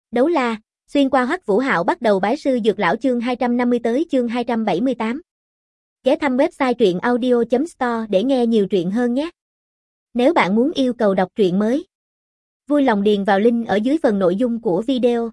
Đấu la, xuyên qua Hoắc Vũ Hạo bắt đầu bái sư dược lão chương 250 tới chương 278. Ghé thăm website truyện audio.store để nghe nhiều truyện hơn nhé. Nếu bạn muốn yêu cầu đọc truyện mới, vui lòng điền vào link ở dưới phần nội dung của video.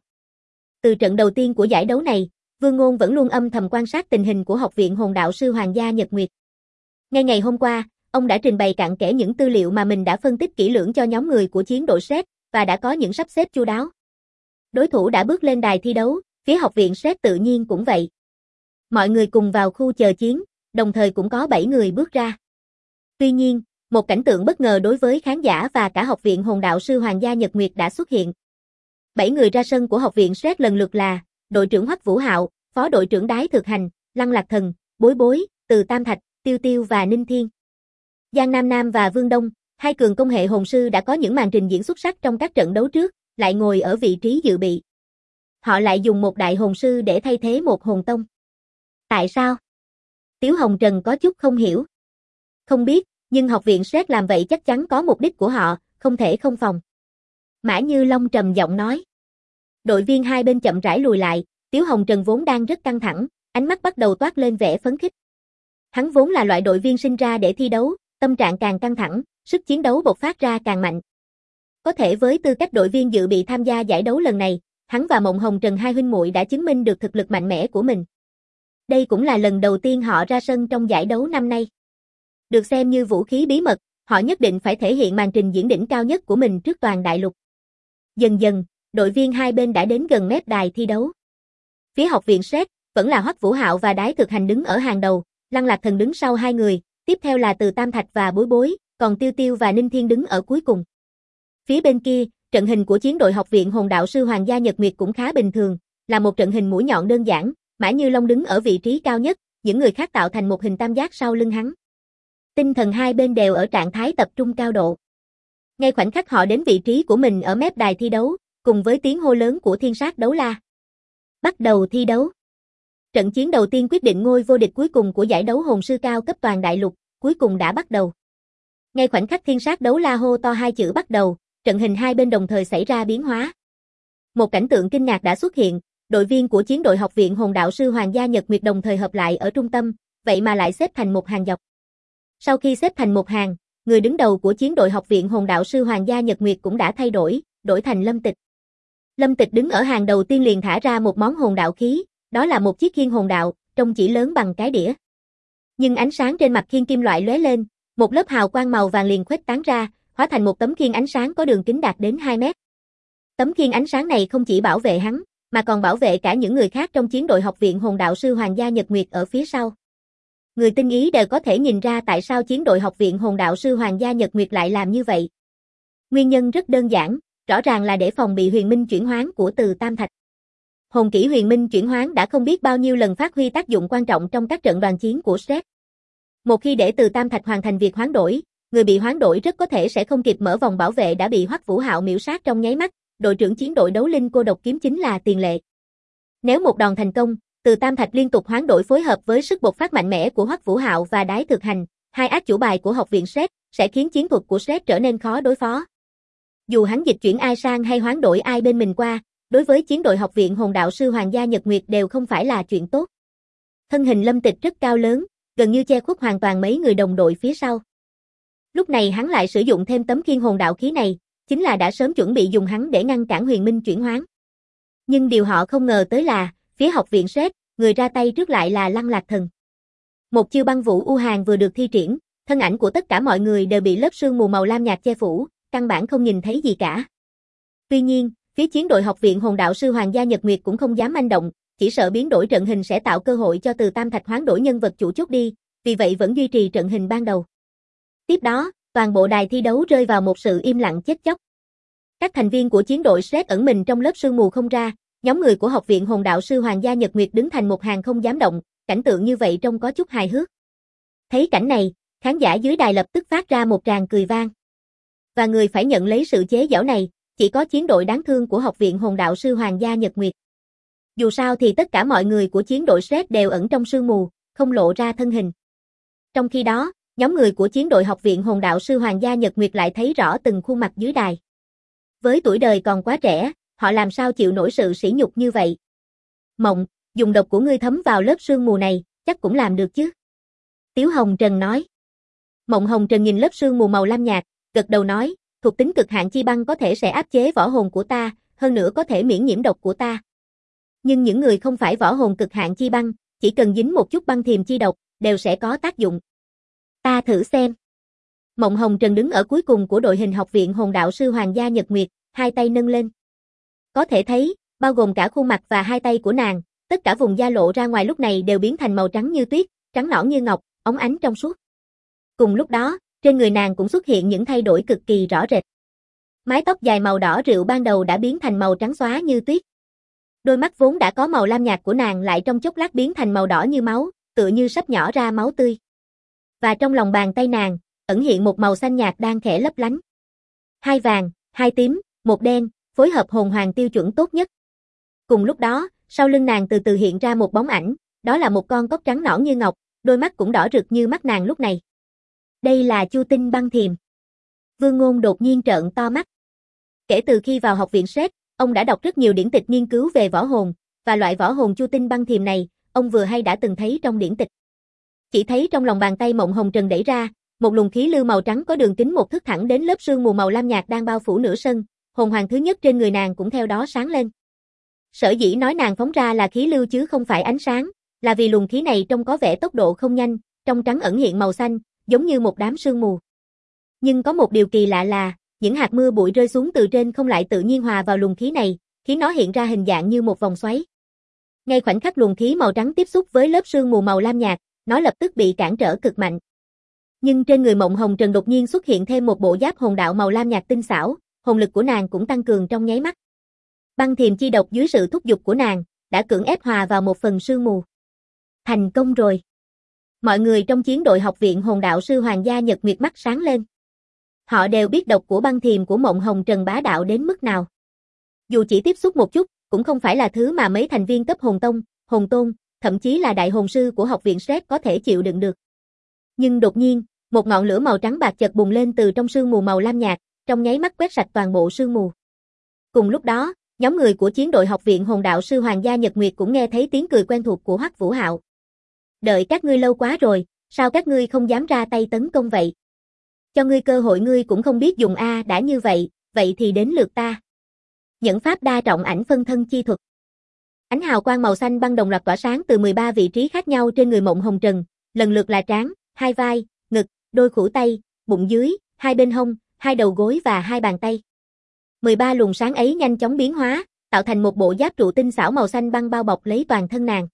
Từ trận đầu tiên của giải đấu này, Vương Ngôn vẫn luôn âm thầm quan sát tình hình của Học viện Hồn Đạo Sư Hoàng gia Nhật Nguyệt. Ngay ngày hôm qua, ông đã trình bày cặn kẽ những tư liệu mà mình đã phân tích kỹ lưỡng cho nhóm người của chiến đội SET và đã có những sắp xếp chu đáo. Đối thủ đã bước lên đài thi đấu, phía học viện SET tự nhiên cũng vậy. Mọi người cùng vào khu chờ chiến, đồng thời cũng có 7 người bước ra. Tuy nhiên, một cảnh tượng bất ngờ đối với khán giả và cả Học viện Hồn Đạo Sư Hoàng gia Nhật Nguyệt đã xuất hiện. 7 người ra sân của học viện SET lần lượt là đội trưởng Hoắc Vũ Hạo, phó đội trưởng Đái Thực Hành, Lăng Lạc Thần, Bối Bối, Từ Tam Thạch, Tiêu Tiêu và Ninh Thiên. Giang Nam Nam và Vương Đông, hai cường công hệ hồn sư đã có những màn trình diễn xuất sắc trong các trận đấu trước, lại ngồi ở vị trí dự bị. Họ lại dùng một đại hồn sư để thay thế một hồn tông. Tại sao? Tiếu Hồng Trần có chút không hiểu. Không biết, nhưng học viện SET làm vậy chắc chắn có mục đích của họ, không thể không phòng. Mã Như Long trầm giọng nói. Đội viên hai bên chậm rãi lùi lại, Tiếu Hồng Trần vốn đang rất căng thẳng, ánh mắt bắt đầu toát lên vẻ phấn khích. Hắn vốn là loại đội viên sinh ra để thi đấu, tâm trạng càng căng thẳng, sức chiến đấu bộc phát ra càng mạnh. Có thể với tư cách đội viên dự bị tham gia giải đấu lần này, hắn và Mộng Hồng Trần hai huynh muội đã chứng minh được thực lực mạnh mẽ của mình. Đây cũng là lần đầu tiên họ ra sân trong giải đấu năm nay. Được xem như vũ khí bí mật, họ nhất định phải thể hiện màn trình diễn đỉnh cao nhất của mình trước toàn đại lục. Dần dần, đội viên hai bên đã đến gần mép đài thi đấu. Phía học viện SET, vẫn là Hoắc Vũ Hạo và Đái Thực Hành đứng ở hàng đầu, Lăng Lạc Thần đứng sau hai người, tiếp theo là Từ Tam Thạch và Bối Bối, còn Tiêu Tiêu và Ninh Thiên đứng ở cuối cùng. Phía bên kia, trận hình của chiến đội Học viện Hồn Đạo Sư Hoàng gia Nhật Nguyệt cũng khá bình thường, là một trận hình mũi nhọn đơn giản, Mã Như Long đứng ở vị trí cao nhất, những người khác tạo thành một hình tam giác sau lưng hắn. Tinh thần hai bên đều ở trạng thái tập trung cao độ. Ngay khoảnh khắc họ đến vị trí của mình ở mép đài thi đấu, cùng với tiếng hô lớn của thiên sát đấu la. Bắt đầu thi đấu. Trận chiến đầu tiên quyết định ngôi vô địch cuối cùng của giải đấu hồn sư cao cấp toàn đại lục, cuối cùng đã bắt đầu. Ngay khoảnh khắc thiên sát đấu la hô to hai chữ bắt đầu, trận hình hai bên đồng thời xảy ra biến hóa. Một cảnh tượng kinh ngạc đã xuất hiện, đội viên của chiến đội Học viện Hồn Đạo Sư Hoàng gia Nhật Nguyệt đồng thời hợp lại ở trung tâm, vậy mà lại xếp thành một hàng dọc. Sau khi xếp thành một hàng, người đứng đầu của chiến đội Học viện Hồn Đạo Sư Hoàng gia Nhật Nguyệt cũng đã thay đổi thành Lâm Tịch. Lâm Tịch đứng ở hàng đầu tiên liền thả ra một món hồn đạo khí, đó là một chiếc khiên hồn đạo, trông chỉ lớn bằng cái đĩa. Nhưng ánh sáng trên mặt khiên kim loại lóe lên, một lớp hào quang màu vàng liền khuếch tán ra, hóa thành một tấm khiên ánh sáng có đường kính đạt đến 2 mét. Tấm khiên ánh sáng này không chỉ bảo vệ hắn, mà còn bảo vệ cả những người khác trong chiến đội Học viện Hồn Đạo Sư Hoàng gia Nhật Nguyệt ở phía sau. Người tinh ý đều có thể nhìn ra tại sao chiến đội Học viện Hồn Đạo Sư Hoàng gia Nhật Nguyệt lại làm như vậy. Nguyên nhân rất đơn giản, rõ ràng là để phòng bị huyền minh chuyển hoán của Từ Tam Thạch. Hồn kỹ huyền minh chuyển hoán đã không biết bao nhiêu lần phát huy tác dụng quan trọng trong các trận đoàn chiến của SET. Một khi để Từ Tam Thạch hoàn thành việc hoán đổi, người bị hoán đổi rất có thể sẽ không kịp mở vòng bảo vệ đã bị Hoắc Vũ Hạo miểu sát trong nháy mắt, đội trưởng chiến đội Đấu Linh Cô Độc Kiếm chính là tiền lệ. Nếu một đòn thành công, Từ Tam Thạch liên tục hoán đổi phối hợp với sức bộc phát mạnh mẽ của Hoắc Vũ Hạo và Đái Thực Hành, hai ác chủ bài của học viện SET, sẽ khiến chiến thuật của SET trở nên khó đối phó. Dù hắn dịch chuyển ai sang hay hoán đổi ai bên mình qua, đối với chiến đội Học viện Hồn Đạo Sư Hoàng gia Nhật Nguyệt đều không phải là chuyện tốt. Thân hình Lâm Tịch rất cao lớn, gần như che khuất hoàn toàn mấy người đồng đội phía sau. Lúc này hắn lại sử dụng thêm tấm khiên hồn đạo khí này, chính là đã sớm chuẩn bị dùng hắn để ngăn cản huyền minh chuyển hoán. Nhưng điều họ không ngờ tới là, phía học viện SET, người ra tay trước lại là Lăng Lạc Thần. Một chiêu băng vũ u hàn vừa được thi triển, thân ảnh của tất cả mọi người đều bị lớp sương mù màu lam nhạt che phủ, căn bản không nhìn thấy gì cả. Tuy nhiên, phía chiến đội Học viện Hồn Đạo Sư Hoàng gia Nhật Nguyệt cũng không dám manh động, chỉ sợ biến đổi trận hình sẽ tạo cơ hội cho Từ Tam Thạch hoán đổi nhân vật chủ chốt đi, vì vậy vẫn duy trì trận hình ban đầu. Tiếp đó, toàn bộ đài thi đấu rơi vào một sự im lặng chết chóc. Các thành viên của chiến đội SET ẩn mình trong lớp sương mù không ra, nhóm người của Học viện Hồn Đạo Sư Hoàng gia Nhật Nguyệt đứng thành một hàng không dám động, cảnh tượng như vậy trông có chút hài hước. Thấy cảnh này, khán giả dưới đài lập tức phát ra một tràng cười vang. Và người phải nhận lấy sự chế giễu này, chỉ có chiến đội đáng thương của Học viện Hồn Đạo Sư Hoàng gia Nhật Nguyệt. Dù sao thì tất cả mọi người của chiến đội SET đều ẩn trong sương mù, không lộ ra thân hình. Trong khi đó, nhóm người của chiến đội Học viện Hồn Đạo Sư Hoàng gia Nhật Nguyệt lại thấy rõ từng khuôn mặt dưới đài. Với tuổi đời còn quá trẻ, họ làm sao chịu nổi sự sỉ nhục như vậy. Mộng, dùng độc của ngươi thấm vào lớp sương mù này, chắc cũng làm được chứ. Tiếu Hồng Trần nói. Mộng Hồng Trần nhìn lớp sương mù màu lam nhạt, gật đầu nói, thuộc tính cực hạn chi băng có thể sẽ áp chế võ hồn của ta, hơn nữa có thể miễn nhiễm độc của ta. Nhưng những người không phải võ hồn cực hạn chi băng, chỉ cần dính một chút băng thiềm chi độc, đều sẽ có tác dụng. Ta thử xem. Mộng Hồng Trần đứng ở cuối cùng của đội hình học viện hồn đạo sư Hoàng gia Nhật Nguyệt, hai tay nâng lên. Có thể thấy, bao gồm cả khuôn mặt và hai tay của nàng, tất cả vùng da lộ ra ngoài lúc này đều biến thành màu trắng như tuyết, trắng nõn như ngọc, óng ánh trong suốt. Cùng lúc đó, trên người nàng cũng xuất hiện những thay đổi cực kỳ rõ rệt. Mái tóc dài màu đỏ rượu ban đầu đã biến thành màu trắng xóa như tuyết. Đôi mắt vốn đã có màu lam nhạt của nàng lại trong chốc lát biến thành màu đỏ như máu, tựa như sắp nhỏ ra máu tươi. Và trong lòng bàn tay nàng, ẩn hiện một màu xanh nhạt đang khẽ lấp lánh. Hai vàng, hai tím, một đen, phối hợp hồn hoàng tiêu chuẩn tốt nhất. Cùng lúc đó, sau lưng nàng từ từ hiện ra một bóng ảnh, đó là một con cóc trắng nõn như ngọc, đôi mắt cũng đỏ rực như mắt nàng lúc này. Đây là Chu Tinh băng thiềm. Vương Ngôn đột nhiên trợn to mắt. Kể từ khi vào học viện SET, ông đã đọc rất nhiều điển tịch nghiên cứu về võ hồn, và loại võ hồn Chu Tinh băng thiềm này, ông vừa hay đã từng thấy trong điển tịch. Chỉ thấy trong lòng bàn tay Mộng Hồng Trần đẩy ra, một luồng khí lưu màu trắng có đường kính một thước thẳng đến lớp sương mù màu lam nhạt đang bao phủ nửa sân, hồn hoàng thứ nhất trên người nàng cũng theo đó sáng lên. Sở dĩ nói nàng phóng ra là khí lưu chứ không phải ánh sáng, là vì luồng khí này trông có vẻ tốc độ không nhanh, trong trắng ẩn hiện màu xanh, giống như một đám sương mù. Nhưng có một điều kỳ lạ là, những hạt mưa bụi rơi xuống từ trên không lại tự nhiên hòa vào luồng khí này, khiến nó hiện ra hình dạng như một vòng xoáy. Ngay khoảnh khắc luồng khí màu trắng tiếp xúc với lớp sương mù màu lam nhạt, nó lập tức bị cản trở cực mạnh. Nhưng trên người Mộng Hồng Trần đột nhiên xuất hiện thêm một bộ giáp hồn đạo màu lam nhạt tinh xảo, hồn lực của nàng cũng tăng cường trong nháy mắt. Băng thiềm chi độc dưới sự thúc giục của nàng, đã cưỡng ép hòa vào một phần sương mù. Thành công rồi. Mọi người trong chiến đội học viện hồn đạo sư Hoàng gia Nhật Nguyệt mắt sáng lên. Họ đều biết độc của băng thiềm của Mộng Hồng Trần bá đạo đến mức nào. Dù chỉ tiếp xúc một chút, cũng không phải là thứ mà mấy thành viên cấp hồn tông, hồn tôn, thậm chí là đại hồn sư của học viện SET có thể chịu đựng được. Nhưng đột nhiên, một ngọn lửa màu trắng bạc chợt bùng lên từ trong sương mù màu lam nhạt, trong nháy mắt quét sạch toàn bộ sương mù. Cùng lúc đó, nhóm người của chiến đội học viện hồn đạo sư Hoàng gia Nhật Nguyệt cũng nghe thấy tiếng cười quen thuộc của Hoắc Vũ Hạo. Đợi các ngươi lâu quá rồi, sao các ngươi không dám ra tay tấn công vậy? Cho ngươi cơ hội ngươi cũng không biết dùng a, đã như vậy, vậy thì đến lượt ta. Nhẫn pháp đa trọng ảnh phân thân chi thuật. Ánh hào quang màu xanh băng đồng loạt tỏa sáng từ 13 vị trí khác nhau trên người Mộng Hồng Trần, lần lượt là trán, hai vai, ngực, đôi khuỷu tay, bụng dưới, hai bên hông, hai đầu gối và hai bàn tay. 13 luồng sáng ấy nhanh chóng biến hóa, tạo thành một bộ giáp trụ tinh xảo màu xanh băng bao bọc lấy toàn thân nàng.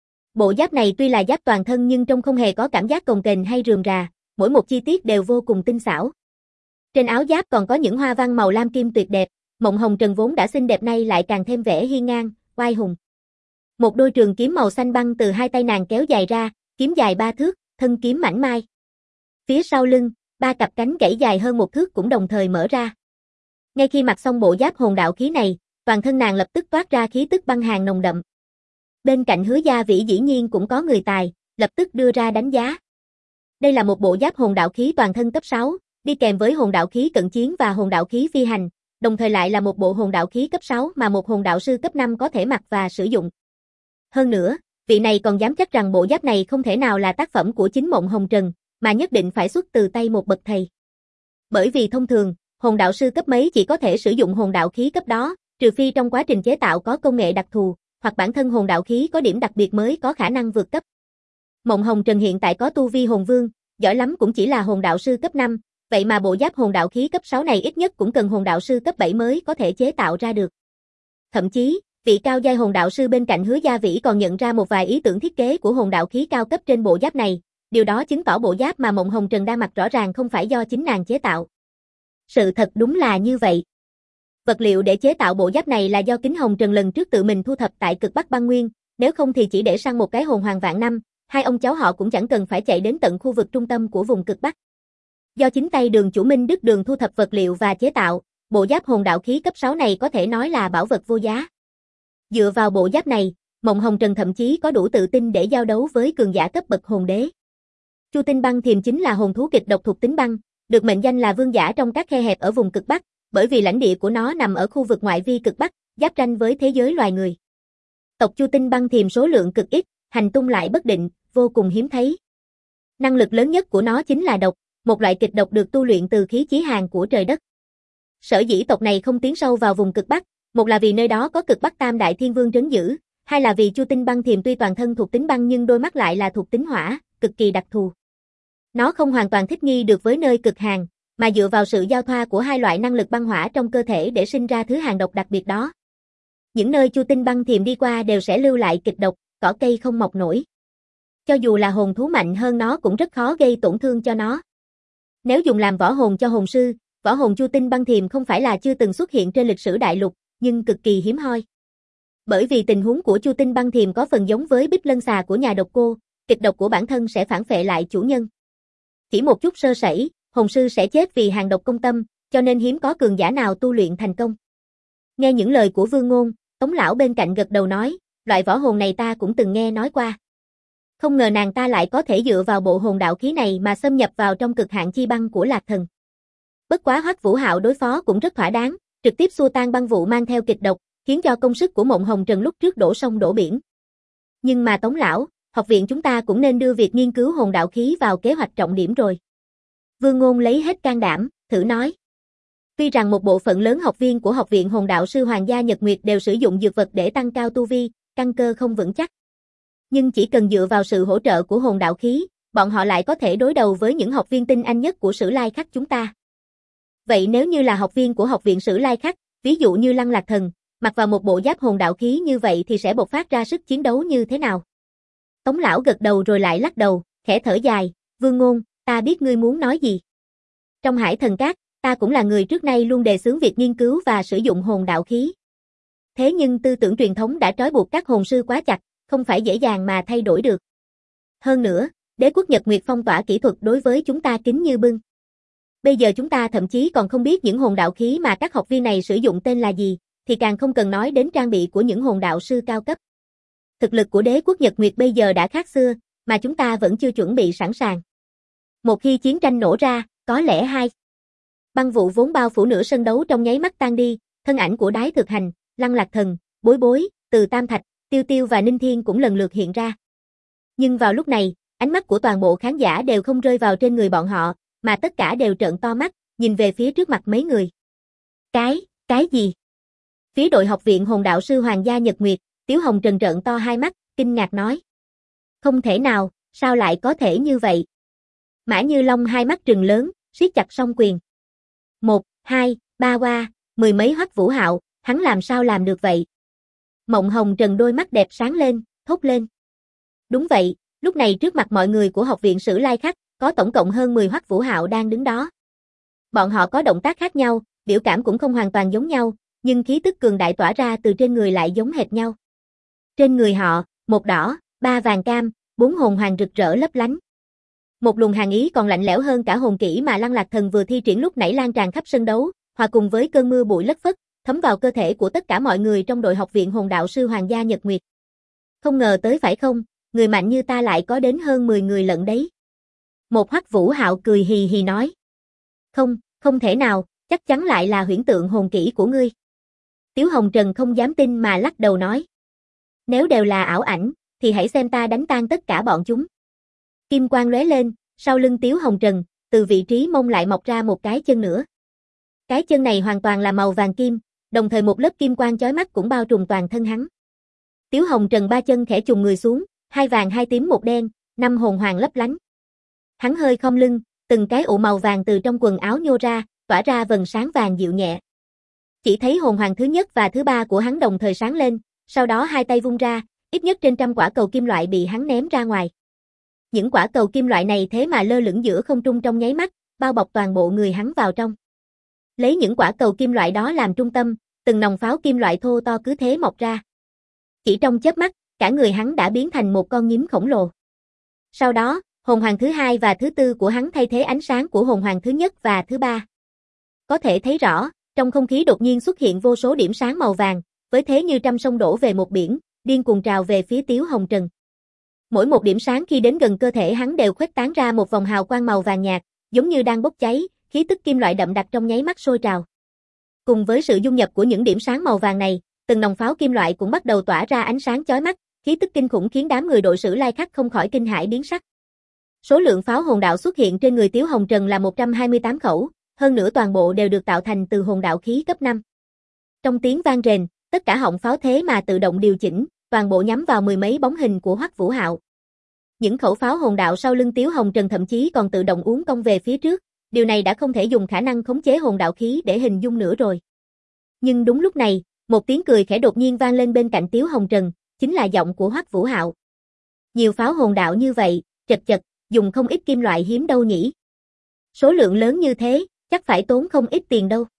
Bộ giáp này tuy là giáp toàn thân nhưng trông không hề có cảm giác cồng kềnh hay rườm rà, mỗi một chi tiết đều vô cùng tinh xảo. Trên áo giáp còn có những hoa văn màu lam kim tuyệt đẹp, Mộng Hồng Trần vốn đã xinh đẹp nay lại càng thêm vẻ hiên ngang, oai hùng. Một đôi trường kiếm màu xanh băng từ hai tay nàng kéo dài ra, kiếm dài 3 thước, thân kiếm mảnh mai. Phía sau lưng, 3 cặp cánh gãy dài hơn 1 thước cũng đồng thời mở ra. Ngay khi mặc xong bộ giáp hồn đạo khí này, toàn thân nàng lập tức toát ra khí tức băng hàn nồng đậm. Bên cạnh Hứa Gia Vĩ dĩ nhiên cũng có người tài, lập tức đưa ra đánh giá. Đây là một bộ giáp hồn đạo khí toàn thân cấp 6, đi kèm với hồn đạo khí cận chiến và hồn đạo khí phi hành, đồng thời lại là một bộ hồn đạo khí cấp 6 mà một hồn đạo sư cấp 5 có thể mặc và sử dụng. Hơn nữa, vị này còn dám chắc rằng bộ giáp này không thể nào là tác phẩm của chính Mộng Hồng Trần, mà nhất định phải xuất từ tay một bậc thầy. Bởi vì thông thường, hồn đạo sư cấp mấy chỉ có thể sử dụng hồn đạo khí cấp đó, trừ phi trong quá trình chế tạo có công nghệ đặc thù, hoặc bản thân hồn đạo khí có điểm đặc biệt mới có khả năng vượt cấp. Mộng Hồng Trần hiện tại có tu vi hồn vương, giỏi lắm cũng chỉ là hồn đạo sư cấp 5, vậy mà bộ giáp hồn đạo khí cấp 6 này ít nhất cũng cần hồn đạo sư cấp 7 mới có thể chế tạo ra được. Thậm chí, vị cao giai hồn đạo sư bên cạnh Hứa Gia Vĩ còn nhận ra một vài ý tưởng thiết kế của hồn đạo khí cao cấp trên bộ giáp này, điều đó chứng tỏ bộ giáp mà Mộng Hồng Trần đang mặc rõ ràng không phải do chính nàng chế tạo. Sự thật đúng là như vậy. Vật liệu để chế tạo bộ giáp này là do Kính Hồng Trần lần trước tự mình thu thập tại cực Bắc băng nguyên, nếu không thì chỉ để săn một cái hồn hoàng vạn năm, hai ông cháu họ cũng chẳng cần phải chạy đến tận khu vực trung tâm của vùng cực Bắc. Do chính tay Đường chủ Minh Đức Đường thu thập vật liệu và chế tạo, bộ giáp hồn đạo khí cấp 6 này có thể nói là bảo vật vô giá. Dựa vào bộ giáp này, Mộng Hồng Trần thậm chí có đủ tự tin để giao đấu với cường giả cấp bậc hồn đế. Chu Tinh băng thiềm chính là hồn thú kịch độc thuộc tính băng, được mệnh danh là vương giả trong các khe hẹp ở vùng cực Bắc, bởi vì lãnh địa của nó nằm ở khu vực ngoại vi cực Bắc, giáp ranh với thế giới loài người. Tộc Chu Tinh băng thiềm số lượng cực ít, hành tung lại bất định, vô cùng hiếm thấy. Năng lực lớn nhất của nó chính là độc, một loại kịch độc được tu luyện từ khí chí hàng của trời đất. Sở dĩ tộc này không tiến sâu vào vùng cực Bắc, một là vì nơi đó có cực Bắc Tam Đại Thiên Vương trấn giữ, hai là vì Chu Tinh băng thiềm tuy toàn thân thuộc tính băng nhưng đôi mắt lại là thuộc tính hỏa, cực kỳ đặc thù. Nó không hoàn toàn thích nghi được với nơi cực hàn, mà dựa vào sự giao thoa của hai loại năng lực băng hỏa trong cơ thể để sinh ra thứ hàn độc đặc biệt đó. Những nơi Chu Tinh băng thiềm đi qua đều sẽ lưu lại kịch độc, cỏ cây không mọc nổi. Cho dù là hồn thú mạnh hơn nó cũng rất khó gây tổn thương cho nó. Nếu dùng làm võ hồn cho hồn sư, võ hồn Chu Tinh băng thiềm không phải là chưa từng xuất hiện trên lịch sử đại lục, nhưng cực kỳ hiếm hoi. Bởi vì tình huống của Chu Tinh băng thiềm có phần giống với Bích Lân xà của nhà độc cô, kịch độc của bản thân sẽ phản phệ lại chủ nhân. Chỉ một chút sơ sẩy, hồn sư sẽ chết vì hàn độc công tâm, cho nên hiếm có cường giả nào tu luyện thành công. Nghe những lời của Vương Ngôn, Tống lão bên cạnh gật đầu nói, loại võ hồn này ta cũng từng nghe nói qua. Không ngờ nàng ta lại có thể dựa vào bộ hồn đạo khí này mà xâm nhập vào trong cực hạn chi băng của Lạc Thần. Bất quá Hoắc Vũ Hạo đối phó cũng rất thỏa đáng, trực tiếp xua tan băng vụ mang theo kịch độc, khiến cho công sức của Mộng Hồng Trần lúc trước đổ sông đổ biển. Nhưng mà Tống lão, học viện chúng ta cũng nên đưa việc nghiên cứu hồn đạo khí vào kế hoạch trọng điểm rồi. Vương Ngôn lấy hết can đảm, thử nói. Tuy rằng một bộ phận lớn học viên của học viện hồn đạo sư Hoàng gia Nhật Nguyệt đều sử dụng dược vật để tăng cao tu vi, căn cơ không vững chắc. Nhưng chỉ cần dựa vào sự hỗ trợ của hồn đạo khí, bọn họ lại có thể đối đầu với những học viên tinh anh nhất của Sử Lai Khắc chúng ta. Vậy nếu như là học viên của học viện Sử Lai Khắc, ví dụ như Lăng Lạc Thần, mặc vào một bộ giáp hồn đạo khí như vậy thì sẽ bộc phát ra sức chiến đấu như thế nào? Tống lão gật đầu rồi lại lắc đầu, khẽ thở dài, Vương Ngôn, ta biết ngươi muốn nói gì. Trong Hải Thần Các, ta cũng là người trước nay luôn đề xướng việc nghiên cứu và sử dụng hồn đạo khí. Thế nhưng tư tưởng truyền thống đã trói buộc các hồn sư quá chặt, không phải dễ dàng mà thay đổi được. Hơn nữa, đế quốc Nhật Nguyệt phong tỏa kỹ thuật đối với chúng ta kín như bưng. Bây giờ chúng ta thậm chí còn không biết những hồn đạo khí mà các học viên này sử dụng tên là gì, thì càng không cần nói đến trang bị của những hồn đạo sư cao cấp. Thực lực của đế quốc Nhật Nguyệt bây giờ đã khác xưa, mà chúng ta vẫn chưa chuẩn bị sẵn sàng. Một khi chiến tranh nổ ra, có lẽ băng vụ vốn bao phủ nửa sân đấu trong nháy mắt tan đi, thân ảnh của Đái Thực Hành, Lăng Lạc Thần, Bối Bối, Từ Tam Thạch, Tiêu Tiêu và Ninh Thiên cũng lần lượt hiện ra. Nhưng vào lúc này, ánh mắt của toàn bộ khán giả đều không rơi vào trên người bọn họ, mà tất cả đều trợn to mắt, nhìn về phía trước mặt mấy người. Cái gì? Phía đội học viện hồn đạo sư Hoàng gia Nhật Nguyệt, Tiếu Hồng Trần trợn to hai mắt, kinh ngạc nói. Không thể nào, sao lại có thể như vậy? Mã Như Long hai mắt trừng lớn, siết chặt song quyền. 1, 2, 3 qua, mười mấy Hoắc Vũ Hạo, hắn làm sao làm được vậy? Mộng Hồng Trần đôi mắt đẹp sáng lên, thốt lên. Đúng vậy, lúc này trước mặt mọi người của học viện Sử Lai Khắc, có tổng cộng hơn 10 Hoắc Vũ Hạo đang đứng đó. Bọn họ có động tác khác nhau, biểu cảm cũng không hoàn toàn giống nhau, nhưng khí tức cường đại tỏa ra từ trên người lại giống hệt nhau. Trên người họ, một đỏ, ba vàng cam, bốn hồn hoàng rực rỡ lấp lánh. Một luồng hàn ý còn lạnh lẽo hơn cả hồn kỹ mà Lăng Lạc Thần vừa thi triển lúc nãy lan tràn khắp sân đấu, hòa cùng với cơn mưa bụi lất phất, thấm vào cơ thể của tất cả mọi người trong đội học viện hồn đạo sư Hoàng gia Nhật Nguyệt. Không ngờ tới phải không, người mạnh như ta lại có đến hơn 10 người lận đấy. Một Hoắc Vũ Hạo cười hì hì nói. Không thể nào, chắc chắn lại là huyễn tượng hồn kỹ của ngươi. Tiếu Hồng Trần không dám tin mà lắc đầu nói. Nếu đều là ảo ảnh, thì hãy xem ta đánh tan tất cả bọn chúng. Kim quang lóe lên, sau lưng Tiếu Hồng Trần, từ vị trí mông lại mọc ra một cái chân nữa. Cái chân này hoàn toàn là màu vàng kim, đồng thời một lớp kim quang chói mắt cũng bao trùm toàn thân hắn. Tiếu Hồng Trần ba chân khẽ chùng người xuống, hai vàng hai tím một đen, năm hồn hoàng lấp lánh. Hắn hơi khom lưng, từng cái ụ màu vàng từ trong quần áo nhô ra, tỏa ra vầng sáng vàng dịu nhẹ. Chỉ thấy hồn hoàng thứ nhất và thứ ba của hắn đồng thời sáng lên, sau đó hai tay vung ra, ít nhất trên trăm quả cầu kim loại bị hắn ném ra ngoài. Những quả cầu kim loại này thế mà lơ lửng giữa không trung trong nháy mắt, bao bọc toàn bộ người hắn vào trong. Lấy những quả cầu kim loại đó làm trung tâm, từng nòng pháo kim loại thô to cứ thế mọc ra. Chỉ trong chớp mắt, cả người hắn đã biến thành một con nhím khổng lồ. Sau đó, hồn hoàng thứ hai và thứ tư của hắn thay thế ánh sáng của hồn hoàng thứ nhất và thứ ba. Có thể thấy rõ, trong không khí đột nhiên xuất hiện vô số điểm sáng màu vàng, với thế như trăm sông đổ về một biển, điên cuồng trào về phía Tiếu Hồng Trần. Mỗi một điểm sáng khi đến gần cơ thể hắn đều khuếch tán ra một vòng hào quang màu vàng nhạt, giống như đang bốc cháy, khí tức kim loại đậm đặc trong nháy mắt sôi trào. Cùng với sự dung nhập của những điểm sáng màu vàng này, từng nòng pháo kim loại cũng bắt đầu tỏa ra ánh sáng chói mắt, khí tức kinh khủng khiến đám người đội Sử Lai Khắc không khỏi kinh hãi biến sắc. Số lượng pháo hồn đạo xuất hiện trên người Tiếu Hồng Trần là 128 khẩu, hơn nữa toàn bộ đều được tạo thành từ hồn đạo khí cấp 5. Trong tiếng vang rền, tất cả họng pháo thế mà tự động điều chỉnh, toàn bộ nhắm vào mười mấy bóng hình của Hoắc Vũ Hạo. Những khẩu pháo hồn đạo sau lưng Tiếu Hồng Trần thậm chí còn tự động uốn cong về phía trước, điều này đã không thể dùng khả năng khống chế hồn đạo khí để hình dung nữa rồi. Nhưng đúng lúc này, một tiếng cười khẽ đột nhiên vang lên bên cạnh Tiếu Hồng Trần, chính là giọng của Hoắc Vũ Hạo. Nhiều pháo hồn đạo như vậy, chật chật, dùng không ít kim loại hiếm đâu nhỉ. Số lượng lớn như thế, chắc phải tốn không ít tiền đâu.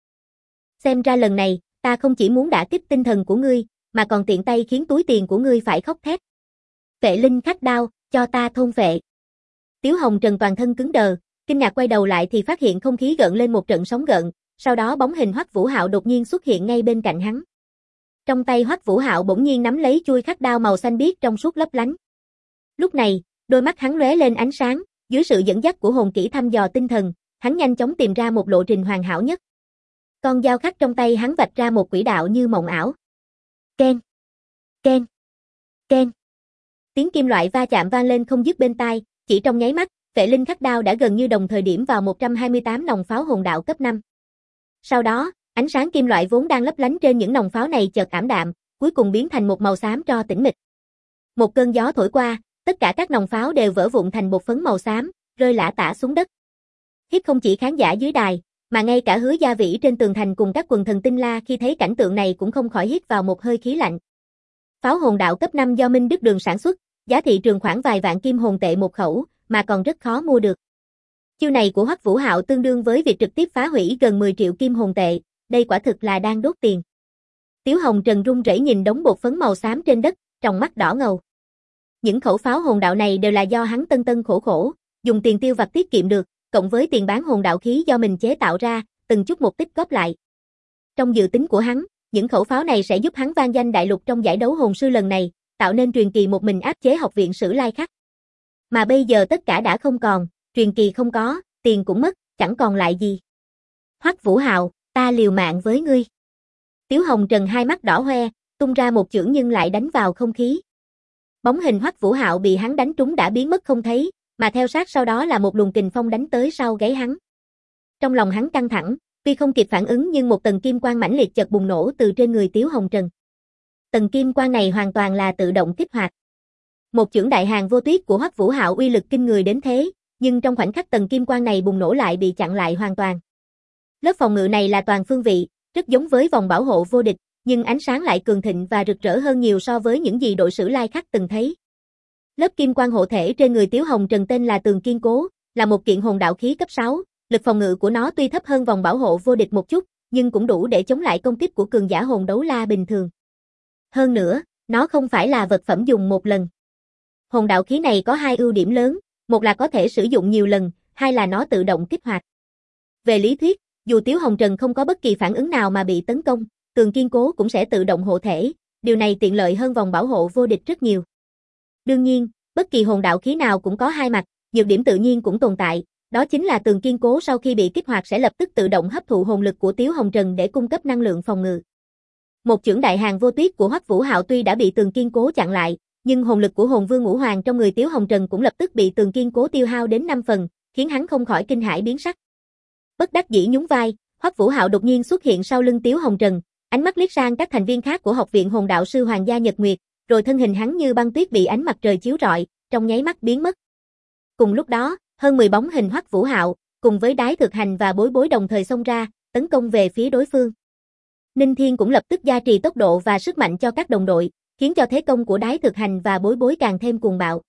Xem ra lần này, ta không chỉ muốn đả kích tinh thần của ngươi, mà còn tiện tay khiến túi tiền của ngươi phải khóc thét. Vệ linh khắc đao, cho ta thôn vệ. Tiếu Hồng Trần toàn thân cứng đờ, kinh ngạc quay đầu lại thì phát hiện không khí gợn lên một trận sóng gợn, sau đó bóng hình Hoắc Vũ Hạo đột nhiên xuất hiện ngay bên cạnh hắn. Trong tay Hoắc Vũ Hạo bỗng nhiên nắm lấy chuôi khắc đao màu xanh biếc trong suốt lấp lánh. Lúc này, đôi mắt hắn lóe lên ánh sáng, dưới sự dẫn dắt của hồn kỹ thăm dò tinh thần, hắn nhanh chóng tìm ra một lộ trình hoàn hảo nhất. Con dao khắc trong tay hắn vạch ra một quỹ đạo như mộng ảo. Keng, keng, keng. Tiếng kim loại va chạm vang lên không dứt bên tai, chỉ trong nháy mắt, Vệ linh khắc đao đã gần như đồng thời điểm vào 128 nòng pháo hồn đạo cấp 5. Sau đó, ánh sáng kim loại vốn đang lấp lánh trên những nòng pháo này chợt ảm đạm, cuối cùng biến thành một màu xám tro tĩnh mịch. Một cơn gió thổi qua, tất cả các nòng pháo đều vỡ vụn thành bột phấn màu xám, rơi lả tả xuống đất. Hít không chỉ khán giả dưới đài, mà ngay cả Hứa Gia Vĩ trên tường thành cùng các quần thần tinh la khi thấy cảnh tượng này cũng không khỏi hít vào một hơi khí lạnh. Pháo hồn đạo cấp 5 do Minh Đức Đường sản xuất, giá thị trường khoảng vài vạn kim hồn tệ một khẩu, mà còn rất khó mua được. Chiêu này của Hoắc Vũ Hạo tương đương với việc trực tiếp phá hủy gần 10 triệu kim hồn tệ, đây quả thực là đang đốt tiền. Tiếu Hồng Trần run rẩy nhìn đống bột phấn màu xám trên đất, tròng mắt đỏ ngầu. Những khẩu pháo hồn đạo này đều là do hắn tân tân khổ khổ, dùng tiền tiêu vặt tiết kiệm được, cộng với tiền bán hồn đạo khí do mình chế tạo ra, từng chút một tích góp lại. Trong dự tính của hắn, những khẩu pháo này sẽ giúp hắn vang danh đại lục trong giải đấu hồn sư lần này, tạo nên truyền kỳ một mình áp chế học viện Sử Lai Khắc. Mà bây giờ tất cả đã không còn, truyền kỳ không có, tiền cũng mất, chẳng còn lại gì. Hoắc Vũ Hạo, ta liều mạng với ngươi. Tiếu Hồng Trần hai mắt đỏ hoe, tung ra một chưởng nhưng lại đánh vào không khí. Bóng hình Hoắc Vũ Hạo bị hắn đánh trúng đã biến mất không thấy, mà theo sát sau đó là một luồng kình phong đánh tới sau gáy hắn. Trong lòng hắn căng thẳng, tuy không kịp phản ứng nhưng một tầng kim quang mãnh liệt chợt bùng nổ từ trên người Tiếu Hồng Trần. Tầng kim quang này hoàn toàn là tự động kích hoạt. Một chưởng đại hàng vô tuyết của Hoắc Vũ Hạo uy lực kinh người đến thế, nhưng trong khoảnh khắc tầng kim quang này bùng nổ lại bị chặn lại hoàn toàn. Lớp phòng ngự này là toàn phương vị, rất giống với vòng bảo hộ vô địch, nhưng ánh sáng lại cường thịnh và rực rỡ hơn nhiều so với những gì đội Sử Lai Khắc từng thấy. Lớp kim quang hộ thể trên người Tiếu Hồng Trần tên là Tường Kiên Cố, là một kiện hồn đạo khí cấp 6, lực phòng ngự của nó tuy thấp hơn vòng bảo hộ vô địch một chút, nhưng cũng đủ để chống lại công kích của cường giả hồn đấu la bình thường. Hơn nữa, nó không phải là vật phẩm dùng một lần. Hồn đạo khí này có hai ưu điểm lớn, một là có thể sử dụng nhiều lần, hai là nó tự động kích hoạt. Về lý thuyết, dù Tiếu Hồng Trần không có bất kỳ phản ứng nào mà bị tấn công, Tường Kiên Cố cũng sẽ tự động hộ thể, điều này tiện lợi hơn vòng bảo hộ vô địch rất nhiều. Đương nhiên, bất kỳ hồn đạo khí nào cũng có hai mặt, nhược điểm tự nhiên cũng tồn tại, đó chính là Tường Kiên Cố sau khi bị kích hoạt sẽ lập tức tự động hấp thụ hồn lực của Tiếu Hồng Trần để cung cấp năng lượng phòng ngự. Một chưởng đại hàng vô tuyết của Hoắc Vũ Hạo tuy đã bị Tường Kiên Cố chặn lại, nhưng hồn lực của hồn vương ngũ hoàng trong người Tiếu Hồng Trần cũng lập tức bị Tường Kiên Cố tiêu hao đến 5 phần, khiến hắn không khỏi kinh hãi biến sắc. Bất đắc dĩ nhún vai, Hoắc Vũ Hạo đột nhiên xuất hiện sau lưng Tiếu Hồng Trần, ánh mắt liếc sang các thành viên khác của học viện hồn đạo sư Hoàng gia Nhật Nguyệt, rồi thân hình hắn như băng tuyết bị ánh mặt trời chiếu rọi, trong nháy mắt biến mất. Cùng lúc đó, hơn 10 bóng hình Hoắc Vũ Hạo, cùng với Đái Thực Hành và Bối Bối đồng thời xông ra, tấn công về phía đối phương. Ninh Thiên cũng lập tức gia trì tốc độ và sức mạnh cho các đồng đội, khiến cho thế công của Đái Thực Hành và Bối Bối càng thêm cuồng bạo.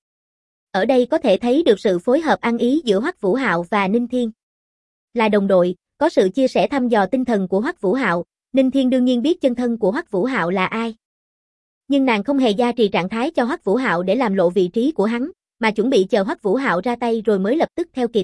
Ở đây có thể thấy được sự phối hợp ăn ý giữa Hoắc Vũ Hạo và Ninh Thiên. Là đồng đội, có sự chia sẻ thăm dò tinh thần của Hoắc Vũ Hạo, Ninh Thiên đương nhiên biết chân thân của Hoắc Vũ Hạo là ai. Nhưng nàng không hề gia trì trạng thái cho Hoắc Vũ Hạo để làm lộ vị trí của hắn, mà chuẩn bị chờ Hoắc Vũ Hạo ra tay rồi mới lập tức theo kịp.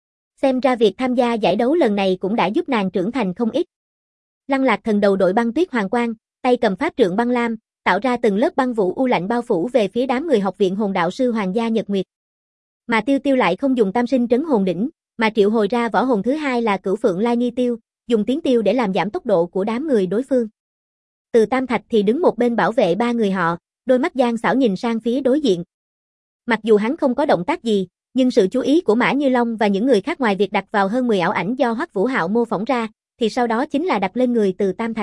Xem ra việc tham gia giải đấu lần này cũng đã giúp nàng trưởng thành không ít. Lăng Lạc Thần đầu đội băng tuyết hoàng quang, tay cầm pháp trượng băng lam, tạo ra từng lớp băng vũ u lạnh bao phủ về phía đám người học viện hồn đạo sư Hoàng gia Nhật Nguyệt. Mà Tiêu Tiêu lại không dùng tam sinh trấn hồn đỉnh, mà triệu hồi ra võ hồn thứ hai là Cửu Phượng Lai Nghi Tiêu, dùng tiếng tiêu để làm giảm tốc độ của đám người đối phương. Từ Tam Thạch thì đứng một bên bảo vệ ba người họ, đôi mắt gian xảo nhìn sang phía đối diện. Mặc dù hắn không có động tác gì, nhưng sự chú ý của Mã Như Long và những người khác ngoài việc đặt vào hơn 10 ảo ảnh do Hoắc Vũ Hạo mô phỏng ra, thì sau đó chính là đặt lên người Từ Tam Thạch.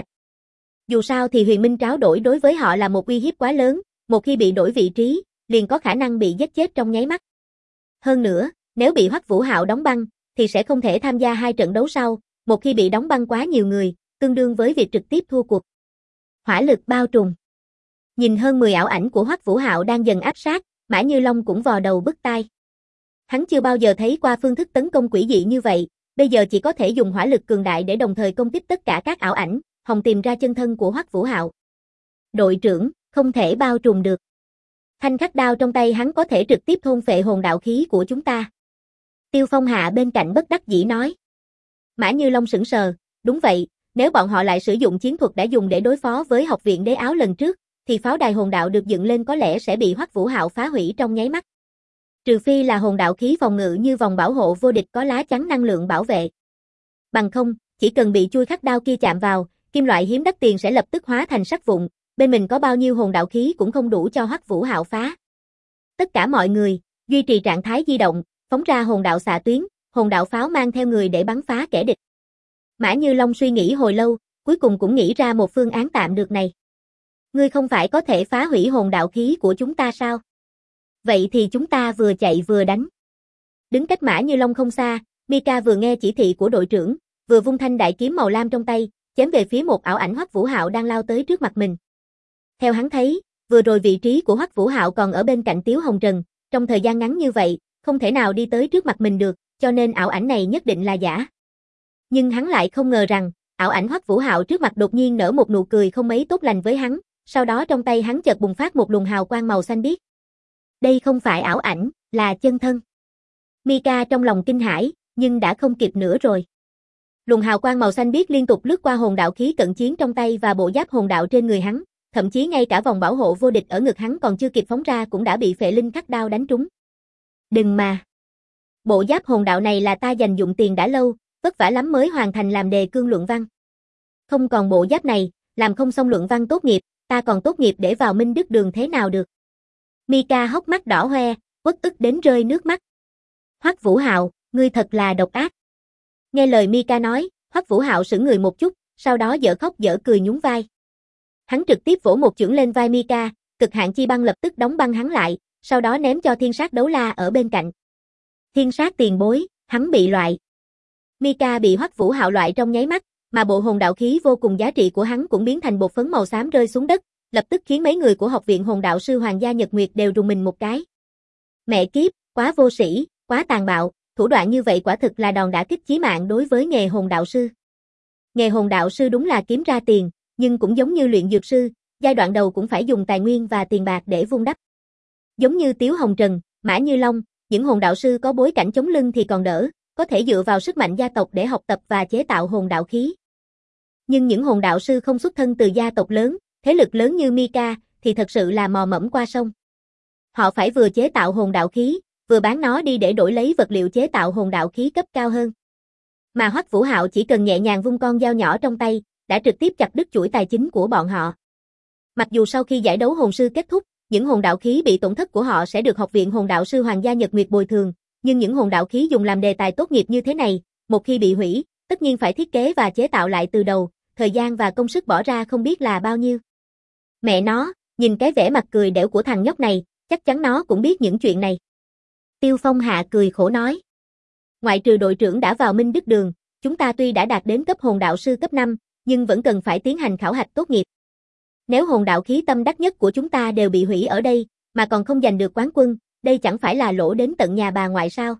Dù sao thì Huyền Minh tráo đổi đối với họ là một uy hiếp quá lớn, một khi bị đổi vị trí, liền có khả năng bị giết chết trong nháy mắt. Hơn nữa, nếu bị Hoắc Vũ Hạo đóng băng, thì sẽ không thể tham gia hai trận đấu sau, một khi bị đóng băng quá nhiều người, tương đương với việc trực tiếp thua cuộc. Hỏa lực bao trùm. Nhìn hơn 10 ảo ảnh của Hoắc Vũ Hạo đang dần áp sát, Mã Như Long cũng vò đầu bứt tai. Hắn chưa bao giờ thấy qua phương thức tấn công quỷ dị như vậy, bây giờ chỉ có thể dùng hỏa lực cường đại để đồng thời công kích tất cả các ảo ảnh, hòng tìm ra chân thân của Hoắc Vũ Hạo. Đội trưởng, không thể bao trùm được. Thanh khắc đao trong tay hắn có thể trực tiếp thôn phệ hồn đạo khí của chúng ta. Tiêu Phong Hạ bên cạnh bất đắc dĩ nói. Mã Như Long sững sờ, đúng vậy, nếu bọn họ lại sử dụng chiến thuật đã dùng để đối phó với học viện đế áo lần trước, thì pháo đài hồn đạo được dựng lên có lẽ sẽ bị Hoắc Vũ Hạo phá hủy trong nháy mắt. Trừ phi là hồn đạo khí phòng ngự như vòng bảo hộ vô địch có lá chắn năng lượng bảo vệ. Bằng không, chỉ cần bị chui khắc đao kia chạm vào, kim loại hiếm đắt tiền sẽ lập tức hóa thành sắt vụn, bên mình có bao nhiêu hồn đạo khí cũng không đủ cho Hoắc Vũ Hạo phá. Tất cả mọi người, duy trì trạng thái di động, phóng ra hồn đạo xạ tuyến, hồn đạo pháo mang theo người để bắn phá kẻ địch. Mã Như Long suy nghĩ hồi lâu, cuối cùng cũng nghĩ ra một phương án tạm được này. Ngươi không phải có thể phá hủy hồn đạo khí của chúng ta sao? Vậy thì chúng ta vừa chạy vừa đánh. Đứng cách Mã Như Long không xa, Mika vừa nghe chỉ thị của đội trưởng, vừa vung thanh đại kiếm màu lam trong tay, chém về phía một ảo ảnh Hoắc Vũ Hạo đang lao tới trước mặt mình. Theo hắn thấy, vừa rồi vị trí của Hoắc Vũ Hạo còn ở bên cạnh Tiếu Hồng Trần, trong thời gian ngắn như vậy, không thể nào đi tới trước mặt mình được, cho nên ảo ảnh này nhất định là giả. Nhưng hắn lại không ngờ rằng, ảo ảnh Hoắc Vũ Hạo trước mặt đột nhiên nở một nụ cười không mấy tốt lành với hắn, sau đó trong tay hắn chợt bùng phát một luồng hào quang màu xanh biếc. Đây không phải ảo ảnh, là chân thân. Mika trong lòng kinh hãi, nhưng đã không kịp nữa rồi. Luồng hào quang màu xanh biếc liên tục lướt qua hồn đạo khí cận chiến trong tay và bộ giáp hồn đạo trên người hắn, thậm chí ngay cả vòng bảo hộ vô địch ở ngực hắn còn chưa kịp phóng ra cũng đã bị phệ linh khắc đao đánh trúng. Đừng mà. Bộ giáp hồn đạo này là ta dành dụng tiền đã lâu, vất vả lắm mới hoàn thành làm đề cương luận văn. Không còn bộ giáp này, làm không xong luận văn tốt nghiệp, ta còn tốt nghiệp để vào Minh Đức Đường thế nào được. Mika hốc mắt đỏ hoe, uất ức đến rơi nước mắt. Hoắc Vũ Hạo, ngươi thật là độc ác. Nghe lời Mika nói, Hoắc Vũ Hạo sững người một chút, sau đó dở khóc dở cười nhún vai. Hắn trực tiếp vỗ một chưởng lên vai Mika, cực hạn chi băng lập tức đóng băng hắn lại, sau đó ném cho thiên sát đấu la ở bên cạnh. Thiên sát tiền bối, hắn bị loại. Mika bị Hoắc Vũ Hạo loại trong nháy mắt, mà bộ hồn đạo khí vô cùng giá trị của hắn cũng biến thành bột phấn màu xám rơi xuống đất, lập tức khiến mấy người của học viện hồn đạo sư Hoàng gia Nhật Nguyệt đều rùng mình một cái. Mẹ kiếp, quá vô sĩ, quá tàn bạo, thủ đoạn như vậy quả thực là đòn đả kích chí mạng đối với nghề hồn đạo sư. Nghề hồn đạo sư đúng là kiếm ra tiền, nhưng cũng giống như luyện dược sư, giai đoạn đầu cũng phải dùng tài nguyên và tiền bạc để vun đắp. Giống như Tiếu Hồng Trần, Mã Như Long, những hồn đạo sư có bối cảnh chống lưng thì còn đỡ, có thể dựa vào sức mạnh gia tộc để học tập và chế tạo hồn đạo khí. Nhưng những hồn đạo sư không xuất thân từ gia tộc lớn, thế lực lớn như Mika, thì thật sự là mò mẫm qua sông. Họ phải vừa chế tạo hồn đạo khí, vừa bán nó đi để đổi lấy vật liệu chế tạo hồn đạo khí cấp cao hơn. Mà Hoắc Vũ Hạo chỉ cần nhẹ nhàng vung con dao nhỏ trong tay, đã trực tiếp chặt đứt chuỗi tài chính của bọn họ. Mặc dù sau khi giải đấu hồn sư kết thúc, những hồn đạo khí bị tổn thất của họ sẽ được học viện hồn đạo sư Hoàng gia Nhật Nguyệt bồi thường, nhưng những hồn đạo khí dùng làm đề tài tốt nghiệp như thế này, một khi bị hủy, tất nhiên phải thiết kế và chế tạo lại từ đầu, thời gian và công sức bỏ ra không biết là bao nhiêu. Mẹ nó, nhìn cái vẻ mặt cười đẻo của thằng nhóc này, chắc chắn nó cũng biết những chuyện này. Tiêu Phong Hạ cười khổ nói. Ngoại trừ đội trưởng đã vào Minh Đức Đường, chúng ta tuy đã đạt đến cấp hồn đạo sư cấp 5, nhưng vẫn cần phải tiến hành khảo hạch tốt nghiệp. Nếu hồn đạo khí tâm đắc nhất của chúng ta đều bị hủy ở đây, mà còn không giành được quán quân, đây chẳng phải là lỗ đến tận nhà bà ngoại sao?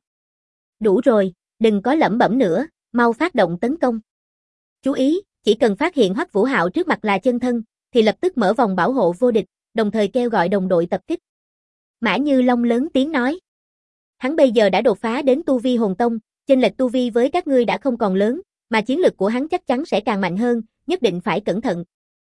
Đủ rồi, đừng có lẩm bẩm nữa, mau phát động tấn công. Chú ý, chỉ cần phát hiện Hoắc Vũ Hạo trước mặt là chân thân, thì lập tức mở vòng bảo hộ vô địch, đồng thời kêu gọi đồng đội tập kích. Mã Như Long lớn tiếng nói. Hắn bây giờ đã đột phá đến tu vi hồn tông, chênh lệch tu vi với các ngươi đã không còn lớn, mà chiến lực của hắn chắc chắn sẽ càng mạnh hơn, nhất định phải cẩn thận.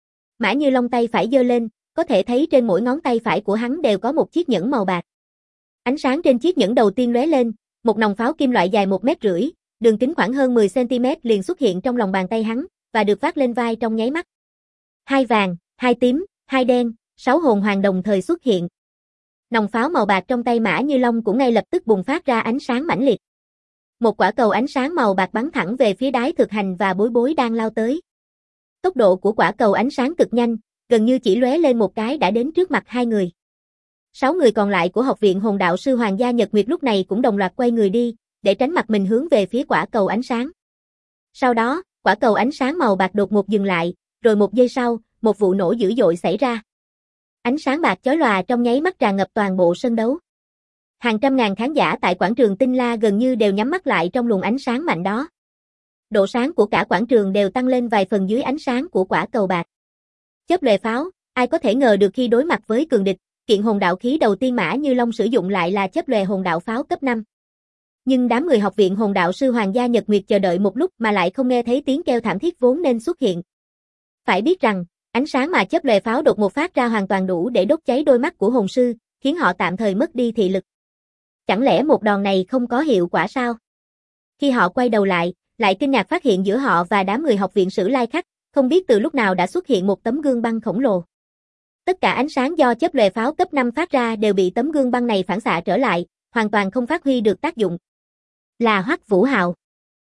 Mã Như Long tay phải giơ lên, có thể thấy trên mỗi ngón tay phải của hắn đều có một chiếc nhẫn màu bạc. Ánh sáng trên chiếc nhẫn đầu tiên lóe lên, một nòng pháo kim loại dài 1,5 mét, đường kính khoảng hơn 10 cm liền xuất hiện trong lòng bàn tay hắn, và được vác lên vai trong nháy mắt. 2 vàng, 2 tím, 2 đen, 6 hồn hoàng đồng thời xuất hiện. Nòng pháo màu bạc trong tay Mã Như Long cũng ngay lập tức bùng phát ra ánh sáng mãnh liệt. Một quả cầu ánh sáng màu bạc bắn thẳng về phía Đái Thực Hành và Bối Bối đang lao tới. Tốc độ của quả cầu ánh sáng cực nhanh, gần như chỉ lóe lên một cái đã đến trước mặt hai người. 6 người còn lại của học viện Hồn Đạo Sư Hoàng gia Nhật Nguyệt lúc này cũng đồng loạt quay người đi, để tránh mặt mình hướng về phía quả cầu ánh sáng. Sau đó, quả cầu ánh sáng màu bạc đột ngột dừng lại, rồi một giây sau, một vụ nổ dữ dội xảy ra. Ánh sáng bạc chói lòa trong nháy mắt tràn ngập toàn bộ sân đấu. Hàng trăm ngàn khán giả tại quảng trường Tinh La gần như đều nhắm mắt lại trong luồng ánh sáng mạnh đó. Độ sáng của cả quảng trường đều tăng lên vài phần dưới ánh sáng của quả cầu bạc. Chớp lòe pháo, ai có thể ngờ được khi đối mặt với cường địch, kiện hồn đạo khí đầu tiên Mã Như Long sử dụng lại là chớp lòe hồn đạo pháo cấp 5. Nhưng đám người học viện Hồn Đạo Sư Hoàng gia Nhật Nguyệt chờ đợi một lúc mà lại không nghe thấy tiếng kêu thảm thiết vốn nên xuất hiện. Phải biết rằng, ánh sáng mà chớp lòe pháo đột ngột phát ra hoàn toàn đủ để đốt cháy đôi mắt của hồn sư, khiến họ tạm thời mất đi thị lực. Chẳng lẽ một đòn này không có hiệu quả sao? Khi họ quay đầu lại kinh ngạc phát hiện giữa họ và đám người học viện Sử Lai Khắc, không biết từ lúc nào đã xuất hiện một tấm gương băng khổng lồ. Tất cả ánh sáng do chớp lòe pháo cấp 5 phát ra đều bị tấm gương băng này phản xạ trở lại, hoàn toàn không phát huy được tác dụng. Là Hoắc Vũ Hạo.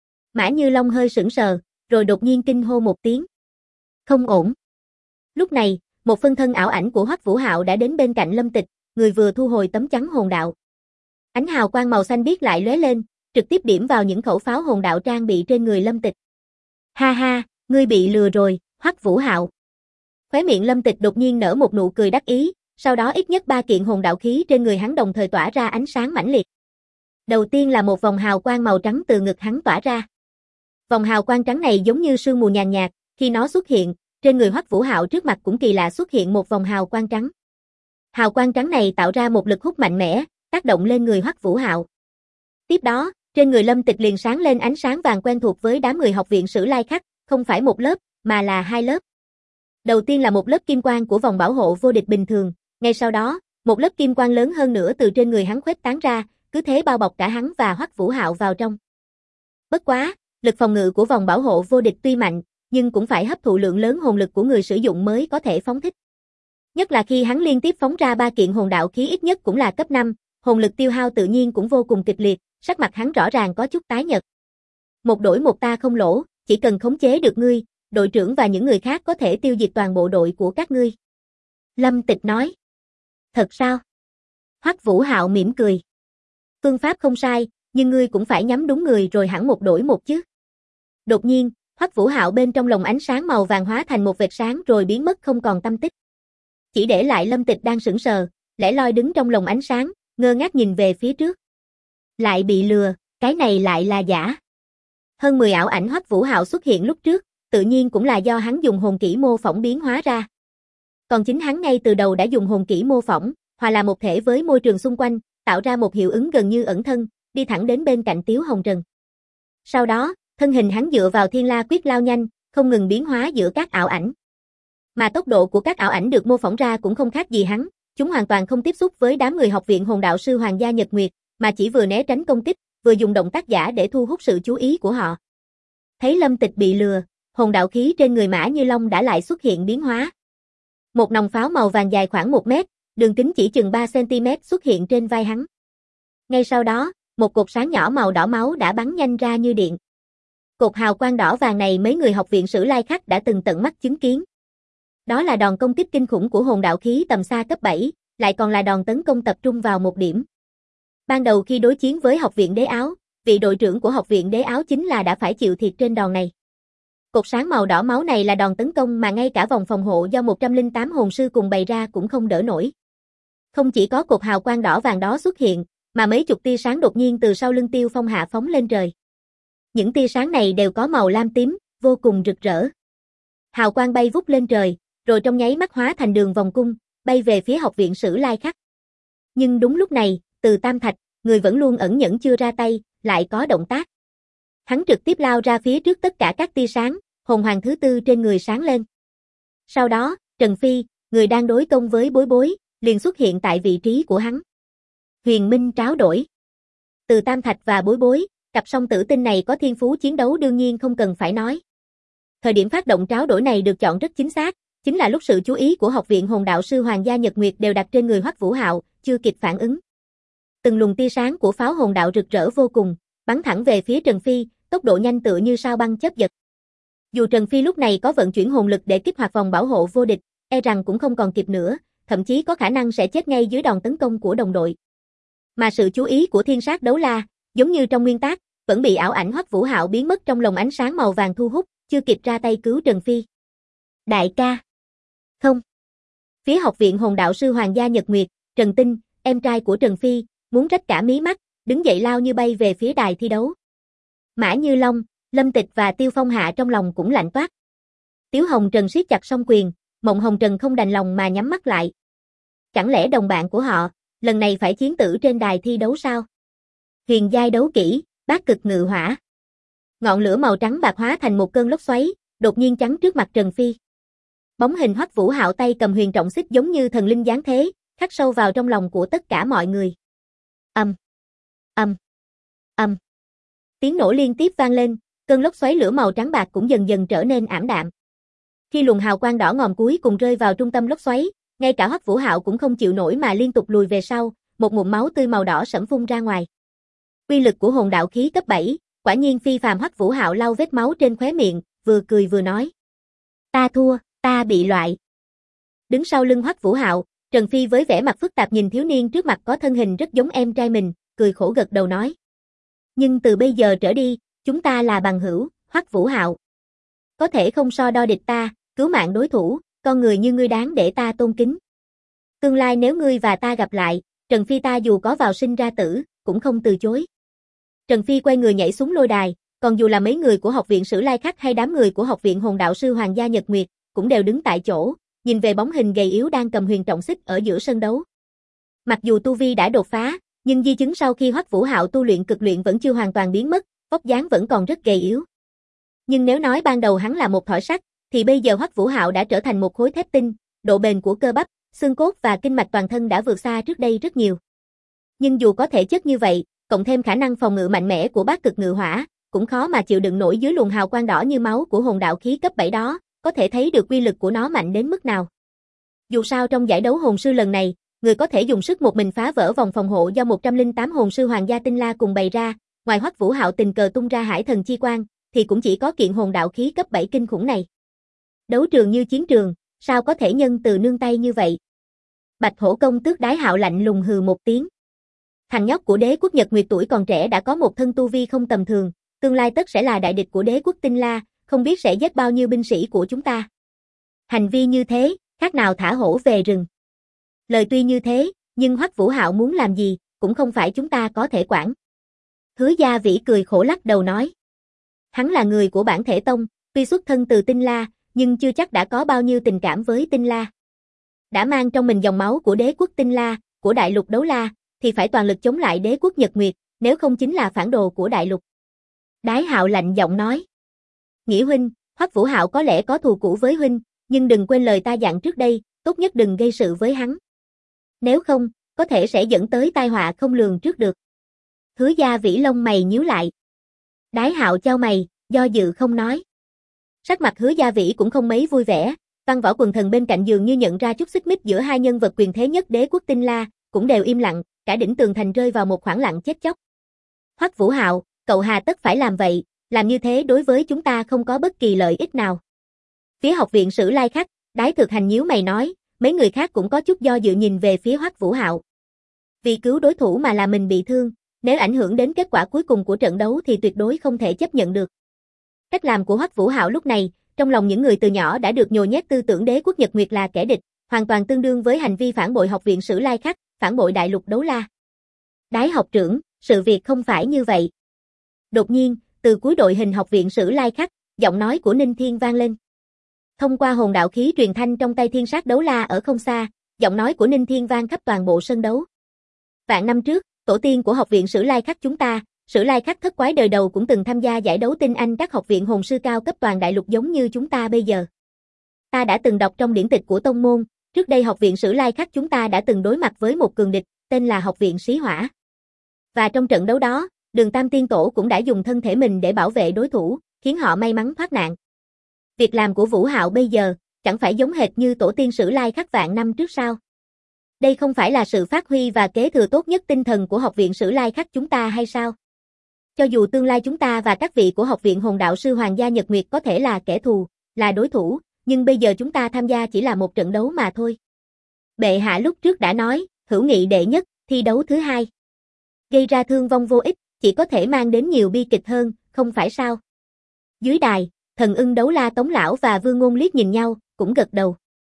Mã Như Long hơi sững sờ, rồi đột nhiên kinh hô một tiếng. Không ổn. Lúc này, một phân thân ảo ảnh của Hoắc Vũ Hạo đã đến bên cạnh Lâm Tịch, người vừa thu hồi tấm chắn hồn đạo. Ánh hào quang màu xanh biếc lại lóe lên, trực tiếp điểm vào những khẩu pháo hồn đạo trang bị trên người Lâm Tịch. Ha ha, ngươi bị lừa rồi, Hoắc Vũ Hạo. Khóe miệng Lâm Tịch đột nhiên nở một nụ cười đắc ý, sau đó ít nhất 3 kiện hồn đạo khí trên người hắn đồng thời tỏa ra ánh sáng mãnh liệt. Đầu tiên là một vòng hào quang màu trắng từ ngực hắn tỏa ra. Vòng hào quang trắng này giống như sương mù nhàn nhạt, khi nó xuất hiện, trên người Hoắc Vũ Hạo trước mặt cũng kỳ lạ xuất hiện một vòng hào quang trắng. Hào quang trắng này tạo ra một lực hút mạnh mẽ, tác động lên người Hoắc Vũ Hạo. Tiếp đó, trên người Lâm Tịch liền sáng lên ánh sáng vàng quen thuộc với đám người học viện Sử Lai Khắc, không phải một lớp, mà là 2 lớp. Đầu tiên là một lớp kim quang của vòng bảo hộ vô địch bình thường, ngay sau đó, một lớp kim quang lớn hơn nữa từ trên người hắn khuếch tán ra, cứ thế bao bọc cả hắn và Hoắc Vũ Hạo vào trong. Bất quá, lực phòng ngự của vòng bảo hộ vô địch tuy mạnh, nhưng cũng phải hấp thụ lượng lớn hồn lực của người sử dụng mới có thể phóng thích. Nhất là khi hắn liên tiếp phóng ra 3 kiện hồn đạo khí ít nhất cũng là cấp 5, hồn lực tiêu hao tự nhiên cũng vô cùng kịch liệt, sắc mặt hắn rõ ràng có chút tái nhợt. Một đổi một ta không lỗ, chỉ cần khống chế được ngươi, đội trưởng và những người khác có thể tiêu diệt toàn bộ đội của các ngươi. Lâm Tịch nói. Thật sao? Hoắc Vũ Hạo mỉm cười. Phương pháp không sai, nhưng ngươi cũng phải nhắm đúng người rồi hẳn một đổi một chứ. Đột nhiên, Hoắc Vũ Hạo bên trong lồng ánh sáng màu vàng hóa thành một vệt sáng rồi biến mất không còn tăm tích. Chỉ để lại Lâm Tịch đang sững sờ, lẻ loi đứng trong lồng ánh sáng, ngơ ngác nhìn về phía trước. Lại bị lừa, cái này lại là giả. Hơn 10 ảo ảnh Hoắc Vũ Hạo xuất hiện lúc trước, tự nhiên cũng là do hắn dùng hồn kỹ mô phỏng biến hóa ra. Còn chính hắn ngay từ đầu đã dùng hồn kỹ mô phỏng, hòa là một thể với môi trường xung quanh, tạo ra một hiệu ứng gần như ẩn thân, đi thẳng đến bên cạnh Tiếu Hồng Trần. Sau đó, thân hình hắn dựa vào Thiên La Quyết lao nhanh, không ngừng biến hóa giữa các ảo ảnh. Mà tốc độ của các ảo ảnh được mô phỏng ra cũng không khác gì hắn, chúng hoàn toàn không tiếp xúc với đám người học viện Hồn Đạo Sư Hoàng gia Nhật Nguyệt, mà chỉ vừa né tránh công kích, vừa dùng động tác giả để thu hút sự chú ý của họ. Thấy Lâm Tịch bị lừa, hồn đạo khí trên người Mã Như Long đã lại xuất hiện biến hóa. Một nòng pháo màu vàng dài khoảng 1 mét, đường kính chỉ chừng 3 cm xuất hiện trên vai hắn. Ngay sau đó, một cột sáng nhỏ màu đỏ máu đã bắn nhanh ra như điện. Cột hào quang đỏ vàng này mấy người học viện Sử Lai Khắc đã từng tận mắt chứng kiến. Đó là đòn công kích kinh khủng của hồn đạo khí tầm xa cấp 7, lại còn là đòn tấn công tập trung vào một điểm. Ban đầu khi đối chiến với học viện Đế Áo, vị đội trưởng của học viện Đế Áo chính là đã phải chịu thiệt trên đòn này. Cột sáng màu đỏ máu này là đòn tấn công mà ngay cả vòng phòng hộ do 108 hồn sư cùng bày ra cũng không đỡ nổi. Không chỉ có cột hào quang đỏ vàng đó xuất hiện, mà mấy chục tia sáng đột nhiên từ sau lưng Tiêu Phong hạ phóng lên trời. Những tia sáng này đều có màu lam tím, vô cùng rực rỡ. Hào quang bay vút lên trời, rồi trong nháy mắt hóa thành đường vòng cung, bay về phía học viện Sử Lai Khắc. Nhưng đúng lúc này, Từ Tam Thạch, người vẫn luôn ẩn nhẫn chưa ra tay, lại có động tác. Hắn trực tiếp lao ra phía trước tất cả các tia sáng, hồn hoàng thứ 4 trên người sáng lên. Sau đó, Trần Phi, người đang đối công với Bối Bối, liền xuất hiện tại vị trí của hắn. Huyền Minh tráo đổi. Từ Tam Thạch và Bối Bối, cặp song tử tinh này có thiên phú chiến đấu đương nhiên không cần phải nói. Thời điểm phát động tráo đổi này được chọn rất chính chính là lúc sự chú ý của Học viện Hồn Đạo Sư Hoàng gia Nhật Nguyệt đều đặt trên người Hoắc Vũ Hạo, chưa kịp phản ứng. Từng luồng tia sáng của pháo hồn đạo rực rỡ vô cùng, bắn thẳng về phía Trần Phi, tốc độ nhanh tựa như sao băng chớp giật. Dù Trần Phi lúc này có vận chuyển hồn lực để kích hoạt vòng bảo hộ vô địch, e rằng cũng không còn kịp nữa, thậm chí có khả năng sẽ chết ngay dưới đòn tấn công của đồng đội. Mà sự chú ý của Thiên Sát Đấu La, giống như trong nguyên tác, vẫn bị ảo ảnh Hoắc Vũ Hạo biến mất trong lồng ánh sáng màu vàng thu hút, chưa kịp ra tay cứu Trần Phi. Đại ca. Không. Phía Học viện Hồn Đạo Sư Hoàng gia Nhật Nguyệt, Trần Tinh, em trai của Trần Phi, muốn rách cả mí mắt, đứng dậy lao như bay về phía đài thi đấu. Mã Như Long, Lâm Tịch và Tiêu Phong Hạ trong lòng cũng lạnh toát. Tiếu Hồng Trần siết chặt song quyền, Mộng Hồng Trần không đành lòng mà nhắm mắt lại. Chẳng lẽ đồng bạn của họ, lần này phải chiến tử trên đài thi đấu sao? Huyền giai đấu kỹ, Bát Cực Ngự Hỏa. Ngọn lửa màu trắng bạc hóa thành một cơn lốc xoáy, đột nhiên chắn trước mặt Trần Phi. Bóng hình Hoắc Vũ Hạo tay cầm huyền trọng xích giống như thần linh giáng thế, khắc sâu vào trong lòng của tất cả mọi người. Ầm, ầm, ầm. Tiếng nổ liên tiếp vang lên, cơn lốc xoáy lửa màu trắng bạc cũng dần dần trở nên ảm đạm. Khi luồng hào quang đỏ ngòm cuối cùng rơi vào trung tâm lốc xoáy, ngay cả Hoắc Vũ Hạo cũng không chịu nổi mà liên tục lùi về sau, một ngụm máu tươi màu đỏ sẫm phun ra ngoài. Uy lực của hồn đạo khí cấp 7, quả nhiên phi phàm. Hoắc Vũ Hạo lau vết máu trên khóe miệng, vừa cười vừa nói: "Ta thua, ta bị loại." Đứng sau lưng Hoắc Vũ Hạo, Trần Phi với vẻ mặt phức tạp nhìn thiếu niên trước mặt có thân hình rất giống em trai mình, cười khổ gật đầu nói: "Nhưng từ bây giờ trở đi, chúng ta là bằng hữu, Hoắc Vũ Hạo. Có thể không so đo địch ta, cứu mạng đối thủ, con người như ngươi đáng để ta tôn kính. Tương lai nếu ngươi và ta gặp lại, Trần Phi ta dù có vào sinh ra tử, cũng không từ chối." Trần Phi quay người nhảy xuống lôi đài, còn dù là mấy người của Học viện Sử Lai Khắc hay đám người của Học viện Hồn Đạo Sư Hoàng gia Nhật Nguyệt, cũng đều đứng tại chỗ, nhìn về bóng hình gầy yếu đang cầm huyền trọng xích ở giữa sân đấu. Mặc dù tu vi đã đột phá, nhưng di chứng sau khi Hoắc Vũ Hạo tu luyện cực luyện vẫn chưa hoàn toàn biến mất, vóc dáng vẫn còn rất gầy yếu. Nhưng nếu nói ban đầu hắn là một thỏi sắt, thì bây giờ Hoắc Vũ Hạo đã trở thành một khối thép tinh, độ bền của cơ bắp, xương cốt và kinh mạch toàn thân đã vượt xa trước đây rất nhiều. Nhưng dù có thể chất như vậy, cộng thêm khả năng phòng ngự mạnh mẽ của Bát Cực Ngự Hỏa, cũng khó mà chịu đựng nổi dưới luồng hào quang đỏ như máu của hồn đạo khí cấp 7 đó, có thể thấy được uy lực của nó mạnh đến mức nào. Dù sao trong giải đấu hồn sư lần này, người có thể dùng sức một mình phá vỡ vòng phòng hộ do 108 hồn sư Hoàng gia Tinh La cùng bày ra, ngoài Hoắc Vũ Hạo tình cờ tung ra Hải Thần Chi Quang, thì cũng chỉ có kiện hồn đạo khí cấp 7 kinh khủng này. Đấu trường như chiến trường, sao có thể nhân từ nương tay như vậy? Bạch Hổ công tước Đái Hạo lạnh lùng hừ một tiếng. Thằng nhóc của Đế quốc Nhật Nguyệt tuổi còn trẻ đã có một thân tu vi không tầm thường, tương lai tất sẽ là đại địch của Đế quốc Tinh La, không biết sẽ giết bao nhiêu binh sĩ của chúng ta. Hành vi như thế, khác nào thả hổ về rừng. Lời tuy như thế, nhưng Hoắc Vũ Hạo muốn làm gì, cũng không phải chúng ta có thể quản. Hứa Gia Vĩ cười khổ lắc đầu nói. Hắn là người của Bản Thể Tông, tuy xuất thân từ Tinh La, nhưng chưa chắc đã có bao nhiêu tình cảm với Tinh La. Đã mang trong mình dòng máu của Đế quốc Tinh La, của Đại lục Đấu La, thì phải toàn lực chống lại Đế quốc Nhật Nguyệt, nếu không chính là phản đồ của Đại lục. Đái Hạo lạnh giọng nói. Nghĩa huynh, Hoắc Vũ Hạo có lẽ có thù cũ với huynh, nhưng đừng quên lời ta dặn trước đây, tốt nhất đừng gây sự với hắn. Nếu không, có thể sẽ dẫn tới tai họa không lường trước được. Hứa Gia Vĩ lông mày nhíu lại. Đái Hạo chau mày, do dự không nói. Sắc mặt Hứa Gia Vĩ cũng không mấy vui vẻ, Văn Võ quần thần bên cạnh dường như nhận ra chút xích mích giữa hai nhân vật quyền thế nhất Đế quốc Tinh La, cũng đều im lặng, cả đỉnh tường thành rơi vào một khoảng lặng chết chóc. Hoắc Vũ Hạo, cậu hà tất phải làm vậy, làm như thế đối với chúng ta không có bất kỳ lợi ích nào. Phía Học viện Sử Lai Khắc, Đái Thực Hành nhíu mày nói, mấy người khác cũng có chút do dự nhìn về phía Hoắc Vũ Hạo. Vì cứu đối thủ mà làm mình bị thương, nếu ảnh hưởng đến kết quả cuối cùng của trận đấu thì tuyệt đối không thể chấp nhận được. Cách làm của Hoắc Vũ Hạo lúc này, trong lòng những người từ nhỏ đã được nhồi nhét tư tưởng Đế quốc Nhật Nguyệt là kẻ địch, hoàn toàn tương đương với hành vi phản bội Học viện Sử Lai Khắc, phản bội Đại lục Đấu La. Đái học trưởng, sự việc không phải như vậy. Đột nhiên, từ cuối đội hình Học viện Sử Lai Khắc, giọng nói của Ninh Thiên vang lên. Thông qua hồn đạo khí truyền thanh trong tay Thiên Sát Đấu La ở không xa, giọng nói của Ninh Thiên vang khắp toàn bộ sân đấu. Vạn năm trước, tổ tiên của Học viện Sử Lai Khắc chúng ta, Sử Lai Khắc thất quái đời đầu cũng từng tham gia giải đấu tinh anh các học viện hồn sư cao cấp toàn đại lục giống như chúng ta bây giờ. Ta đã từng đọc trong điển tịch của tông môn, trước đây Học viện Sử Lai Khắc chúng ta đã từng đối mặt với một cường địch, tên là Học viện Xí Hỏa. Và trong trận đấu đó, Đường Tam Tiên Tổ cũng đã dùng thân thể mình để bảo vệ đối thủ, khiến họ may mắn thoát nạn. Việc làm của Vũ Hạo bây giờ, chẳng phải giống hệt như tổ tiên Sử Lai Khắc vạn năm trước sao? Đây không phải là sự phát huy và kế thừa tốt nhất tinh thần của học viện Sử Lai Khắc chúng ta hay sao? Cho dù tương lai chúng ta và các vị của học viện Hồn Đạo Sư Hoàng gia Nhật Nguyệt có thể là kẻ thù, là đối thủ, nhưng bây giờ chúng ta tham gia chỉ là một trận đấu mà thôi. Bệ hạ lúc trước đã nói, hữu nghị đệ nhất, thi đấu thứ hai. Gây ra thương vong vô ích, chỉ có thể mang đến nhiều bi kịch hơn, không phải sao? Dưới đài, Thần Ưng Đấu La Tống Lão và Vương Ngôn liếc nhìn nhau, cũng gật đầu.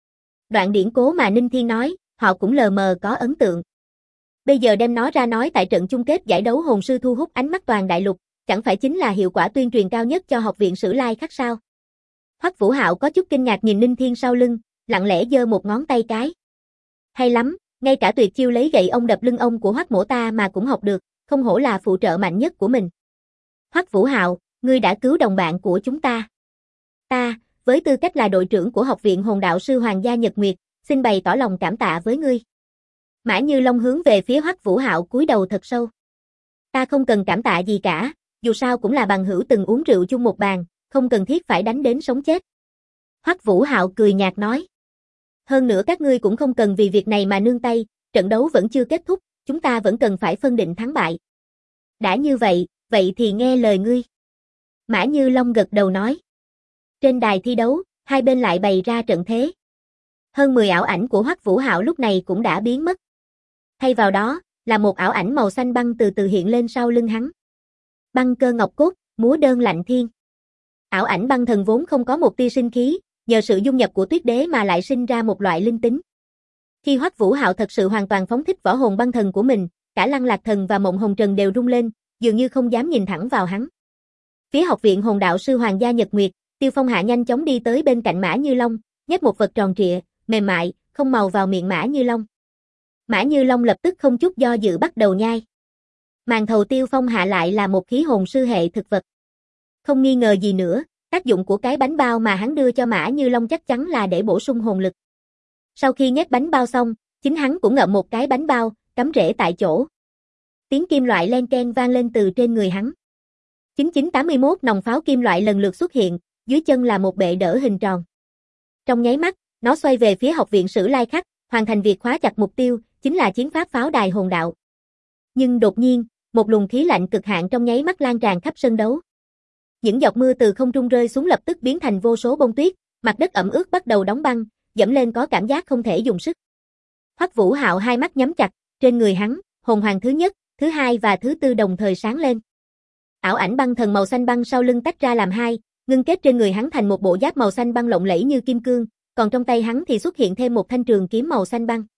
Đoạn điển cố mà Ninh Thiên nói, họ cũng lờ mờ có ấn tượng. Bây giờ đem nó ra nói tại trận chung kết giải đấu hồn sư thu hút ánh mắt toàn đại lục, chẳng phải chính là hiệu quả tuyên truyền cao nhất cho học viện Sử Lai Khắc sao? Hoắc Vũ Hạo có chút kinh ngạc nhìn Ninh Thiên sau lưng, lặng lẽ giơ một ngón tay cái. Hay lắm, ngay cả tuyệt chiêu lấy gậy ông đập lưng ông của Hoắc mỗ ta mà cũng học được, không hổ là phụ trợ mạnh nhất của mình. Hoắc Vũ Hạo, ngươi đã cứu đồng bạn của chúng ta. Ta, với tư cách là đội trưởng của học viện Hồn Đạo Sư Hoàng gia Nhật Nguyệt, xin bày tỏ lòng cảm tạ với ngươi. Mã Như Long hướng về phía Hoắc Vũ Hạo cúi đầu thật sâu. Ta không cần cảm tạ gì cả, dù sao cũng là bằng hữu từng uống rượu chung một bàn, không cần thiết phải đánh đến sống chết. Hoắc Vũ Hạo cười nhạt nói. Hơn nữa các ngươi cũng không cần vì việc này mà nương tay, trận đấu vẫn chưa kết thúc, chúng ta vẫn cần phải phân định thắng bại. Đã như vậy, vậy thì nghe lời ngươi. Mã Như Long gật đầu nói. Trên đài thi đấu, hai bên lại bày ra trận thế. Hơn 10 ảo ảnh của Hoắc Vũ Hạo lúc này cũng đã biến mất. Thay vào đó, là một ảo ảnh màu xanh băng từ từ hiện lên sau lưng hắn. Băng cơ ngọc cốt, múa đơn lạnh thiên. Ảo ảnh băng thần vốn không có một tia sinh khí, nhờ sự dung nhập của Tuyết Đế mà lại sinh ra một loại linh tính. Khi Hoắc Vũ Hạo thật sự hoàn toàn phóng thích võ hồn băng thần của mình, cả Lăng Lạc Thần và Mộng Hồng Trần đều rung lên, dường như không dám nhìn thẳng vào hắn. Phía học viện Hồn Đạo Sư Hoàng gia Nhật Nguyệt, Tiêu Phong Hạ nhanh chóng đi tới bên cạnh Mã Như Long, nhét một vật tròn trịa, mềm mại, không màu vào miệng Mã Như Long. Mã Như Long lập tức không chút do dự bắt đầu nhai. Màn thầu Tiêu Phong Hạ lại là một khí hồn sư hệ thực vật. Không nghi ngờ gì nữa, tác dụng của cái bánh bao mà hắn đưa cho Mã Như Long chắc chắn là để bổ sung hồn lực. Sau khi nhét bánh bao xong, chính hắn cũng ngậm một cái bánh bao, cắm rễ tại chỗ. Tiếng kim loại len keng vang lên từ trên người hắn. 9981 nòng pháo kim loại lần lượt xuất hiện, dưới chân là một bệ đỡ hình tròn. Trong nháy mắt, nó xoay về phía học viện Sử Lai Khắc, hoàn thành việc khóa chặt mục tiêu, chính là chiến pháp pháo đài hồn đạo. Nhưng đột nhiên, một luồng khí lạnh cực hạn trong nháy mắt lan tràn khắp sân đấu. Những giọt mưa từ không trung rơi xuống lập tức biến thành vô số bông tuyết, mặt đất ẩm ướt bắt đầu đóng băng, dẫm lên có cảm giác không thể dùng sức. Hoắc Vũ Hạo hai mắt nhắm chặt, trên người hắn, hồn hoàng thứ nhất, thứ hai và thứ tư đồng thời sáng lên. Ảo ảnh băng thần màu xanh băng sau lưng tách ra làm hai, ngưng kết trên người hắn thành một bộ giáp màu xanh băng lộng lẫy như kim cương, còn trong tay hắn thì xuất hiện thêm một thanh trường kiếm màu xanh băng.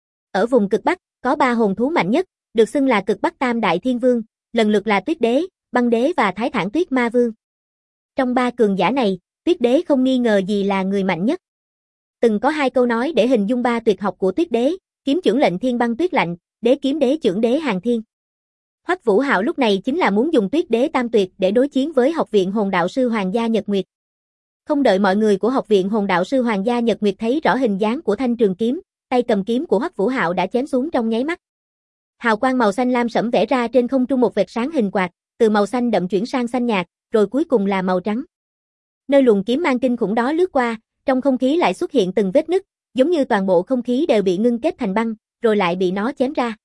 Ở vùng cực Bắc, có 3 hồn thú mạnh nhất, được xưng là cực Bắc Tam Đại Thiên Vương, lần lượt là Tuyết Đế, Băng Đế và Thái Thản Tuyết Ma Vương. Trong 3 cường giả này, Tuyết Đế không nghi ngờ gì là người mạnh nhất. Từng có 2 câu nói để hình dung 3 tuyệt học của Tuyết Đế, kiếm chưởng lệnh thiên băng tuyết lạnh, đế kiếm đế chưởng đế hàng thiên. Hoắc Vũ Hạo lúc này chính là muốn dùng Tuyết Đế tam tuyệt để đối chiến với học viện Hồn Đạo Sư Hoàng gia Nhật Nguyệt. Không đợi mọi người của học viện Hồn Đạo Sư Hoàng gia Nhật Nguyệt thấy rõ hình dáng của thanh trường kiếm, tay cầm kiếm của Hoắc Vũ Hạo đã chém xuống trong nháy mắt. Hào quang màu xanh lam sẫm vẽ ra trên không trung một vệt sáng hình quạt, từ màu xanh đậm chuyển sang xanh nhạt, rồi cuối cùng là màu trắng. Nơi luồng kiếm mang kinh khủng đó lướt qua, trong không khí lại xuất hiện từng vết nứt, giống như toàn bộ không khí đều bị ngưng kết thành băng, rồi lại bị nó chém ra.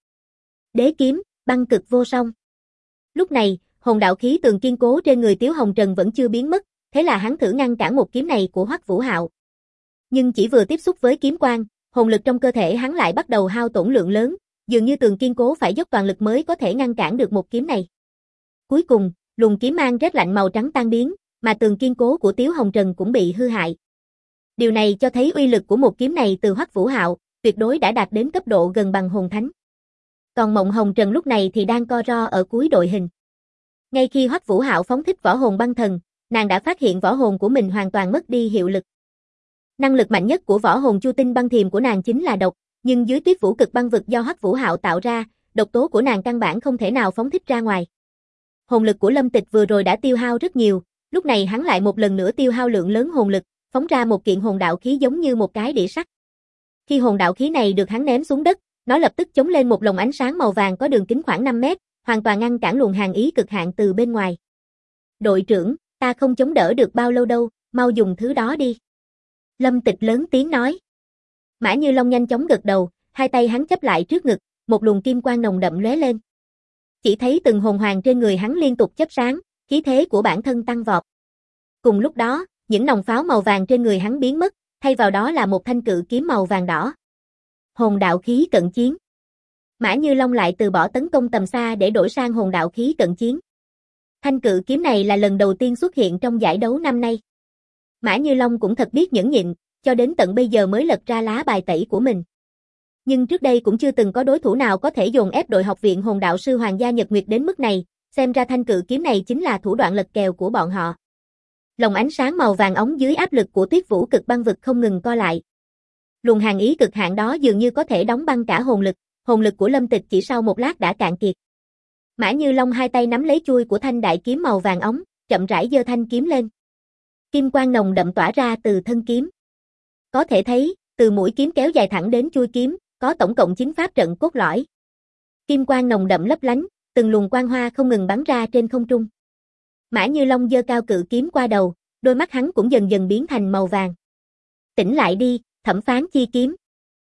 Đế kiếm, băng cực vô song. Lúc này, hồn đạo khí tường kiên cố trên người Tiếu Hồng Trần vẫn chưa biến mất, thế là hắn thử ngăn cản một kiếm này của Hoắc Vũ Hạo. Nhưng chỉ vừa tiếp xúc với kiếm quang, hồn lực trong cơ thể hắn lại bắt đầu hao tổn lượng lớn, dường như tường kiên cố phải dốc toàn lực mới có thể ngăn cản được một kiếm này. Cuối cùng, luồng kiếm mang rét lạnh màu trắng tan biến, mà tường kiên cố của Tiếu Hồng Trần cũng bị hư hại. Điều này cho thấy uy lực của một kiếm này từ Hoắc Vũ Hạo, tuyệt đối đã đạt đến cấp độ gần bằng hồn thánh. Còn Mộng Hồng Trần lúc này thì đang co ro ở cuối đội hình. Ngay khi Hoắc Vũ Hạo phóng thích võ hồn băng thần, nàng đã phát hiện võ hồn của mình hoàn toàn mất đi hiệu lực. Năng lực mạnh nhất của võ hồn Chu Tinh băng thiềm của nàng chính là độc, nhưng dưới Tuyết Vũ cực băng vực do Hoắc Vũ Hạo tạo ra, độc tố của nàng căn bản không thể nào phóng thích ra ngoài. Hồn lực của Lâm Tịch vừa rồi đã tiêu hao rất nhiều, lúc này hắn lại một lần nữa tiêu hao lượng lớn hồn lực, phóng ra một kiện hồn đạo khí giống như một cái đĩa sắt. Khi hồn đạo khí này được hắn ném xuống đất, nó lập tức chống lên một lồng ánh sáng màu vàng có đường kính khoảng 5 mét, hoàn toàn ngăn cản luồng hàn ý cực hạn từ bên ngoài. Đội trưởng, ta không chống đỡ được bao lâu đâu, mau dùng thứ đó đi. Lâm Tịch lớn tiếng nói. Mã Như Long nhanh chóng gật đầu, hai tay hắn chắp lại trước ngực, một luồng kim quang nồng đậm lóe lên. Chỉ thấy từng hồn hoàng trên người hắn liên tục chớp sáng, khí thế của bản thân tăng vọt. Cùng lúc đó, những nòng pháo màu vàng trên người hắn biến mất, thay vào đó là một thanh cự kiếm màu vàng đỏ. Hồn đạo khí cận chiến. Mã Như Long lại từ bỏ tấn công tầm xa để đổi sang hồn đạo khí cận chiến. Thanh cự kiếm này là lần đầu tiên xuất hiện trong giải đấu năm nay. Mã Như Long cũng thật biết nhẫn nhịn, cho đến tận bây giờ mới lật ra lá bài tẩy của mình. Nhưng trước đây cũng chưa từng có đối thủ nào có thể dồn ép đội học viện hồn đạo sư Hoàng gia Nhật Nguyệt đến mức này, xem ra thanh cự kiếm này chính là thủ đoạn lật kèo của bọn họ. Lồng ánh sáng màu vàng óng dưới áp lực của Tuyết Vũ Cực Băng Vực không ngừng co lại. Luồng hàn ý cực hạn đó dường như có thể đóng băng cả hồn lực của Lâm Tịch chỉ sau một lát đã cạn kiệt. Mã Như Long hai tay nắm lấy chuôi của thanh đại kiếm màu vàng óng, chậm rãi giơ thanh kiếm lên. Kim quang nồng đậm tỏa ra từ thân kiếm. Có thể thấy, từ mũi kiếm kéo dài thẳng đến chuôi kiếm, có tổng cộng 9 pháp trận cốt lõi. Kim quang nồng đậm lấp lánh, từng luồng quang hoa không ngừng bắn ra trên không trung. Mã Như Long giơ cao cự kiếm qua đầu, đôi mắt hắn cũng dần dần biến thành màu vàng. Tỉnh lại đi, thẩm phán chi kiếm.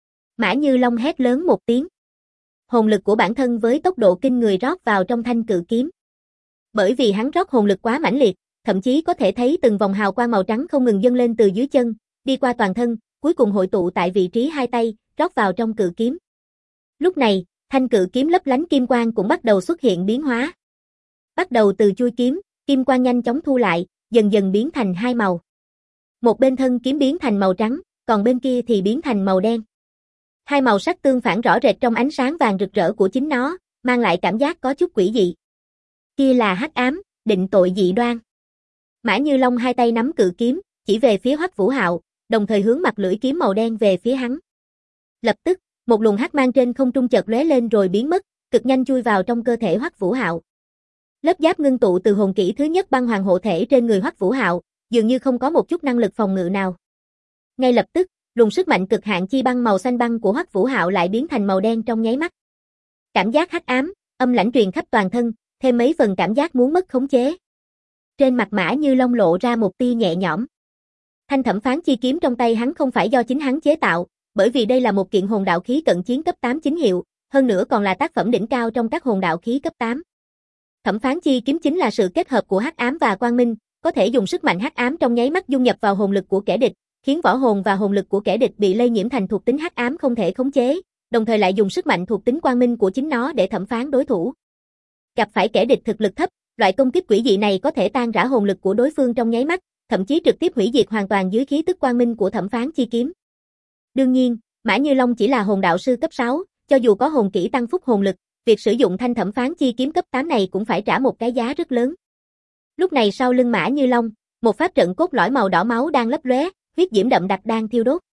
Mã Như Long hét lớn một tiếng. Hồn lực của bản thân với tốc độ kinh người rót vào trong thanh cự kiếm. Bởi vì hắn rót hồn lực quá mãnh liệt, thậm chí có thể thấy từng vòng hào quang màu trắng không ngừng dâng lên từ dưới chân, đi qua toàn thân, cuối cùng hội tụ tại vị trí hai tay, rót vào trong cự kiếm. Lúc này, thanh cự kiếm lấp lánh kim quang cũng bắt đầu xuất hiện biến hóa. Bắt đầu từ chuôi kiếm, kim quang nhanh chóng thu lại, dần dần biến thành hai màu. Một bên thân kiếm biến thành màu trắng, còn bên kia thì biến thành màu đen. Hai màu sắc tương phản rõ rệt trong ánh sáng vàng rực rỡ của chính nó, mang lại cảm giác có chút quỷ dị. Kia là hắc ám, định tội dị đoan. Mã Như Long hai tay nắm cự kiếm, chỉ về phía Hoắc Vũ Hạo, đồng thời hướng mặt lưỡi kiếm màu đen về phía hắn. Lập tức, một luồng hắc mang trên không trung chợt lóe lên rồi biến mất, cực nhanh chui vào trong cơ thể Hoắc Vũ Hạo. Lớp giáp ngưng tụ từ hồn kỹ thứ nhất băng hoàng hộ thể trên người Hoắc Vũ Hạo, dường như không có một chút năng lực phòng ngự nào. Ngay lập tức, luồng sức mạnh cực hạn chi băng màu xanh băng của Hoắc Vũ Hạo lại biến thành màu đen trong nháy mắt. Cảm giác hắc ám, âm lãnh truyền khắp toàn thân, thêm mấy phần cảm giác muốn mất khống chế. Trên mặt Mã Như Long lộ ra một tia nhẹ nhõm. Thanh thẩm phán chi kiếm trong tay hắn không phải do chính hắn chế tạo, bởi vì đây là một kiện hồn đạo khí cận chiến cấp 8 chính hiệu, hơn nữa còn là tác phẩm đỉnh cao trong các hồn đạo khí cấp 8. Thẩm phán chi kiếm chính là sự kết hợp của hắc ám và quang minh, có thể dùng sức mạnh hắc ám trong nháy mắt dung nhập vào hồn lực của kẻ địch, khiến võ hồn và hồn lực của kẻ địch bị lây nhiễm thành thuộc tính hắc ám không thể khống chế, đồng thời lại dùng sức mạnh thuộc tính quang minh của chính nó để thẩm phán đối thủ. Gặp phải kẻ địch thực lực thấp, loại công kích quỷ dị này có thể tan rã hồn lực của đối phương trong nháy mắt, thậm chí trực tiếp hủy diệt hoàn toàn dưới khí tức quang minh của thẩm phán chi kiếm. Đương nhiên, Mã Như Long chỉ là hồn đạo sư cấp 6, cho dù có hồn kỹ tăng phúc hồn lực, việc sử dụng thanh thẩm phán chi kiếm cấp 8 này cũng phải trả một cái giá rất lớn. Lúc này sau lưng Mã Như Long, một pháp trận cốt lõi màu đỏ máu đang lấp lóe, huyết diễm đậm đặc đang thiêu đốt.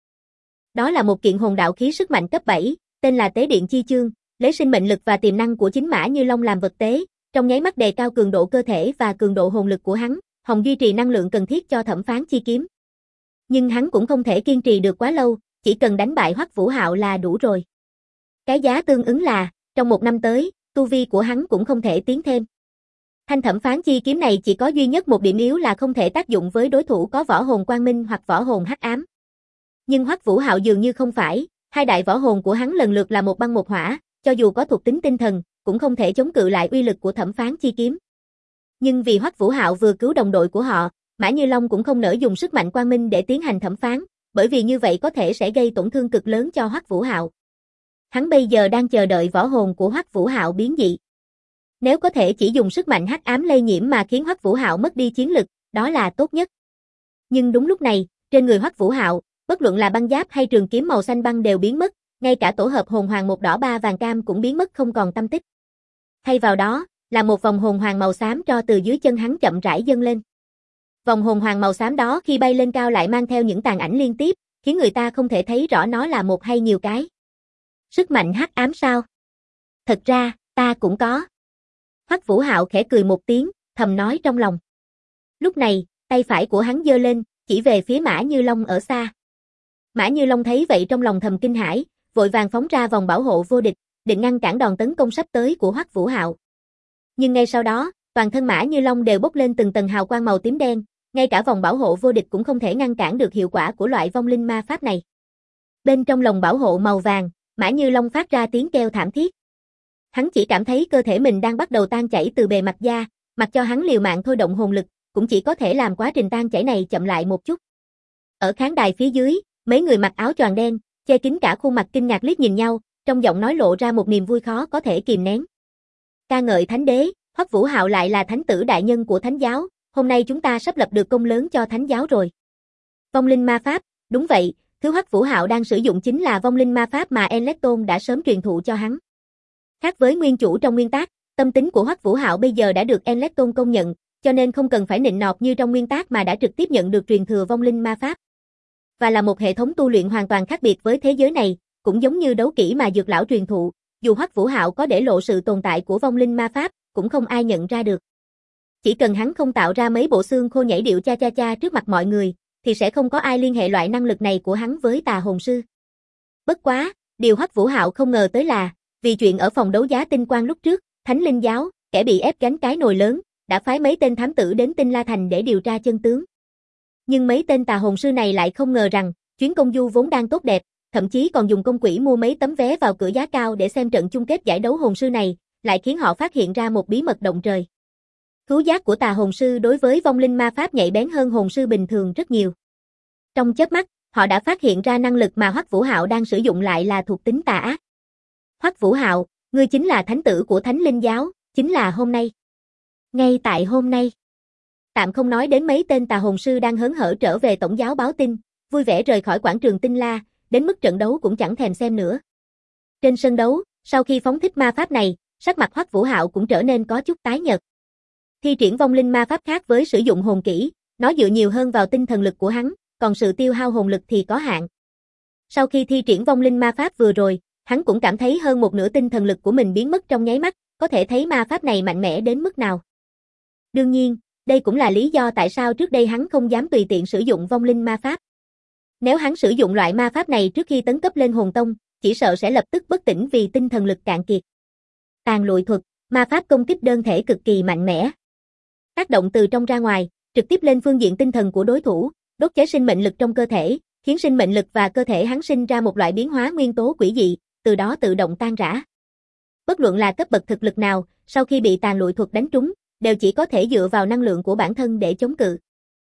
Đó là một kiện hồn đạo khí sức mạnh cấp 7, tên là Tế Điện Chi Chương, lấy sinh mệnh lực và tiềm năng của chính Mã Như Long làm vật tế, trong nháy mắt đề cao cường độ cơ thể và cường độ hồn lực của hắn, hòng duy trì năng lượng cần thiết cho thẩm phán chi kiếm. Nhưng hắn cũng không thể kiên trì được quá lâu, chỉ cần đánh bại Hoắc Vũ Hạo là đủ rồi. Cái giá tương ứng là, trong một năm tới, tu vi của hắn cũng không thể tiến thêm. Thanh thẩm phán chi kiếm này chỉ có duy nhất một điểm yếu là không thể tác dụng với đối thủ có võ hồn quang minh hoặc võ hồn hắc ám. Nhưng Hoắc Vũ Hạo dường như không phải, hai đại võ hồn của hắn lần lượt là một băng một hỏa, cho dù có thuộc tính tinh thần, cũng không thể chống cự lại uy lực của thẩm phán chi kiếm. Nhưng vì Hoắc Vũ Hạo vừa cứu đồng đội của họ, Mã Như Long cũng không nỡ dùng sức mạnh quang minh để tiến hành thẩm phán, bởi vì như vậy có thể sẽ gây tổn thương cực lớn cho Hoắc Vũ Hạo. Hắn bây giờ đang chờ đợi võ hồn của Hoắc Vũ Hạo biến dị. Nếu có thể chỉ dùng sức mạnh hắc ám lây nhiễm mà khiến Hoắc Vũ Hạo mất đi chiến lực, đó là tốt nhất. Nhưng đúng lúc này, trên người Hoắc Vũ Hạo, bất luận là băng giáp hay trường kiếm màu xanh băng đều biến mất, ngay cả tổ hợp hồn hoàng một đỏ ba vàng cam cũng biến mất không còn tăm tích. Thay vào đó, là một vòng hồn hoàng màu xám tro từ dưới chân hắn chậm rãi dâng lên. Vòng hồn hoàng màu xám đó khi bay lên cao lại mang theo những tàn ảnh liên tiếp, khiến người ta không thể thấy rõ nó là một hay nhiều cái. Sức mạnh hắc ám sao? Thật ra, ta cũng có. Hoắc Vũ Hạo khẽ cười một tiếng, thầm nói trong lòng. Lúc này, tay phải của hắn giơ lên, chỉ về phía Mã Như Long ở xa. Mã Như Long thấy vậy trong lòng thầm kinh hãi, vội vàng phóng ra vòng bảo hộ vô địch, định ngăn cản đòn tấn công sắp tới của Hoắc Vũ Hạo. Nhưng ngay sau đó, toàn thân Mã Như Long đều bốc lên từng tầng hào quang màu tím đen, ngay cả vòng bảo hộ vô địch cũng không thể ngăn cản được hiệu quả của loại vong linh ma pháp này. Bên trong lồng bảo hộ màu vàng, Mã Như Long phát ra tiếng kêu thảm thiết. Hắn chỉ cảm thấy cơ thể mình đang bắt đầu tan chảy từ bề mặt da, mặc cho hắn liều mạng thôi động hồn lực, cũng chỉ có thể làm quá trình tan chảy này chậm lại một chút. Ở khán đài phía dưới, mấy người mặc áo choàng đen, che kín cả khuôn mặt kinh ngạc liếc nhìn nhau, trong giọng nói lộ ra một niềm vui khó có thể kìm nén. Ca ngợi Thánh Đế, Hoắc Vũ Hạo lại là thánh tử đại nhân của Thánh giáo, hôm nay chúng ta sắp lập được công lớn cho Thánh giáo rồi. Vong linh ma pháp, đúng vậy, thứ Hoắc Vũ Hạo đang sử dụng chính là vong linh ma pháp mà Enlecton đã sớm truyền thụ cho hắn. Khác với nguyên chủ trong nguyên tác, tâm tính của Hoắc Vũ Hạo bây giờ đã được Enlecton công nhận, cho nên không cần phải nịnh nọt như trong nguyên tác mà đã trực tiếp nhận được truyền thừa vong linh ma pháp. Và là một hệ thống tu luyện hoàn toàn khác biệt với thế giới này, cũng giống như đấu kỹ mà Dược lão truyền thụ, dù Hoắc Vũ Hạo có để lộ sự tồn tại của vong linh ma pháp, cũng không ai nhận ra được. Chỉ cần hắn không tạo ra mấy bộ xương khô nhảy điệu cha cha cha trước mặt mọi người, thì sẽ không có ai liên hệ loại năng lực này của hắn với tà hồn sư. Bất quá, điều Hoắc Vũ Hạo không ngờ tới là, vì chuyện ở phòng đấu giá Tinh Quang lúc trước, Thánh Linh giáo, kẻ bị ép gánh cái nồi lớn, đã phái mấy tên thám tử đến Tinh La Thành để điều tra chân tướng. Nhưng mấy tên tà hồn sư này lại không ngờ rằng, chuyến công du vốn đang tốt đẹp, thậm chí còn dùng công quỹ mua mấy tấm vé vào cửa giá cao để xem trận chung kết giải đấu hồn sư này, lại khiến họ phát hiện ra một bí mật động trời. Khứu giác của tà hồn sư đối với vong linh ma pháp nhạy bén hơn hồn sư bình thường rất nhiều. Trong chớp mắt, họ đã phát hiện ra năng lực mà Hoắc Vũ Hạo đang sử dụng lại là thuộc tính tà ác. Hoắc Vũ Hạo, ngươi chính là thánh tử của Thánh Linh giáo, chính là hôm nay. Ngay tại hôm nay. Tạm không nói đến mấy tên tà hồn sư đang hớn hở trở về tổng giáo báo tin, vui vẻ rời khỏi quảng trường Tinh La, đến mức trận đấu cũng chẳng thèm xem nữa. Trên sân đấu, sau khi phóng thích ma pháp này, sắc mặt Hoắc Vũ Hạo cũng trở nên có chút tái nhợt. Thi triển vong linh ma pháp khác với sử dụng hồn kỹ, nó dựa nhiều hơn vào tinh thần lực của hắn, còn sự tiêu hao hồn lực thì có hạn. Sau khi thi triển vong linh ma pháp vừa rồi, hắn cũng cảm thấy hơn một nửa tinh thần lực của mình biến mất trong nháy mắt, có thể thấy ma pháp này mạnh mẽ đến mức nào. Đương nhiên, đây cũng là lý do tại sao trước đây hắn không dám tùy tiện sử dụng vong linh ma pháp. Nếu hắn sử dụng loại ma pháp này trước khi tấn cấp lên hồn tông, chỉ sợ sẽ lập tức bất tỉnh vì tinh thần lực cạn kiệt. Tàn lụi thuật, ma pháp công kích đơn thể cực kỳ mạnh mẽ. Tác động từ trong ra ngoài, trực tiếp lên phương diện tinh thần của đối thủ, đốt cháy sinh mệnh lực trong cơ thể, khiến sinh mệnh lực và cơ thể hắn sinh ra một loại biến hóa nguyên tố quỷ dị, từ đó tự động tan rã. Bất luận là cấp bậc thực lực nào, sau khi bị tàn lụi thuật đánh trúng, đều chỉ có thể dựa vào năng lượng của bản thân để chống cự.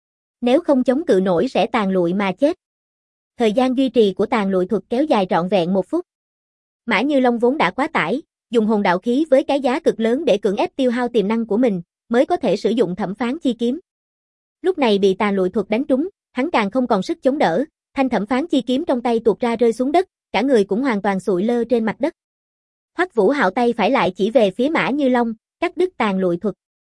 Nếu không chống cự nổi sẽ tàn lụi mà chết. Thời gian duy trì của tàn lụi thuật kéo dài trọn vẹn 1 phút. Mã Như Long vốn đã quá tải, dùng hồn đạo khí với cái giá cực lớn để cưỡng ép tiêu hao tiềm năng của mình, mới có thể sử dụng thẩm phán chi kiếm. Lúc này bị tàn lụi thuật đánh trúng, hắn càng không còn sức chống đỡ, thanh thẩm phán chi kiếm trong tay tuột ra rơi xuống đất, cả người cũng hoàn toàn sụi lơ trên mặt đất. Hoắc Vũ Hạo tay phải lại chỉ về phía Mã Như Long, cắt đứt tàn lụi thuật.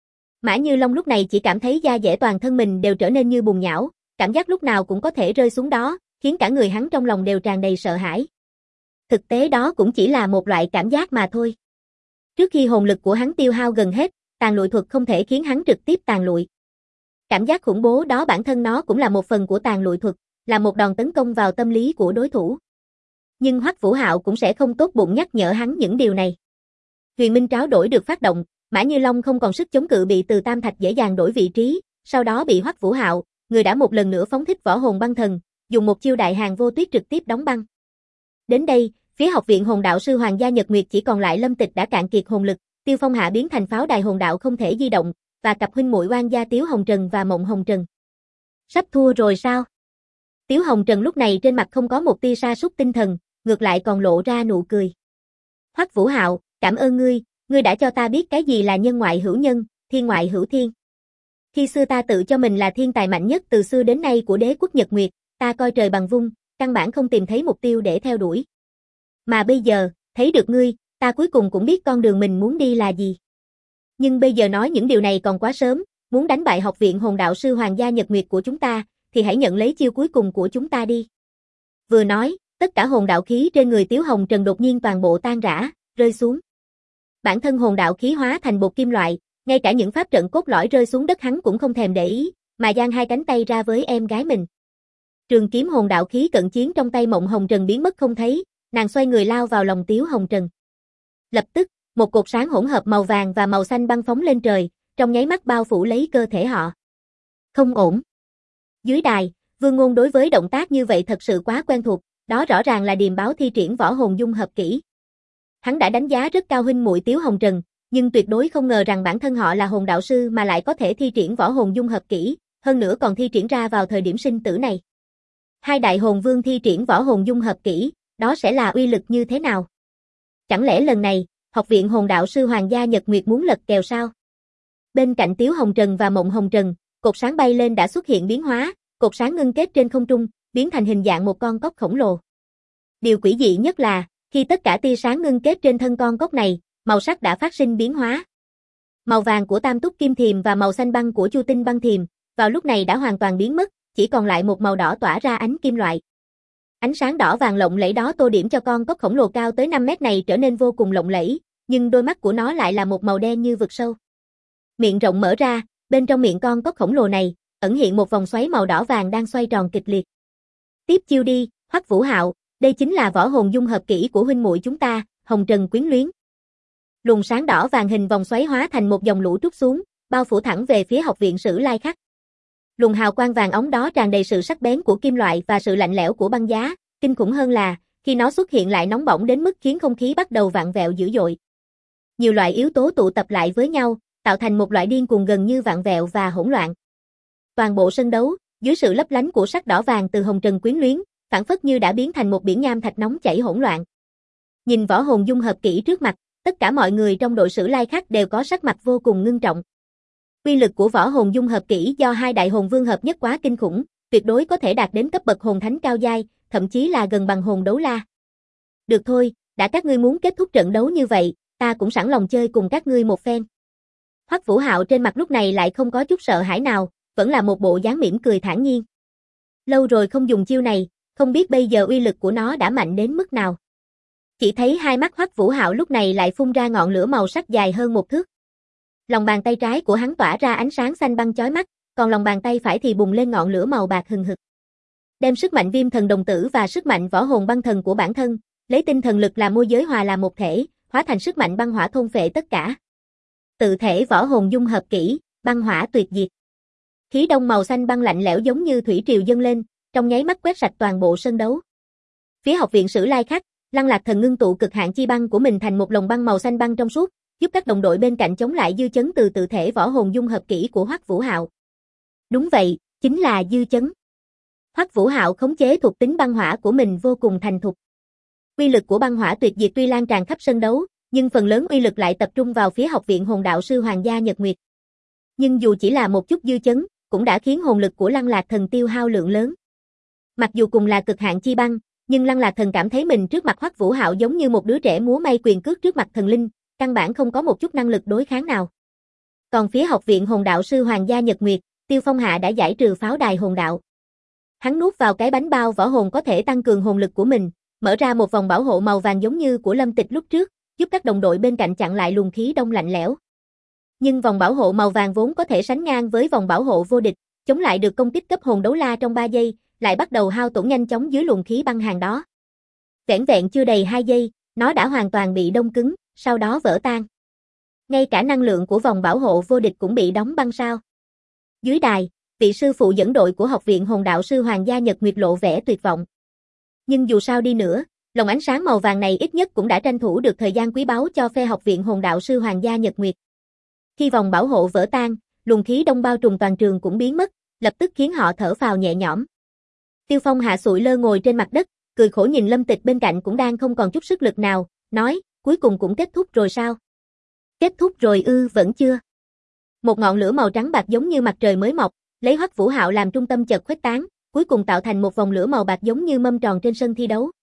Mã Như Long lúc này chỉ cảm thấy da dẻ toàn thân mình đều trở nên như bùn nhão, cảm giác lúc nào cũng có thể rơi xuống đó, khiến cả người hắn trong lòng đều tràn đầy sợ hãi. Thực tế đó cũng chỉ là một loại cảm giác mà thôi. Trước khi hồn lực của hắn tiêu hao gần hết, tàn lụi thuật không thể khiến hắn trực tiếp tàn lụi. Cảm giác khủng bố đó bản thân nó cũng là một phần của tàn lụi thuật, là một đòn tấn công vào tâm lý của đối thủ. Nhưng Hoắc Vũ Hạo cũng sẽ không tốt bụng nhắc nhở hắn những điều này. Huyền Minh tráo đổi được phát động, Mã Như Long không còn sức chống cự bị Từ Tam Thạch dễ dàng đổi vị trí, sau đó bị Hoắc Vũ Hạo, người đã một lần nữa phóng thích võ hồn băng thần, dùng một chiêu đại hàng vô tuyết trực tiếp đóng băng. Đến đây, phía học viện hồn đạo sư Hoàng gia Nhật Nguyệt chỉ còn lại Lâm Tịch đã cạn kiệt hồn lực, Tiêu Phong Hạ biến thành pháo đài hồn đạo không thể di động, và cặp huynh muội Oan gia Tiếu Hồng Trần và Mộng Hồng Trần. Sắp thua rồi sao? Tiếu Hồng Trần lúc này trên mặt không có một tia sa sút tinh thần, ngược lại còn lộ ra nụ cười. Hoắc Vũ Hạo, cảm ơn ngươi đã cho ta biết cái gì là nhân ngoại hữu nhân, thiên ngoại hữu thiên. Khi xưa ta tự cho mình là thiên tài mạnh nhất từ xưa đến nay của đế quốc Nhật Nguyệt, ta coi trời bằng vung, căn bản không tìm thấy mục tiêu để theo đuổi. Mà bây giờ, thấy được ngươi, ta cuối cùng cũng biết con đường mình muốn đi là gì. Nhưng bây giờ nói những điều này còn quá sớm, muốn đánh bại học viện hồn đạo sư Hoàng gia Nhật Nguyệt của chúng ta, thì hãy nhận lấy chiêu cuối cùng của chúng ta đi. Vừa nói, tất cả hồn đạo khí trên người Tiếu Hồng Trần đột nhiên toàn bộ tan rã, rơi xuống. Bản thân hồn đạo khí hóa thành bột kim loại, ngay cả những pháp trận cốt lõi rơi xuống đất hắn cũng không thèm để ý, mà dang hai cánh tay ra với em gái mình. Trường kiếm hồn đạo khí cận chiến trong tay Mộng Hồng Trần biến mất không thấy, nàng xoay người lao vào lòng Tiếu Hồng Trần. Lập tức, một cột sáng hỗn hợp màu vàng và màu xanh băng phóng lên trời, trong nháy mắt bao phủ lấy cơ thể họ. Không ổn. Dưới đài, Vương Ngôn đối với động tác như vậy thật sự quá quen thuộc, đó rõ ràng là điềm báo thi triển võ hồn dung hợp kỹ. Hắn đã đánh giá rất cao huynh muội Tiếu Hồng Trần, nhưng tuyệt đối không ngờ rằng bản thân họ là hồn đạo sư mà lại có thể thi triển võ hồn dung hợp kỹ, hơn nữa còn thi triển ra vào thời điểm sinh tử này. Hai đại hồn vương thi triển võ hồn dung hợp kỹ, đó sẽ là uy lực như thế nào? Chẳng lẽ lần này, Học viện Hồn đạo sư Hoàng gia Nhật Nguyệt muốn lật kèo sao? Bên cạnh Tiếu Hồng Trần và Mộng Hồng Trần, cột sáng bay lên đã xuất hiện biến hóa, cột sáng ngưng kết trên không trung, biến thành hình dạng một con cóc khổng lồ. Điều quỷ dị nhất là, khi tất cả tia sáng ngưng kết trên thân con cóc này, màu sắc đã phát sinh biến hóa. Màu vàng của Tam Túc Kim Thiềm và màu xanh băng của Chu Tinh Băng Thiềm, vào lúc này đã hoàn toàn biến mất, chỉ còn lại một màu đỏ tỏa ra ánh kim loại. Ánh sáng đỏ vàng lộng lẫy đó tô điểm cho con cóc khổng lồ cao tới 5 mét này trở nên vô cùng lộng lẫy, nhưng đôi mắt của nó lại là một màu đen như vực sâu. Miệng rộng mở ra, bên trong miệng con cóc khổng lồ này, ẩn hiện một vòng xoáy màu đỏ vàng đang xoay tròn kịch liệt. Tiếp chiêu đi, Hoắc Vũ Hạo, đây chính là võ hồn dung hợp kỹ của huynh muội chúng ta, Hồng Trần quyến luyến. Luồng sáng đỏ vàng hình vòng xoáy hóa thành một dòng lũ trút xuống, bao phủ thẳng về phía Học viện Sử Lai Khắc. Luồng hào quang vàng óng đó tràn đầy sự sắc bén của kim loại và sự lạnh lẽo của băng giá, kinh khủng hơn là, khi nó xuất hiện lại nóng bỏng đến mức khiến không khí bắt đầu vặn vẹo dữ dội. Nhiều loại yếu tố tụ tập lại với nhau, tạo thành một loại điên cuồng gần như vặn vẹo và hỗn loạn. Toàn bộ sân đấu, dưới sự lấp lánh của sắc đỏ vàng từ Hồng Trần quyến luyến, phảng phất như đã biến thành một biển nham thạch nóng chảy hỗn loạn. Nhìn võ hồn dung hợp kỹ trước mặt, tất cả mọi người trong đội Sử Lai Khắc đều có sắc mặt vô cùng ngưng trọng. Uy lực của võ hồn dung hợp kỹ do hai đại hồn vương hợp nhất quá kinh khủng, tuyệt đối có thể đạt đến cấp bậc hồn thánh cao giai, thậm chí là gần bằng hồn đấu la. Được thôi, đã các ngươi muốn kết thúc trận đấu như vậy, ta cũng sẵn lòng chơi cùng các ngươi một phen. Hoắc Vũ Hạo trên mặt lúc này lại không có chút sợ hãi nào, vẫn là một bộ dáng mỉm cười thản nhiên. Lâu rồi không dùng chiêu này, không biết bây giờ uy lực của nó đã mạnh đến mức nào. Chỉ thấy hai mắt Hoắc Vũ Hạo lúc này lại phun ra ngọn lửa màu sắc dài hơn một thước. Lòng bàn tay trái của hắn tỏa ra ánh sáng xanh băng chói mắt, còn lòng bàn tay phải thì bùng lên ngọn lửa màu bạc hừng hực. Đem sức mạnh Viêm Thần Đồng Tử và sức mạnh võ hồn băng thần của bản thân, lấy tinh thần lực làm môi giới hòa làm một thể, hóa thành sức mạnh băng hỏa thôn phệ tất cả. Tự thể võ hồn dung hợp kỹ, băng hỏa tuyệt diệt. Khí đông màu xanh băng lạnh lẽo giống như thủy triều dâng lên, trong nháy mắt quét sạch toàn bộ sân đấu. Phía Học viện Sử Lai Khắc, Lăng Lạc Thần ngưng tụ cực hạn chi băng của mình thành một lồng băng màu xanh băng trong suốt, giúp các đồng đội bên cạnh chống lại dư chấn từ tự thể võ hồn dung hợp kỹ của Hoắc Vũ Hạo. Đúng vậy, chính là dư chấn. Hoắc Vũ Hạo khống chế thuộc tính băng hỏa của mình vô cùng thành thục. Uy lực của băng hỏa tuyệt diệt tuy lan tràn khắp sân đấu, nhưng phần lớn uy lực lại tập trung vào phía Học viện Hồn đạo sư Hoàng gia Nhật Nguyệt. Nhưng dù chỉ là một chút dư chấn, cũng đã khiến hồn lực của Lăng Lạc Thần tiêu hao lượng lớn. Mặc dù cùng là cực hạn chi băng, nhưng Lăng Lạc Thần cảm thấy mình trước mặt Hoắc Vũ Hạo giống như một đứa trẻ múa may quyền cước trước mặt thần linh, căn bản không có một chút năng lực đối kháng nào. Còn phía Học viện Hồn đạo sư Hoàng gia Nhật Nguyệt, Tiêu Phong Hạ đã giải trừ pháo đài hồn đạo. Hắn nuốt vào cái bánh bao võ hồn có thể tăng cường hồn lực của mình, mở ra một vòng bảo hộ màu vàng giống như của Lâm Tịch lúc trước, giúp các đồng đội bên cạnh chặn lại luồng khí đông lạnh lẽo. Nhưng vòng bảo hộ màu vàng vốn có thể sánh ngang với vòng bảo hộ vô địch, chống lại được công kích cấp hồn đấu la trong 3 giây, lại bắt đầu hao tổn nhanh chóng dưới luồng khí băng hàn đó. Vẻn vẹn chưa đầy 2 giây, nó đã hoàn toàn bị đông cứng, sau đó vỡ tan. Ngay cả năng lượng của vòng bảo hộ vô địch cũng bị đóng băng sao. Dưới đài, vị sư phụ dẫn đội của Học viện Hồn đạo sư Hoàng gia Nhật Nguyệt lộ vẻ tuyệt vọng. Nhưng dù sao đi nữa, lồng ánh sáng màu vàng này ít nhất cũng đã tranh thủ được thời gian quý báu cho phe Học viện Hồn đạo sư Hoàng gia Nhật Nguyệt. Khi vòng bảo hộ vỡ tan, luồng khí đông bao trùm toàn trường cũng biến mất, lập tức khiến họ thở phào nhẹ nhõm. Tiêu Phong Hạ sụi lơ ngồi trên mặt đất, cười khổ nhìn Lâm Tịch bên cạnh cũng đang không còn chút sức lực nào, nói, cuối cùng cũng kết thúc rồi sao? Kết thúc rồi ư? Vẫn chưa. Một ngọn lửa màu trắng bạc giống như mặt trời mới mọc, lấy Hoắc Vũ Hạo làm trung tâm chợt khuếch tán, cuối cùng tạo thành một vòng lửa màu bạc giống như mâm tròn trên sân thi đấu.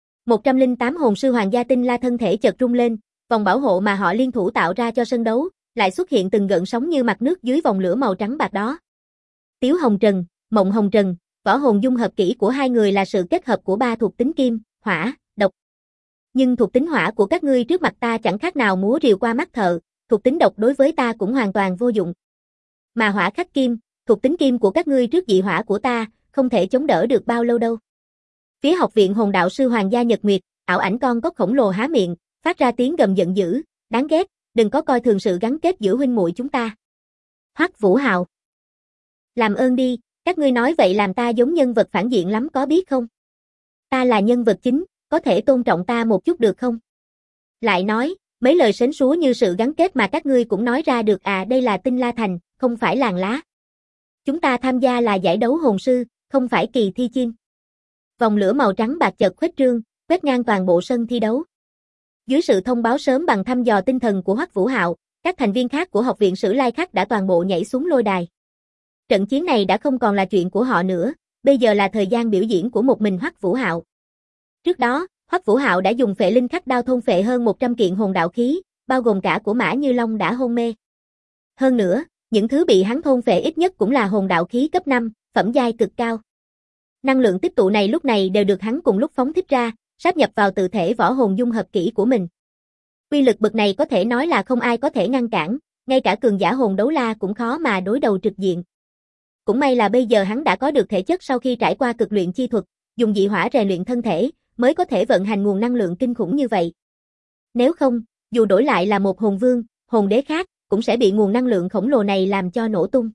108 hồn sư Hoàng gia Tinh La thân thể chợt rung lên, vòng bảo hộ mà họ liên thủ tạo ra cho sân đấu, lại xuất hiện từng gợn sóng như mặt nước dưới vòng lửa màu trắng bạc đó. Tiếu Hồng Trần, Mộng Hồng Trần, võ hồn dung hợp kỹ của hai người là sự kết hợp của 3 thuộc tính kim, hỏa, độc. Nhưng thuộc tính hỏa của các ngươi trước mặt ta chẳng khác nào múa rìu qua mắt thợ, thuộc tính độc đối với ta cũng hoàn toàn vô dụng. Mà hỏa khắc kim, thuộc tính kim của các ngươi trước dị hỏa của ta, không thể chống đỡ được bao lâu đâu. Phía Học viện Hồn đạo sư Hoàng gia Nhật Nguyệt, ảo ảnh con cóc khổng lồ há miệng, phát ra tiếng gầm giận dữ, đáng ghét, đừng có coi thường sự gắn kết giữa huynh muội chúng ta. Hoắc Vũ Hạo. Làm ơn đi, các ngươi nói vậy làm ta giống nhân vật phản diện lắm có biết không? Ta là nhân vật chính, có thể tôn trọng ta một chút được không? Lại nói, mấy lời sến súa như sự gắn kết mà các ngươi cũng nói ra được à, đây là Tinh La Thành, không phải làng lá. Chúng ta tham gia là giải đấu hồn sư, không phải kỳ thi chim. Vòng lửa màu trắng bạc chợt khuếch trương, quét ngang toàn bộ sân thi đấu. Dưới sự thông báo sớm bằng thăm dò tinh thần của Hoắc Vũ Hạo, các thành viên khác của học viện Sử Lai Khắc đã toàn bộ nhảy xuống lôi đài. Trận chiến này đã không còn là chuyện của họ nữa, bây giờ là thời gian biểu diễn của một mình Hoắc Vũ Hạo. Trước đó, Hoắc Vũ Hạo đã dùng phệ linh khắc đao thôn phệ hơn 100 kiện hồn đạo khí, bao gồm cả của Mã Như Long đã hôn mê. Hơn nữa, những thứ bị hắn thôn phệ ít nhất cũng là hồn đạo khí cấp 5, phẩm giai cực cao. Năng lượng tích tụ này lúc này đều được hắn cùng lúc phóng thích ra, sáp nhập vào tự thể võ hồn dung hợp kỹ của mình. Uy lực bậc này có thể nói là không ai có thể ngăn cản, ngay cả cường giả hồn đấu la cũng khó mà đối đầu trực diện. Cũng may là bây giờ hắn đã có được thể chất sau khi trải qua cực luyện chi thuật, dùng dị hỏa rèn luyện thân thể, mới có thể vận hành nguồn năng lượng kinh khủng như vậy. Nếu không, dù đổi lại là một hồn vương, hồn đế khác, cũng sẽ bị nguồn năng lượng khổng lồ này làm cho nổ tung.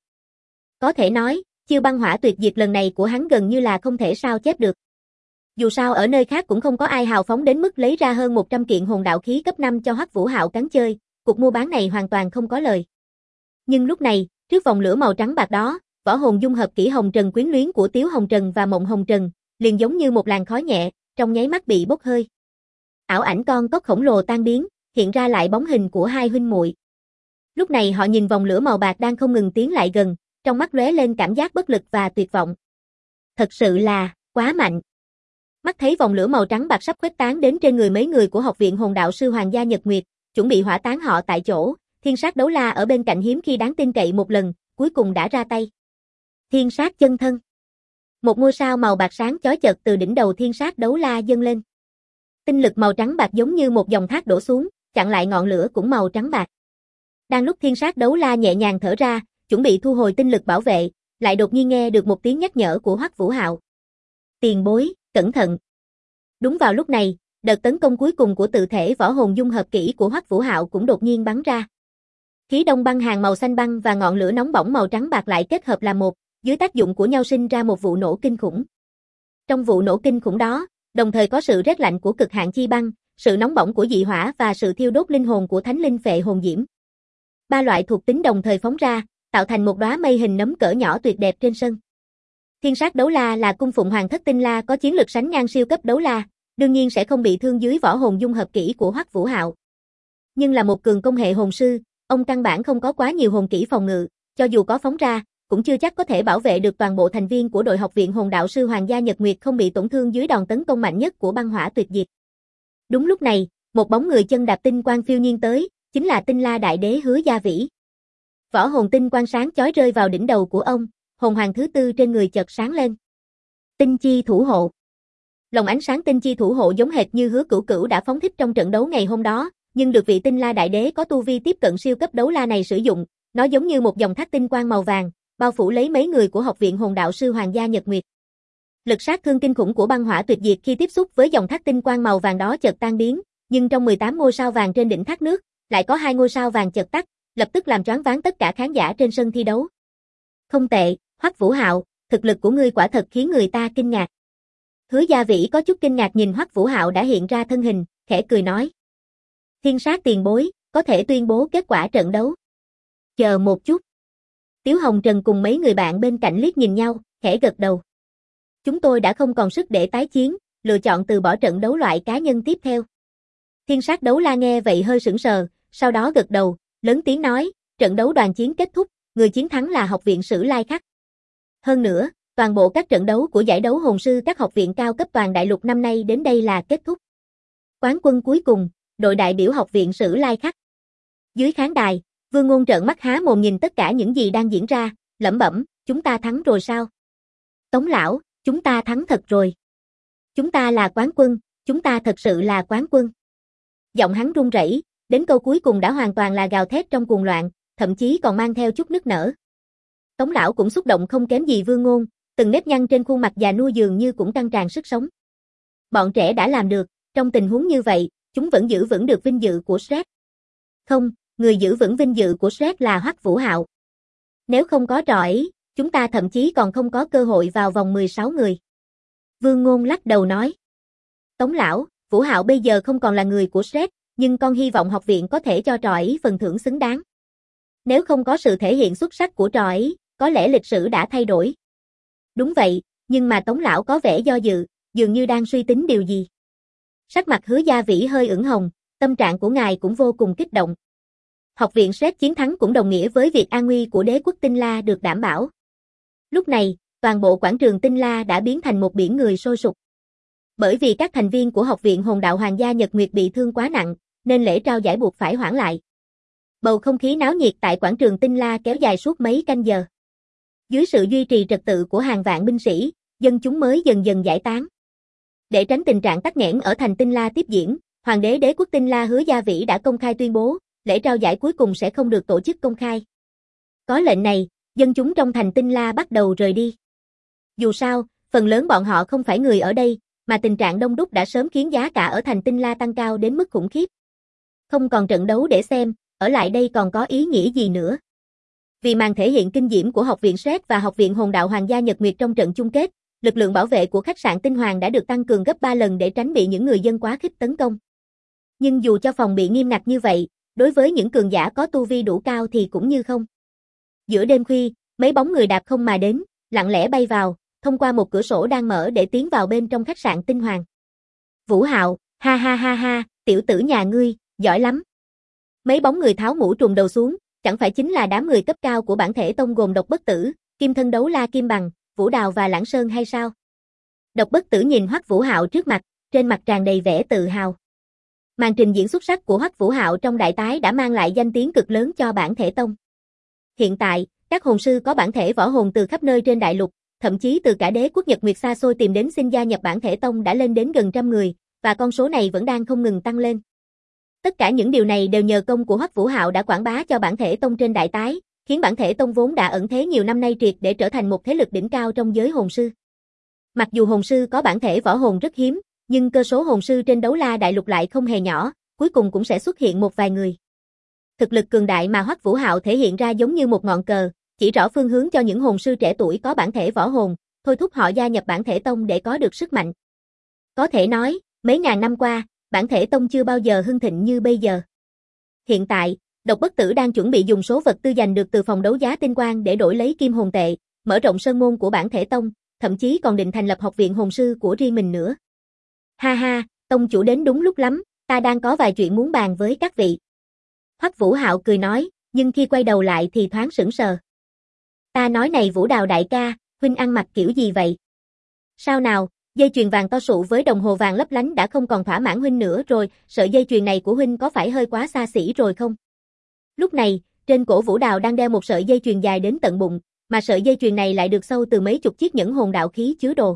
Có thể nói, chiêu băng hỏa tuyệt diệt lần này của hắn gần như là không thể sao chép được. Dù sao ở nơi khác cũng không có ai hào phóng đến mức lấy ra hơn 100 kiện hồn đạo khí cấp 5 cho Hoắc Vũ Hạo cắn chơi, cuộc mua bán này hoàn toàn không có lời. Nhưng lúc này, trước vòng lửa màu trắng bạc đó, võ hồn dung hợp kỹ hồng trần quyến luyến của Tiếu Hồng Trần và Mộng Hồng Trần, liền giống như một làn khói nhẹ, trong nháy mắt bị bốc hơi. Ảo ảnh con cóc khổng lồ tan biến, hiện ra lại bóng hình của hai huynh muội. Lúc này họ nhìn vòng lửa màu bạc đang không ngừng tiến lại gần, trong mắt lóe lên cảm giác bất lực và tuyệt vọng. Thật sự là quá mạnh. Mắt thấy vòng lửa màu trắng bạc sắp khuếch tán đến trên người mấy người của học viện hồn đạo sư Hoàng gia Nhật Nguyệt, chuẩn bị hỏa táng họ tại chỗ, Thiên Sát Đấu La ở bên cạnh hiếm khi đáng tin cậy một lần, cuối cùng đã ra tay. Thiên Sát chân thân. Một ngôi sao màu bạc sáng chói chợt từ đỉnh đầu Thiên Sát Đấu La dâng lên. Tinh lực màu trắng bạc giống như một dòng thác đổ xuống, chặn lại ngọn lửa cũng màu trắng bạc. Đang lúc Thiên Sát Đấu La nhẹ nhàng thở ra, chuẩn bị thu hồi tinh lực bảo vệ, lại đột nhiên nghe được một tiếng nhắc nhở của Hoắc Vũ Hạo. Tiền bối, cẩn thận. Đúng vào lúc này, đợt tấn công cuối cùng của tự thể võ hồn dung hợp kỹ của Hoắc Vũ Hạo cũng đột nhiên bắn ra. Khí đông băng hàng màu xanh băng và ngọn lửa nóng bỏng màu trắng bạc lại kết hợp làm một, dưới tác dụng của nhau sinh ra một vụ nổ kinh khủng. Trong vụ nổ kinh khủng đó, đồng thời có sự rét lạnh của cực hạn chi băng, sự nóng bỏng của dị hỏa và sự thiêu đốt linh hồn của thánh linh phệ hồn diễm. Ba loại thuộc tính đồng thời phóng ra, tạo thành một đóa mây hình nấm cỡ nhỏ tuyệt đẹp trên sân. Thiên Sát Đấu La là cung phụng hoàng thất Tinh La có chiến lực sánh ngang siêu cấp đấu la, đương nhiên sẽ không bị thương dưới võ hồn dung hợp kỹ của Hoắc Vũ Hạo. Nhưng là một cường công hệ hồn sư, ông căn bản không có quá nhiều hồn kỹ phòng ngự, cho dù có phóng ra, cũng chưa chắc có thể bảo vệ được toàn bộ thành viên của đội học viện hồn đạo sư Hoàng gia Nhật Nguyệt không bị tổn thương dưới đòn tấn công mạnh nhất của băng hỏa tuyệt diệt. Đúng lúc này, một bóng người chân đạp tinh quang phiêu nhiên tới, chính là Tinh La đại đế Hứa Gia Vĩ. Võ hồn tinh quang sáng chói rơi vào đỉnh đầu của ông, hồn hoàng thứ tư trên người chợt sáng lên. Tinh chi thủ hộ. Lồng ánh sáng tinh chi thủ hộ giống hệt như Hứa Cửu Cửu đã phóng thích trong trận đấu ngày hôm đó, nhưng được vị Tinh La đại đế có tu vi tiếp cận siêu cấp đấu la này sử dụng, nó giống như một dòng thác tinh quang màu vàng, bao phủ lấy mấy người của học viện hồn đạo sư Hoàng gia Nhật Nguyệt. Lực sát thương kinh khủng của băng hỏa tuyệt diệt khi tiếp xúc với dòng thác tinh quang màu vàng đó chợt tan biến, nhưng trong 18 ngôi sao vàng trên đỉnh thác nước, lại có 2 ngôi sao vàng chợt tắt, lập tức làm choáng váng tất cả khán giả trên sân thi đấu. Không tệ, Hoắc Vũ Hạo, thực lực của ngươi quả thật khiến người ta kinh ngạc. Hứa Gia Vĩ có chút kinh ngạc nhìn Hoắc Vũ Hạo đã hiện ra thân hình, khẽ cười nói. Thiên Sát tiền bối, có thể tuyên bố kết quả trận đấu. Chờ một chút. Tiếu Hồng Trần cùng mấy người bạn bên cạnh liếc nhìn nhau, khẽ gật đầu. Chúng tôi đã không còn sức để tái chiến, lựa chọn từ bỏ trận đấu loại cá nhân tiếp theo. Thiên Sát Đấu La nghe vậy hơi sững sờ, sau đó gật đầu, lớn tiếng nói, trận đấu đoàn chiến kết thúc, người chiến thắng là học viện Sử Lai Khắc. Hơn nữa, toàn bộ các trận đấu của giải đấu hồn sư các học viện cao cấp toàn đại lục năm nay đến đây là kết thúc. Quán quân cuối cùng, đội đại biểu học viện Sử Lai Khắc. Dưới khán đài, Vương Ngôn trợn mắt há mồm nhìn tất cả những gì đang diễn ra, lẩm bẩm, chúng ta thắng rồi sao? Tống lão, chúng ta thắng thật rồi. Chúng ta là quán quân, chúng ta thật sự là quán quân. Giọng hắn run rẩy, đến câu cuối cùng đã hoàn toàn là gào thét trong cuồng loạn, thậm chí còn mang theo chút nức nở. Tống lão cũng xúc động không kém gì Vương Ngôn, từng nếp nhăn trên khuôn mặt già nua dường như cũng căng tràn sức sống. Bọn trẻ đã làm được, trong tình huống như vậy, chúng vẫn giữ vững được vinh dự của Shrek. Không, người giữ vững vinh dự của Shrek là Hoắc Vũ Hạo. Nếu không có trò ấy, Chúng ta thậm chí còn không có cơ hội vào vòng 16 người. Vương Ngôn lắc đầu nói. Tống lão, Vũ Hạo bây giờ không còn là người của Sret, nhưng con hy vọng học viện có thể cho trò ấy phần thưởng xứng đáng. Nếu không có sự thể hiện xuất sắc của trò ấy, có lẽ lịch sử đã thay đổi. Đúng vậy, nhưng mà Tống lão có vẻ do dự, dường như đang suy tính điều gì. Sắc mặt Hứa Gia Vĩ hơi ửng hồng, tâm trạng của ngài cũng vô cùng kích động. Học viện Sret chiến thắng cũng đồng nghĩa với việc an nguy của đế quốc Tinh La được đảm bảo. Lúc này, toàn bộ quảng trường Tinh La đã biến thành một biển người sôi sục. Bởi vì các thành viên của Học viện Hồn Đạo Hoàng gia Nhật Nguyệt bị thương quá nặng, nên lễ trao giải buộc phải hoãn lại. Bầu không khí náo nhiệt tại quảng trường Tinh La kéo dài suốt mấy canh giờ. Dưới sự duy trì trật tự của hàng vạn binh sĩ, dân chúng mới dần dần giải tán. Để tránh tình trạng tắc nghẽn ở thành Tinh La tiếp diễn, Hoàng đế đế quốc Tinh La Hứa Gia Vĩ đã công khai tuyên bố, lễ trao giải cuối cùng sẽ không được tổ chức công khai. Có lệnh này, dân chúng trong thành Tinh La bắt đầu rời đi. Dù sao, phần lớn bọn họ không phải người ở đây, mà tình trạng đông đúc đã sớm khiến giá cả ở thành Tinh La tăng cao đến mức khủng khiếp. Không còn trận đấu để xem, ở lại đây còn có ý nghĩa gì nữa. Vì màn thể hiện kinh diễm của Học viện Sret và Học viện Hồn Đạo Hoàng gia Nhật Nguyệt trong trận chung kết, lực lượng bảo vệ của khách sạn Tinh Hoàng đã được tăng cường gấp 3 lần để tránh bị những người dân quá khích tấn công. Nhưng dù cho phòng bị nghiêm ngặt như vậy, đối với những cường giả có tu vi đủ cao thì cũng như không. Giữa đêm khuya, mấy bóng người đạp không mà đến, lặng lẽ bay vào, thông qua một cửa sổ đang mở để tiến vào bên trong khách sạn Tinh Hoàng. Vũ Hạo, ha ha ha ha, tiểu tử nhà ngươi, giỏi lắm. Mấy bóng người tháo mũ trùm đầu xuống, chẳng phải chính là đám người cấp cao của bản thể tông gồm Độc Bất Tử, Kim Thân Đấu La Kim Bằng, Vũ Đào và Lãng Sơn hay sao? Độc Bất Tử nhìn Hoắc Vũ Hạo trước mặt, trên mặt tràn đầy vẻ tự hào. Màn trình diễn xuất sắc của Hoắc Vũ Hạo trong đại tái đã mang lại danh tiếng cực lớn cho bản thể tông. Hiện tại, các hồn sư có bản thể võ hồn từ khắp nơi trên đại lục, thậm chí từ cả đế quốc Nhật Nguyệt xa xôi tìm đến xin gia nhập bản thể tông đã lên đến gần 100 người, và con số này vẫn đang không ngừng tăng lên. Tất cả những điều này đều nhờ công của Hoắc Vũ Hạo đã quảng bá cho bản thể tông trên đại tái, khiến bản thể tông vốn đã ẩn thế nhiều năm nay triệt để trở thành một thế lực đỉnh cao trong giới hồn sư. Mặc dù hồn sư có bản thể võ hồn rất hiếm, nhưng cơ số hồn sư trên Đấu La đại lục lại không hề nhỏ, cuối cùng cũng sẽ xuất hiện một vài người. Thực lực cường đại mà Hoắc Vũ Hạo thể hiện ra giống như một ngọn cờ, chỉ rõ phương hướng cho những hồn sư trẻ tuổi có bản thể võ hồn, thôi thúc họ gia nhập bản thể tông để có được sức mạnh. Có thể nói, mấy ngàn năm qua, bản thể tông chưa bao giờ hưng thịnh như bây giờ. Hiện tại, Độc Bất Tử đang chuẩn bị dùng số vật tư giành được từ phòng đấu giá tinh quang để đổi lấy kim hồn tệ, mở rộng sơn môn của bản thể tông, thậm chí còn định thành lập học viện hồn sư của riêng mình nữa. Ha ha, tông chủ đến đúng lúc lắm, ta đang có vài chuyện muốn bàn với các vị. Hoắc Vũ Hạo cười nói, nhưng khi quay đầu lại thì thoáng sững sờ. Ta nói này Vũ Đào đại ca, huynh ăn mặc kiểu gì vậy? Sao nào, dây chuyền vàng to sụ với đồng hồ vàng lấp lánh đã không còn thỏa mãn huynh nữa rồi, sợi dây chuyền này của huynh có phải hơi quá xa xỉ rồi không? Lúc này, trên cổ Vũ Đào đang đeo một sợi dây chuyền dài đến tận bụng, mà sợi dây chuyền này lại được sâu từ mấy chục chiếc nhẫn hồn đạo khí chứa đồ.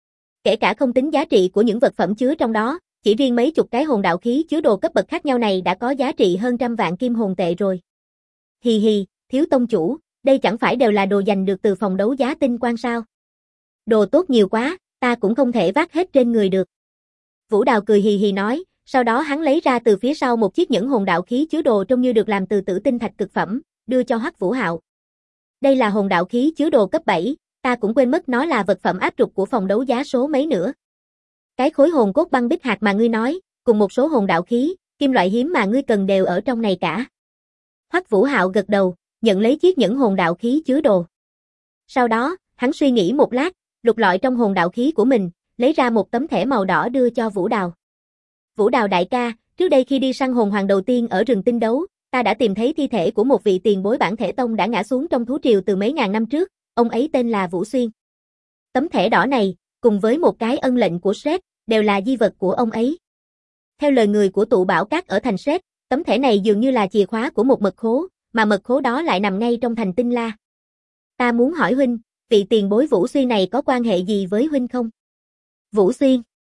Kể cả không tính giá trị của những vật phẩm chứa trong đó, chỉ riêng mấy chục cái hồn đạo khí chứa đồ cấp bậc khác nhau này đã có giá trị hơn 100 vạn kim hồn tệ rồi. Hì hì, thiếu tông chủ, đây chẳng phải đều là đồ giành được từ phòng đấu giá tinh quang sao? Đồ tốt nhiều quá, ta cũng không thể vác hết trên người được. Vũ Đào cười hì hì nói, sau đó hắn lấy ra từ phía sau một chiếc nhẫn hồn đạo khí chứa đồ trông như được làm từ tử tinh thạch cực phẩm, đưa cho Hoắc Vũ Hạo. Đây là hồn đạo khí chứa đồ cấp 7, ta cũng quên mất nó là vật phẩm áp trục của phòng đấu giá số mấy nữa. Cái khối hồn cốt băng bích hạt mà ngươi nói, cùng một số hồn đạo khí, kim loại hiếm mà ngươi cần đều ở trong này cả. Hoắc Vũ Hạo gật đầu, nhận lấy chiếc nhẫn hồn đạo khí chứa đồ. Sau đó, hắn suy nghĩ một lát, lục lọi trong hồn đạo khí của mình, lấy ra một tấm thẻ màu đỏ đưa cho Vũ Đào. Vũ Đào đại ca, trước đây khi đi săn hồn hoàng đầu tiên ở rừng tinh đấu, ta đã tìm thấy thi thể của một vị tiền bối bản thể tông đã ngã xuống trong thú triều từ mấy ngàn năm trước, ông ấy tên là Vũ Xuyên. Tấm thẻ đỏ này, cùng với một cái ân lệnh của Sret, đều là di vật của ông ấy. Theo lời người của tụ bảo các ở thành Sret, tấm thẻ này dường như là chìa khóa của một mật khố, mà mật khố đó lại nằm ngay trong thành Tinh La. Ta muốn hỏi huynh, vị tiền bối Vũ Xuyên này có quan hệ gì với huynh không? Vũ Xuyên.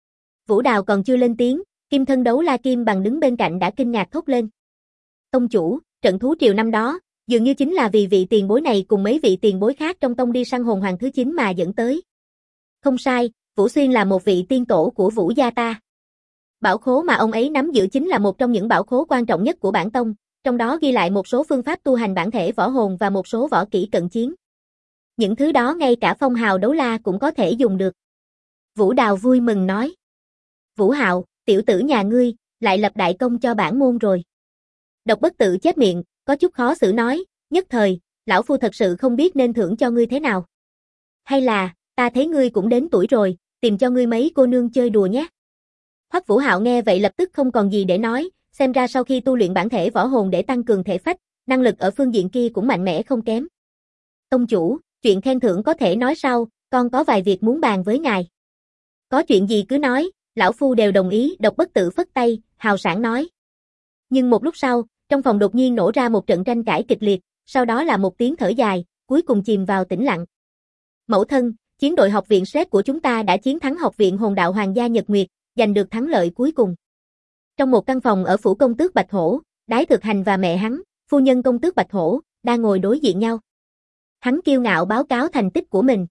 Vũ Đào còn chưa lên tiếng, Kim Thân Đấu La Kim Bằng đứng bên cạnh đã kinh ngạc thốt lên. Tông chủ, trận thú triều năm đó, dường như chính là vì vị tiền bối này cùng mấy vị tiền bối khác trong tông đi săn hồn hoàng thứ 9 mà dẫn tới. Không sai, Vũ Xuyên là một vị tiên tổ của Vũ gia ta. Bảo khố mà ông ấy nắm giữ chính là một trong những bảo khố quan trọng nhất của bản tông, trong đó ghi lại một số phương pháp tu hành bản thể võ hồn và một số võ kỹ cận chiến. Những thứ đó ngay cả phong hào đấu la cũng có thể dùng được. Vũ Đào vui mừng nói. Vũ Hạo, tiểu tử nhà ngươi, lại lập đại công cho bản môn rồi. Độc Bất Tự chép miệng, có chút khó xử nói, nhất thời, lão phu thật sự không biết nên thưởng cho ngươi thế nào. Hay là, ta thấy ngươi cũng đến tuổi rồi, tìm cho ngươi mấy cô nương chơi đùa nhé. Hoắc Vũ Hạo nghe vậy lập tức không còn gì để nói, xem ra sau khi tu luyện bản thể võ hồn để tăng cường thể phách, năng lực ở phương diện kia cũng mạnh mẽ không kém. Tông chủ, chuyện khen thưởng có thể nói sau, con có vài việc muốn bàn với ngài. Có chuyện gì cứ nói, lão phu đều đồng ý. Độc Bất Tự phất tay, hào sảng nói. Nhưng một lúc sau, trong phòng đột nhiên nổ ra một trận tranh cãi kịch liệt, sau đó là một tiếng thở dài, cuối cùng chìm vào tĩnh lặng. Mẫu thân, chiến đội học viện SRED của chúng ta đã chiến thắng học viện Hồn Đạo Hoàng gia Nhật Nguyệt, giành được thắng lợi cuối cùng. Trong một căn phòng ở phủ công tước Bạch Hổ, Đái Thực Hành và mẹ hắn, phu nhân công tước Bạch Hổ, đang ngồi đối diện nhau. Hắn kiêu ngạo báo cáo thành tích của mình.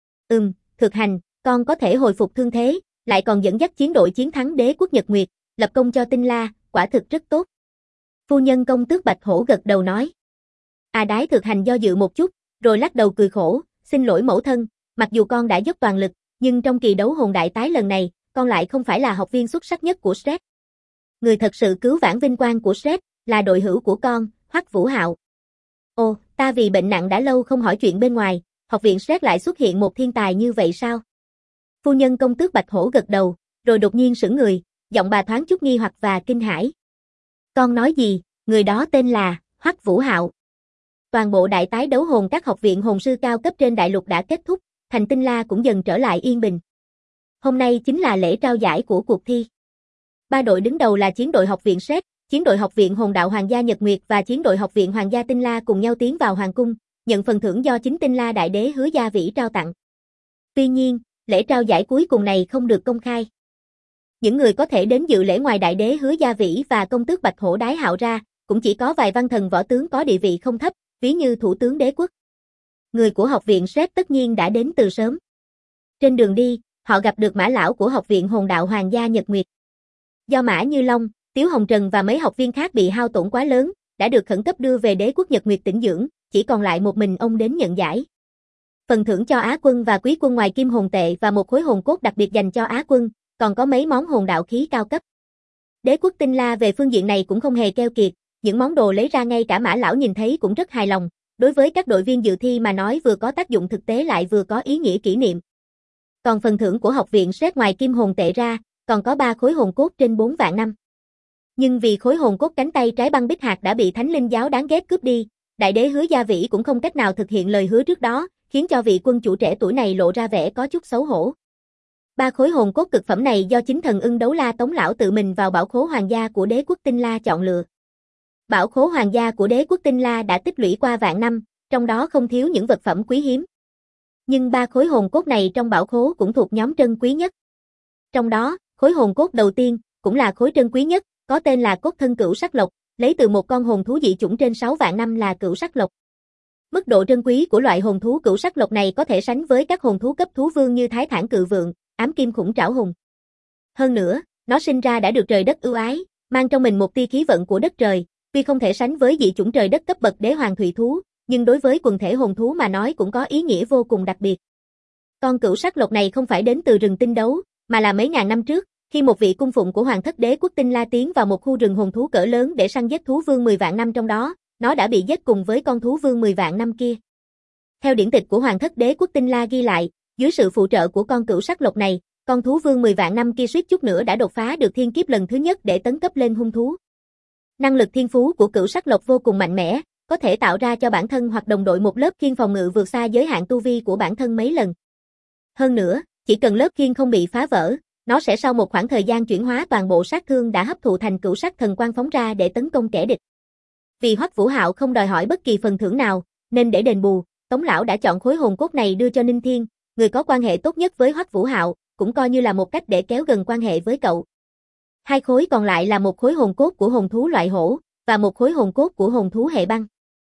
Thực Hành, con có thể hồi phục thương thế, lại còn dẫn dắt chiến đội chiến thắng đế quốc Nhật Nguyệt, lập công cho Tinh La, quả thực rất tốt. Phu nhân công tước Bạch Hổ gật đầu nói. Đái Thực Hành do dự một chút, rồi lắc đầu cười khổ, xin lỗi mẫu thân, mặc dù con đã dốc toàn lực, nhưng trong kỳ đấu hồn đại tái lần này, con lại không phải là học viên xuất sắc nhất của SRED. Người thật sự cứu vãn vinh quang của SRED, là đội hữu của con, Hoắc Vũ Hạo. Ồ, ta vì bệnh nặng đã lâu không hỏi chuyện bên ngoài, học viện SRED lại xuất hiện một thiên tài như vậy sao? Phu nhân công tước Bạch Hổ gật đầu, rồi đột nhiên sững người, giọng bà thoáng chút nghi hoặc và kinh hãi. Con nói gì, người đó tên là Hoắc Vũ Hạo. Toàn bộ đại tái đấu hồn các học viện hồn sư cao cấp trên đại lục đã kết thúc, thành Tinh La cũng dần trở lại yên bình. Hôm nay chính là lễ trao giải của cuộc thi. 3 đội đứng đầu là chiến đội học viện SRED, chiến đội học viện Hồn Đạo Hoàng gia Nhật Nguyệt và chiến đội học viện Hoàng gia Tinh La cùng nhau tiến vào hoàng cung, nhận phần thưởng do chính Tinh La đại đế Hứa Gia Vĩ trao tặng. Tuy nhiên, lễ trao giải cuối cùng này không được công khai. Những người có thể đến dự lễ ngoài đại đế Hứa Gia Vĩ và công tước Bạch Hổ Đái Hạo ra, cũng chỉ có vài văn thần võ tướng có địa vị không thấp, ví như thủ tướng đế quốc. Người của học viện SRED tất nhiên đã đến từ sớm. Trên đường đi, họ gặp được Mã lão của học viện Hồn Đạo Hoàng gia Nhật Nguyệt. Do Mã Như Long, Tiếu Hồng Trần và mấy học viên khác bị hao tổn quá lớn, đã được khẩn cấp đưa về đế quốc Nhật Nguyệt tĩnh dưỡng, chỉ còn lại một mình ông đến nhận giải. Phần thưởng cho Á quân và Quý quân ngoài kim hồn tệ và một khối hồn cốt đặc biệt dành cho Á quân, còn có mấy món hồn đạo khí cao cấp. Đế quốc Tinh La về phương diện này cũng không hề keo kiệt, những món đồ lấy ra ngay cả Mã lão nhìn thấy cũng rất hài lòng, đối với các đội viên dự thi mà nói vừa có tác dụng thực tế lại vừa có ý nghĩa kỷ niệm. Còn phần thưởng của học viện SRED ngoài kim hồn tệ ra, còn có 3 khối hồn cốt trên 4 vạn năm. Nhưng vì khối hồn cốt cánh tay trái băng bích hạt đã bị Thánh Linh giáo đáng ghét cướp đi, đại đế Hứa Gia Vĩ cũng không cách nào thực hiện lời hứa trước đó, khiến cho vị quân chủ trẻ tuổi này lộ ra vẻ có chút xấu hổ. 3 khối hồn cốt cực phẩm này do chính thần ưng đấu la Tống lão tự mình vào bảo khố hoàng gia của đế quốc Tinh La chọn lựa. Bảo khố hoàng gia của đế quốc Tinh La đã tích lũy qua vạn năm, trong đó không thiếu những vật phẩm quý hiếm. Nhưng 3 khối hồn cốt này trong bảo khố cũng thuộc nhóm trân quý nhất. Trong đó, khối hồn cốt đầu tiên, cũng là khối trân quý nhất, có tên là cốt thân cửu sắc lộc, lấy từ một con hồn thú dị chủng trên 6 vạn năm là cửu sắc lộc. Mức độ trân quý của loại hồn thú cửu sắc lộc này có thể sánh với các hồn thú cấp thú vương như Thái Thản Cự Vượn, Ám Kim Khủng Trảo Hùng. Hơn nữa, nó sinh ra đã được trời đất ưu ái, mang trong mình một tia khí vận của đất trời, tuy không thể sánh với dị chủng trời đất cấp bậc đế hoàng thủy thú, nhưng đối với quần thể hồn thú mà nói cũng có ý nghĩa vô cùng đặc biệt. Con cửu sắc lộc này không phải đến từ rừng tinh đấu, mà là mấy ngàn năm trước, khi một vị cung phụng của Hoàng thất đế quốc Tinh La tiến vào một khu rừng hồn thú cỡ lớn để săn giết thú vương 10 vạn năm trong đó, nó đã bị giết cùng với con thú vương 10 vạn năm kia. Theo điển tịch của Hoàng thất đế quốc Tinh La ghi lại, dưới sự phụ trợ của con cửu sắc lộc này, con thú vương 10 vạn năm kia suýt chút nữa đã đột phá được thiên kiếp lần thứ nhất để tấn cấp lên hung thú. Năng lực thiên phú của cửu sắc lộc vô cùng mạnh mẽ, có thể tạo ra cho bản thân hoặc đồng đội một lớp khiên phòng ngự vượt xa giới hạn tu vi của bản thân mấy lần. Hơn nữa, chỉ cần lớp khiên không bị phá vỡ, nó sẽ sau một khoảng thời gian chuyển hóa toàn bộ sát thương đã hấp thụ thành cửu sắc thần quang phóng ra để tấn công kẻ địch. Vì Hoắc Vũ Hạo không đòi hỏi bất kỳ phần thưởng nào, nên để đền bù, Tống lão đã chọn khối hồn cốt này đưa cho Ninh Thiên, người có quan hệ tốt nhất với Hoắc Vũ Hạo, cũng coi như là một cách để kéo gần quan hệ với cậu. 2 khối còn lại là một khối hồn cốt của hồn thú loại hổ và một khối hồn cốt của hồn thú hệ băng.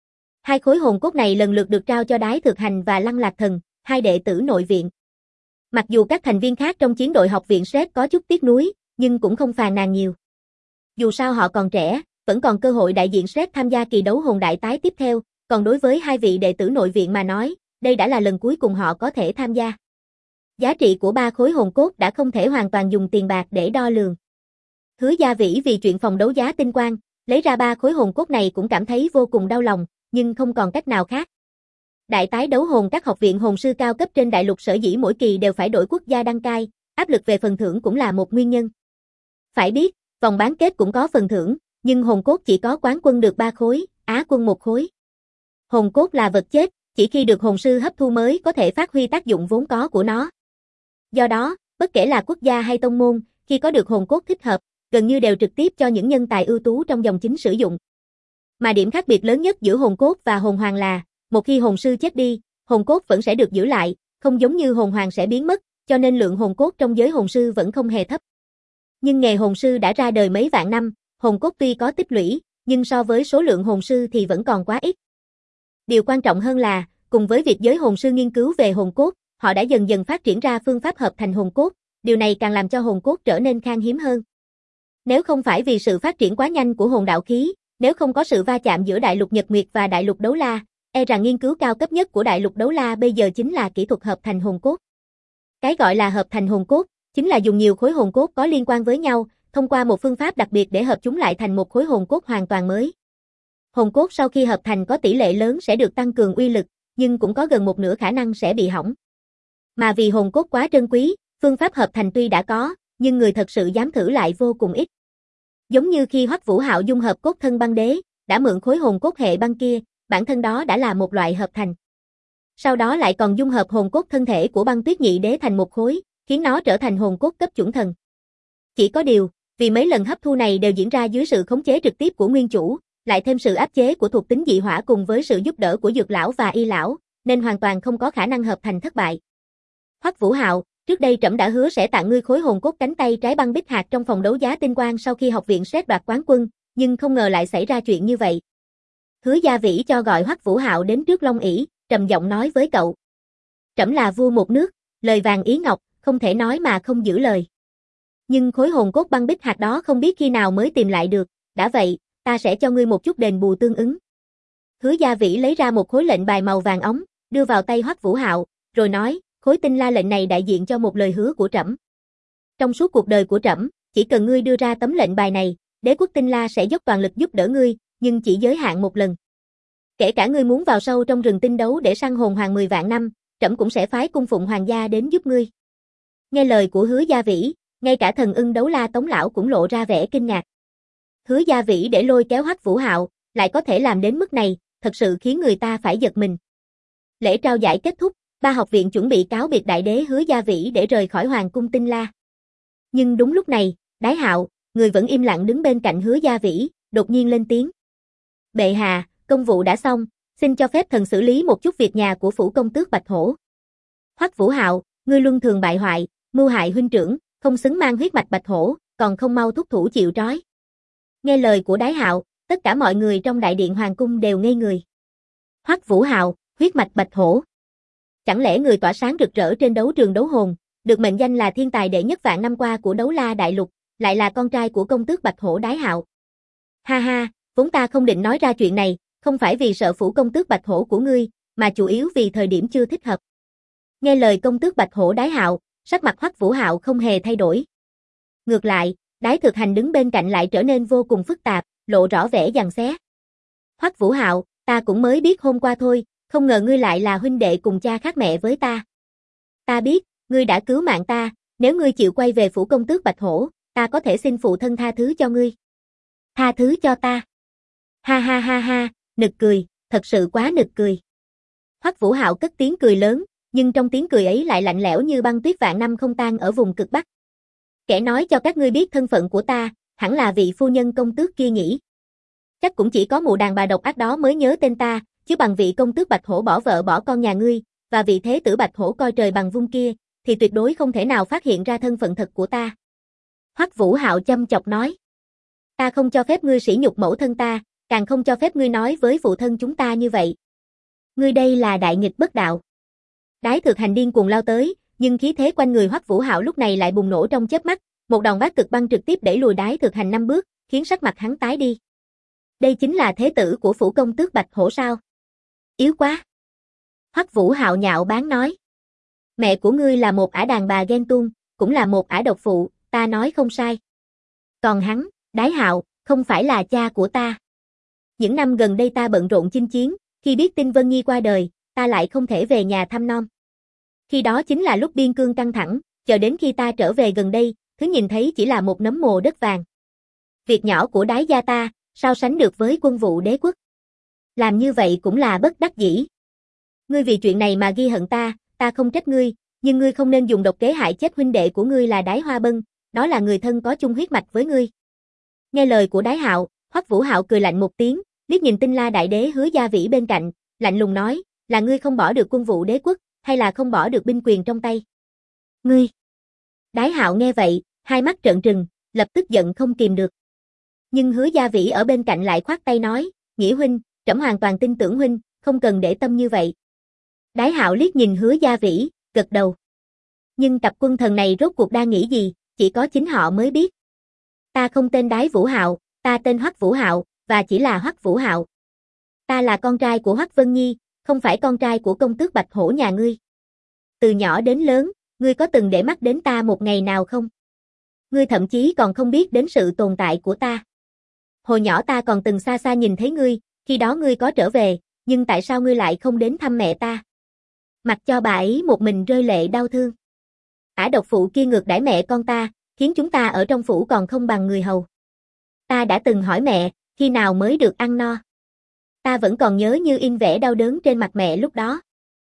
2 khối hồn cốt này lần lượt được trao cho Đái Thực Hành và Lăng Lạc Thần, 2 đệ tử nội viện. Mặc dù các thành viên khác trong chiến đội học viện SRED có chút tiếc nuối, nhưng cũng không phàn nàn nhiều. Dù sao họ còn trẻ, vẫn còn cơ hội đại diện SRED tham gia kỳ đấu hồn đại tái tiếp theo, còn đối với 2 vị đệ tử nội viện mà nói, đây đã là lần cuối cùng họ có thể tham gia. Giá trị của 3 khối hồn cốt đã không thể hoàn toàn dùng tiền bạc để đo lường. Hứa Gia Vĩ vì chuyện phòng đấu giá tinh quang, lấy ra 3 khối hồn cốt này cũng cảm thấy vô cùng đau lòng, nhưng không còn cách nào khác. Đại tái đấu hồn các học viện hồn sư cao cấp trên đại lục sở dĩ mỗi kỳ đều phải đổi quốc gia đăng cai, áp lực về phần thưởng cũng là một nguyên nhân. Phải biết, vòng bán kết cũng có phần thưởng, nhưng hồn cốt chỉ có quán quân được 3 khối, á quân 1 khối. Hồn cốt là vật chết, chỉ khi được hồn sư hấp thu mới có thể phát huy tác dụng vốn có của nó. Do đó, bất kể là quốc gia hay tông môn, khi có được hồn cốt thích hợp, gần như đều trực tiếp cho những nhân tài ưu tú trong dòng chính sử dụng. Mà điểm khác biệt lớn nhất giữa hồn cốt và hồn hoàng là, một khi hồn sư chết đi, hồn cốt vẫn sẽ được giữ lại, không giống như hồn hoàng sẽ biến mất, cho nên lượng hồn cốt trong giới hồn sư vẫn không hề thấp. Nhưng nghề hồn sư đã ra đời mấy vạn năm, hồn cốt tuy có tích lũy, nhưng so với số lượng hồn sư thì vẫn còn quá ít. Điều quan trọng hơn là, cùng với việc giới hồn sư nghiên cứu về hồn cốt, họ đã dần dần phát triển ra phương pháp hợp thành hồn cốt, điều này càng làm cho hồn cốt trở nên khan hiếm hơn. Nếu không phải vì sự phát triển quá nhanh của hồn đạo khí, nếu không có sự va chạm giữa đại lục Nhật Nguyệt và đại lục Đấu La, rằng nghiên cứu cao cấp nhất của đại lục Đấu La bây giờ chính là kỹ thuật hợp thành hồn cốt. Cái gọi là hợp thành hồn cốt, chính là dùng nhiều khối hồn cốt có liên quan với nhau, thông qua một phương pháp đặc biệt để hợp chúng lại thành một khối hồn cốt hoàn toàn mới. Hồn cốt sau khi hợp thành có tỷ lệ lớn sẽ được tăng cường uy lực, nhưng cũng có gần một nửa khả năng sẽ bị hỏng. Mà vì hồn cốt quá trân quý, phương pháp hợp thành tuy đã có, nhưng người thật sự dám thử lại vô cùng ít. Giống như khi Hoắc Vũ Hạo dung hợp cốt thân băng đế, đã mượn khối hồn cốt hệ băng kia, bản thân đó đã là một loại hợp thành. Sau đó lại còn dung hợp hồn cốt thân thể của băng tuyết nhị đế thành một khối, khiến nó trở thành hồn cốt cấp chuẩn thần. Chỉ có điều, vì mấy lần hấp thu này đều diễn ra dưới sự khống chế trực tiếp của nguyên chủ, lại thêm sự áp chế của thuộc tính dị hỏa cùng với sự giúp đỡ của dược lão và y lão, nên hoàn toàn không có khả năng hợp thành thất bại. Hoắc Vũ Hạo, trước đây trẫm đã hứa sẽ tặng ngươi khối hồn cốt cánh tay trái băng bích hạt trong phòng đấu giá tinh quang sau khi học viện xét đoạt quán quân, nhưng không ngờ lại xảy ra chuyện như vậy. Hứa Gia Vĩ cho gọi Hoắc Vũ Hạo đến trước Long ỷ, trầm giọng nói với cậu. Trẫm là vua một nước, lời vàng ý ngọc, không thể nói mà không giữ lời. Nhưng khối hồn cốt băng bích hạt đó không biết khi nào mới tìm lại được, đã vậy, ta sẽ cho ngươi một chút đền bù tương ứng. Hứa Gia Vĩ lấy ra một khối lệnh bài màu vàng óng, đưa vào tay Hoắc Vũ Hạo, rồi nói, khối tinh la lệnh này đại diện cho một lời hứa của trẫm. Trong suốt cuộc đời của trẫm, chỉ cần ngươi đưa ra tấm lệnh bài này, đế quốc tinh la sẽ dốc toàn lực giúp đỡ ngươi, nhưng chỉ giới hạn một lần. Kể cả ngươi muốn vào sâu trong rừng tinh đấu để săn hồn hoàng 10 vạn năm, trẫm cũng sẽ phái cung phụng hoàng gia đến giúp ngươi. Nghe lời của Hứa Gia Vĩ, ngay cả thần ưng đấu la Tống lão cũng lộ ra vẻ kinh ngạc. Hứa Gia Vĩ để lôi kéo Hoắc Vũ Hạo, lại có thể làm đến mức này, thật sự khiến người ta phải giật mình. Lễ trao giải kết thúc, 3 học viện chuẩn bị cáo biệt đại đế Hứa Gia Vĩ để rời khỏi hoàng cung Tinh La. Nhưng đúng lúc này, Đái Hạo, người vẫn im lặng đứng bên cạnh Hứa Gia Vĩ, đột nhiên lên tiếng. Bệ hạ, công vụ đã xong, xin cho phép thần xử lý một chút việc nhà của phủ công tước Bạch Hổ. Hoắc Vũ Hạo, ngươi luân thường bại hoại, mưu hại huynh trưởng, không xứng mang huyết mạch Bạch Hổ, còn không mau thúc thủ chịu trói. Nghe lời của Đái Hạo, tất cả mọi người trong đại điện hoàng cung đều ngây người. Hoắc Vũ Hạo, huyết mạch Bạch Hổ. Chẳng lẽ người tỏa sáng rực rỡ trên đấu trường đấu hồn, được mệnh danh là thiên tài đệ nhất vạn năm qua của Đấu La đại lục, lại là con trai của công tước Bạch Hổ Đái Hạo. Ha ha, vốn ta không định nói ra chuyện này, không phải vì sợ phủ công tước Bạch Hổ của ngươi, mà chủ yếu vì thời điểm chưa thích hợp. Nghe lời công tước Bạch Hổ Đái Hạo, sắc mặt Hoắc Vũ Hạo không hề thay đổi. Ngược lại, Đái Thực Hành đứng bên cạnh lại trở nên vô cùng phức tạp, lộ rõ vẻ giằng xé. Hoắc Vũ Hạo, ta cũng mới biết hôm qua thôi, không ngờ ngươi lại là huynh đệ cùng cha khác mẹ với ta. Ta biết, ngươi đã cứu mạng ta, nếu ngươi chịu quay về phủ công tước Bạch Hổ, ta có thể xin phụ thân tha thứ cho ngươi. Tha thứ cho ta. Ha ha ha ha, nực cười, thật sự quá nực cười. Hoắc Vũ Hạo cất tiếng cười lớn, nhưng trong tiếng cười ấy lại lạnh lẽo như băng tuyết vạn năm không tan ở vùng cực Bắc. Kẻ nói cho các ngươi biết thân phận của ta, hẳn là vị phu nhân công tước kia nhỉ. Chắc cũng chỉ có mụ đàn bà độc ác đó mới nhớ tên ta, chứ bằng vị công tước Bạch Hổ bỏ vợ bỏ con nhà ngươi, và vị thế tử Bạch Hổ coi trời bằng vung kia, thì tuyệt đối không thể nào phát hiện ra thân phận thật của ta. Hoắc Vũ Hạo châm chọc nói. Ta không cho phép ngươi sỉ nhục mẫu thân ta, càng không cho phép ngươi nói với phụ thân chúng ta như vậy. Ngươi đây là đại nghịch bất đạo. Đái Thực Hành điên cuồng lao tới, nhưng khí thế quanh người Hoắc Vũ Hạo lúc này lại bùng nổ trong chớp mắt, một đòn bát cực băng trực tiếp đẩy lùi Đái Thực Hành 5 bước, khiến sắc mặt hắn tái đi. Đây chính là thế tử của phủ công tước Bạch Hổ sao? Yếu quá. Hoắc Vũ Hạo nhạo báng nói. Mẹ của ngươi là một ả đàn bà ghen tuông, cũng là một ả độc phụ, ta nói không sai. Còn hắn, Đái Hạo, không phải là cha của ta. Những năm gần đây ta bận rộn chinh chiến, khi biết tin Vân Nhi qua đời, ta lại không thể về nhà thăm nom. Khi đó chính là lúc biên cương căng thẳng, chờ đến khi ta trở về gần đây, thứ nhìn thấy chỉ là một nấm mồ đất vàng. Việc nhỏ của Đái gia ta, sao sánh được với quân vụ đế quốc. Làm như vậy cũng là bất đắc dĩ. Ngươi vì chuyện này mà ghi hận ta, ta không trách ngươi, nhưng ngươi không nên dùng độc kế hại chết huynh đệ của ngươi là Đái Hoa Bân, đó là người thân có chung huyết mạch với ngươi. Nghe lời của Đái Hạo, Hoắc Vũ Hạo cười lạnh một tiếng, liếc nhìn Tinh La đại đế Hứa Gia Vĩ bên cạnh, lạnh lùng nói, là ngươi không bỏ được quân vụ đế quốc, hay là không bỏ được binh quyền trong tay? Ngươi. Đái Hạo nghe vậy, hai mắt trợn trừng, lập tức giận không kìm được. Nhưng Hứa Gia Vĩ ở bên cạnh lại khoát tay nói, Nghĩa huynh, trẫm hoàn toàn tin tưởng huynh, không cần để tâm như vậy. Đái Hạo liếc nhìn Hứa Gia Vĩ, gật đầu. Nhưng tập quân thần này rốt cuộc đang nghĩ gì, chỉ có chính họ mới biết. Ta không tên Đái Vũ Hạo, ta tên Hoắc Vũ Hạo, và chỉ là Hoắc Vũ Hạo. Ta là con trai của Hoắc Vân Nhi, không phải con trai của công tước Bạch Hổ nhà ngươi. Từ nhỏ đến lớn, ngươi có từng để mắt đến ta một ngày nào không? Ngươi thậm chí còn không biết đến sự tồn tại của ta. Hồi nhỏ ta còn từng xa xa nhìn thấy ngươi, khi đó ngươi có trở về, nhưng tại sao ngươi lại không đến thăm mẹ ta? Mặc cho bà ấy một mình rơi lệ đau thương. Ả độc phụ kia ngược đãi mẹ con ta, khiến chúng ta ở trong phủ còn không bằng người hầu. Ta đã từng hỏi mẹ, khi nào mới được ăn no? Ta vẫn còn nhớ như in vẻ đau đớn trên mặt mẹ lúc đó.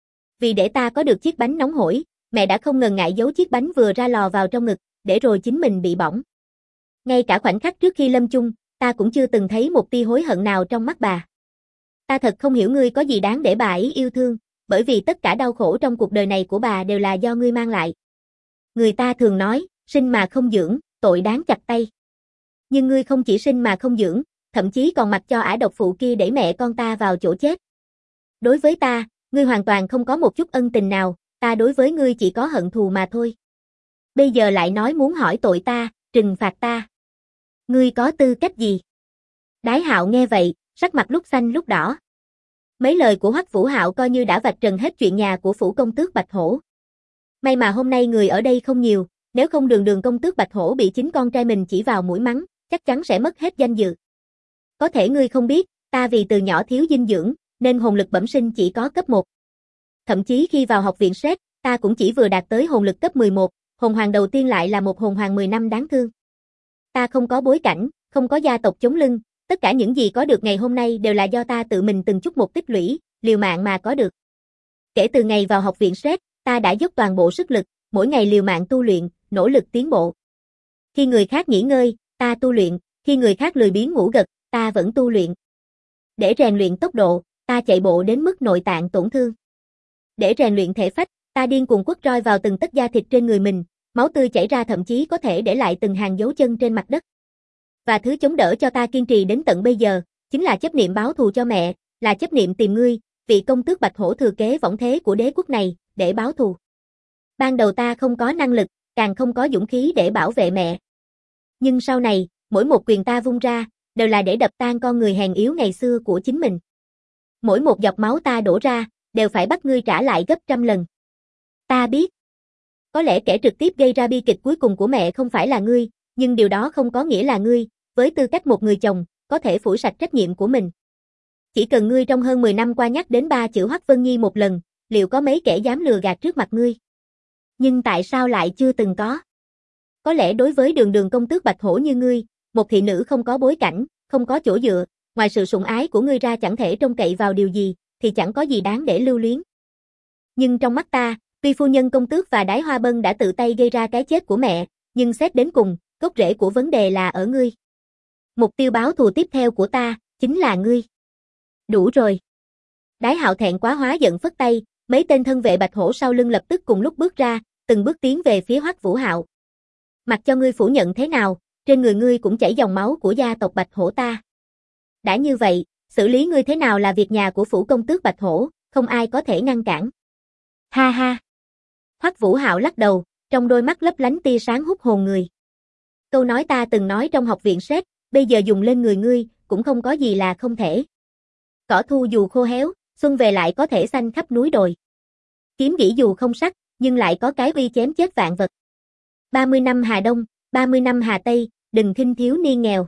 Vì để ta có được chiếc bánh nóng hổi, mẹ đã không ngần ngại giấu chiếc bánh vừa ra lò vào trong ngực, để rồi chính mình bị bỏng. Ngay cả khoảnh khắc trước khi lâm chung, ta cũng chưa từng thấy một tia hối hận nào trong mắt bà. Ta thật không hiểu ngươi có gì đáng để bà ấy yêu thương, bởi vì tất cả đau khổ trong cuộc đời này của bà đều là do ngươi mang lại. Người ta thường nói, sinh mà không dưỡng, tội đáng chặt tay. Nhưng ngươi không chỉ sinh mà không dưỡng, thậm chí còn mặc cho ả độc phụ kia đẩy mẹ con ta vào chỗ chết. Đối với ta, ngươi hoàn toàn không có một chút ân tình nào, ta đối với ngươi chỉ có hận thù mà thôi. Bây giờ lại nói muốn hỏi tội ta, trừng phạt ta. Ngươi có tư cách gì? Đái Hạo nghe vậy, sắc mặt lúc xanh lúc đỏ. Mấy lời của Hoắc Vũ Hạo coi như đã vạch trần hết chuyện nhà của phủ công tước Bạch Hổ. May mà hôm nay người ở đây không nhiều, nếu không đường công tước Bạch Hổ bị chính con trai mình chỉ vào mũi mắng, chắc chắn sẽ mất hết danh dự. Có thể ngươi không biết, ta vì từ nhỏ thiếu dinh dưỡng, nên hồn lực bẩm sinh chỉ có cấp 1. Thậm chí khi vào học viện sét, ta cũng chỉ vừa đạt tới hồn lực cấp 11, hồn hoàng đầu tiên lại là một hồn hoàng 10 năm đáng thương. Ta không có bối cảnh, không có gia tộc chống lưng, tất cả những gì có được ngày hôm nay đều là do ta tự mình từng chút một tích lũy, liều mạng mà có được. Kể từ ngày vào học viện sét, ta đã dốc toàn bộ sức lực, mỗi ngày liều mạng tu luyện, nỗ lực tiến bộ. Khi người khác nghỉ ngơi, ta tu luyện, khi người khác lười biếng ngủ gật, ta vẫn tu luyện. Để rèn luyện tốc độ, ta chạy bộ đến mức nội tạng tổn thương. Để rèn luyện thể phách, ta điên cuồng quất roi vào từng tấc da thịt trên người mình, máu tươi chảy ra thậm chí có thể để lại từng hàng dấu chân trên mặt đất. Và thứ chống đỡ cho ta kiên trì đến tận bây giờ, chính là chấp niệm báo thù cho mẹ, là chấp niệm tìm ngươi, vị công tước Bạch Hổ thừa kế võng thế của đế quốc này, để báo thù. Ban đầu ta không có năng lực, càng không có dũng khí để bảo vệ mẹ. Nhưng sau này, mỗi một quyền ta vung ra, đều là để đập tan con người hèn yếu ngày xưa của chính mình. Mỗi một giọt máu ta đổ ra, đều phải bắt ngươi trả lại gấp trăm lần. Ta biết. Có lẽ kẻ trực tiếp gây ra bi kịch cuối cùng của mẹ không phải là ngươi, nhưng điều đó không có nghĩa là ngươi, với tư cách một người chồng, có thể phủi sạch trách nhiệm của mình. Chỉ cần ngươi trong hơn 10 năm qua nhắc đến 3 chữ Hoắc Vân Nhi một lần, liệu có mấy kẻ dám lừa gạt trước mặt ngươi? Nhưng tại sao lại chưa từng có? Có lẽ đối với đường công tước Bạch Hổ như ngươi, một thị nữ không có bối cảnh, không có chỗ dựa, ngoài sự sủng ái của ngươi ra chẳng thể trông cậy vào điều gì, thì chẳng có gì đáng để lưu luyến. Nhưng trong mắt ta, tuy phu nhân công tước và Đái Hoa Bân đã tự tay gây ra cái chết của mẹ, nhưng xét đến cùng, gốc rễ của vấn đề là ở ngươi. Mục tiêu báo thù tiếp theo của ta, chính là ngươi. Đủ rồi. Đái Hạo thẹn quá hóa giận phất tay, mấy tên thân vệ Bạch Hổ sau lưng lập tức cùng lúc bước ra, từng bước tiến về phía Hoắc Vũ Hạo. Mặc cho ngươi phủ nhận thế nào, trên người ngươi cũng chảy dòng máu của gia tộc Bạch Hổ ta. Đã như vậy, xử lý ngươi thế nào là việc nhà của phủ công tước Bạch Hổ, không ai có thể ngăn cản. Ha ha. Hoắc Vũ Hạo lắc đầu, trong đôi mắt lấp lánh tia sáng hút hồn người. Câu nói ta từng nói trong học viện sét, bây giờ dùng lên người ngươi, cũng không có gì là không thể. Cỏ thu dù khô héo, xuân về lại có thể xanh khắp núi đồi. Kiếm gỉ dù không sắc, nhưng lại có cái uy chém chết vạn vật. 30 năm Hà Đông, 30 năm Hà Tây, đừng khinh thiếu niên nghèo.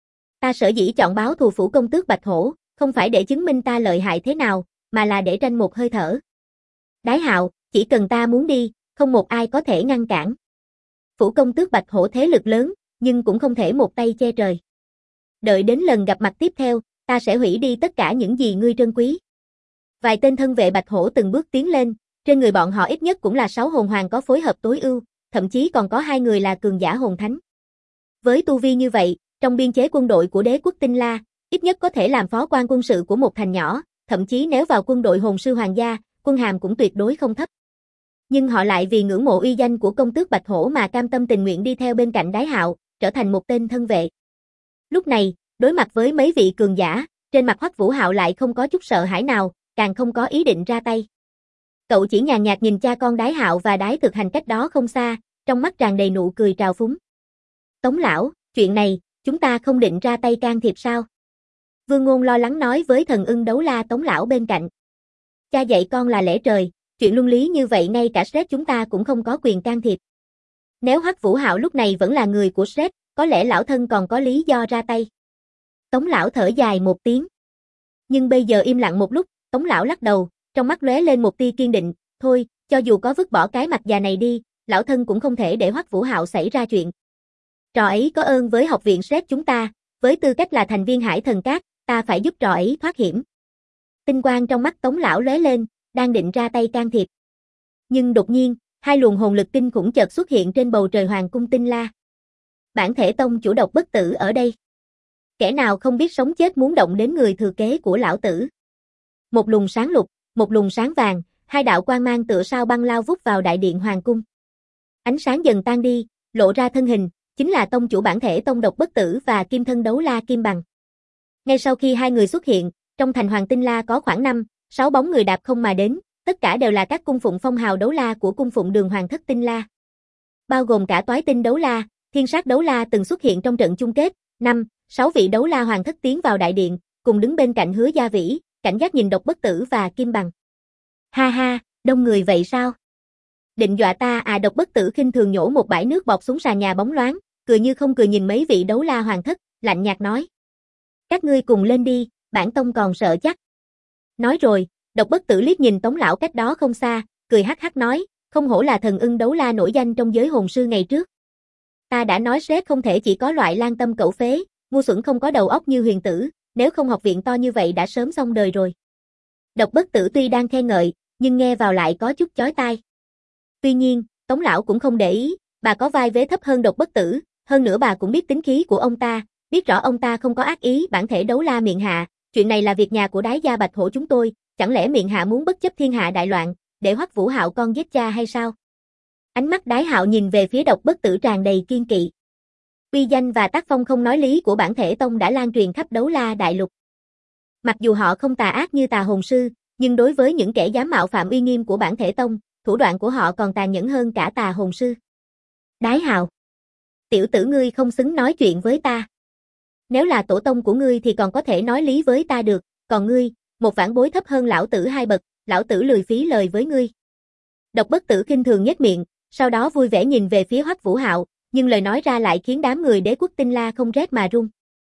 Ta sở dĩ chọn báo thù phủ công tước Bạch Hổ, không phải để chứng minh ta lợi hại thế nào, mà là để tranh một hơi thở. Đái Hạo, chỉ cần ta muốn đi, không một ai có thể ngăn cản. Phủ công tước Bạch Hổ thế lực lớn, nhưng cũng không thể một tay che trời. Đợi đến lần gặp mặt tiếp theo, ta sẽ hủy đi tất cả những gì ngươi trân quý. Vài tên thân vệ Bạch Hổ từng bước tiến lên, trên người bọn họ ít nhất cũng là 6 hồn hoàng có phối hợp tối ưu, thậm chí còn có 2 người là cường giả hồn thánh. Với tu vi như vậy, trong biên chế quân đội của đế quốc Tinh La, ít nhất có thể làm phó quan quân sự của một thành nhỏ, thậm chí nếu vào quân đội hồn sư hoàng gia, quân hàm cũng tuyệt đối không thấp. Nhưng họ lại vì ngưỡng mộ uy danh của công tước Bạch Hổ mà cam tâm tình nguyện đi theo bên cạnh Đái Hạo, trở thành một tên thân vệ. Lúc này, đối mặt với mấy vị cường giả, trên mặt Hoắc Vũ Hạo lại không có chút sợ hãi nào, càng không có ý định ra tay. Cậu chỉ nhàn nhạt nhìn cha con Đái Hạo và Đái Thực Hành cách đó không xa, trong mắt tràn đầy nụ cười trào phúng. Tống lão, chuyện này, chúng ta không định ra tay can thiệp sao? Vương Ngôn lo lắng nói với Thần Ưng Đấu La Tống lão bên cạnh. Cha dạy con là lẽ trời, chuyện luân lý như vậy ngay cả Shrek chúng ta cũng không có quyền can thiệp. Nếu Hoắc Vũ Hạo lúc này vẫn là người của Shrek, có lẽ lão thân còn có lý do ra tay. Tống lão thở dài một tiếng. Nhưng bây giờ im lặng một lúc, Tống lão lắc đầu, trong mắt lóe lên một tia kiên định, thôi, cho dù có vứt bỏ cái mặt già này đi, lão thân cũng không thể để Hoắc Vũ Hạo xảy ra chuyện. Trò ấy có ơn với học viện Shrek chúng ta, với tư cách là thành viên Hải Thần Các, ta phải giúp trò ấy thoát hiểm. Tinh quang trong mắt Tống lão lóe lên, đang định ra tay can thiệp. Nhưng đột nhiên, 2 luồng hồn lực kinh khủng chợt xuất hiện trên bầu trời hoàng cung Tinh La. Bản thể tông chủ độc bất tử ở đây. Kẻ nào không biết sống chết muốn động đến người thừa kế của lão tử. Một luồng sáng lục, một luồng sáng vàng, 2 đạo quang mang tựa sao băng lao vút vào đại điện hoàng cung. Ánh sáng dần tan đi, lộ ra thân hình, chính là tông chủ bản thể tông độc bất tử và kim thân đấu la Kim Bằng. Ngay sau khi 2 người xuất hiện, trong thành hoàng Tinh La có khoảng 5-6 bóng người đạp không mà đến, tất cả đều là các cung phụng phong hào đấu la của cung phụng Đường Hoàng thất Tinh La. Bao gồm cả Toái Tinh đấu la, Thiên Sát đấu la từng xuất hiện trong trận chung kết, 5-6 vị đấu la hoàng thất tiến vào đại điện, cùng đứng bên cạnh Hứa Gia Vĩ, cảnh giác nhìn độc bất tử và Kim Bằng. Ha ha, đông người vậy sao? Định dọa ta à? Độc bất tử khinh thường nhổ một bãi nước bọt xuống sàn nhà bóng loáng, cười như không cười nhìn mấy vị đấu la hoàng thất, lạnh nhạt nói. Các ngươi cùng lên đi, bản tông còn sợ chắc. Nói rồi, độc bất tử liếc nhìn Tống lão cách đó không xa, cười hắc hắc nói, không hổ là Thần Ưng đấu la nổi danh trong giới hồn sư ngày trước. Ta đã nói Shrek không thể chỉ có loại lang tâm cẩu phế, ngu xuẩn không có đầu óc như Huyền Tử, nếu không học viện to như vậy đã sớm xong đời rồi. Độc bất tử tuy đang khen ngợi, nhưng nghe vào lại có chút chói tai. Tuy nhiên, Tống lão cũng không để ý, bà có vai vế thấp hơn độc bất tử, hơn nữa bà cũng biết tính khí của ông ta, biết rõ ông ta không có ác ý. Bản thể đấu la miệng hạ, chuyện này là việc nhà của Đái gia Bạch Hổ chúng tôi, chẳng lẽ miệng hạ muốn bất chấp thiên hạ đại loạn, để Hoắc Vũ Hạo con giết cha hay sao? Ánh mắt Đái Hạo nhìn về phía độc bất tử tràn đầy kiên kỵ. Uy danh và tác phong không nói lý của bản thể tông đã lan truyền khắp đấu la đại lục. Mặc dù họ không tà ác như tà hồn sư, nhưng đối với những kẻ dám mạo phạm uy nghiêm của bản thể tông, thủ đoạn của họ còn tàn nhẫn hơn cả tà hồn sư. Đái Hạo, tiểu tử ngươi không xứng nói chuyện với ta. Nếu là tổ tông của ngươi thì còn có thể nói lý với ta được, còn ngươi, một vãn bối thấp hơn lão tử 2 bậc, lão tử lười phí lời với ngươi. Độc bất tử khinh thường nhếch miệng, sau đó vui vẻ nhìn về phía Hoắc Vũ Hạo, nhưng lời nói ra lại khiến đám người đế quốc Tinh La không rét mà run.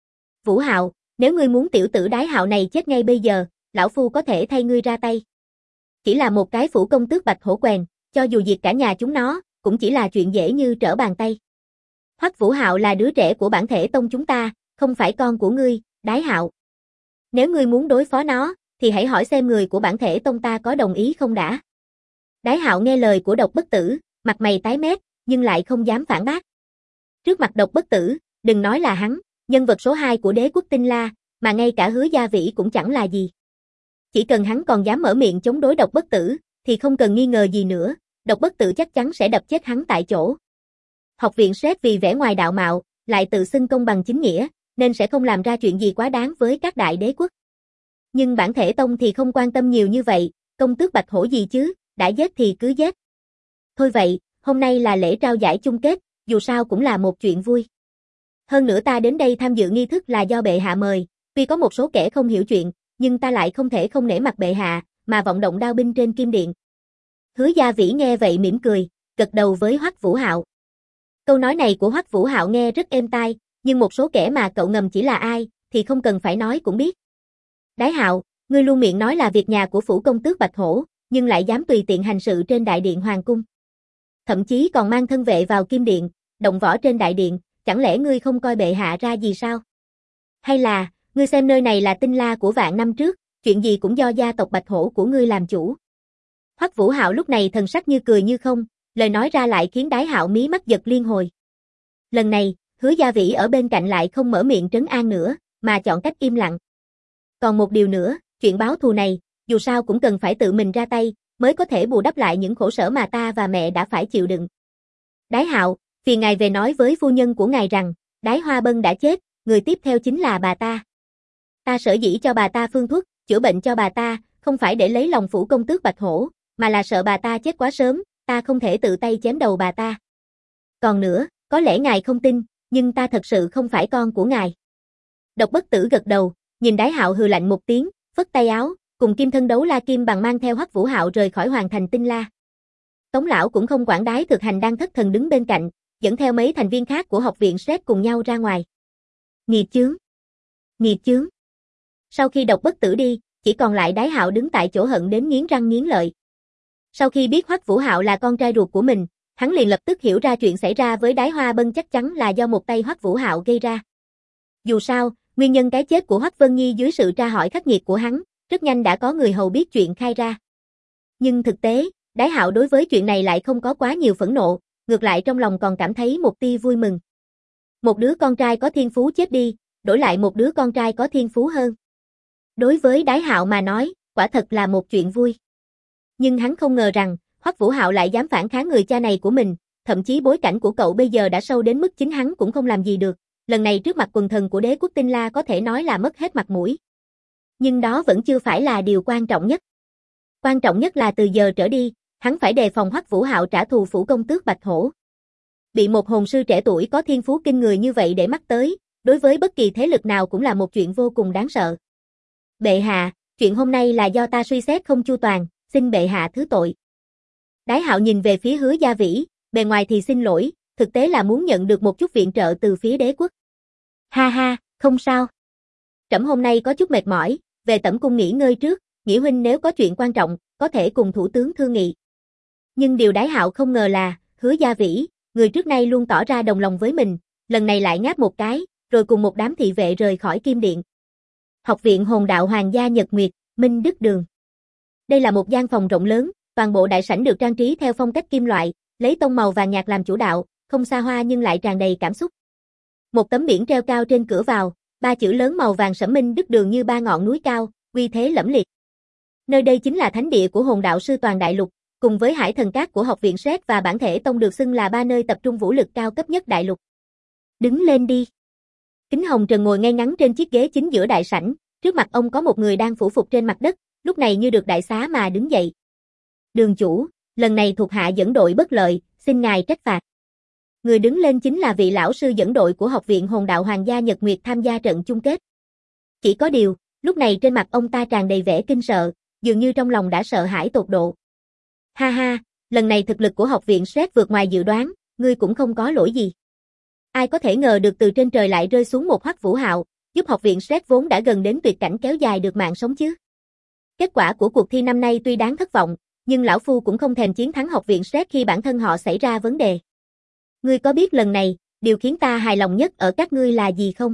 Vũ Hạo, nếu ngươi muốn tiểu tử Đái Hạo này chết ngay bây giờ, lão phu có thể thay ngươi ra tay. Chỉ là một cái phủ công tước Bạch Hổ quèn, cho dù diệt cả nhà chúng nó, cũng chỉ là chuyện dễ như trở bàn tay. Hoắc Vũ Hạo là đứa trẻ của bản thể tông chúng ta, không phải con của ngươi, Đái Hạo. Nếu ngươi muốn đối phó nó, thì hãy hỏi xem người của bản thể tông ta có đồng ý không đã. Đái Hạo nghe lời của độc bất tử, mặt mày tái mét, nhưng lại không dám phản bác. Trước mặt độc bất tử, đừng nói là hắn, nhân vật số 2 của đế quốc Tinh La, mà ngay cả Hứa Gia Vĩ cũng chẳng là gì. Chỉ cần hắn còn dám mở miệng chống đối độc bất tử, thì không cần nghi ngờ gì nữa, độc bất tử chắc chắn sẽ đập chết hắn tại chỗ. Học viện Shrek vì vẻ ngoài đạo mạo, lại tự xưng công bằng chính nghĩa, nên sẽ không làm ra chuyện gì quá đáng với các đại đế quốc. Nhưng bản thể tông thì không quan tâm nhiều như vậy, công tước Bạch Hổ gì chứ, đã giết thì cứ giết. Thôi vậy, hôm nay là lễ trao giải chung kết, dù sao cũng là một chuyện vui. Hơn nữa ta đến đây tham dự nghi thức là do bệ hạ mời, tuy có một số kẻ không hiểu chuyện, nhưng ta lại không thể không nể mặt bệ hạ, mà vọng động đao binh trên kim điện. Hứa Gia Vĩ nghe vậy mỉm cười, gật đầu với Hoắc Vũ Hạo. Câu nói này của Hoắc Vũ Hạo nghe rất êm tai, nhưng một số kẻ mà cậu ngầm chỉ là ai, thì không cần phải nói cũng biết. Đái Hạo, ngươi luôn miệng nói là việc nhà của phủ công tước Bạch Hổ, nhưng lại dám tùy tiện hành sự trên đại điện hoàng cung. Thậm chí còn mang thân vệ vào kim điện, động võ trên đại điện, chẳng lẽ ngươi không coi bệ hạ ra gì sao? Hay là, ngươi xem nơi này là Tinh La của vạn năm trước, chuyện gì cũng do gia tộc Bạch Hổ của ngươi làm chủ. Hoắc Vũ Hạo lúc này thần sắc như cười như không, lời nói ra lại khiến Đái Hạo mí mắt giật liên hồi. Lần này, Hứa Gia Vĩ ở bên cạnh lại không mở miệng trấn an nữa, mà chọn cách im lặng. Còn một điều nữa, chuyện báo thù này, dù sao cũng cần phải tự mình ra tay, mới có thể bù đắp lại những khổ sở mà ta và mẹ đã phải chịu đựng. Đái Hạo, phiền ngài về nói với phu nhân của ngài rằng, Đái Hoa Bân đã chết, người tiếp theo chính là bà ta. Ta sở dĩ cho bà ta phương thuốc, chữa bệnh cho bà ta, không phải để lấy lòng phủ công tước Bạch Hổ, mà là sợ bà ta chết quá sớm, ta không thể tự tay chém đầu bà ta. Còn nữa, có lẽ ngài không tin, nhưng ta thật sự không phải con của ngài. Độc Bất Tử gật đầu, nhìn Đái Hạo hừ lạnh một tiếng, phất tay áo, cùng Kim Thân Đấu La Kim Bằng mang theo Hoắc Vũ Hạo rời khỏi hoàng thành Tinh La. Tống lão cũng không quản Đái Thực Hành đang thất thần đứng bên cạnh, dẫn theo mấy thành viên khác của học viện Sret cùng nhau ra ngoài. Nghiệt chướng! Nghiệt chướng! Sau khi Độc Bất Tử đi, chỉ còn lại Đái Hạo đứng tại chỗ hận đến nghiến răng nghiến lợi. Sau khi biết Hoắc Vũ Hạo là con trai ruột của mình, hắn liền lập tức hiểu ra chuyện xảy ra với Đái Hoa Bân chắc chắn là do một tay Hoắc Vũ Hạo gây ra. Dù sao, nguyên nhân cái chết của Hoắc Vân Nhi dưới sự tra hỏi khắc nghiệt của hắn, rất nhanh đã có người hầu biết chuyện khai ra. Nhưng thực tế, Đái Hạo đối với chuyện này lại không có quá nhiều phẫn nộ, ngược lại trong lòng còn cảm thấy một tia vui mừng. Một đứa con trai có thiên phú chết đi, đổi lại một đứa con trai có thiên phú hơn. Đối với Đái Hạo mà nói, quả thật là một chuyện vui. Nhưng hắn không ngờ rằng, Hoắc Vũ Hạo lại dám phản kháng người cha này của mình, thậm chí bối cảnh của cậu bây giờ đã sâu đến mức chính hắn cũng không làm gì được, lần này trước mặt quần thần của đế quốc Tinh La có thể nói là mất hết mặt mũi. Nhưng đó vẫn chưa phải là điều quan trọng nhất. Quan trọng nhất là từ giờ trở đi, hắn phải đề phòng Hoắc Vũ Hạo trả thù phủ công tước Bạch Hổ. Bị một hồn sư trẻ tuổi có thiên phú kinh người như vậy để mắt tới, đối với bất kỳ thế lực nào cũng là một chuyện vô cùng đáng sợ. Bệ hạ, chuyện hôm nay là do ta suy xét không chu toàn, xin bệ hạ thứ tội. Đái Hạo nhìn về phía Hứa Gia Vĩ, bề ngoài thì xin lỗi, thực tế là muốn nhận được một chút viện trợ từ phía đế quốc. Ha ha, không sao. Trẫm hôm nay có chút mệt mỏi, về tẩm cung nghỉ ngơi trước, Nghĩa huynh nếu có chuyện quan trọng, có thể cùng thủ tướng thương nghị. Nhưng điều Đái Hạo không ngờ là, Hứa Gia Vĩ, người trước nay luôn tỏ ra đồng lòng với mình, lần này lại ngáp một cái, rồi cùng một đám thị vệ rời khỏi Kim Điện. Học viện Hồn Đạo Hoàng gia Nhật Nguyệt, Minh Đức Đường. Đây là một gian phòng rộng lớn, toàn bộ đại sảnh được trang trí theo phong cách kim loại, lấy tông màu vàng nhạt làm chủ đạo, không xa hoa nhưng lại tràn đầy cảm xúc. Một tấm biển treo cao trên cửa vào, 3 chữ lớn màu vàng sẫm Minh Đức Đường như 3 ngọn núi cao, uy thế lẫm liệt. Nơi đây chính là thánh địa của hồn đạo sư toàn đại lục, cùng với Hải Thần Các của học viện Sret và Bản Thể Tông được xưng là 3 nơi tập trung vũ lực cao cấp nhất đại lục. Đứng lên đi. Kính Hồng Trần ngồi ngay ngắn trên chiếc ghế chính giữa đại sảnh, trước mặt ông có một người đang phủ phục trên mặt đất, lúc này như được đại xá mà đứng dậy. Đường chủ, lần này thuộc hạ dẫn đội bất lợi, xin ngài trách phạt. Người đứng lên chính là vị lão sư dẫn đội của học viện Hồn Đạo Hoàng gia Nhật Nguyệt tham gia trận chung kết. Chỉ có điều, lúc này trên mặt ông ta tràn đầy vẻ kinh sợ, dường như trong lòng đã sợ hãi tột độ. Ha ha, lần này thực lực của học viện Sret vượt ngoài dự đoán, ngươi cũng không có lỗi gì. Ai có thể ngờ được từ trên trời lại rơi xuống một Hoắc Vũ Hạo, giúp học viện Sret vốn đã gần đến tuyệt cảnh kéo dài được mạng sống chứ. Kết quả của cuộc thi năm nay tuy đáng thất vọng, nhưng lão phu cũng không thèm chiến thắng học viện Sret khi bản thân họ xảy ra vấn đề. Ngươi có biết lần này, điều khiến ta hài lòng nhất ở các ngươi là gì không?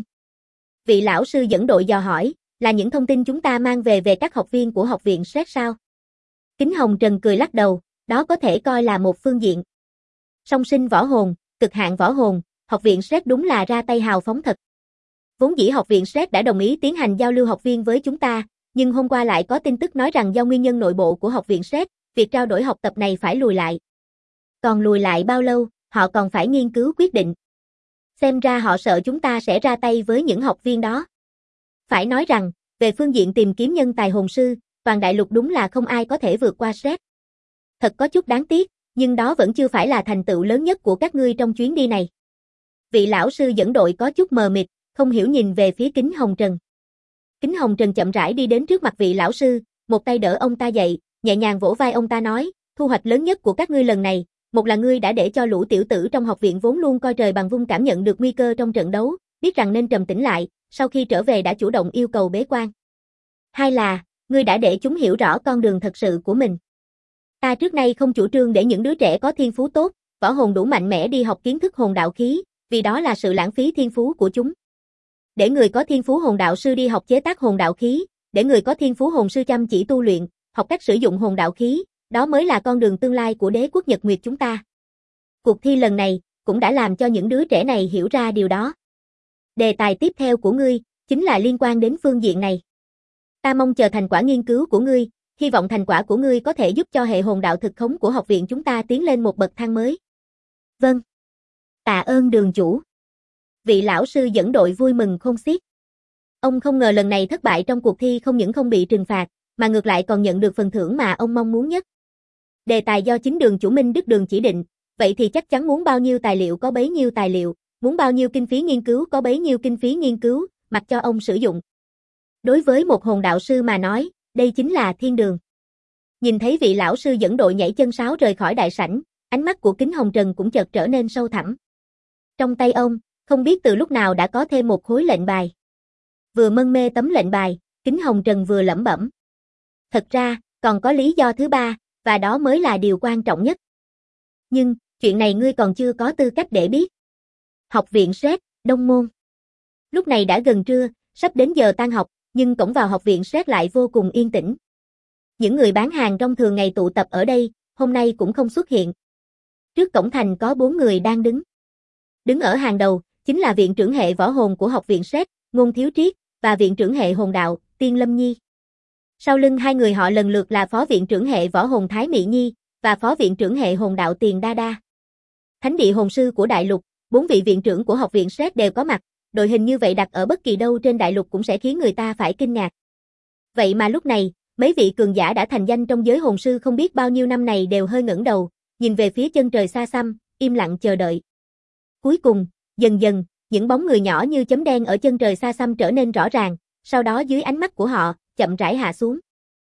Vị lão sư dẫn đội dò hỏi, là những thông tin chúng ta mang về các học viên của học viện Sret sao? Kính Hồng Trần cười lắc đầu, đó có thể coi là một phương diện. Song sinh võ hồn, cực hạn võ hồn, học viện Sret đúng là ra tay hào phóng thật. Vốn dĩ học viện Sret đã đồng ý tiến hành giao lưu học viên với chúng ta, nhưng hôm qua lại có tin tức nói rằng do nguyên nhân nội bộ của học viện Sret, việc trao đổi học tập này phải lùi lại. Còn lùi lại bao lâu, họ còn phải nghiên cứu quyết định. Xem ra họ sợ chúng ta sẽ ra tay với những học viên đó. Phải nói rằng, về phương diện tìm kiếm nhân tài hồn sư, toàn đại lục đúng là không ai có thể vượt qua Sret. Thật có chút đáng tiếc, nhưng đó vẫn chưa phải là thành tựu lớn nhất của các ngươi trong chuyến đi này. Vị lão sư dẫn đội có chút mờ mịt, không hiểu nhìn về phía Kính Hồng Trần. Kính Hồng Trần chậm rãi đi đến trước mặt vị lão sư, một tay đỡ ông ta dậy, nhẹ nhàng vỗ vai ông ta nói, thu hoạch lớn nhất của các ngươi lần này, một là ngươi đã để cho lũ tiểu tử trong học viện vốn luôn coi trời bằng vung cảm nhận được nguy cơ trong trận đấu, biết rằng nên trầm tĩnh lại, sau khi trở về đã chủ động yêu cầu bế quan. Hai là, ngươi đã để chúng hiểu rõ con đường thật sự của mình. Ta trước nay không chủ trương để những đứa trẻ có thiên phú tốt, võ hồn đủ mạnh mẽ đi học kiến thức hồn đạo khí, vì đó là sự lãng phí thiên phú của chúng. Để người có thiên phú hồn đạo sư đi học chế tác hồn đạo khí, để người có thiên phú hồn sư chăm chỉ tu luyện, học cách sử dụng hồn đạo khí, đó mới là con đường tương lai của đế quốc Nhật Nguyệt chúng ta. Cuộc thi lần này cũng đã làm cho những đứa trẻ này hiểu ra điều đó. Đề tài tiếp theo của ngươi chính là liên quan đến phương diện này. Ta mong chờ thành quả nghiên cứu của ngươi, hy vọng thành quả của ngươi có thể giúp cho hệ hồn đạo thực khống của học viện chúng ta tiến lên một bậc thang mới. Vâng. Tạ ơn đường chủ. Vị lão sư dẫn đội vui mừng khôn xiết. Ông không ngờ lần này thất bại trong cuộc thi không những không bị trừng phạt, mà ngược lại còn nhận được phần thưởng mà ông mong muốn nhất. Đề tài do chính đường chủ Minh Đức Đường chỉ định, vậy thì chắc chắn muốn bao nhiêu tài liệu có bấy nhiêu tài liệu, muốn bao nhiêu kinh phí nghiên cứu có bấy nhiêu kinh phí nghiên cứu, mặc cho ông sử dụng. Đối với một hồn đạo sư mà nói, đây chính là thiên đường. Nhìn thấy vị lão sư dẫn đội nhảy chân sáo rời khỏi đại sảnh, ánh mắt của Kính Hồng Trần cũng chợt trở nên sâu thẳm. Trong tay ông, không biết từ lúc nào đã có thêm một khối lệnh bài. Vừa mân mê tấm lệnh bài, Kính Hồng Trần vừa lẩm bẩm. Thật ra, còn có lý do thứ ba, và đó mới là điều quan trọng nhất. Nhưng, chuyện này ngươi còn chưa có tư cách để biết. Học viện Sét, Đông Môn. Lúc này đã gần trưa, sắp đến giờ tan học, nhưng cổng vào học viện Sét lại vô cùng yên tĩnh. Những người bán hàng rong thường ngày tụ tập ở đây, hôm nay cũng không xuất hiện. Trước cổng thành có 4 người đang đứng. Đứng ở hàng đầu, chính là viện trưởng hệ võ hồn của học viện Sét, Ngôn Thiếu Triết, và viện trưởng hệ hồn đạo, Tiên Lâm Nhi. Sau lưng hai người họ lần lượt là phó viện trưởng hệ võ hồn Thái Mị Nhi, và phó viện trưởng hệ hồn đạo Tiền Đa Đa. Thánh địa hồn sư của đại lục, 4 vị viện trưởng của học viện Sét đều có mặt, đội hình như vậy đặt ở bất kỳ đâu trên đại lục cũng sẽ khiến người ta phải kinh ngạc. Vậy mà lúc này, mấy vị cường giả đã thành danh trong giới hồn sư không biết bao nhiêu năm này đều hơi ngẩng đầu, nhìn về phía chân trời xa xăm, im lặng chờ đợi. Cuối cùng, dần dần, những bóng người nhỏ như chấm đen ở chân trời xa xăm trở nên rõ ràng, sau đó dưới ánh mắt của họ, chậm rãi hạ xuống.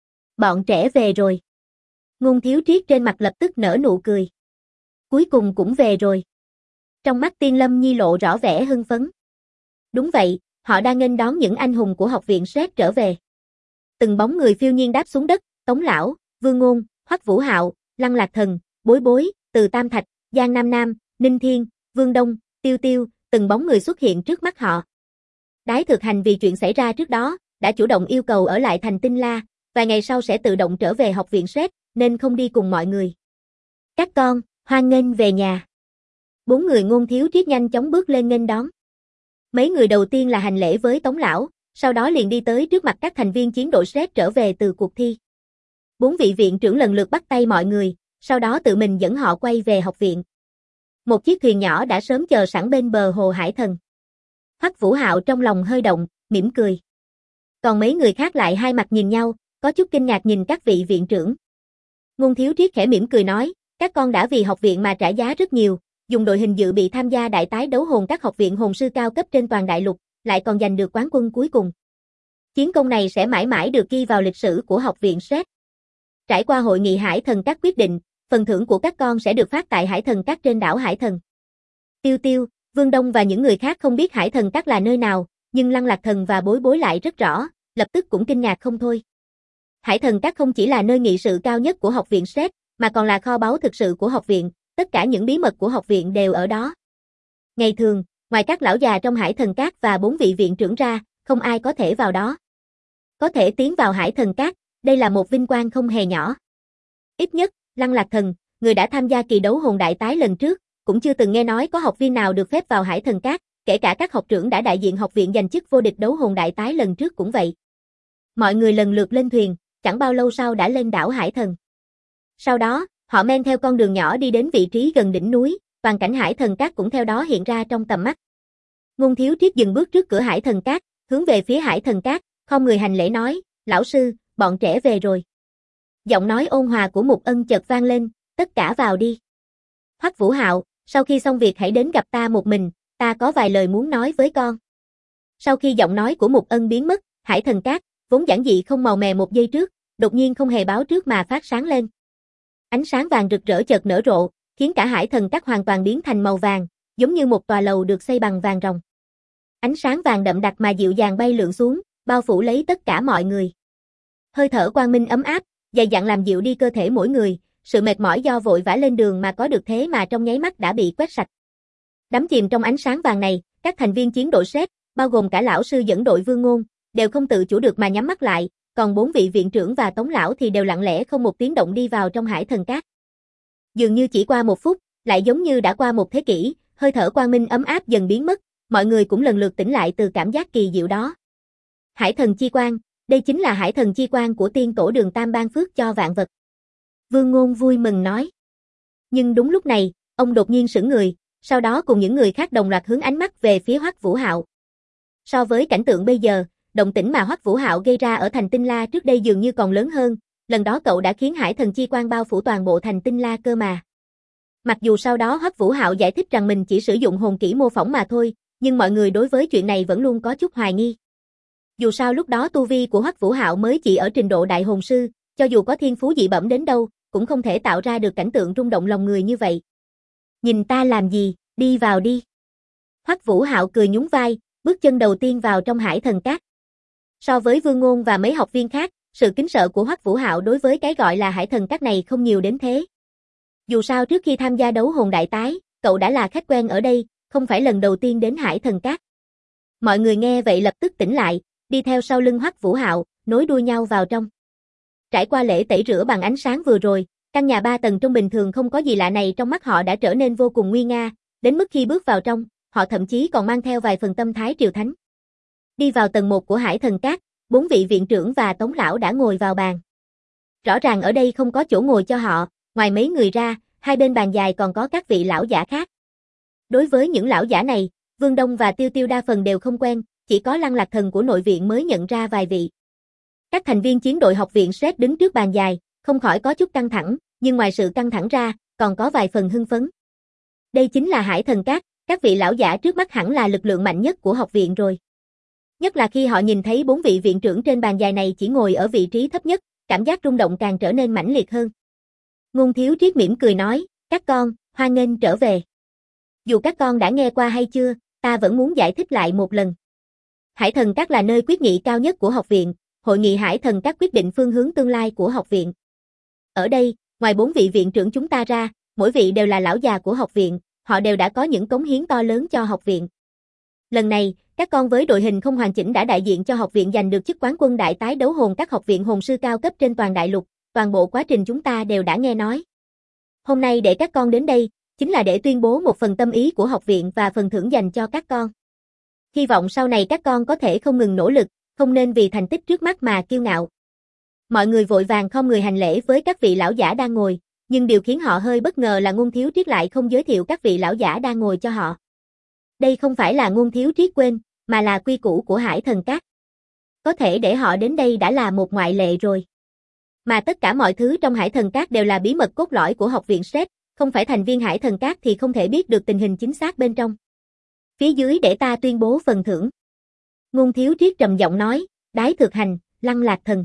Bọn trẻ về rồi. Ngôn Thiếu Triết trên mặt lập tức nở nụ cười. Cuối cùng cũng về rồi. Trong mắt Tiên Lâm Nhi lộ rõ vẻ hưng phấn. Đúng vậy, họ đang nghênh đón những anh hùng của học viện Sét trở về. Từng bóng người phiêu nhiên đáp xuống đất, Tống Lão, Vương Ngôn, Hoắc Vũ Hạo, Lăng Lạc Thần, Bối Bối, Từ Tam Thạch, Giang Nam Nam, Ninh Thiên, Vương Đông, Tiêu Tiêu, từng bóng người xuất hiện trước mắt họ. Đái Thực Hành vì chuyện xảy ra trước đó, đã chủ động yêu cầu ở lại thành Tinh La, vài ngày sau sẽ tự động trở về học viện Sét, nên không đi cùng mọi người. Các con, hoan nghênh về nhà. 4 người Ngôn Thiếu Triết nhanh chóng bước lên nghênh đón. Mấy người đầu tiên là hành lễ với Tống Lão, sau đó liền đi tới trước mặt các thành viên chiến đội Sét trở về từ cuộc thi. 4 vị viện trưởng lần lượt bắt tay mọi người, sau đó tự mình dẫn họ quay về học viện. Một chiếc thuyền nhỏ đã sớm chờ sẵn bên bờ hồ Hải Thần. Hoắc Vũ Hạo trong lòng hơi động, mỉm cười. Còn mấy người khác lại hai mặt nhìn nhau, có chút kinh ngạc nhìn các vị viện trưởng. Ngôn Thiếu Triết khẽ mỉm cười nói, các con đã vì học viện mà trả giá rất nhiều, dùng đội hình dự bị tham gia đại tái đấu hồn các học viện hồn sư cao cấp trên toàn đại lục, lại còn giành được quán quân cuối cùng. Chiến công này sẽ mãi mãi được ghi vào lịch sử của học viện Sét. Trải qua hội nghị Hải Thần Các quyết định, phần thưởng của các con sẽ được phát tại Hải Thần Các trên đảo Hải Thần. Tiêu Tiêu, Vương Đông và những người khác không biết Hải Thần Các là nơi nào, nhưng Lăng Lạc Thần và Bối Bối lại rất rõ, lập tức cũng kinh ngạc không thôi. Hải Thần Các không chỉ là nơi nghị sự cao nhất của học viện Sét, mà còn là kho báu thực sự của học viện, tất cả những bí mật của học viện đều ở đó. Ngày thường, ngoài các lão già trong Hải Thần Các và 4 vị viện trưởng ra, không ai có thể vào đó. Có thể tiến vào Hải Thần Các, đây là một vinh quang không hề nhỏ. Ít nhất, Lăng Lạc Thần, người đã tham gia kỳ đấu hồn đại tái lần trước, cũng chưa từng nghe nói có học viên nào được phép vào Hải Thần Các, kể cả các học trưởng đã đại diện học viện giành chức vô địch đấu hồn đại tái lần trước cũng vậy. Mọi người lần lượt lên thuyền, chẳng bao lâu sau đã lên đảo Hải Thần. Sau đó, họ men theo con đường nhỏ đi đến vị trí gần đỉnh núi, toàn cảnh Hải Thần Các cũng theo đó hiện ra trong tầm mắt. Ngôn Thiếu Triết dừng bước trước cửa Hải Thần Các, hướng về phía Hải Thần Các, không người hành lễ nói, lão sư, bọn trẻ về rồi. Giọng nói ôn hòa của Mục Ân chợt vang lên, tất cả vào đi. Hoắc Vũ Hạo, sau khi xong việc hãy đến gặp ta một mình, ta có vài lời muốn nói với con. Sau khi giọng nói của Mục Ân biến mất, Hải Thần Cát, vốn giản dị không màu mè một giây trước, đột nhiên không hề báo trước mà phát sáng lên. Ánh sáng vàng rực rỡ chợt nở rộ, khiến cả Hải Thần Cát hoàn toàn biến thành màu vàng, giống như một tòa lầu được xây bằng vàng ròng. Ánh sáng vàng đậm đặc mà dịu dàng bay lượn xuống, bao phủ lấy tất cả mọi người. Hơi thở quang minh ấm áp, dày dặn làm dịu đi cơ thể mỗi người, sự mệt mỏi do vội vã lên đường mà có được thế mà trong nháy mắt đã bị quét sạch. Đắm chìm trong ánh sáng vàng này, các thành viên chiến đội SET, bao gồm cả lão sư dẫn đội Vương Ngôn, đều không tự chủ được mà nhắm mắt lại, còn 4 vị viện trưởng và Tống lão thì đều lặng lẽ không một tiếng động đi vào trong Hải Thần Cát. Dường như chỉ qua 1 phút, lại giống như đã qua 1 thế kỷ, hơi thở quang minh ấm áp dần biến mất, mọi người cũng lần lượt tỉnh lại từ cảm giác kỳ diệu đó. Hải Thần Chi Quang, đây chính là Hải Thần Chi Quang của tiên tổ Đường Tam ban phước cho vạn vật. Vương Ngôn vui mừng nói. Nhưng đúng lúc này, ông đột nhiên sững người, sau đó cùng những người khác đồng loạt hướng ánh mắt về phía Hoắc Vũ Hạo. So với cảnh tượng bây giờ, động tĩnh mà Hoắc Vũ Hạo gây ra ở thành Tinh La trước đây dường như còn lớn hơn, lần đó cậu đã khiến Hải Thần Chi Quang bao phủ toàn bộ thành Tinh La cơ mà. Mặc dù sau đó Hoắc Vũ Hạo giải thích rằng mình chỉ sử dụng hồn kỹ mô phỏng mà thôi, nhưng mọi người đối với chuyện này vẫn luôn có chút hoài nghi. Dù sao lúc đó tu vi của Hoắc Vũ Hạo mới chỉ ở trình độ đại hồn sư, cho dù có thiên phú dị bẩm đến đâu, cũng không thể tạo ra được cảnh tượng rung động lòng người như vậy. Nhìn ta làm gì, đi vào đi. Hoắc Vũ Hạo cười nhún vai, bước chân đầu tiên vào trong Hải Thần Cát. So với Vương Ngôn và mấy học viên khác, sự kính sợ của Hoắc Vũ Hạo đối với cái gọi là Hải Thần Cát này không nhiều đến thế. Dù sao trước khi tham gia đấu hồn đại tái, cậu đã là khách quen ở đây, không phải lần đầu tiên đến Hải Thần Cát. Mọi người nghe vậy lập tức tỉnh lại, đi theo sau lưng Hoắc Vũ Hạo, nối đuôi nhau vào trong. Trải qua lễ tẩy rửa bằng ánh sáng vừa rồi, căn nhà 3 tầng trong bình thường không có gì lạ này trong mắt họ đã trở nên vô cùng nguy nga, đến mức khi bước vào trong, họ thậm chí còn mang theo vài phần tâm thái triều thánh. Đi vào tầng 1 của Hải Thần Cát, 4 vị viện trưởng và Tống lão đã ngồi vào bàn. Rõ ràng ở đây không có chỗ ngồi cho họ, ngoài mấy người ra, hai bên bàn dài còn có các vị lão giả khác. Đối với những lão giả này, Vương Đông và Tiêu Tiêu đa phần đều không quen, chỉ có Lăng Lạc Thần của nội viện mới nhận ra vài vị. Các thành viên chiến đội học viện SET đứng trước bàn dài, không khỏi có chút căng thẳng, nhưng ngoài sự căng thẳng ra, còn có vài phần hưng phấn. Đây chính là Hải Thần Cát, các vị lão giả trước mắt hẳn là lực lượng mạnh nhất của học viện rồi. Nhất là khi họ nhìn thấy 4 vị viện trưởng trên bàn dài này chỉ ngồi ở vị trí thấp nhất, cảm giác rung động càng trở nên mãnh liệt hơn. Ngôn Thiếu Triết mỉm cười nói, các con, hoan nghênh trở về. Dù các con đã nghe qua hay chưa, ta vẫn muốn giải thích lại một lần. Hải Thần Cát là nơi quyết nghị cao nhất của học viện, hội nghị Hải Thần Cát quyết định phương hướng tương lai của học viện. Ở đây, ngoài 4 vị viện trưởng chúng ta ra, mỗi vị đều là lão già của học viện, họ đều đã có những cống hiến to lớn cho học viện. Lần này, các con với đội hình không hoàn chỉnh đã đại diện cho học viện giành được chức quán quân đại tái đấu hồn các học viện hồn sư cao cấp trên toàn đại lục, toàn bộ quá trình chúng ta đều đã nghe nói. Hôm nay để các con đến đây, chính là để tuyên bố một phần tâm ý của học viện và phần thưởng dành cho các con. Hy vọng sau này các con có thể không ngừng nỗ lực, không nên vì thành tích trước mắt mà kiêu ngạo. Mọi người vội vàng khom người hành lễ với các vị lão giả đang ngồi, nhưng điều khiến họ hơi bất ngờ là Ngôn Thiếu Triết lại không giới thiệu các vị lão giả đang ngồi cho họ. Đây không phải là Ngôn Thiếu Triết quên, mà là quy củ của Hải Thần Cát. Có thể để họ đến đây đã là một ngoại lệ rồi. Mà tất cả mọi thứ trong Hải Thần Cát đều là bí mật cốt lõi của học viện SET, không phải thành viên Hải Thần Cát thì không thể biết được tình hình chính xác bên trong. Phía dưới để ta tuyên bố phần thưởng. Ngôn Thiếu Triết trầm giọng nói, Đái Thực Hành, Lăng Lạc Thần.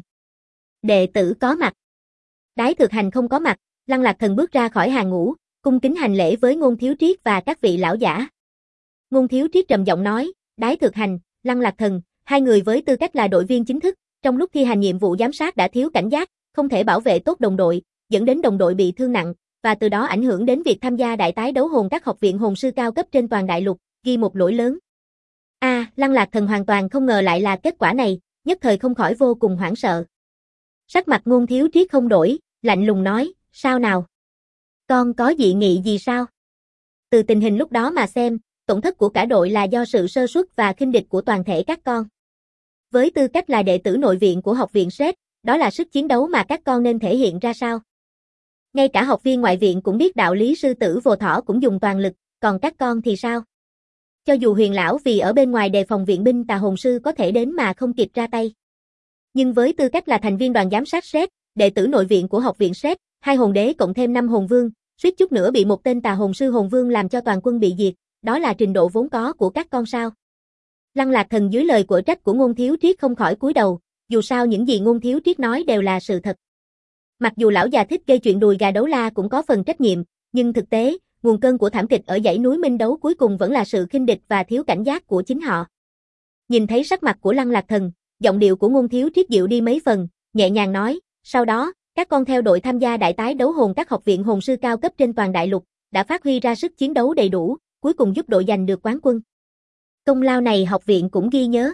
Đệ tử có mặt. Đái Thực Hành không có mặt, Lăng Lạc Thần bước ra khỏi hàng ngũ, cung kính hành lễ với Ngôn Thiếu Triết và các vị lão giả. Ngôn Thiếu Triết trầm giọng nói, Đái Thực Hành, Lăng Lạc Thần, hai người với tư cách là đội viên chính thức, trong lúc thi hành nhiệm vụ giám sát đã thiếu cảnh giác, không thể bảo vệ tốt đồng đội, dẫn đến đồng đội bị thương nặng, và từ đó ảnh hưởng đến việc tham gia đại tái đấu hồn các học viện hồn sư cao cấp trên toàn đại lục, ghi một lỗi lớn. Lăng Lạc Thần hoàn toàn không ngờ lại là kết quả này, nhất thời không khỏi vô cùng hoảng sợ. Sắc mặt Ngôn Thiếu Triết không đổi, lạnh lùng nói, sao nào? Con có dị nghị gì sao? Từ tình hình lúc đó mà xem, tổn thất của cả đội là do sự sơ suất và khinh địch của toàn thể các con. Với tư cách là đệ tử nội viện của học viện SET, đó là sức chiến đấu mà các con nên thể hiện ra sao? Ngay cả học viên ngoại viện cũng biết đạo lý sư tử vô thỏ cũng dùng toàn lực, còn các con thì sao? Cho dù Huyền lão vì ở bên ngoài đề phòng viện binh tà hồn sư có thể đến mà không kịp ra tay. Nhưng với tư cách là thành viên đoàn giám sát SET, đệ tử nội viện của học viện SET, 2 hồn đế cộng thêm 5 hồn vương, suýt chút nữa bị một tên tà hồn sư hồn vương làm cho toàn quân bị diệt, đó là trình độ vốn có của các con sao? Lăng Lạc Thần dưới lời của trách của Ngôn Thiếu Triết không khỏi cúi đầu, dù sao những gì Ngôn Thiếu Triết nói đều là sự thật. Mặc dù lão già thích gây chuyện đùi gà đấu la cũng có phần trách nhiệm, nhưng thực tế, nguồn cơn của thảm kịch ở dãy núi Minh Đấu cuối cùng vẫn là sự khinh địch và thiếu cảnh giác của chính họ. Nhìn thấy sắc mặt của Lăng Lạc Thần, giọng điệu của Ngôn Thiếu Triết dịu đi mấy phần, nhẹ nhàng nói, sau đó, các con theo đội tham gia đại tái đấu hồn các học viện hồn sư cao cấp trên toàn đại lục, đã phát huy ra sức chiến đấu đầy đủ, cuối cùng giúp đội giành được quán quân. Công lao này học viện cũng ghi nhớ.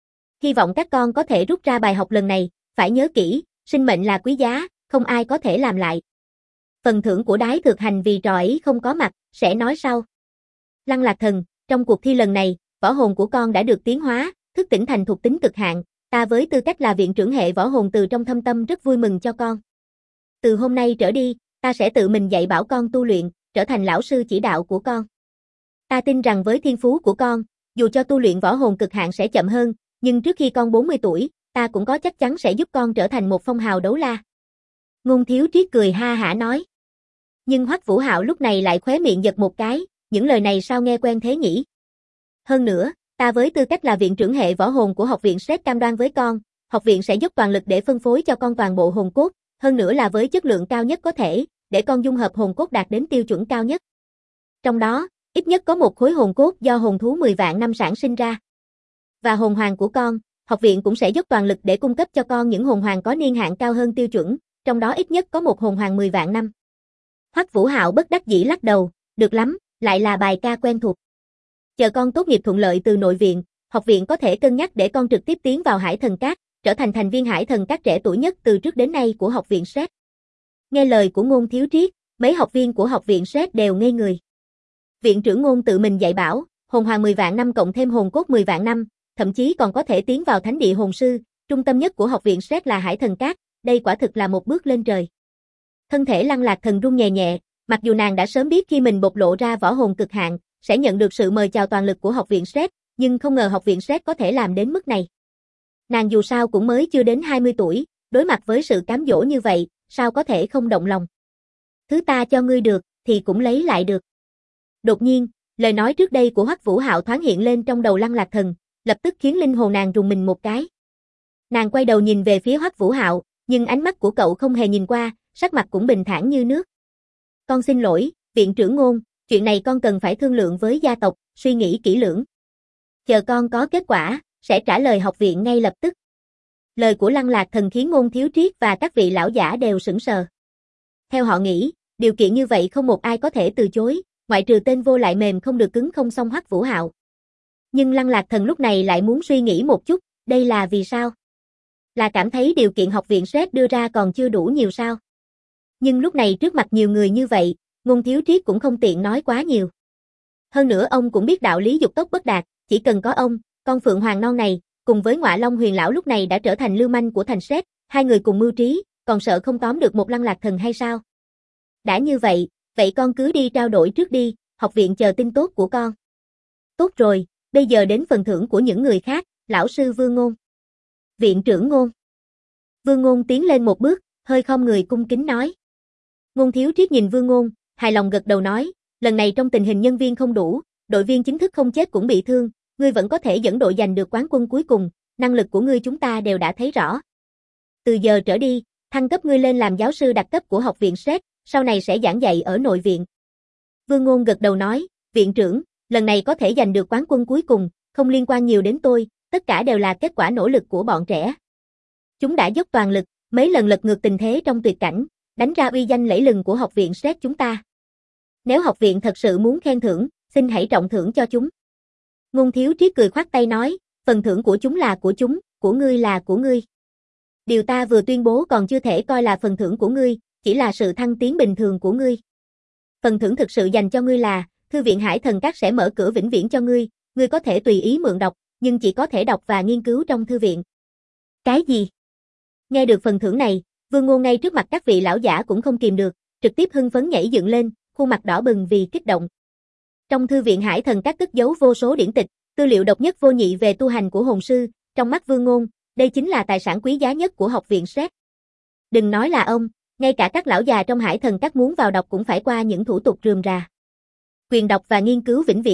Hy vọng các con có thể rút ra bài học lần này, phải nhớ kỹ, sinh mệnh là quý giá, không ai có thể làm lại. Phần thưởng của Đái Thực Hành vì trò ấy không có mặt, sẽ nói sau. Lăng Lạc Thần, trong cuộc thi lần này, võ hồn của con đã được tiến hóa, thức tỉnh thành thuộc tính cực hạn, ta với tư cách là viện trưởng hệ võ hồn từ trong thâm tâm rất vui mừng cho con. Từ hôm nay trở đi, ta sẽ tự mình dạy bảo con tu luyện, trở thành lão sư chỉ đạo của con. Ta tin rằng với thiên phú của con, dù cho tu luyện võ hồn cực hạn sẽ chậm hơn, nhưng trước khi con 40 tuổi, ta cũng có chắc chắn sẽ giúp con trở thành một phong hào đấu la. Ngôn Thiếu Triết cười ha hả nói. Nhưng Hoắc Vũ Hạo lúc này lại khóe miệng giật một cái, những lời này sao nghe quen thế nhỉ? Hơn nữa, ta với tư cách là viện trưởng hệ võ hồn của học viện SRED cam đoan với con, học viện sẽ dốc toàn lực để phân phối cho con toàn bộ hồn cốt, hơn nữa là với chất lượng cao nhất có thể, để con dung hợp hồn cốt đạt đến tiêu chuẩn cao nhất. Trong đó, ít nhất có một khối hồn cốt do hồn thú 10 vạn năm sản sinh ra. Và hồn hoàng của con, học viện cũng sẽ dốc toàn lực để cung cấp cho con những hồn hoàng có niên hạn cao hơn tiêu chuẩn, trong đó ít nhất có một hồn hoàng 10 vạn năm. Hoắc Vũ Hạo bất đắc dĩ lắc đầu, được lắm, lại là bài ca quen thuộc. Chờ con tốt nghiệp thuận lợi từ nội viện, học viện có thể cân nhắc để con trực tiếp tiến vào Hải Thần Các, trở thành thành viên Hải Thần Các trẻ tuổi nhất từ trước đến nay của học viện SRED. Nghe lời của Ngôn Thiếu Triết, mấy học viên của học viện SRED đều ngây người. Viện trưởng Ngôn tự mình dạy bảo, hồn hoàng 10 vạn năm cộng thêm hồn cốt 10 vạn năm, thậm chí còn có thể tiến vào thánh địa hồn sư, trung tâm nhất của học viện SRED là Hải Thần Các, đây quả thực là một bước lên trời. Thân thể Lăng Lạc Thần rung nhẹ nhẹ, mặc dù nàng đã sớm biết khi mình bộc lộ ra võ hồn cực hạn, sẽ nhận được sự mời chào toàn lực của học viện SRED, nhưng không ngờ học viện SRED có thể làm đến mức này. Nàng dù sao cũng mới chưa đến 20 tuổi, đối mặt với sự cám dỗ như vậy, sao có thể không động lòng. Thứ ta cho ngươi được, thì cũng lấy lại được. Đột nhiên, lời nói trước đây của Hoắc Vũ Hạo thoáng hiện lên trong đầu Lăng Lạc Thần, lập tức khiến linh hồn nàng rùng mình một cái. Nàng quay đầu nhìn về phía Hoắc Vũ Hạo, nhưng ánh mắt của cậu không hề nhìn qua, sắc mặt cũng bình thản như nước. Con xin lỗi, viện trưởng Ngôn, chuyện này con cần phải thương lượng với gia tộc, suy nghĩ kỹ lưỡng. Chờ con có kết quả, sẽ trả lời học viện ngay lập tức. Lời của Lăng Lạc Thần khiến Ngôn Thiếu Triết và các vị lão giả đều sững sờ. Theo họ nghĩ, điều kiện như vậy không một ai có thể từ chối, ngoại trừ tên vô lại mềm không được cứng không xong Hoắc Vũ Hạo. Nhưng Lăng Lạc Thần lúc này lại muốn suy nghĩ một chút, đây là vì sao? Là cảm thấy điều kiện học viện SRED đưa ra còn chưa đủ nhiều sao? Nhưng lúc này trước mặt nhiều người như vậy, Ngôn Thiếu Triết cũng không tiện nói quá nhiều. Hơn nữa ông cũng biết đạo lý dục tốc bất đạt, chỉ cần có ông, con Phượng Hoàng non này, cùng với Ngọa Long Huyền Lão lúc này đã trở thành lưu manh của thành SRED, hai người cùng mưu trí, còn sợ không tóm được một Lăng Lạc Thần hay sao? Đã như vậy, vậy con cứ đi trao đổi trước đi, học viện chờ tin tốt của con. Tốt rồi, bây giờ đến phần thưởng của những người khác, lão sư Vương Ngôn. Viện trưởng Ngôn. Vương Ngôn tiến lên một bước, hơi khom người cung kính nói. Ngôn Thiếu Triết nhìn Vương Ngôn, hài lòng gật đầu nói, lần này trong tình hình nhân viên không đủ, đội viên chính thức không chết cũng bị thương, ngươi vẫn có thể dẫn đội giành được quán quân cuối cùng, năng lực của ngươi chúng ta đều đã thấy rõ. Từ giờ trở đi, thăng cấp ngươi lên làm giáo sư đặc cấp của học viện SRED, sau này sẽ giảng dạy ở nội viện. Vương Ngôn gật đầu nói, viện trưởng, lần này có thể giành được quán quân cuối cùng, không liên quan nhiều đến tôi, tất cả đều là kết quả nỗ lực của bọn trẻ. Chúng đã dốc toàn lực, mấy lần lật ngược tình thế trong tuyệt cảnh, đánh ra uy danh lẫy lừng của học viện SRED chúng ta. Nếu học viện thật sự muốn khen thưởng, xin hãy trọng thưởng cho chúng. Ngôn Thiếu Triết cười khoát tay nói, phần thưởng của chúng là của chúng, của ngươi là của ngươi. Điều ta vừa tuyên bố còn chưa thể coi là phần thưởng của ngươi, chỉ là sự thăng tiến bình thường của ngươi. Phần thưởng thực sự dành cho ngươi là, Thư viện Hải Thần Các sẽ mở cửa vĩnh viễn cho ngươi có thể tùy ý mượn đọc, nhưng chỉ có thể đọc và nghiên cứu trong thư viện. Cái gì? Nghe được phần thưởng này, Vương Ngôn ngay trước mặt các vị lão giả cũng không kìm được, trực tiếp hưng phấn nhảy dựng lên, khuôn mặt đỏ bừng vì kích động. Trong thư viện Hải Thần Các cất giấu vô số điển tịch, tư liệu độc nhất vô nhị về tu hành của hồn sư, trong mắt Vương Ngôn, đây chính là tài sản quý giá nhất của học viện SRED. Đừng nói là ông, ngay cả các lão già trong Hải Thần Các muốn vào đọc cũng phải qua những thủ tục rườm rà. Quyền đọc và nghiên cứu vĩnh viễn,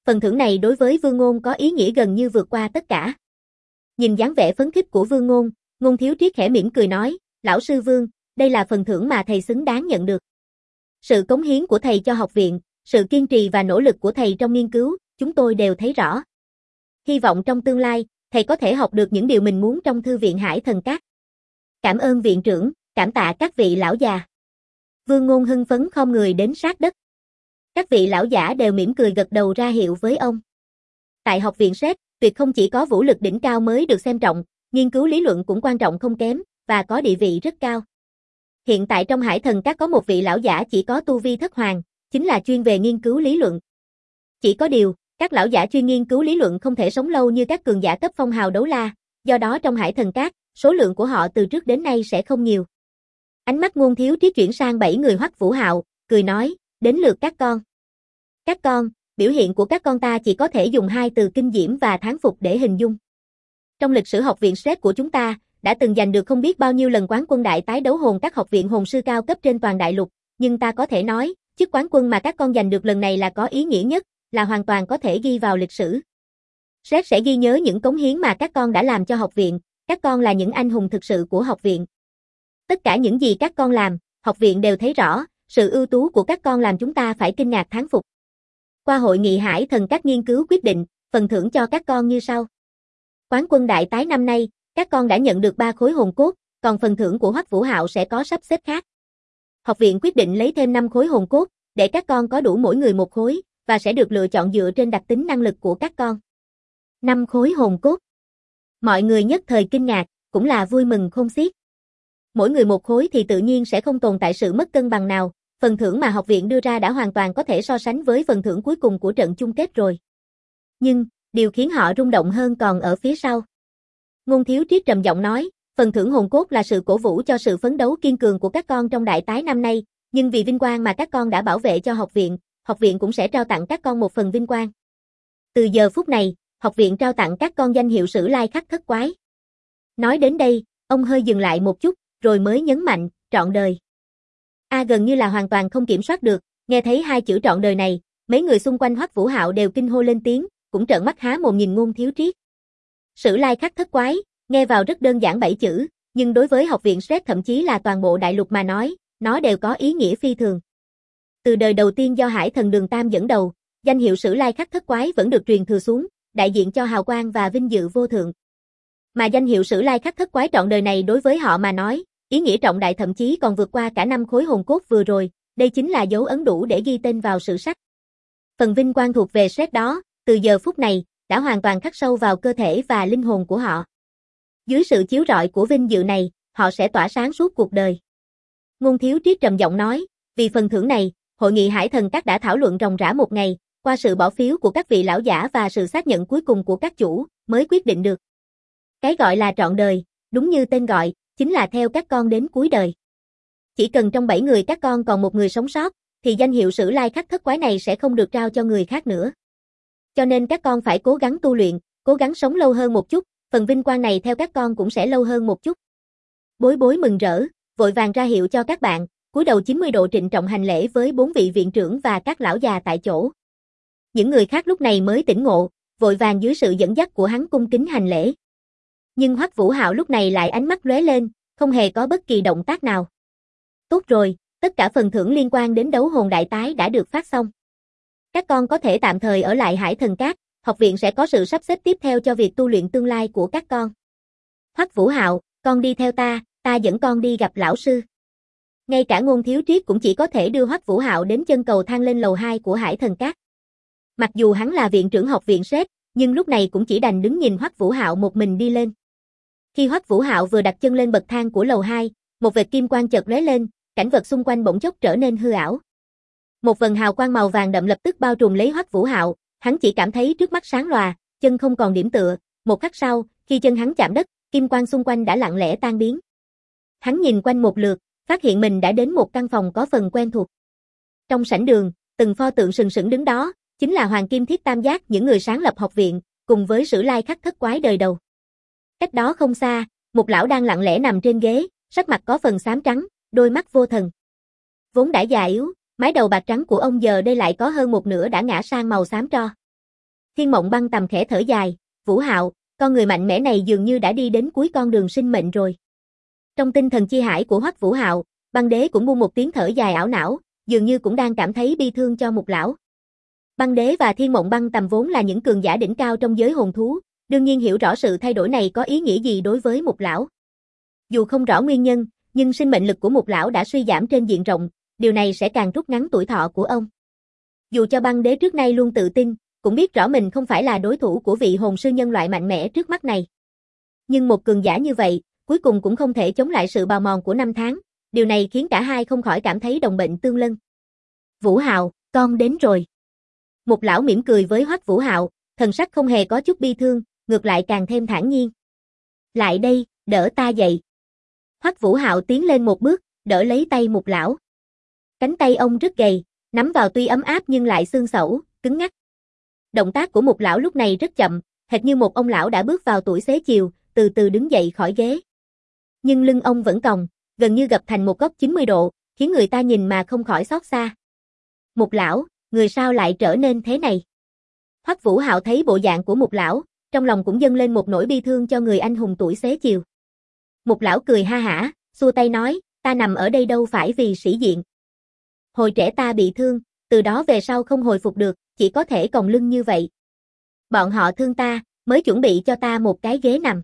Phần thưởng này đối với Vương Ngôn có ý nghĩa gần như vượt qua tất cả. Nhìn dáng vẻ phấn khích của Vương Ngôn, Ngôn Thiếu Triết khẽ mỉm cười nói, lão sư Vương, đây là phần thưởng mà thầy xứng đáng nhận được. Sự cống hiến của thầy cho học viện, sự kiên trì và nỗ lực của thầy trong nghiên cứu, chúng tôi đều thấy rõ. Hy vọng trong tương lai, thầy có thể học được những điều mình muốn trong thư viện Hải Thần Các. Cảm ơn viện trưởng, cảm tạ các vị lão già. Vương Ngôn hưng phấn khom người đến sát đất. Các vị lão giả đều mỉm cười gật đầu ra hiệu với ông. Tại học viện SET, tuyệt không chỉ có vũ lực đỉnh cao mới được xem trọng, nghiên cứu lý luận cũng quan trọng không kém, và có địa vị rất cao. Hiện tại trong Hải Thần Các có một vị lão giả chỉ có tu vi thất hoàng, chính là chuyên về nghiên cứu lý luận. Chỉ có điều, các lão giả chuyên nghiên cứu lý luận không thể sống lâu như các cường giả cấp phong hào đấu la, do đó trong Hải Thần Các, số lượng của họ từ trước đến nay sẽ không nhiều. Ánh mắt Ngôn Thiếu Triết chuyển sang 7 người Hoắc Vũ Hạo, cười nói, đến lượt các con. Các con, biểu hiện của các con ta chỉ có thể dùng 2 từ kinh diễm và thán phục để hình dung. Trong lịch sử học viện SET của chúng ta, đã từng giành được không biết bao nhiêu lần quán quân đại tái đấu hồn các học viện hồn sư cao cấp trên toàn đại lục, nhưng ta có thể nói, chức quán quân mà các con giành được lần này là có ý nghĩa nhất, là hoàn toàn có thể ghi vào lịch sử. SET sẽ ghi nhớ những cống hiến mà các con đã làm cho học viện, các con là những anh hùng thực sự của học viện. Tất cả những gì các con làm, học viện đều thấy rõ, sự ưu tú của các con làm chúng ta phải kinh ngạc thán phục. Qua hội nghị Hải Thần Các nghiên cứu quyết định, phần thưởng cho các con như sau. Quán quân đại tái năm nay, các con đã nhận được 3 khối hồn cốt, còn phần thưởng của Hoắc Vũ Hạo sẽ có sắp xếp khác. Học viện quyết định lấy thêm 5 khối hồn cốt, để các con có đủ mỗi người một khối, và sẽ được lựa chọn dựa trên đặc tính năng lực của các con. 5 khối hồn cốt. Mọi người nhất thời kinh ngạc, cũng là vui mừng khôn xiết. Mỗi người một khối thì tự nhiên sẽ không tồn tại sự mất cân bằng nào, phần thưởng mà học viện đưa ra đã hoàn toàn có thể so sánh với phần thưởng cuối cùng của trận chung kết rồi. Nhưng, điều khiến họ rung động hơn còn ở phía sau. Ngôn Thiếu Triết trầm giọng nói, phần thưởng hồn cốt là sự cổ vũ cho sự phấn đấu kiên cường của các con trong đại tái năm nay, nhưng vì vinh quang mà các con đã bảo vệ cho học viện cũng sẽ trao tặng các con một phần vinh quang. Từ giờ phút này, học viện trao tặng các con danh hiệu Sử Lai Khắc Thất Quái. Nói đến đây, ông hơi dừng lại một chút, rồi mới nhấn mạnh, trọn đời. Gần như là hoàn toàn không kiểm soát được, nghe thấy 2 chữ trọn đời này, mấy người xung quanh Hoắc Vũ Hạo đều kinh hô lên tiếng, cũng trợn mắt há mồm nhìn Ngôn Thiếu Triết. Sử Lai Khắc Thất Quái, nghe vào rất đơn giản 7 chữ, nhưng đối với học viện SET thậm chí là toàn bộ đại lục mà nói, nó đều có ý nghĩa phi thường. Từ đời đầu tiên do Hải Thần Đường Tam dẫn đầu, danh hiệu Sử Lai Khắc Thất Quái vẫn được truyền thừa xuống, đại diện cho hào quang và vinh dự vô thượng. Mà danh hiệu Sử Lai Khắc Thất Quái trọn đời này đối với họ mà nói, ý nghĩa trọng đại thậm chí còn vượt qua cả 5 khối hồn cốt vừa rồi, đây chính là dấu ấn đủ để ghi tên vào sử sách. Phần vinh quang thuộc về SET đó, từ giờ phút này, đã hoàn toàn khắc sâu vào cơ thể và linh hồn của họ. Dưới sự chiếu rọi của vinh dự này, họ sẽ tỏa sáng suốt cuộc đời. Ngôn Thiếu Triết trầm giọng nói, vì phần thưởng này, hội nghị Hải Thần Các đã thảo luận ròng rã một ngày, qua sự bỏ phiếu của các vị lão giả và sự xác nhận cuối cùng của các chủ, mới quyết định được. Cái gọi là trọn đời, đúng như tên gọi, chính là theo các con đến cuối đời. Chỉ cần trong 7 người các con còn một người sống sót, thì danh hiệu Sử Lai Khắc Thất Quái này sẽ không được trao cho người khác nữa. Cho nên các con phải cố gắng tu luyện, cố gắng sống lâu hơn một chút, phần vinh quang này theo các con cũng sẽ lâu hơn một chút. Bối Bối mừng rỡ, vội vàng ra hiệu cho các bạn, cúi đầu 90 độ trịnh trọng hành lễ với 4 vị viện trưởng và các lão già tại chỗ. Những người khác lúc này mới tỉnh ngộ, vội vàng dưới sự dẫn dắt của hắn cung kính hành lễ. Nhưng Hoắc Vũ Hạo lúc này lại ánh mắt lóe lên, không hề có bất kỳ động tác nào. Tốt rồi, tất cả phần thưởng liên quan đến đấu hồn đại tái đã được phát xong. Các con có thể tạm thời ở lại Hải Thần Các, học viện sẽ có sự sắp xếp tiếp theo cho việc tu luyện tương lai của các con. Hoắc Vũ Hạo, con đi theo ta dẫn con đi gặp lão sư. Ngay cả Ngôn Thiếu Triết cũng chỉ có thể đưa Hoắc Vũ Hạo đến chân cầu thang lên lầu 2 của Hải Thần Các. Mặc dù hắn là viện trưởng học viện SET, nhưng lúc này cũng chỉ đành đứng nhìn Hoắc Vũ Hạo một mình đi lên. Khi Hoắc Vũ Hạo vừa đặt chân lên bậc thang của lầu 2, một vệt kim quang chợt lóe lên, cảnh vật xung quanh bỗng chốc trở nên hư ảo. Một vầng hào quang màu vàng đậm lập tức bao trùm lấy Hoắc Vũ Hạo, hắn chỉ cảm thấy trước mắt sáng lòa, chân không còn điểm tựa, một khắc sau, khi chân hắn chạm đất, kim quang xung quanh đã lặng lẽ tan biến. Hắn nhìn quanh một lượt, phát hiện mình đã đến một căn phòng có phần quen thuộc. Trong sảnh đường, từng pho tượng sừng sững đứng đó, chính là Hoàng Kim Thiết Tam Giác, những người sáng lập học viện, cùng với Sử Lai Khắc Thất Quái đời đầu. Cách đó không xa, một lão đang lặng lẽ nằm trên ghế, sắc mặt có phần xám trắng, đôi mắt vô thần. Vốn đã già yếu, mái đầu bạc trắng của ông giờ đây lại có hơn một nửa đã ngã sang màu xám tro. Thiên Mộng Băng Tầm khẽ thở dài, Vũ Hạo, con người mạnh mẽ này dường như đã đi đến cuối con đường sinh mệnh rồi. Trong tinh thần chi hải của Hoắc Vũ Hạo, Băng Đế cũng buông một tiếng thở dài ảo não, dường như cũng đang cảm thấy bi thương cho Mục lão. Băng Đế và Thiên Mộng Băng Tầm vốn là những cường giả đỉnh cao trong giới hồn thú, đương nhiên hiểu rõ sự thay đổi này có ý nghĩa gì đối với Mục lão. Dù không rõ nguyên nhân, nhưng sinh mệnh lực của Mục lão đã suy giảm trên diện rộng, điều này sẽ càng rút ngắn tuổi thọ của ông. Dù cho Băng Đế trước nay luôn tự tin, cũng biết rõ mình không phải là đối thủ của vị hồn sư nhân loại mạnh mẽ trước mắt này. Nhưng một cường giả như vậy, cuối cùng cũng không thể chống lại sự bào mòn của năm tháng, điều này khiến cả hai không khỏi cảm thấy đồng bệnh tương lân. Vũ Hạo, con đến rồi. Mục lão mỉm cười với Hoắc Vũ Hạo, thần sắc không hề có chút bi thương, ngược lại càng thêm thản nhiên. Lại đây, đỡ ta dậy. Hoắc Vũ Hạo tiến lên một bước, đỡ lấy tay Mục lão. Cánh tay ông rất gầy, nắm vào tuy ấm áp nhưng lại xương xẩu, cứng ngắc. Động tác của Mục lão lúc này rất chậm, hệt như một ông lão đã bước vào tuổi xế chiều, từ từ đứng dậy khỏi ghế. Nhưng lưng ông vẫn còng, gần như gập thành một góc 90 độ, khiến người ta nhìn mà không khỏi xót xa. Mục lão, người sao lại trở nên thế này? Hoắc Vũ Hạo thấy bộ dạng của Mục lão, trong lòng cũng dâng lên một nỗi bi thương cho người anh hùng tuổi xế chiều. Mục lão cười ha hả, xua tay nói, ta nằm ở đây đâu phải vì sĩ diện. Hồi trẻ ta bị thương, từ đó về sau không hồi phục được, chỉ có thể còng lưng như vậy. Bọn họ thương ta, mới chuẩn bị cho ta một cái ghế nằm.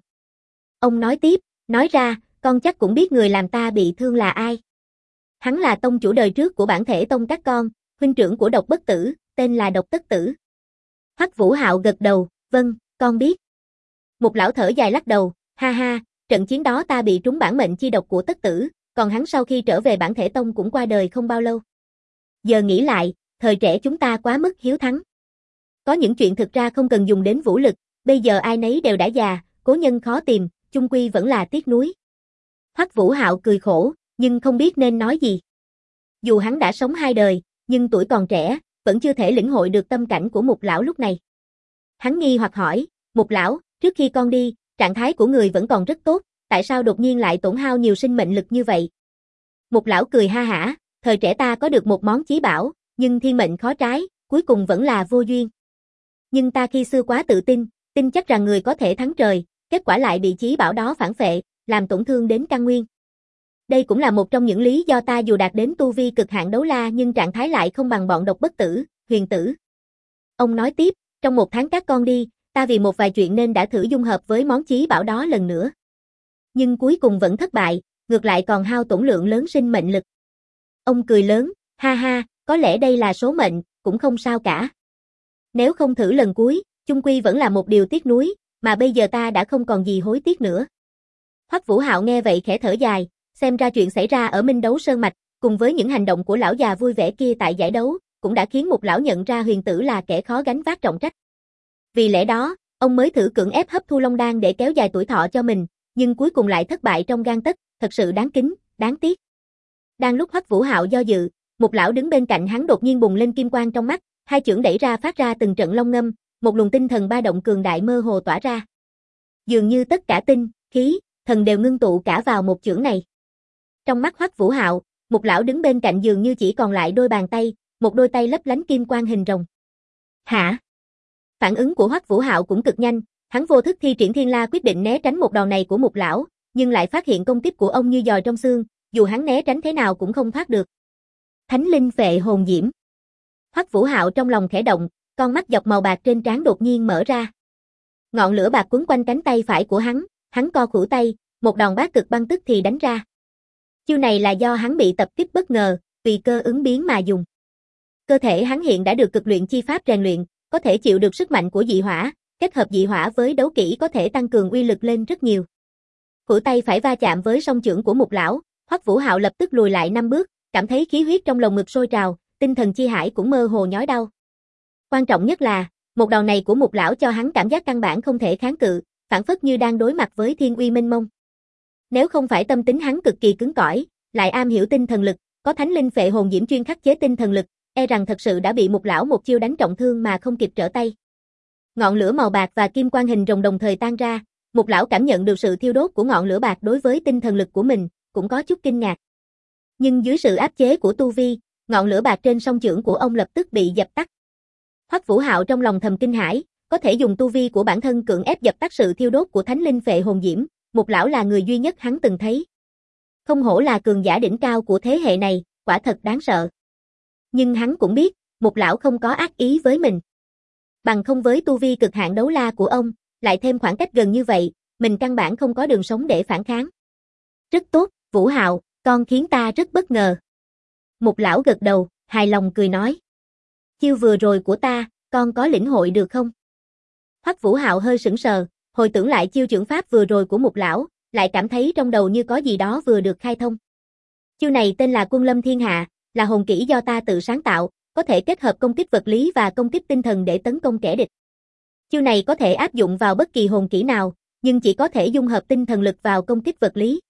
Ông nói tiếp, nói ra, con chắc cũng biết người làm ta bị thương là ai. Hắn là tông chủ đời trước của bản thể tông các con, huynh trưởng của Độc Bất Tử, tên là Độc Tất Tử. Hoắc Vũ Hạo gật đầu, vâng, con biết. Mục lão thở dài lắc đầu, ha ha, trận chiến đó ta bị trúng bản mệnh chi độc của Tất Tử, còn hắn sau khi trở về bản thể tông cũng qua đời không bao lâu. Giờ nghĩ lại, thời trẻ chúng ta quá mức hiếu thắng. Có những chuyện thực ra không cần dùng đến vũ lực, bây giờ ai nấy đều đã già, cố nhân khó tìm, chung quy vẫn là tiếc nuối. Hoắc Vũ Hạo cười khổ, nhưng không biết nên nói gì. Dù hắn đã sống 2 đời, nhưng tuổi còn trẻ, vẫn chưa thể lĩnh hội được tâm cảnh của Mục lão lúc này. Hắn nghi hoặc hỏi, Mục lão, trước khi con đi, trạng thái của người vẫn còn rất tốt, tại sao đột nhiên lại tổn hao nhiều sinh mệnh lực như vậy? Mục lão cười ha hả, thời trẻ ta có được một món chí bảo, nhưng thiên mệnh khó trái, cuối cùng vẫn là vô duyên. Nhưng ta khi xưa quá tự tin, tin chắc rằng người có thể thắng trời, kết quả lại bị chí bảo đó phản phệ, làm tổn thương đến căn nguyên. Đây cũng là một trong những lý do ta dù đạt đến tu vi cực hạn đấu la nhưng trạng thái lại không bằng bọn Độc Bất Tử, Huyền Tử. Ông nói tiếp, trong 1 tháng các con đi, ta vì một vài chuyện nên đã thử dung hợp với món chí bảo đó lần nữa. Nhưng cuối cùng vẫn thất bại, ngược lại còn hao tổn lượng lớn sinh mệnh lực. Ông cười lớn, ha ha, có lẽ đây là số mệnh, cũng không sao cả. Nếu không thử lần cuối, chung quy vẫn là một điều tiếc nuối, mà bây giờ ta đã không còn gì hối tiếc nữa. Hoắc Vũ Hạo nghe vậy khẽ thở dài, xem ra chuyện xảy ra ở Minh Đấu Sơn Mạch, cùng với những hành động của lão già vui vẻ kia tại giải đấu, cũng đã khiến Mục lão nhận ra Huyền Tử là kẻ khó gánh vác trọng trách. Vì lẽ đó, ông mới thử cưỡng ép hấp thu Long Đan để kéo dài tuổi thọ cho mình, nhưng cuối cùng lại thất bại trong gang tấc, thật sự đáng kính, đáng tiếc. Đang lúc Hoắc Vũ Hạo do dự, Mục lão đứng bên cạnh hắn đột nhiên bùng lên kim quang trong mắt, 2 chưởng đẩy ra phát ra từng trận long ngâm, một luồng tinh thần ba động cường đại mơ hồ tỏa ra. Dường như tất cả tinh, khí, thần đều ngưng tụ cả vào một chưởng này. Trong mắt Hoắc Vũ Hạo, Mục lão đứng bên cạnh dường như chỉ còn lại đôi bàn tay, một đôi tay lấp lánh kim quang hình rồng. Hả? Phản ứng của Hoắc Vũ Hạo cũng cực nhanh, hắn vô thức thi triển Thiên La quyết định né tránh một đòn này của Mục lão, nhưng lại phát hiện công kích của ông như giòi trong xương, dù hắn né tránh thế nào cũng không thoát được. Thánh linh phệ hồn diễm. Hoắc Vũ Hạo trong lòng khẽ động, con mắt dọc màu bạc trên trán đột nhiên mở ra. Ngọn lửa bạc quấn quanh cánh tay phải của hắn co khuỷu tay, một đòn bát cực băng tức thì đánh ra. Chiêu này là do hắn bị tập kích bất ngờ, tùy cơ ứng biến mà dùng. Cơ thể hắn hiện đã được cực luyện chi pháp rèn luyện, có thể chịu được sức mạnh của dị hỏa, kết hợp dị hỏa với đấu kỹ có thể tăng cường uy lực lên rất nhiều. Khuỷu tay phải va chạm với song chưởng của Mục lão, Hoắc Vũ Hạo lập tức lùi lại 5 bước, cảm thấy khí huyết trong lồng ngực sôi trào, tinh thần chi hải cũng mơ hồ nhói đau. Quan trọng nhất là, một đòn này của Mục lão cho hắn cảm giác căn bản không thể kháng cự, phản phất như đang đối mặt với thiên uy mênh mông. Nếu không phải tâm tính hắn cực kỳ cứng cỏi, lại am hiểu tinh thần lực, có thánh linh phệ hồn diễm chuyên khắc chế tinh thần lực, e rằng thật sự đã bị Mục lão một chiêu đánh trọng thương mà không kịp trở tay. Ngọn lửa màu bạc và kim quang hình rồng đồng thời tan ra, Mục lão cảm nhận được sự thiêu đốt của ngọn lửa bạc đối với tinh thần lực của mình, cũng có chút kinh ngạc. Nhưng dưới sự áp chế của tu vi, ngọn lửa bạc trên song chưởng của ông lập tức bị dập tắt. Hoắc Vũ Hạo trong lòng thầm kinh hãi, có thể dùng tu vi của bản thân cưỡng ép dập tắt sự thiêu đốt của thánh linh phệ hồn diễm, Mục lão là người duy nhất hắn từng thấy. Không hổ là cường giả đỉnh cao của thế hệ này, quả thật đáng sợ. Nhưng hắn cũng biết, Mục lão không có ác ý với mình. Bằng không với tu vi cực hạn đấu la của ông, lại thêm khoảng cách gần như vậy, mình căn bản không có đường sống để phản kháng. Rất tốt, Vũ Hạo, con khiến ta rất bất ngờ. Mục lão gật đầu, hài lòng cười nói. Chiêu vừa rồi của ta, con có lĩnh hội được không? Hoắc Vũ Hạo hơi sững sờ, hồi tưởng lại chiêu trưởng pháp vừa rồi của Mục lão, lại cảm thấy trong đầu như có gì đó vừa được khai thông. Chiêu này tên là Quân Lâm Thiên Hạ, là hồn kỹ do ta tự sáng tạo, có thể kết hợp công kích vật lý và công kích tinh thần để tấn công kẻ địch. Chiêu này có thể áp dụng vào bất kỳ hồn kỹ nào, nhưng chỉ có thể dung hợp tinh thần lực vào công kích vật lý.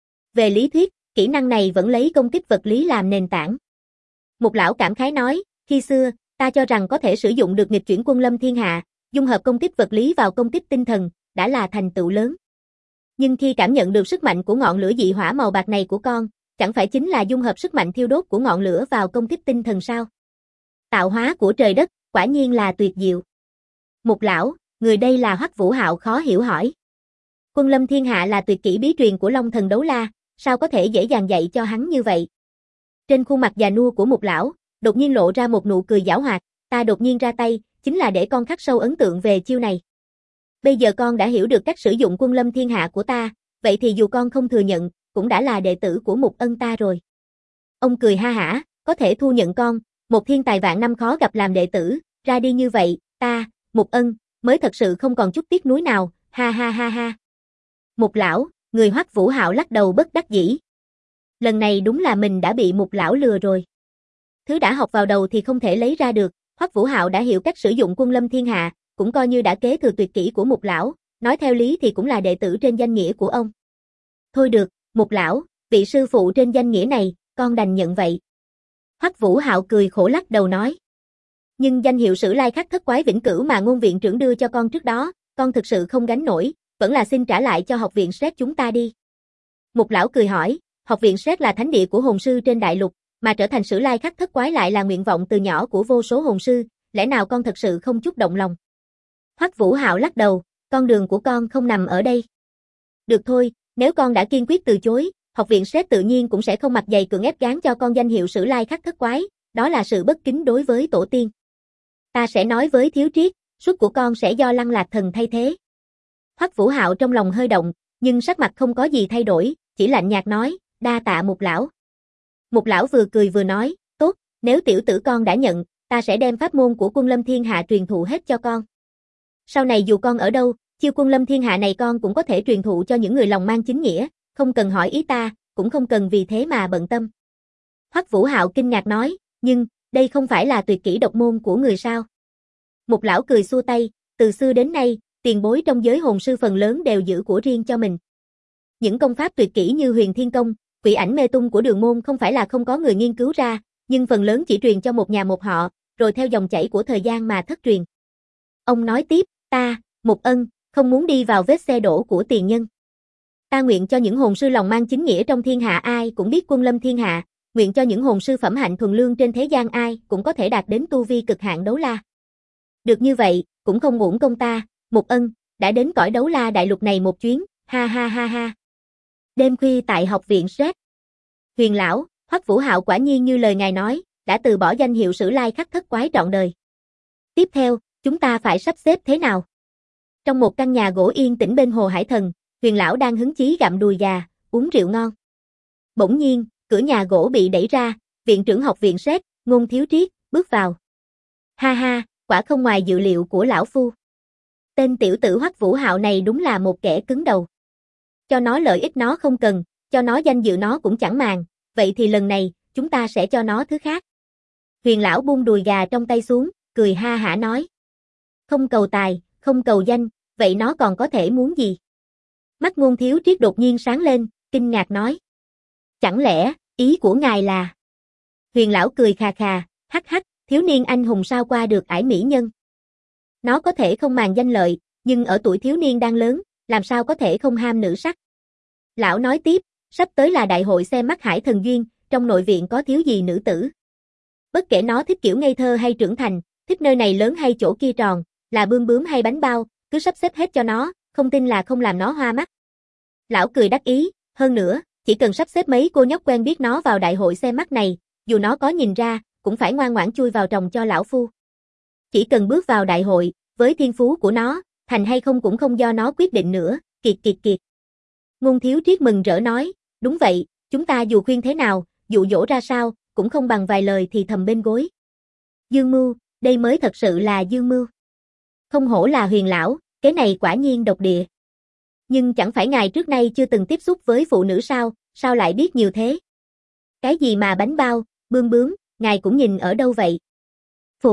Về lý thuyết, kỹ năng này vẫn lấy công kích vật lý làm nền tảng. Mục lão cảm khái nói, khi xưa, ta cho rằng có thể sử dụng được nghịch chuyển Quân Lâm Thiên Hạ, dung hợp công kích vật lý vào công kích tinh thần, đã là thành tựu lớn. Nhưng khi cảm nhận được sức mạnh của ngọn lửa dị hỏa màu bạc này của con, chẳng phải chính là dung hợp sức mạnh thiêu đốt của ngọn lửa vào công kích tinh thần sao? Tạo hóa của trời đất, quả nhiên là tuyệt diệu. Mục lão, người đây là Hoắc Vũ Hạo khó hiểu hỏi. Quân Lâm Thiên Hạ là tuyệt kỹ bí truyền của Long Thần Đấu La, sao có thể dễ dàng dạy cho hắn như vậy? Trên khuôn mặt già nua của Mục lão, đột nhiên lộ ra một nụ cười giảo hoạt, ta đột nhiên ra tay, chính là để con khắc sâu ấn tượng về chiêu này. Bây giờ con đã hiểu được cách sử dụng Quân Lâm Thiên Hạ của ta, vậy thì dù con không thừa nhận, cũng đã là đệ tử của Mục Ân ta rồi. Ông cười ha hả, có thể thu nhận con, một thiên tài vạn năm khó gặp làm đệ tử, ra đi như vậy, ta, Mục Ân, mới thật sự không còn chút tiếc nuối nào, ha ha ha ha. Mục lão, người Hoắc Vũ Hạo lắc đầu bất đắc dĩ. Lần này đúng là mình đã bị Mục lão lừa rồi. Thứ đã học vào đầu thì không thể lấy ra được, Hoắc Vũ Hạo đã hiểu cách sử dụng Quân Lâm Thiên Hạ, cũng coi như đã kế thừa tuyệt kỹ của Mục lão, nói theo lý thì cũng là đệ tử trên danh nghĩa của ông. Thôi được, Mục lão, vị sư phụ trên danh nghĩa này, con đành nhận vậy. Hoắc Vũ Hạo cười khổ lắc đầu nói. Nhưng danh hiệu Sử Lai Khắc Thất Quái vĩnh cửu mà ngôn viện trưởng đưa cho con trước đó, con thực sự không gánh nổi, vẫn là xin trả lại cho học viện Sret chúng ta đi. Mục lão cười hỏi, học viện Sret là thánh địa của hồn sư trên đại lục, mà trở thành Sử Lai Khắc Thất Quái lại là nguyện vọng từ nhỏ của vô số hồn sư, lẽ nào con thật sự không chút động lòng? Hoắc Vũ Hạo lắc đầu, con đường của con không nằm ở đây. Được thôi, nếu con đã kiên quyết từ chối, học viện Sret tự nhiên cũng sẽ không mặt dày cưỡng ép gán cho con danh hiệu Sử Lai Khắc Thất Quái, đó là sự bất kính đối với tổ tiên. Ta sẽ nói với Thiếu Triết, suất của con sẽ do Lăng Lạc Thần thay thế. Hoắc Vũ Hạo trong lòng hơi động, nhưng sắc mặt không có gì thay đổi, chỉ lạnh nhạt nói, đa tạ Mục lão. Mục lão vừa cười vừa nói, tốt, nếu tiểu tử con đã nhận, ta sẽ đem pháp môn của Quân Lâm Thiên Hạ truyền thụ hết cho con. Sau này dù con ở đâu, chiêu Quân Lâm Thiên Hạ này con cũng có thể truyền thụ cho những người lòng mang chính nghĩa, không cần hỏi ý ta, cũng không cần vì thế mà bận tâm. Hoắc Vũ Hạo kinh ngạc nói, nhưng, đây không phải là tuyệt kỹ độc môn của người sao? Mục lão cười xua tay, từ xưa đến nay, tiền bối trong giới hồn sư phần lớn đều giữ của riêng cho mình. Những công pháp tuyệt kỹ như Huyền Thiên Công, Quỷ Ảnh Mê Tung của Đường môn không phải là không có người nghiên cứu ra, nhưng phần lớn chỉ truyền cho một nhà một họ, rồi theo dòng chảy của thời gian mà thất truyền. Ông nói tiếp, ta, Mục Ân, không muốn đi vào vết xe đổ của tiền nhân. Ta nguyện cho những hồn sư lòng mang chính nghĩa trong thiên hạ ai cũng biết Quân Lâm Thiên Hạ, nguyện cho những hồn sư phẩm hạnh thuần lương trên thế gian ai cũng có thể đạt đến tu vi cực hạn đấu la. Được như vậy, cũng không uổng công ta, Mục Ân, đã đến cõi đấu la đại lục này một chuyến, ha ha ha ha. Đêm khuya tại học viện Sret. Huyền lão, Hoắc Vũ Hạo quả nhiên như lời ngài nói, đã từ bỏ danh hiệu Sử Lai Khắc Thất Quái trọn đời. Tiếp theo, chúng ta phải sắp xếp thế nào? Trong một căn nhà gỗ yên tĩnh bên hồ Hải Thần, Huyền lão đang hứng chí gặm đùi gà, uống rượu ngon. Bỗng nhiên, cửa nhà gỗ bị đẩy ra, viện trưởng học viện Sret, Ngôn Thiếu Triết, bước vào. Ha ha, quả không ngoài dự liệu của lão phu. Tên tiểu tử Hoắc Vũ Hạo này đúng là một kẻ cứng đầu. Cho nó lợi ích nó không cần, cho nó danh dự nó cũng chẳng màng, vậy thì lần này, chúng ta sẽ cho nó thứ khác. Huyền lão buông đùi gà trong tay xuống, cười ha hả nói. Không cầu tài, không cầu danh, vậy nó còn có thể muốn gì? Mắt Ngôn Thiếu Triết đột nhiên sáng lên, kinh ngạc nói. Chẳng lẽ, ý của ngài là... Huyền lão cười khà khà, hắc hắc, thiếu niên anh hùng sao qua được ải mỹ nhân. Nó có thể không màng danh lợi, nhưng ở tuổi thiếu niên đang lớn, làm sao có thể không ham nữ sắc. Lão nói tiếp, sắp tới là đại hội xem mắt Hải Thần Duyên, trong nội viện có thiếu gì nữ tử. Bất kể nó thích kiểu ngây thơ hay trưởng thành, thích nơi này lớn hay chỗ kia tròn, Là bươm bướm hay bánh bao, cứ sắp xếp hết cho nó, không tin là không làm nó hoa mắt. Lão cười đắc ý, hơn nữa, chỉ cần sắp xếp mấy cô nhóc quen biết nó vào đại hội xem mắt này, dù nó có nhìn ra, cũng phải ngoan ngoãn chui vào trồng cho lão phu. Chỉ cần bước vào đại hội, với thiên phú của nó, thành hay không cũng không do nó quyết định nữa, kiệt kiệt kiệt. Ngôn Thiếu Triết mừng rỡ nói, đúng vậy, chúng ta dù khuyên thế nào, dụ dỗ ra sao, cũng không bằng vài lời thì thầm bên gối. Dương mưu, đây mới thật sự là dương mưu. Không hổ là Huyền lão, cái này quả nhiên độc địa. Nhưng chẳng phải ngài trước nay chưa từng tiếp xúc với phụ nữ sao lại biết nhiều thế? Cái gì mà bánh bao, bươm bướm, ngài cũng nhìn ở đâu vậy? Phục.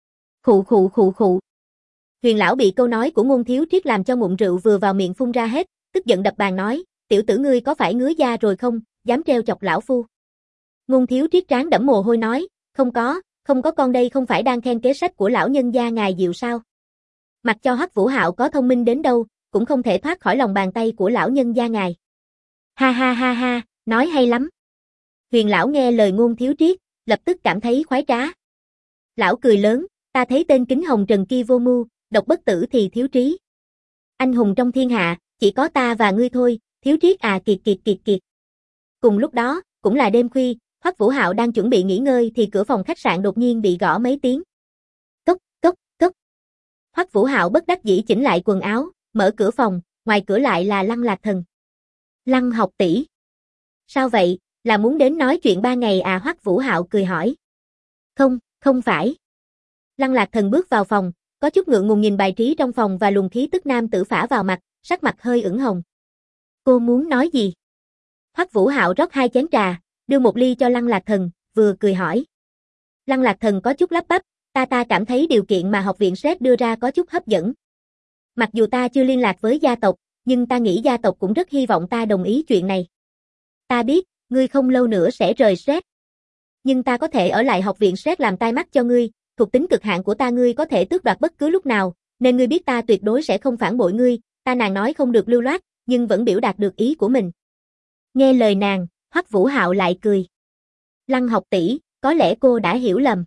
Khụ. Huyền lão bị câu nói của Ngôn Thiếu Triết làm cho ngụm rượu vừa vào miệng phun ra hết, tức giận đập bàn nói, tiểu tử ngươi có phải ngứa da rồi không, dám trêu chọc lão phu. Ngôn Thiếu Triết trán đẫm mồ hôi nói, không có con đây không phải đang khen kế sách của lão nhân gia ngài diệu sao? Mặc cho Hoắc Vũ Hạo có thông minh đến đâu, cũng không thể thoát khỏi lòng bàn tay của lão nhân gia ngài. Ha, nói hay lắm. Huyền lão nghe lời Ngôn Thiếu Triết, lập tức cảm thấy khoái trá. Lão cười lớn, ta thấy tên Kính Hồng Trần kia vô mưu, độc bất tử thì thiếu trí. Anh hùng trong thiên hạ, chỉ có ta và ngươi thôi, Thiếu Triết à kiệt. Cùng lúc đó, cũng là đêm khuya, Hoắc Vũ Hạo đang chuẩn bị nghỉ ngơi thì cửa phòng khách sạn đột nhiên bị gõ mấy tiếng. Cốc. Hoắc Vũ Hạo bất đắc dĩ chỉnh lại quần áo, mở cửa phòng, ngoài cửa lại là Lăng Lạc Thần. Lăng học tỷ. Sao vậy, là muốn đến nói chuyện 3 ngày à? Hoắc Vũ Hạo cười hỏi. Không phải. Lăng Lạc Thần bước vào phòng, có chút ngượng ngùng nhìn bài trí trong phòng và luồng khí tức nam tử phả vào mặt, sắc mặt hơi ửng hồng. Cô muốn nói gì? Hoắc Vũ Hạo rót 2 chén trà, đưa một ly cho Lăng Lạc Thần, vừa cười hỏi. Lăng Lạc Thần có chút lắp bắp, ta cảm thấy điều kiện mà học viện SET đưa ra có chút hấp dẫn. Mặc dù ta chưa liên lạc với gia tộc, nhưng ta nghĩ gia tộc cũng rất hy vọng ta đồng ý chuyện này. Ta biết, ngươi không lâu nữa sẽ rời SET. Nhưng ta có thể ở lại học viện SET làm tai mắt cho ngươi, thuộc tính cực hạn của ta ngươi có thể tước đoạt bất cứ lúc nào, nên ngươi biết ta tuyệt đối sẽ không phản bội ngươi. Ta nàng nói không được lưu loát, nhưng vẫn biểu đạt được ý của mình. Nghe lời nàng, Hoắc Vũ Hạo lại cười. Lăng học tỷ, có lẽ cô đã hiểu lầm.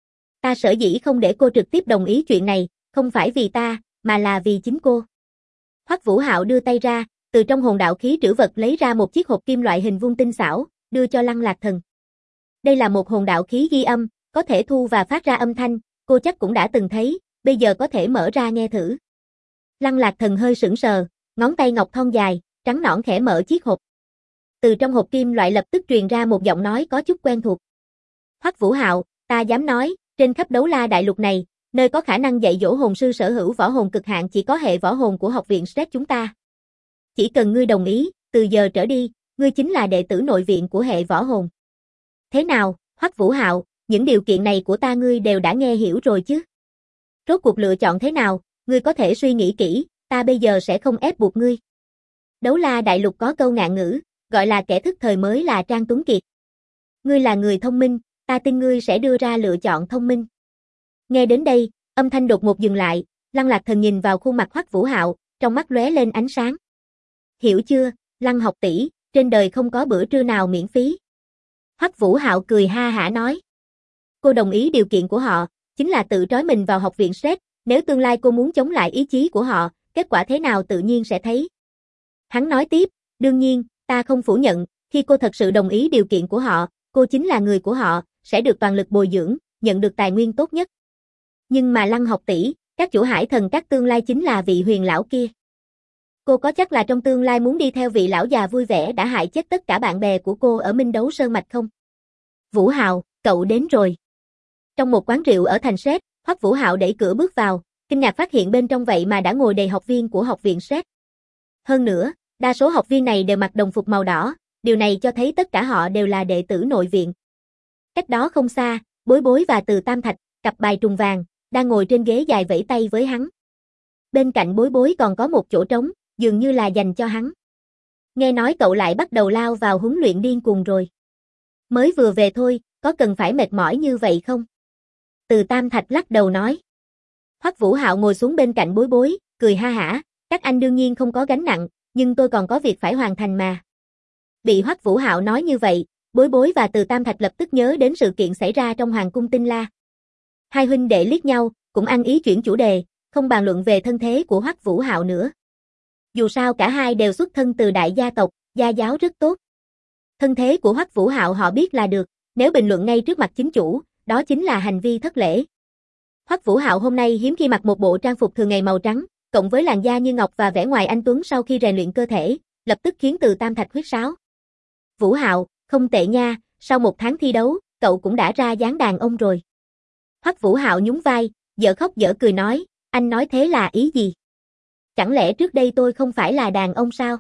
Ta sở dĩ không để cô trực tiếp đồng ý chuyện này, không phải vì ta, mà là vì chính cô. Hoắc Vũ Hạo đưa tay ra, từ trong hồn đạo khí trữ vật lấy ra một chiếc hộp kim loại hình vuông tinh xảo, đưa cho Lăng Lạc Thần. Đây là một hồn đạo khí ghi âm, có thể thu và phát ra âm thanh, cô chắc cũng đã từng thấy, bây giờ có thể mở ra nghe thử. Lăng Lạc Thần hơi sững sờ, ngón tay ngọc thon dài, trắng nõn khẽ mở chiếc hộp. Từ trong hộp kim loại lập tức truyền ra một giọng nói có chút quen thuộc. Hoắc Vũ Hạo, ta dám nói, trên khắp Đấu La đại lục này, nơi có khả năng dạy dỗ hồn sư sở hữu võ hồn cực hạn chỉ có hệ võ hồn của học viện SET chúng ta. Chỉ cần ngươi đồng ý, từ giờ trở đi, ngươi chính là đệ tử nội viện của hệ võ hồn. Thế nào, Hoắc Vũ Hạo, những điều kiện này của ta ngươi đều đã nghe hiểu rồi chứ? Rốt cuộc lựa chọn thế nào, ngươi có thể suy nghĩ kỹ, ta bây giờ sẽ không ép buộc ngươi. Đấu La đại lục có câu ngạn ngữ, gọi là kẻ thức thời mới là Trang Tuấn Kiệt. Ngươi là người thông minh, ta tin ngươi sẽ đưa ra lựa chọn thông minh. Nghe đến đây, âm thanh đột ngột dừng lại, Lăng Lạc Thần nhìn vào khuôn mặt Hoắc Vũ Hạo, trong mắt lóe lên ánh sáng. Hiểu chưa, Lăng học tỷ, trên đời không có bữa trưa nào miễn phí. Hoắc Vũ Hạo cười ha hả nói. Cô đồng ý điều kiện của họ, chính là tự trói mình vào học viện SET, nếu tương lai cô muốn chống lại ý chí của họ, kết quả thế nào tự nhiên sẽ thấy. Hắn nói tiếp, đương nhiên, ta không phủ nhận, khi cô thật sự đồng ý điều kiện của họ, cô chính là người của họ, sẽ được toàn lực bồi dưỡng, nhận được tài nguyên tốt nhất. Nhưng mà Lăng học tỷ, các chủ Hải Thần các tương lai chính là vị Huyền lão kia. Cô có chắc là trong tương lai muốn đi theo vị lão già vui vẻ đã hại chết tất cả bạn bè của cô ở Minh Đấu Sơn Mạch không? Vũ Hạo, cậu đến rồi. Trong một quán rượu ở thành SET, Hoắc Vũ Hạo đẩy cửa bước vào, kinh ngạc phát hiện bên trong vậy mà đã ngồi đầy học viên của học viện SET. Hơn nữa, đa số học viên này đều mặc đồng phục màu đỏ, điều này cho thấy tất cả họ đều là đệ tử nội viện. Cách đó không xa, Bối Bối và Từ Tam Thạch, cặp bài trùng vàng, đang ngồi trên ghế dài vẫy tay với hắn. Bên cạnh Bối Bối còn có một chỗ trống, dường như là dành cho hắn. Nghe nói cậu lại bắt đầu lao vào huấn luyện điên cuồng rồi. Mới vừa về thôi, có cần phải mệt mỏi như vậy không? Từ Tam Thạch lắc đầu nói. Hoắc Vũ Hạo ngồi xuống bên cạnh Bối Bối, cười ha hả, các anh đương nhiên không có gánh nặng, nhưng tôi còn có việc phải hoàn thành mà. Bị Hoắc Vũ Hạo nói như vậy, Bối Bối và Từ Tam Thạch lập tức nhớ đến sự kiện xảy ra trong Hoàng cung Tinh La. Hai huynh đệ liếc nhau, cũng ăn ý chuyển chủ đề, không bàn luận về thân thế của Hoắc Vũ Hạo nữa. Dù sao cả hai đều xuất thân từ đại gia tộc, gia giáo rất tốt. Thân thế của Hoắc Vũ Hạo họ biết là được, nếu bình luận ngay trước mặt chính chủ, đó chính là hành vi thất lễ. Hoắc Vũ Hạo hôm nay hiếm khi mặc một bộ trang phục thường ngày màu trắng, cộng với làn da như ngọc và vẻ ngoài anh tuấn sau khi rèn luyện cơ thể, lập tức khiến Từ Tam Thạch huýt sáo. Vũ Hạo, không tệ nha, sau 1 tháng thi đấu, cậu cũng đã ra dáng đàn ông rồi. Hoắc Vũ Hạo nhún vai, dở khóc dở cười nói, anh nói thế là ý gì? Chẳng lẽ trước đây tôi không phải là đàn ông sao?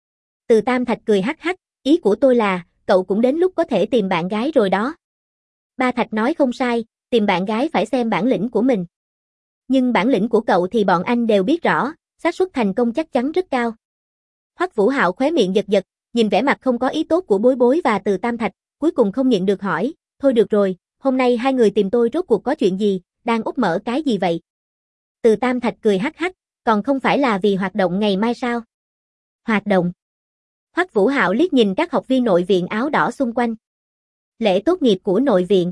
Từ Tam Thạch cười hắc hắc, ý của tôi là, cậu cũng đến lúc có thể tìm bạn gái rồi đó. Ba Thạch nói không sai, tìm bạn gái phải xem bản lĩnh của mình. Nhưng bản lĩnh của cậu thì bọn anh đều biết rõ, xác suất thành công chắc chắn rất cao. Hoắc Vũ Hạo khóe miệng giật giật, nhìn vẻ mặt không có ý tốt của Bối Bối và Từ Tam Thạch, cuối cùng không nhịn được hỏi, thôi được rồi, hôm nay hai người tìm tôi rốt cuộc có chuyện gì, đang úp mở cái gì vậy? Từ Tam Thạch cười hắc hắc, còn không phải là vì hoạt động ngày mai sao? Hoạt động? Hoắc Vũ Hạo liếc nhìn các học viên nội viện áo đỏ xung quanh. Lễ tốt nghiệp của nội viện.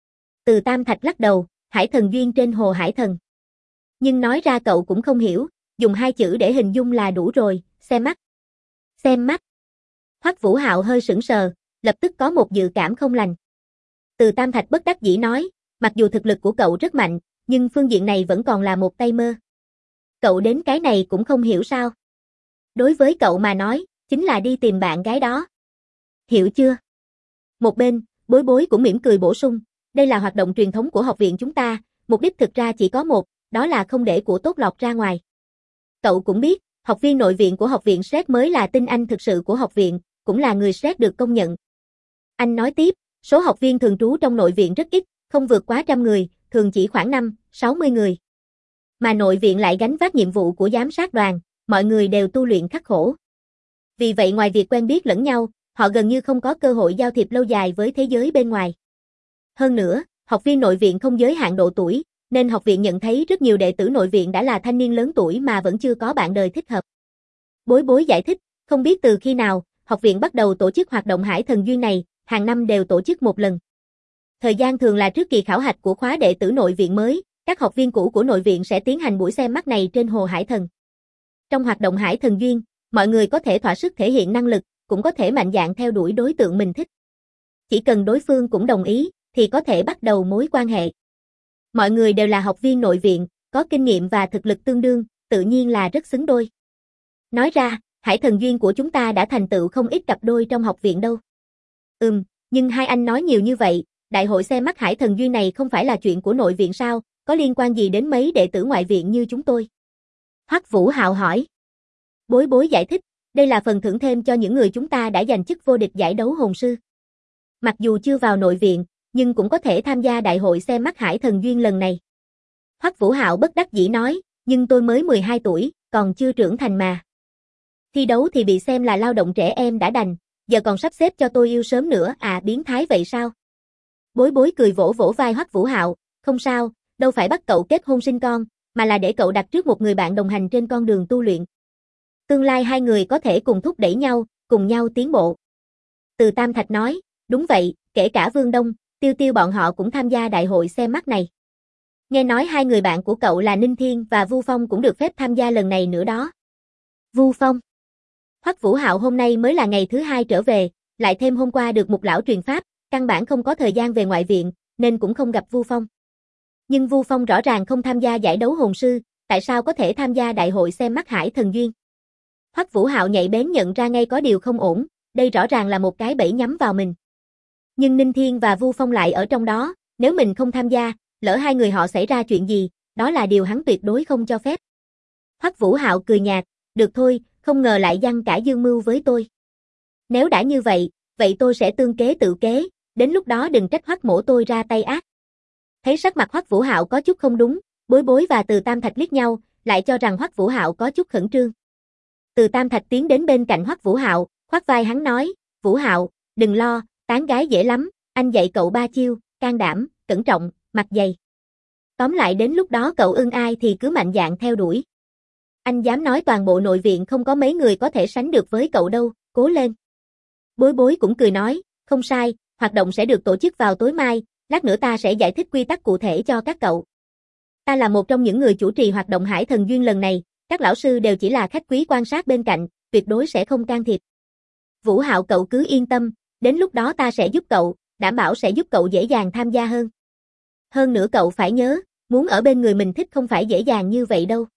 Từ Tam Thạch lắc đầu, Hải Thần Duyên trên hồ Hải Thần. Nhưng nói ra cậu cũng không hiểu, dùng 2 chữ để hình dung là đủ rồi, xem mắt. Xem mắt. Hoắc Vũ Hạo hơi sững sờ, lập tức có một dự cảm không lành. Từ Tam Thạch bất đắc dĩ nói, mặc dù thực lực của cậu rất mạnh, nhưng phương diện này vẫn còn là một tay mơ. Cậu đến cái này cũng không hiểu sao? Đối với cậu mà nói, chính là đi tìm bạn gái đó. Hiểu chưa? Một bên, Bối Bối cũng mỉm cười bổ sung, đây là hoạt động truyền thống của học viện chúng ta, mục đích thực ra chỉ có một, đó là không để của tốt lọt ra ngoài. Cậu cũng biết, học viên nội viện của học viện SRED mới là tinh anh thực sự của học viện, cũng là người SRED được công nhận. Anh nói tiếp, số học viên thường trú trong nội viện rất ít, không vượt quá 100 người, thường chỉ khoảng 5-60 người. Mà nội viện lại gánh vác nhiệm vụ của giám sát đoàn, mọi người đều tu luyện khắc khổ. Vì vậy ngoài việc quen biết lẫn nhau, họ gần như không có cơ hội giao thiệp lâu dài với thế giới bên ngoài. Hơn nữa, học viên nội viện không giới hạn độ tuổi, nên học viện nhận thấy rất nhiều đệ tử nội viện đã là thanh niên lớn tuổi mà vẫn chưa có bạn đời thích hợp. Bối Bối giải thích, không biết từ khi nào, học viện bắt đầu tổ chức hoạt động Hải Thần Duyên này, hàng năm đều tổ chức một lần. Thời gian thường là trước kỳ khảo hạch của khóa đệ tử nội viện mới, các học viên cũ của nội viện sẽ tiến hành buổi xem mắt này trên hồ Hải Thần. Trong hoạt động Hải Thần Duyên, mọi người có thể thỏa sức thể hiện năng lực, cũng có thể mạnh dạn theo đuổi đối tượng mình thích. Chỉ cần đối phương cũng đồng ý, thì có thể bắt đầu mối quan hệ. Mọi người đều là học viên nội viện, có kinh nghiệm và thực lực tương đương, tự nhiên là rất xứng đôi. Nói ra, Hải Thần Duyên của chúng ta đã thành tựu không ít cặp đôi trong học viện đâu. Nhưng hai anh nói nhiều như vậy, đại hội xem mắt Hải Thần Duyên này không phải là chuyện của nội viện sao, có liên quan gì đến mấy đệ tử ngoại viện như chúng tôi? Hoắc Vũ Hạo hỏi. Bối Bối giải thích, đây là phần thưởng thêm cho những người chúng ta đã giành chức vô địch giải đấu hồn sư. Mặc dù chưa vào nội viện, nhưng cũng có thể tham gia đại hội xem mắt Hải Thần Duyên lần này. Hoắc Vũ Hạo bất đắc dĩ nói, nhưng tôi mới 12 tuổi, còn chưa trưởng thành mà. Thi đấu thì bị xem là lao động trẻ em đã đành, giờ còn sắp xếp cho tôi yêu sớm nữa à, biến thái vậy sao? Bối Bối cười vỗ vỗ vai Hoắc Vũ Hạo, không sao, đâu phải bắt cậu kết hôn sinh con, mà là để cậu đặt trước một người bạn đồng hành trên con đường tu luyện. Tương lai hai người có thể cùng thúc đẩy nhau, cùng nhau tiến bộ. Từ Tam Thạch nói, đúng vậy, kể cả Vương Đông, Tiêu Tiêu bọn họ cũng tham gia đại hội xem mắt này. Nghe nói hai người bạn của cậu là Ninh Thiên và Vu Phong cũng được phép tham gia lần này nữa đó. Vu Phong. Hoắc Vũ Hạo hôm nay mới là ngày thứ 2 trở về, lại thêm hôm qua được một lão truyền pháp, căn bản không có thời gian về ngoại viện, nên cũng không gặp Vu Phong. Nhưng Vu Phong rõ ràng không tham gia giải đấu hồn sư, tại sao có thể tham gia đại hội xem mắt Hải Thần Duyên? Hoắc Vũ Hạo nhạy bén nhận ra ngay có điều không ổn, đây rõ ràng là một cái bẫy nhắm vào mình. Nhưng Ninh Thiên và Vu Phong lại ở trong đó, nếu mình không tham gia, lỡ hai người họ xảy ra chuyện gì, đó là điều hắn tuyệt đối không cho phép. Hoắc Vũ Hạo cười nhạt, được thôi, không ngờ lại giăng cả dương mưu với tôi. Nếu đã như vậy, vậy tôi sẽ tương kế tự kế, đến lúc đó đừng trách Hoắc mỗ tôi ra tay ác. Thấy sắc mặt Hoắc Vũ Hạo có chút không đúng, Bối Bối và Từ Tam Thạch liếc nhau, lại cho rằng Hoắc Vũ Hạo có chút khẩn trương. Từ Tam Thạch tiến đến bên cạnh Hoắc Vũ Hạo, khoác vai hắn nói, Vũ Hạo, đừng lo, tán gái dễ lắm, anh dạy cậu 3 chiêu, can đảm, cẩn trọng, mặt dày. Tóm lại đến lúc đó cậu ưng ai thì cứ mạnh dạn theo đuổi. Anh dám nói toàn bộ nội viện không có mấy người có thể sánh được với cậu đâu, cố lên. Bối Bối cũng cười nói, không sai, hoạt động sẽ được tổ chức vào tối mai, lát nữa ta sẽ giải thích quy tắc cụ thể cho các cậu. Ta là một trong những người chủ trì hoạt động Hải Thần Duyên lần này, các lão sư đều chỉ là khách quý quan sát bên cạnh, tuyệt đối sẽ không can thiệp. Vũ Hạo cậu cứ yên tâm, đến lúc đó ta sẽ giúp cậu, đảm bảo sẽ giúp cậu dễ dàng tham gia hơn. Hơn nữa cậu phải nhớ, muốn ở bên người mình thích không phải dễ dàng như vậy đâu.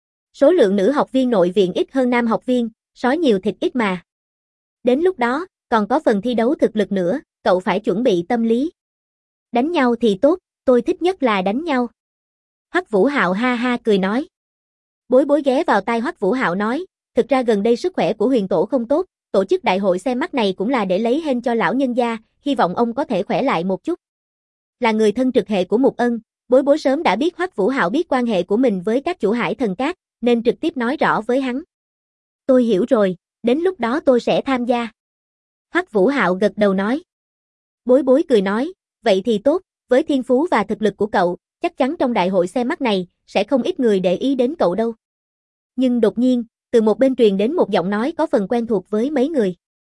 Số lượng nữ học viên nội viện ít hơn nam học viên, sói nhiều thịt ít mà. Đến lúc đó, còn có phần thi đấu thực lực nữa, cậu phải chuẩn bị tâm lý. Đánh nhau thì tốt, tôi thích nhất là đánh nhau. Hoắc Vũ Hạo ha ha cười nói. Bối bối ghé vào tai Hoắc Vũ Hạo nói, thực ra gần đây sức khỏe của Huyền Tổ không tốt, tổ chức đại hội xem mắt này cũng là để lấy hên cho lão nhân gia, hy vọng ông có thể khỏe lại một chút. Là người thân trực hệ của Mục Ân, bối bối sớm đã biết Hoắc Vũ Hạo biết quan hệ của mình với các chủ Hải Thần Các, nên trực tiếp nói rõ với hắn. Tôi hiểu rồi, đến lúc đó tôi sẽ tham gia. Hoắc Vũ Hạo gật đầu nói. Bối bối cười nói, vậy thì tốt, với thiên phú và thực lực của cậu, chắc chắn trong đại hội xem mắt này, sẽ không ít người để ý đến cậu đâu. Nhưng đột nhiên, từ một bên truyền đến một giọng nói có phần quen thuộc với mấy người.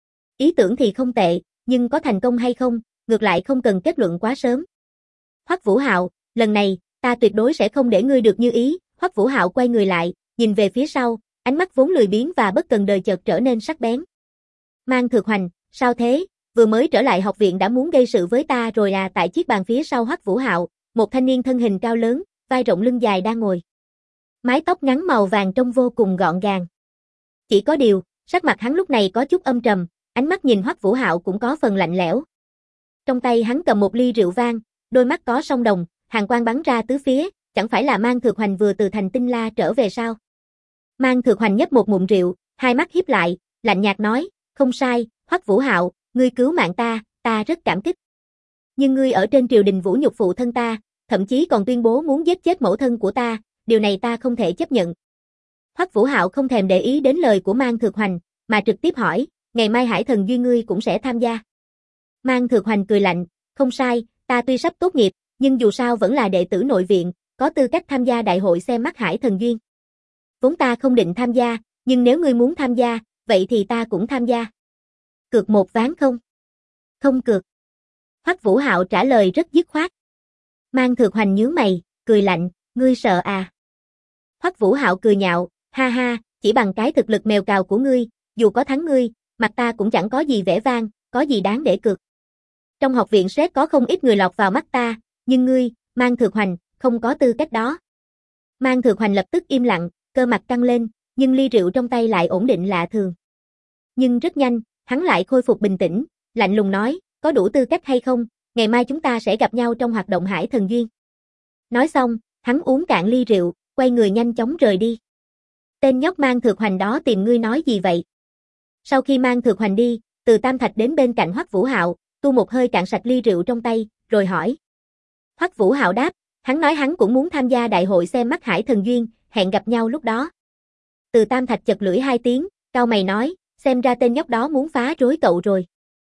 Ý tưởng thì không tệ, nhưng có thành công hay không, ngược lại không cần kết luận quá sớm. Hoắc Vũ Hạo, lần này, ta tuyệt đối sẽ không để ngươi được như ý. Hoắc Vũ Hạo quay người lại, nhìn về phía sau, ánh mắt vốn lười biếng và bất cần đời chợt trở nên sắc bén. Mang Thược Hoành, sao thế, vừa mới trở lại học viện đã muốn gây sự với ta rồi à? Tại chiếc bàn phía sau Hoắc Vũ Hạo, một thanh niên thân hình cao lớn, vai rộng lưng dài đang ngồi. Mái tóc ngắn màu vàng trông vô cùng gọn gàng. Chỉ có điều, sắc mặt hắn lúc này có chút âm trầm, ánh mắt nhìn Hoắc Vũ Hạo cũng có phần lạnh lẽo. Trong tay hắn cầm một ly rượu vang, đôi mắt có song đồng, hàn quang bắn ra tứ phía, chẳng phải là Mang Thược Hoành vừa từ thành Tinh La trở về sao? Mang Thược Hoành nhấp một ngụm rượu, hai mắt híp lại, lạnh nhạt nói, không sai, Hoắc Vũ Hạo, ngươi cứu mạng ta rất cảm kích. Nhưng ngươi ở trên triều đình vũ nhục phụ thân ta, thậm chí còn tuyên bố muốn giết chết mẫu thân của ta, điều này ta không thể chấp nhận. Hoắc Vũ Hạo không thèm để ý đến lời của Mang Thược Hoành, mà trực tiếp hỏi, ngày mai Hải Thần Duyên ngươi cũng sẽ tham gia. Mang Thược Hoành cười lạnh, không sai, ta tuy sắp tốt nghiệp, nhưng dù sao vẫn là đệ tử nội viện, có tư cách tham gia đại hội xem mắt Hải Thần Duyên. Vốn ta không định tham gia, nhưng nếu ngươi muốn tham gia, vậy thì ta cũng tham gia. Cược một ván không? Không cược. Hoắc Vũ Hạo trả lời rất dứt khoát. Mang Thược Hoành nhướng mày, cười lạnh, ngươi sợ à? Hoắc Vũ Hạo cười nhạo, ha ha, chỉ bằng cái thực lực mèo cào của ngươi, dù có thắng ngươi, mặt ta cũng chẳng có gì vẻ vang, có gì đáng để cược. Trong học viện Sét có không ít người lọt vào mắt ta, nhưng ngươi, Mang Thược Hoành, không có tư cách đó. Mang Thược Hoành lập tức im lặng, cơ mặt căng lên, nhưng ly rượu trong tay lại ổn định lạ thường. Nhưng rất nhanh, hắn lại khôi phục bình tĩnh, lạnh lùng nói, có đủ tư cách hay không, ngày mai chúng ta sẽ gặp nhau trong hoạt động Hải Thần Duyên. Nói xong, hắn uống cạn ly rượu, quay người nhanh chóng rời đi. Tên nhóc Mang Thược Hoành đó tìm ngươi nói gì vậy? Sau khi Mang Thược Hoành đi, Từ Tam Thạch đến bên cạnh Hoắc Vũ Hạo, tu một hơi cạn sạch ly rượu trong tay, rồi hỏi. Hoắc Vũ Hạo đáp, hắn nói hắn cũng muốn tham gia đại hội xem mắt Hải Thần Duyên, hẹn gặp nhau lúc đó. Từ Tam Thạch chật lưỡi hai tiếng, cau mày nói, xem ra tên nhóc đó muốn phá rối cậu rồi.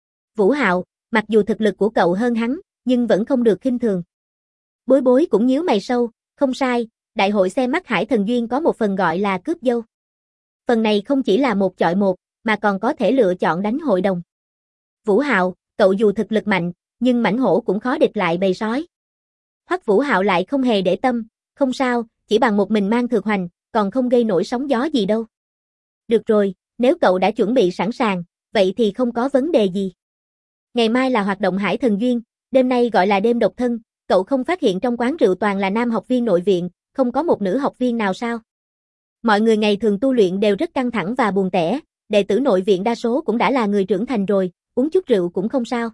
Vũ Hạo, mặc dù thực lực của cậu hơn hắn, nhưng vẫn không được khinh thường. Bối bối cũng nhíu mày sâu, không sai, đại hội xem mắt Hải Thần Duyên có một phần gọi là cướp dâu. Phần này không chỉ là một chọi một, mà còn có thể lựa chọn đánh hội đồng. Vũ Hạo, cậu dù thực lực mạnh, nhưng mãnh hổ cũng khó địch lại bầy sói. Hoắc Vũ Hạo lại không hề để tâm, không sao, chỉ bằng một mình Mang Thược Hoành, còn không gây nổi sóng gió gì đâu. Được rồi, nếu cậu đã chuẩn bị sẵn sàng, vậy thì không có vấn đề gì. Ngày mai là hoạt động Hải Thần Duyên, đêm nay gọi là đêm độc thân, cậu không phát hiện trong quán rượu toàn là nam học viên nội viện, không có một nữ học viên nào sao? Mọi người ngày thường tu luyện đều rất căng thẳng và buồn tẻ, đệ tử nội viện đa số cũng đã là người trưởng thành rồi, uống chút rượu cũng không sao.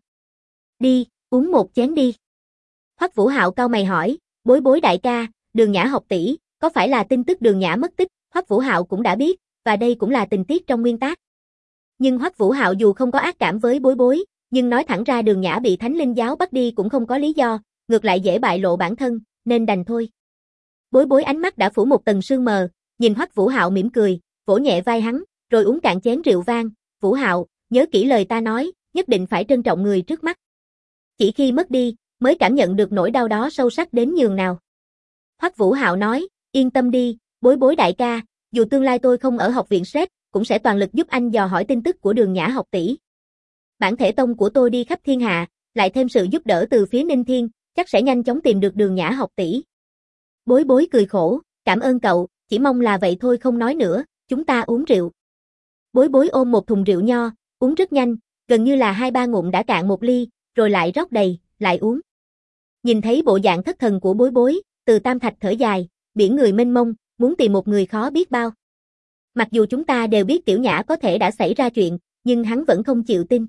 Đi, uống một chén đi. Hoắc Vũ Hạo cau mày hỏi, bối bối đại ca, Đường Nhã học tỷ, có phải là tin tức Đường Nhã mất tích? Hoắc Vũ Hạo cũng đã biết, và đây cũng là tình tiết trong nguyên tác. Nhưng Hoắc Vũ Hạo dù không có ác cảm với bối bối, nhưng nói thẳng ra Đường Nhã bị Thánh Linh giáo bắt đi cũng không có lý do, ngược lại dễ bại lộ bản thân, nên đành thôi. Bối bối ánh mắt đã phủ một tầng sương mờ, nhìn Hoắc Vũ Hạo mỉm cười, vỗ nhẹ vai hắn, rồi uống cạn chén rượu vang, Vũ Hạo, nhớ kỹ lời ta nói, nhất định phải trân trọng người trước mắt. Chỉ khi mất đi, mới cảm nhận được nỗi đau đó sâu sắc đến nhường nào. Hoắc Vũ Hạo nói, yên tâm đi, bối bối đại ca, dù tương lai tôi không ở học viện Sét, cũng sẽ toàn lực giúp anh dò hỏi tin tức của Đường Nhã học tỷ. Bản thể tông của tôi đi khắp thiên hạ, lại thêm sự giúp đỡ từ phía Ninh Thiên, chắc sẽ nhanh chóng tìm được Đường Nhã học tỷ. Bối bối cười khổ, cảm ơn cậu, chỉ mong là vậy thôi không nói nữa, chúng ta uống rượu. Bối bối ôm một thùng rượu nho, uống rất nhanh, gần như là 2-3 ngụm đã cạn một ly, rồi lại rót đầy, lại uống. Nhìn thấy bộ dạng thất thần của bối bối, Từ Tam Thạch thở dài, biển người mênh mông, muốn tìm một người khó biết bao. Mặc dù chúng ta đều biết Tiểu Nhã có thể đã xảy ra chuyện, nhưng hắn vẫn không chịu tin.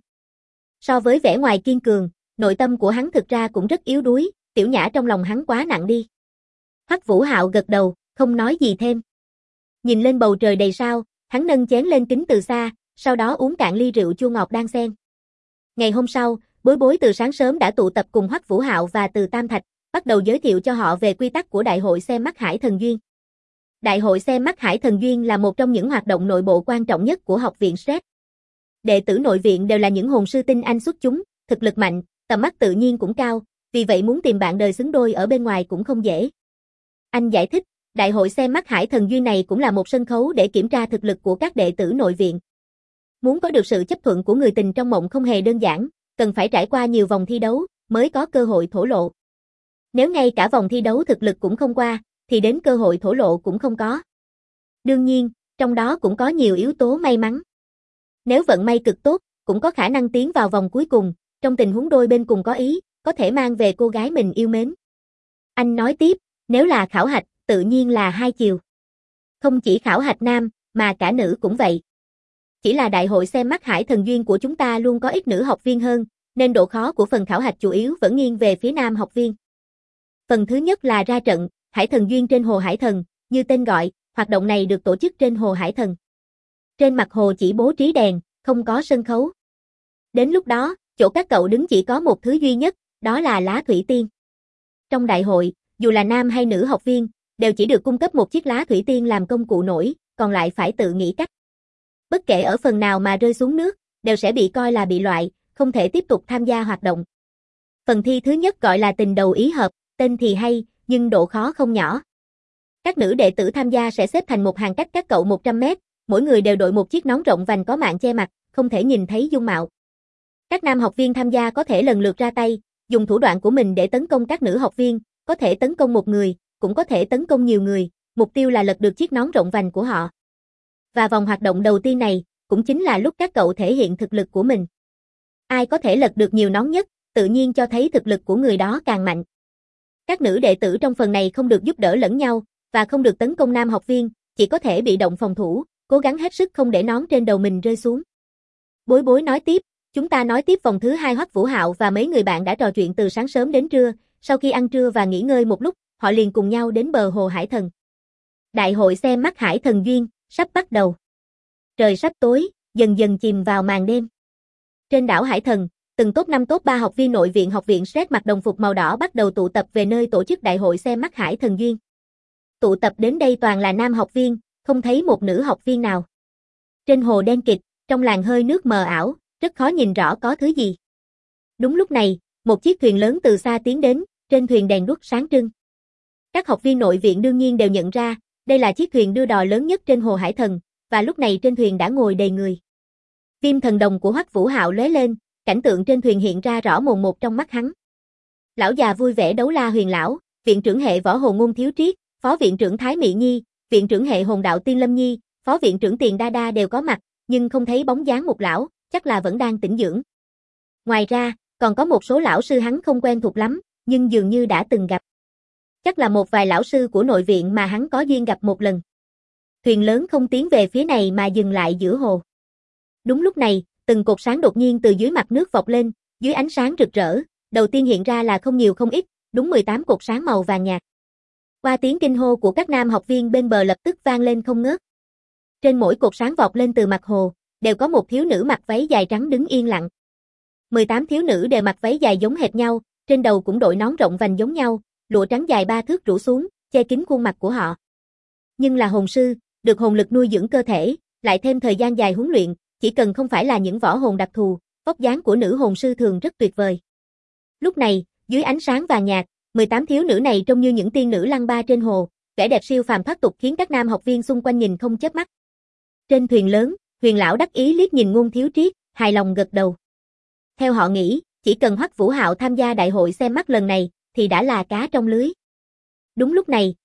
So với vẻ ngoài kiên cường, nội tâm của hắn thực ra cũng rất yếu đuối, Tiểu Nhã trong lòng hắn quá nặng đi. Hoắc Vũ Hạo gật đầu, không nói gì thêm. Nhìn lên bầu trời đầy sao, hắn nâng chén lên kính từ xa, sau đó uống cạn ly rượu chua ngọt đan xen. Ngày hôm sau, Bối Bối từ sáng sớm đã tụ tập cùng Hoắc Vũ Hạo và Từ Tam Thạch, bắt đầu giới thiệu cho họ về quy tắc của Đại hội xem mắt Hải Thần Duyên. Đại hội xem mắt Hải Thần Duyên là một trong những hoạt động nội bộ quan trọng nhất của học viện SRED. Đệ tử nội viện đều là những hồn sư tinh anh xuất chúng, thực lực mạnh, tầm mắt tự nhiên cũng cao, vì vậy muốn tìm bạn đời xứng đôi ở bên ngoài cũng không dễ. Anh giải thích, Đại hội xem mắt Hải Thần Duyên này cũng là một sân khấu để kiểm tra thực lực của các đệ tử nội viện. Muốn có được sự chấp thuận của người tình trong mộng không hề đơn giản, cần phải trải qua nhiều vòng thi đấu mới có cơ hội thổ lộ. Nếu ngay cả vòng thi đấu thực lực cũng không qua, thì đến cơ hội thổ lộ cũng không có. Đương nhiên, trong đó cũng có nhiều yếu tố may mắn. Nếu vận may cực tốt, cũng có khả năng tiến vào vòng cuối cùng, trong tình huống đôi bên cùng có ý, có thể mang về cô gái mình yêu mến. Anh nói tiếp, nếu là khảo hạch, tự nhiên là hai chiều. Không chỉ khảo hạch nam, mà cả nữ cũng vậy. Chỉ là đại hội xem mắt Hải Thần Duyên của chúng ta luôn có ít nữ học viên hơn, nên độ khó của phần khảo hạch chủ yếu vẫn nghiêng về phía nam học viên. Phần thứ nhất là ra trận, Hải Thần Duyên trên Hồ Hải Thần, như tên gọi, hoạt động này được tổ chức trên Hồ Hải Thần. Trên mặt hồ chỉ bố trí đèn, không có sân khấu. Đến lúc đó, chỗ các cậu đứng chỉ có một thứ duy nhất, đó là lá thủy tiên. Trong đại hội, dù là nam hay nữ học viên, đều chỉ được cung cấp một chiếc lá thủy tiên làm công cụ nổi, còn lại phải tự nghĩ cách. Bất kể ở phần nào mà rơi xuống nước, đều sẽ bị coi là bị loại, không thể tiếp tục tham gia hoạt động. Phần thi thứ nhất gọi là tình đầu ý hợp, tên thì hay, nhưng độ khó không nhỏ. Các nữ đệ tử tham gia sẽ xếp thành một hàng cách các cậu 100 mét, mỗi người đều đội một chiếc nón rộng vành có mạng che mặt, không thể nhìn thấy dung mạo. Các nam học viên tham gia có thể lần lượt ra tay, dùng thủ đoạn của mình để tấn công các nữ học viên, có thể tấn công một người, cũng có thể tấn công nhiều người, mục tiêu là lật được chiếc nón rộng vành của họ. Và vòng hoạt động đầu tiên này, cũng chính là lúc các cậu thể hiện thực lực của mình. Ai có thể lật được nhiều nón nhất, tự nhiên cho thấy thực lực của người đó càng mạnh. Các nữ đệ tử trong phần này không được giúp đỡ lẫn nhau, và không được tấn công nam học viên, chỉ có thể bị động phòng thủ, cố gắng hết sức không để nón trên đầu mình rơi xuống. Bối Bối nói tiếp, chúng ta nói tiếp vòng thứ hai. Hoắc Vũ Hạo và mấy người bạn đã trò chuyện từ sáng sớm đến trưa, sau khi ăn trưa và nghỉ ngơi một lúc, họ liền cùng nhau đến bờ Hồ Hải Thần. Đại hội xem mắt Hải Thần Duyên, sắp bắt đầu. Trời sắp tối, dần dần chìm vào màn đêm. Trên đảo Hải Thần, từng top 5 top 3 học viên nội viện học viện SRED mặc đồng phục màu đỏ bắt đầu tụ tập về nơi tổ chức đại hội xem mắt Hải Thần Duyên. Tụ tập đến đây toàn là nam học viên, không thấy một nữ học viên nào. Trên hồ đen kịt, trong làn hơi nước mờ ảo, rất khó nhìn rõ có thứ gì. Đúng lúc này, một chiếc thuyền lớn từ xa tiến đến, trên thuyền đèn đuốc sáng trưng. Các học viên nội viện đương nhiên đều nhận ra, đây là chiếc thuyền đưa đò lớn nhất trên Hồ Hải Thần, và lúc này trên thuyền đã ngồi đầy người. Viêm thần đồng của Hoắc Vũ Hạo lóe lên, cảnh tượng trên thuyền hiện ra rõ mồn một trong mắt hắn. Lão già vui vẻ Đấu La Huyền lão, viện trưởng hệ võ hồ Ngôn Thiếu Triết, phó viện trưởng Thái Mị Nhi, viện trưởng hệ hồn đạo Tiên Lâm Nhi, phó viện trưởng Tiền Đa Đa đều có mặt, nhưng không thấy bóng dáng một lão, chắc là vẫn đang tĩnh dưỡng. Ngoài ra, còn có một số lão sư hắn không quen thuộc lắm, nhưng dường như đã từng gặp. Chắc là một vài lão sư của nội viện mà hắn có duyên gặp một lần. Thuyền lớn không tiến về phía này mà dừng lại giữa hồ. Đúng lúc này, từng cột sáng đột nhiên từ dưới mặt nước vọt lên, dưới ánh sáng rực rỡ, đầu tiên hiện ra là không nhiều không ít, đúng 18 cột sáng màu vàng nhạt. Qua tiếng kinh hô của các nam học viên bên bờ lập tức vang lên không ngớt. Trên mỗi cột sáng vọt lên từ mặt hồ, đều có một thiếu nữ mặc váy dài trắng đứng yên lặng. 18 thiếu nữ đều mặc váy dài giống hệt nhau, trên đầu cũng đội nón rộng vành giống nhau, lụa trắng dài 3 thước rủ xuống, che kín khuôn mặt của họ. Nhưng là hồn sư, được hồn lực nuôi dưỡng cơ thể, lại thêm thời gian dài huấn luyện, chỉ cần không phải là những võ hồn đặc thù, vóc dáng của nữ hồn sư thường rất tuyệt vời. Lúc này, dưới ánh sáng vàng nhạt, 18 thiếu nữ này trông như những tiên nữ lăng ba trên hồ, vẻ đẹp siêu phàm thoát tục khiến các nam học viên xung quanh nhìn không chớp mắt. Trên thuyền lớn, Huyền lão đắc ý liếc nhìn Ngôn Thiếu Triết, hài lòng gật đầu. Theo họ nghĩ, chỉ cần Hoắc Vũ Hạo tham gia đại hội xem mắt lần này, thì đã là cá trong lưới. Đúng lúc này,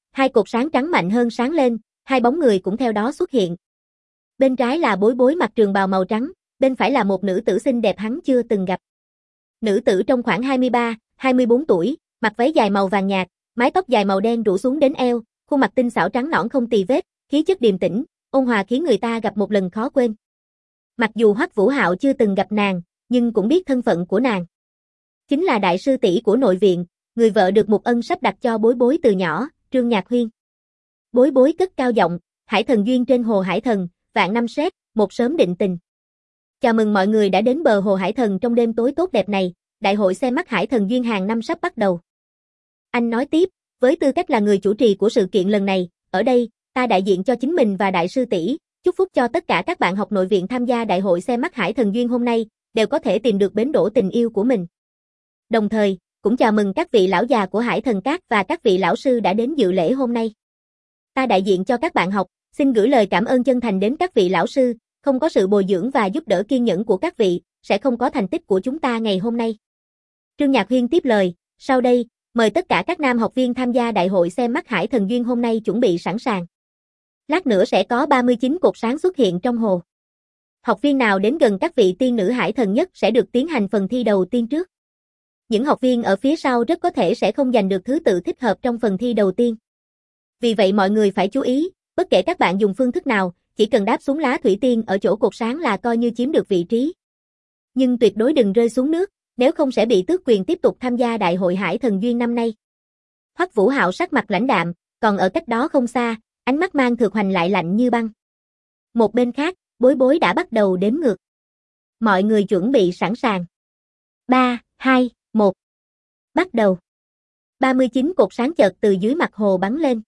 hai cột sáng trắng mạnh hơn sáng lên, hai bóng người cũng theo đó xuất hiện. Bên trái là Bối Bối mặc trường bào màu trắng, bên phải là một nữ tử xinh đẹp hắn chưa từng gặp. Nữ tử trong khoảng 23, 24 tuổi, mặc váy dài màu vàng nhạt, mái tóc dài màu đen rủ xuống đến eo, khuôn mặt tinh xảo trắng nõn không tì vết, khí chất điềm tĩnh, ôn hòa khiến người ta gặp một lần khó quên. Mặc dù Hoắc Vũ Hạo chưa từng gặp nàng, nhưng cũng biết thân phận của nàng. Chính là đại sư tỷ của nội viện, người vợ được Mục Ân sắp đặt cho Bối Bối từ nhỏ, Trương Nhạc Huyên. Bối Bối cất cao giọng, Hải Thần duyên trên hồ Hải Thần, vạn năm xét, một sớm định tình. Chào mừng mọi người đã đến bờ hồ Hải Thần trong đêm tối tốt đẹp này, đại hội xem mắt Hải Thần duyên hàng năm sắp bắt đầu. Anh nói tiếp, với tư cách là người chủ trì của sự kiện lần này, ở đây, ta đại diện cho chính mình và đại sư tỷ, chúc phúc cho tất cả các bạn học nội viện tham gia đại hội xem mắt Hải Thần duyên hôm nay, đều có thể tìm được bến đỗ tình yêu của mình. Đồng thời, cũng chào mừng các vị lão già của Hải Thần Các và các vị lão sư đã đến dự lễ hôm nay. Ta đại diện cho các bạn học, xin gửi lời cảm ơn chân thành đến các vị lão sư, không có sự bồi dưỡng và giúp đỡ kiên nhẫn của các vị, sẽ không có thành tích của chúng ta ngày hôm nay. Trương Nhạc Huyên tiếp lời, sau đây, mời tất cả các nam học viên tham gia đại hội xem mắt Hải Thần duyên hôm nay chuẩn bị sẵn sàng. Lát nữa sẽ có 39 cột sáng xuất hiện trong hồ. Học viên nào đến gần các vị tiên nữ Hải Thần nhất sẽ được tiến hành phần thi đầu tiên trước. Những học viên ở phía sau rất có thể sẽ không giành được thứ tự thích hợp trong phần thi đầu tiên. Vì vậy mọi người phải chú ý, bất kể các bạn dùng phương thức nào, chỉ cần đáp xuống lá thủy tiên ở chỗ cột sáng là coi như chiếm được vị trí. Nhưng tuyệt đối đừng rơi xuống nước, nếu không sẽ bị tước quyền tiếp tục tham gia đại hội Hải Thần duyên năm nay. Hoắc Vũ Hạo sắc mặt lãnh đạm, còn ở cách đó không xa, ánh mắt Mang Thược Hoành lại lạnh như băng. Một bên khác, Bối Bối đã bắt đầu đếm ngược. Mọi người chuẩn bị sẵn sàng. 3, 2, 1. Bắt đầu. 39 cột sáng chợt từ dưới mặt hồ bắn lên.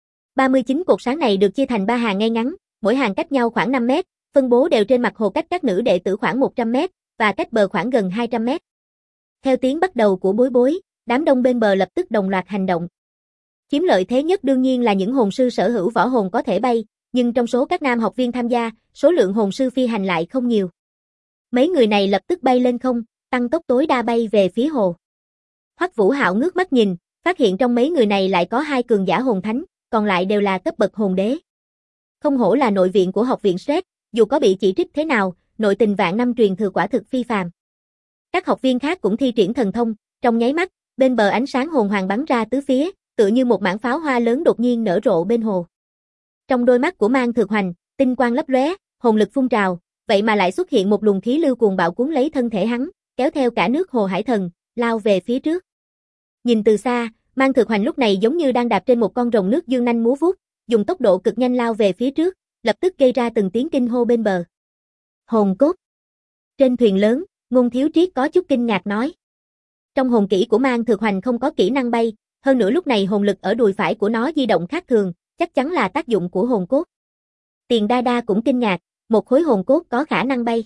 39 cột sáng này được chia thành 3 hàng ngay ngắn, mỗi hàng cách nhau khoảng 5 mét, phân bố đều trên mặt hồ cách các nữ đệ tử khoảng 100 mét, và cách bờ khoảng gần 200 mét. Theo tiếng bắt đầu của Bối Bối, đám đông bên bờ lập tức đồng loạt hành động. Chiếm lợi thế nhất đương nhiên là những hồn sư sở hữu võ hồn có thể bay, nhưng trong số các nam học viên tham gia, số lượng hồn sư phi hành lại không nhiều. Mấy người này lập tức bay lên không, tăng tốc tối đa bay về phía hồ. Hoắc Vũ Hạo ngước mắt nhìn, phát hiện trong mấy người này lại có 2 cường giả hồn thánh, còn lại đều là cấp bậc hồn đế. Không hổ là nội viện của học viện Sret, dù có bị chỉ trích thế nào, nội tình vạn năm truyền thừa quả thực phi phàm. Các học viên khác cũng thi triển thần thông, trong nháy mắt, bên bờ ánh sáng hồn hoàng bắn ra tứ phía, tựa như một mảng pháo hoa lớn đột nhiên nở rộ bên hồ. Trong đôi mắt của Mang Thược Hoành, tinh quang lấp lóe, hồn lực phun trào, vậy mà lại xuất hiện một luồng khí lưu cuồng bạo cuốn lấy thân thể hắn, kéo theo cả nước hồ Hải Thần, lao về phía trước. Nhìn từ xa, Mang Thược Hoành lúc này giống như đang đạp trên một con rồng nước dương nanh múa vuốt, dùng tốc độ cực nhanh lao về phía trước, lập tức gây ra từng tiếng kinh hô bên bờ. Hồn cốt. Trên thuyền lớn, Ngôn Thiếu Triết có chút kinh ngạc nói. Trong hồn kỹ của Mang Thược Hoành không có kỹ năng bay, hơn nữa lúc này hồn lực ở đùi phải của nó di động khác thường, chắc chắn là tác dụng của hồn cốt. Tiền Đa Đa cũng kinh ngạc, một khối hồn cốt có khả năng bay.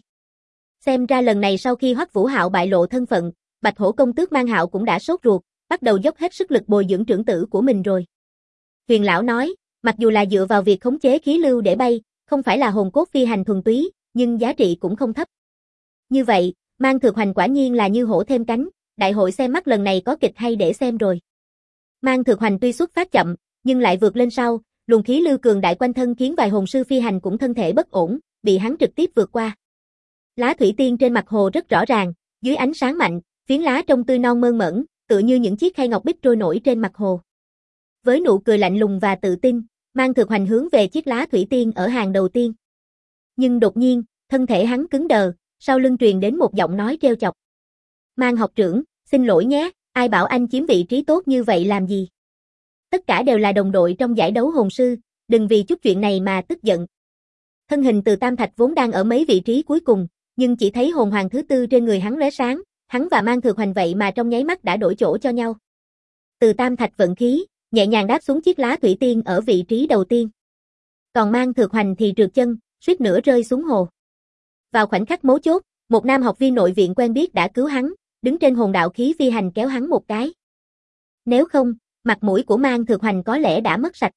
Xem ra lần này sau khi Hoắc Vũ Hạo bại lộ thân phận, Bạch Hổ công tước Mang Hạo cũng đã sốt ruột, bắt đầu dốc hết sức lực bồi dưỡng trưởng tử của mình rồi. Huyền lão nói, mặc dù là dựa vào việc khống chế khí lưu để bay, không phải là hồn cốt phi hành thuần túy, nhưng giá trị cũng không thấp. Như vậy, Mang Thược Hoành quả nhiên là như hổ thêm cánh, đại hội xem mắt lần này có kịch hay để xem rồi. Mang Thược Hoành tuy xuất phát chậm, nhưng lại vượt lên sau, luồng khí lưu cường đại quanh thân khiến vài hồn sư phi hành cũng thân thể bất ổn, bị hắn trực tiếp vượt qua. Lá thủy tiên trên mặt hồ rất rõ ràng, dưới ánh sáng mạnh, phiến lá trông tươi non mơn mởn, tựa như những chiếc khay ngọc bích trôi nổi trên mặt hồ. Với nụ cười lạnh lùng và tự tin, Mang Thược Hoành hướng về chiếc lá thủy tiên ở hàng đầu tiên. Nhưng đột nhiên, thân thể hắn cứng đờ, sau lưng truyền đến một giọng nói trêu chọc. Mang học trưởng, xin lỗi nhé, ai bảo anh chiếm vị trí tốt như vậy làm gì? Tất cả đều là đồng đội trong giải đấu hồn sư, đừng vì chút chuyện này mà tức giận. Thân hình Từ Tam Thạch vốn đang ở mấy vị trí cuối cùng, nhưng chỉ thấy hồn hoàng thứ tư trên người hắn lóe sáng, hắn và Mang Thược Hoành vậy mà trong nháy mắt đã đổi chỗ cho nhau. Từ Tam Thạch vận khí, nhẹ nhàng đáp xuống chiếc lá thủy tiên ở vị trí đầu tiên. Còn Mang Thược Hoành thì trượt chân, suýt nữa rơi xuống hồ. Vào khoảnh khắc mấu chốt, một nam học viên nội viện quen biết đã cứu hắn, đứng trên hồn đạo khí phi hành kéo hắn một cái. Nếu không, mặt mũi của Mang Thược Hoành có lẽ đã mất sạch.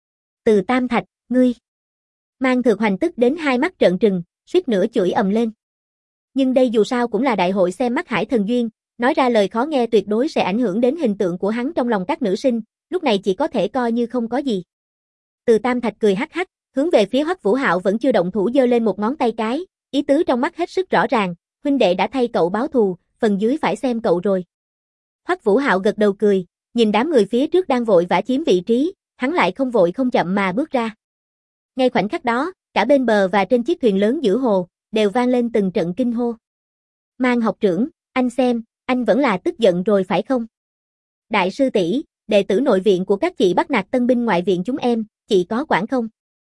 Từ Tam Thạch, ngươi. Mang Thược Hoành tức đến hai mắt trợn trừng, suýt nữa chửi ầm lên. Nhưng đây dù sao cũng là đại hội xem mắt Hải Thần duyên, nói ra lời khó nghe tuyệt đối sẽ ảnh hưởng đến hình tượng của hắn trong lòng các nữ sinh, lúc này chỉ có thể coi như không có gì. Từ Tam Thạch cười hắc hắc, hướng về phía Hoắc Vũ Hạo vẫn chưa động thủ giơ lên một ngón tay cái, ý tứ trong mắt hết sức rõ ràng, huynh đệ đã thay cậu báo thù, phần dưới phải xem cậu rồi. Hoắc Vũ Hạo gật đầu cười, nhìn đám người phía trước đang vội vã chiếm vị trí, hắn lại không vội không chậm mà bước ra. Ngay khoảnh khắc đó, cả bên bờ và trên chiếc thuyền lớn giữa hồ, đều vang lên từng trận kinh hô. Mang học trưởng, anh xem, anh vẫn là tức giận rồi phải không? Đại sư tỷ, đệ tử nội viện của các chị bắt nạt tân binh ngoại viện chúng em, chị có quản không?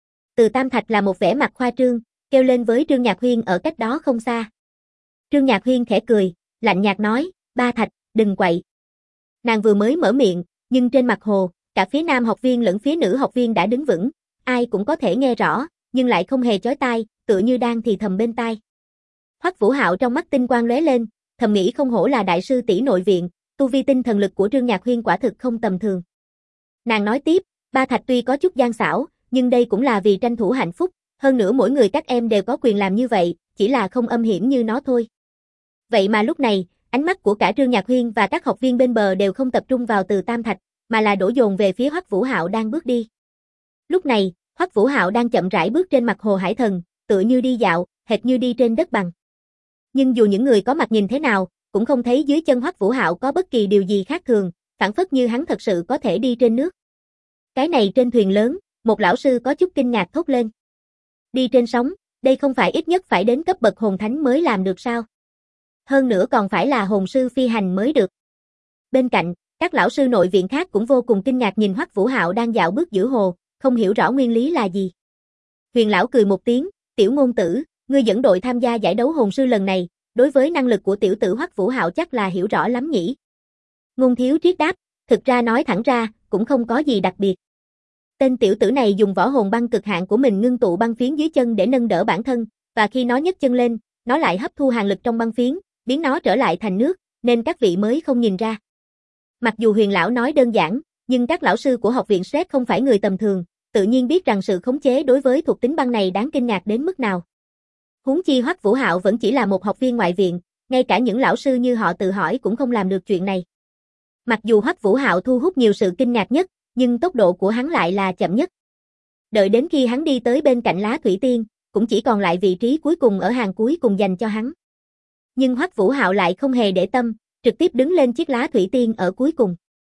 Từ Tam Thạch là một vẻ mặt khoa trương, kêu lên với Trương Nhạc Huyên ở cách đó không xa. Trương Nhạc Huyên khẽ cười, lạnh nhạt nói, Ba Thạch, đừng quậy. Nàng vừa mới mở miệng, nhưng trên mặt hồ, cả phía nam học viên lẫn phía nữ học viên đã đứng vững, ai cũng có thể nghe rõ, nhưng lại không hề chói tai, tựa như đang thì thầm bên tai. Hoắc Vũ Hạo trong mắt tinh quang lóe lên, thầm nghĩ không hổ là đại sư tỷ nội viện, tu vi tinh thần lực của Trương Nhạc Huyên quả thực không tầm thường. Nàng nói tiếp, Ba Thạch tuy có chút gian xảo, nhưng đây cũng là vì tranh thủ hạnh phúc, hơn nữa mỗi người các em đều có quyền làm như vậy, chỉ là không âm hiểm như nó thôi. Vậy mà lúc này, ánh mắt của cả Trương Nhạc Huyên và các học viên bên bờ đều không tập trung vào Từ Tam Thạch, mà là đổ dồn về phía Hoắc Vũ Hạo đang bước đi. Lúc này, Hoắc Vũ Hạo đang chậm rãi bước trên mặt hồ Hải Thần, tựa như đi dạo, hệt như đi trên đất bằng. Nhưng dù những người có mặt nhìn thế nào, cũng không thấy dưới chân Hoắc Vũ Hạo có bất kỳ điều gì khác thường, phảng phất như hắn thật sự có thể đi trên nước. Cái này trên thuyền lớn, một lão sư có chút kinh ngạc thốt lên. Đi trên sóng, đây không phải ít nhất phải đến cấp bậc hồn thánh mới làm được sao? Hơn nữa còn phải là hồn sư phi hành mới được. Bên cạnh, các lão sư nội viện khác cũng vô cùng kinh ngạc nhìn Hoắc Vũ Hạo đang dạo bước giữa hồ, không hiểu rõ nguyên lý là gì. Huyền lão cười một tiếng, tiểu ngôn tử, ngươi dẫn đội tham gia giải đấu hồn sư lần này, đối với năng lực của tiểu tử Hoắc Vũ Hạo chắc là hiểu rõ lắm nhỉ. Ngôn Thiếu Triết đáp, thực ra nói thẳng ra, cũng không có gì đặc biệt. Tên tiểu tử này dùng võ hồn băng cực hạn của mình ngưng tụ băng phiến dưới chân để nâng đỡ bản thân, và khi nó nhấc chân lên, nó lại hấp thu hàn lực trong băng phiến, biến nó trở lại thành nước, nên các vị mới không nhìn ra. Mặc dù Huyền lão nói đơn giản, nhưng các lão sư của học viện Sret không phải người tầm thường, tự nhiên biết rằng sự khống chế đối với thuộc tính băng này đáng kinh ngạc đến mức nào. Huống chi Hoắc Vũ Hạo vẫn chỉ là một học viên ngoại viện, ngay cả những lão sư như họ tự hỏi cũng không làm được chuyện này. Mặc dù Hoắc Vũ Hạo thu hút nhiều sự kinh ngạc nhất, nhưng tốc độ của hắn lại là chậm nhất. Đợi đến khi hắn đi tới bên cạnh lá thủy tiên, cũng chỉ còn lại vị trí cuối cùng ở hàng cuối cùng dành cho hắn. Nhưng Hoắc Vũ Hạo lại không hề để tâm, trực tiếp đứng lên chiếc lá thủy tiên ở cuối cùng.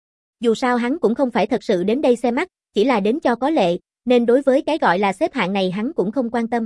Dù sao hắn cũng không phải thật sự đến đây xem mắt, chỉ là đến cho có lệ, nên đối với cái gọi là xếp hạng này hắn cũng không quan tâm.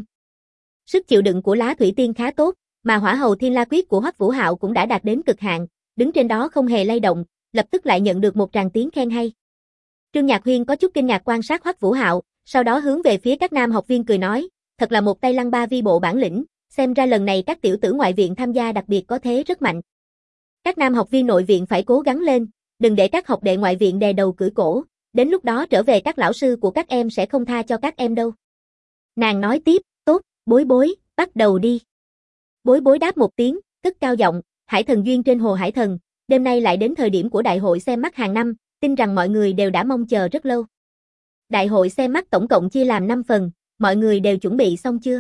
Sức chịu đựng của lá thủy tiên khá tốt, mà hỏa hầu thiên la quyết của Hoắc Vũ Hạo cũng đã đạt đến cực hạn, đứng trên đó không hề lay động, lập tức lại nhận được một tràng tiếng khen hay. Trương Nhạc Huyên có chút kinh ngạc quan sát Hoắc Vũ Hạo, sau đó hướng về phía các nam học viên cười nói, thật là một tay lăng ba vi bộ bản lĩnh, xem ra lần này các tiểu tử ngoại viện tham gia đặc biệt có thế rất mạnh. Các nam học viên nội viện phải cố gắng lên, đừng để các học đệ ngoại viện đè đầu cưỡi cổ, đến lúc đó trở về các lão sư của các em sẽ không tha cho các em đâu. Nàng nói tiếp, tốt, Bối Bối, bắt đầu đi. Bối Bối đáp một tiếng, cất cao giọng, Hải Thần duyên trên hồ Hải Thần, đêm nay lại đến thời điểm của đại hội xem mắt hàng năm, tin rằng mọi người đều đã mong chờ rất lâu. Đại hội xem mắt tổng cộng chia làm 5 phần, mọi người đều chuẩn bị xong chưa?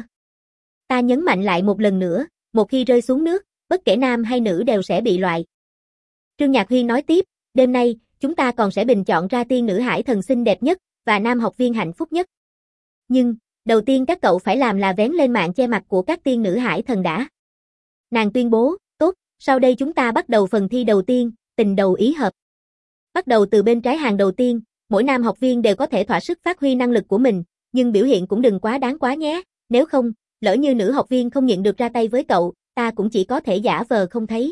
Ta nhấn mạnh lại một lần nữa, một khi rơi xuống nước, bất kể nam hay nữ đều sẽ bị loại. Trương Nhạc Huyên nói tiếp, đêm nay, chúng ta còn sẽ bình chọn ra tiên nữ Hải Thần xinh đẹp nhất, và nam học viên hạnh phúc nhất. Nhưng, đầu tiên các cậu phải làm là vén lên mạng che mặt của các tiên nữ Hải Thần đã. Nàng tuyên bố, tốt, sau đây chúng ta bắt đầu phần thi đầu tiên, tình đầu ý hợp. Bắt đầu từ bên trái hàng đầu tiên, mỗi nam học viên đều có thể thỏa sức phát huy năng lực của mình, nhưng biểu hiện cũng đừng quá đáng quá nhé, nếu không, lỡ như nữ học viên không nhịn được ra tay với cậu, ta cũng chỉ có thể giả vờ không thấy.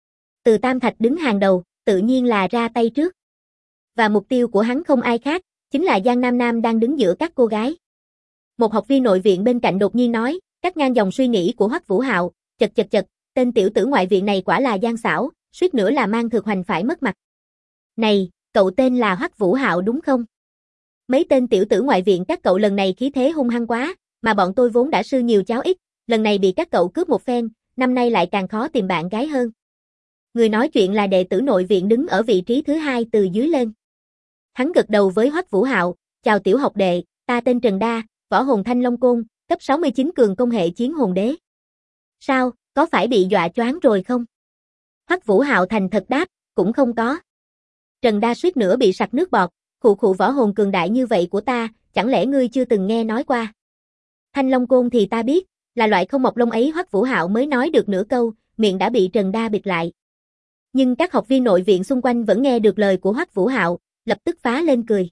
Từ Tam Thạch đứng hàng đầu, tự nhiên là ra tay trước. Và mục tiêu của hắn không ai khác, chính là Giang Nam Nam đang đứng giữa các cô gái. Một học viên nội viện bên cạnh đột nhiên nói, cắt ngang dòng suy nghĩ của Hoắc Vũ Hạo, chật, tên tiểu tử ngoại viện này quả là gian xảo, suýt nữa là mang Thực Hoành phải mất mặt. Này, cậu tên là Hoắc Vũ Hạo đúng không? Mấy tên tiểu tử ngoại viện các cậu lần này khí thế hung hăng quá, mà bọn tôi vốn đã sư nhiều cháu ít, lần này bị các cậu cướp một phen, năm nay lại càng khó tìm bạn gái hơn. Người nói chuyện là đệ tử nội viện đứng ở vị trí thứ 2 từ dưới lên. Hắn gật đầu với Hoắc Vũ Hạo, chào tiểu học đệ, ta tên Trần Đa, võ hồn Thanh Long Côn, cấp 69 cường công hệ chiến hồn đế. Sao, có phải bị dọa choáng rồi không? Hoắc Vũ Hạo thành thật đáp, cũng không có. Trần Đa suýt nữa bị sặc nước bọt, khụ võ hồn cường đại như vậy của ta, chẳng lẽ ngươi chưa từng nghe nói qua? Thanh Long Côn thì ta biết, là loại không mọc lông ấy. Hoắc Vũ Hạo mới nói được nửa câu, miệng đã bị Trần Đa bịt lại. Nhưng các học viên nội viện xung quanh vẫn nghe được lời của Hoắc Vũ Hạo, lập tức phá lên cười.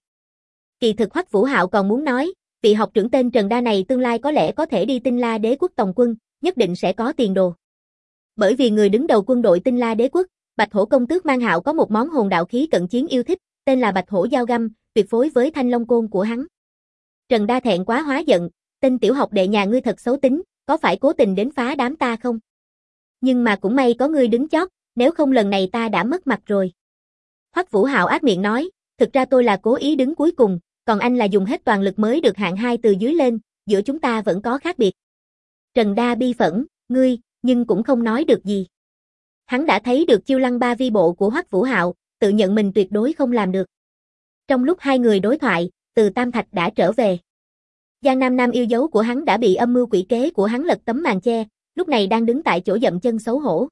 Kỳ thực Hoắc Vũ Hạo còn muốn nói, vị học trưởng tên Trần Đa này tương lai có lẽ có thể đi Tinh La Đế quốc tòng quân, nhất định sẽ có tiền đồ. Bởi vì người đứng đầu quân đội Tinh La Đế quốc, Bạch Hổ công tước Mang Hạo có một món hồn đạo khí cận chiến yêu thích, tên là Bạch Hổ dao găm, tuyệt phối với Thanh Long Côn của hắn. Trần Đa thẹn quá hóa giận, tên tiểu học đệ nhà ngươi thật xấu tính, có phải cố tình đến phá đám ta không? Nhưng mà cũng may có ngươi đứng chót, nếu không lần này ta đã mất mặt rồi. Hoắc Vũ Hạo ác miệng nói, thực ra tôi là cố ý đứng cuối cùng, còn anh là dùng hết toàn lực mới được hạng 2 từ dưới lên, giữa chúng ta vẫn có khác biệt. Trần Đa bi phẫn, ngươi, nhưng cũng không nói được gì. Hắn đã thấy được chiêu lăng ba vi bộ của Hoắc Vũ Hạo, tự nhận mình tuyệt đối không làm được. Trong lúc hai người đối thoại, Từ Tam Thạch đã trở về. Giang Nam Nam yêu dấu của hắn đã bị âm mưu quỷ kế của hắn lật tấm màn che, lúc này đang đứng tại chỗ dậm chân xấu hổ.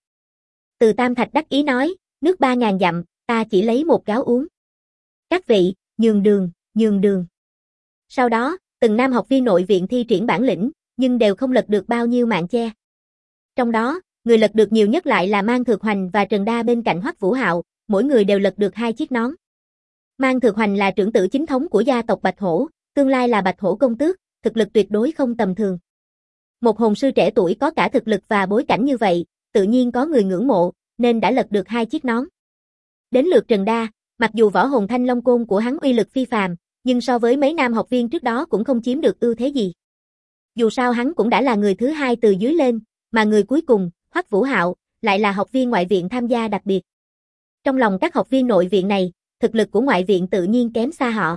Từ Tam Thạch đắc ý nói, nước 3000 dặm, ta chỉ lấy một gáo uống. Các vị, nhường đường, nhường đường. Sau đó, từng nam học viên nội viện thi triển bản lĩnh, nhưng đều không lật được bao nhiêu màn che. Trong đó, người lật được nhiều nhất lại là Mang Thược Hoành và Trần Đa bên cạnh Hoắc Vũ Hạo, mỗi người đều lật được 2 chiếc nón. Mang Thược Hoành là trưởng tử chính thống của gia tộc Bạch Hổ, tương lai là Bạch Hổ công tước, thực lực tuyệt đối không tầm thường. Một hồn sư trẻ tuổi có cả thực lực và bối cảnh như vậy, tự nhiên có người ngưỡng mộ, nên đã lật được 2 chiếc nón. Đến lượt Trần Đa, mặc dù võ hồn Thanh Long Côn của hắn uy lực phi phàm, nhưng so với mấy nam học viên trước đó cũng không chiếm được ưu thế gì. Dù sao hắn cũng đã là người thứ 2 từ dưới lên, mà người cuối cùng, Hoắc Vũ Hạo, lại là học viên ngoại viện tham gia đặc biệt. Trong lòng các học viên nội viện này, thực lực của ngoại viện tự nhiên kém xa họ.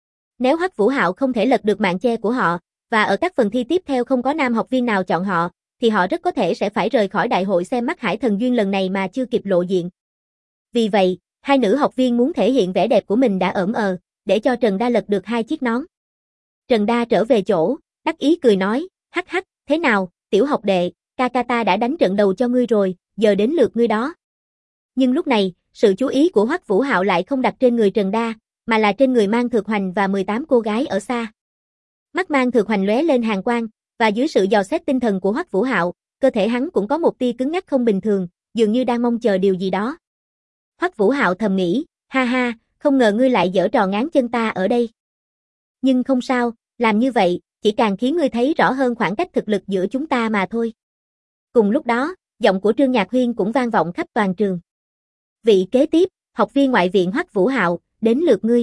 Nếu Hoắc Vũ Hạo không thể lật được màn che của họ, và ở các phần thi tiếp theo không có nam học viên nào chọn họ, thì họ rất có thể sẽ phải rời khỏi đại hội xem mắt Hải Thần Duyên lần này mà chưa kịp lộ diện. Vì vậy, hai nữ học viên muốn thể hiện vẻ đẹp của mình đã ỡm để cho Trần Đa lật được 2 chiếc nón. Trần Đa trở về chỗ, đắc ý cười nói, hắc hắc, thế nào, tiểu học đệ, ca ta đã đánh trận đầu cho ngươi rồi, giờ đến lượt ngươi đó. Nhưng lúc này, sự chú ý của Hoắc Vũ Hạo lại không đặt trên người Trần Đa, mà là trên người Mang Thược Hoành và 18 cô gái ở xa. Mắt Mang Thược Hoành lóe lên hàn quang, và dưới sự dò xét tinh thần của Hoắc Vũ Hạo, cơ thể hắn cũng có một tia cứng ngắc không bình thường, dường như đang mong chờ điều gì đó. Hoắc Vũ Hạo thầm nghĩ, ha ha, không ngờ ngươi lại giở trò ngáng chân ta ở đây. Nhưng không sao, làm như vậy, chỉ càng khiến ngươi thấy rõ hơn khoảng cách thực lực giữa chúng ta mà thôi. Cùng lúc đó, giọng của Trương Nhạc Huyên cũng vang vọng khắp toàn trường. Vị kế tiếp, học viên ngoại viện Hoắc Vũ Hạo, đến lượt ngươi.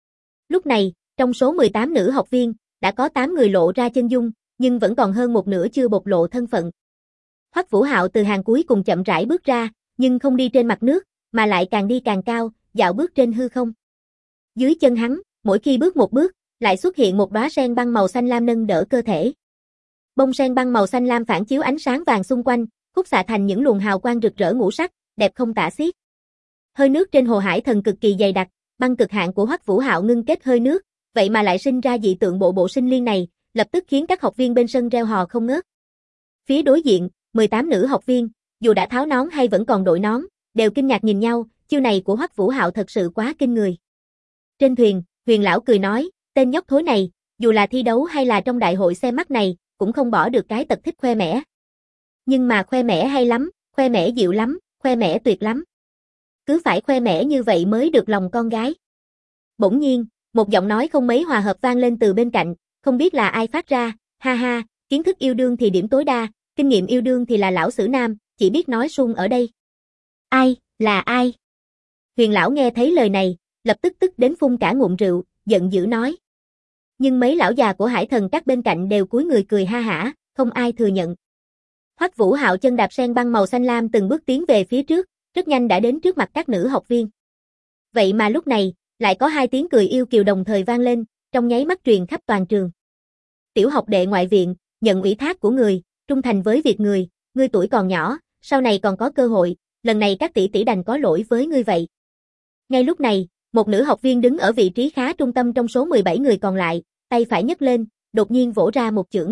Lúc này, trong số 18 nữ học viên, đã có 8 người lộ ra chân dung, nhưng vẫn còn hơn một nửa chưa bộc lộ thân phận. Hoắc Vũ Hạo từ hàng cuối cùng chậm rãi bước ra, nhưng không đi trên mặt nước, mà lại càng đi càng cao, dạo bước trên hư không. Dưới chân hắn, mỗi khi bước một bước, lại xuất hiện một đóa sen băng màu xanh lam nâng đỡ cơ thể. Bông sen băng màu xanh lam phản chiếu ánh sáng vàng xung quanh, khúc xạ thành những luồng hào quang rực rỡ ngũ sắc, đẹp không tả xiết. Hơi nước trên hồ Hải Thần cực kỳ dày đặc, băng cực hạn của Hoắc Vũ Hạo ngưng kết hơi nước, vậy mà lại sinh ra dị tượng bộ sinh liên này, lập tức khiến các học viên bên sân reo hò không ngớt. Phía đối diện, 18 nữ học viên, dù đã tháo nón hay vẫn còn đội nón, đều kinh ngạc nhìn nhau, chiêu này của Hoắc Vũ Hạo thật sự quá kinh người. Trên thuyền, Huyền lão cười nói, tên nhóc thối này, dù là thi đấu hay là trong đại hội xem mắt này, cũng không bỏ được cái tật thích khoe mẽ. Nhưng mà khoe mẽ hay lắm, khoe mẽ dịu lắm, khoe mẽ tuyệt lắm. Cứ phải khoe mẽ như vậy mới được lòng con gái. Bỗng nhiên, một giọng nói không mấy hòa hợp vang lên từ bên cạnh, không biết là ai phát ra, ha ha, kiến thức yêu đương thì điểm tối đa, kinh nghiệm yêu đương thì là lão sử nam, chỉ biết nói suông ở đây. Ai, là ai? Huyền lão nghe thấy lời này, lập tức tức đến phun cả ngụm rượu, giận dữ nói. Nhưng mấy lão già của Hải Thần các bên cạnh đều cúi người cười ha hả, không ai thừa nhận. Hoắc Vũ Hạo chân đạp sen băng màu xanh lam từng bước tiến về phía trước, rất nhanh đã đến trước mặt các nữ học viên. Vậy mà lúc này, lại có 2 tiếng cười yêu kiều đồng thời vang lên, trong nháy mắt truyền khắp toàn trường. Tiểu học đệ ngoại viện, nhận ủy thác của người, trung thành với việc người, ngươi tuổi còn nhỏ, sau này còn có cơ hội, lần này các tỷ tỷ đành có lỗi với ngươi vậy. Ngay lúc này, một nữ học viên đứng ở vị trí khá trung tâm trong số 17 người còn lại, tay phải nhấc lên, đột nhiên vỗ ra một chưởng.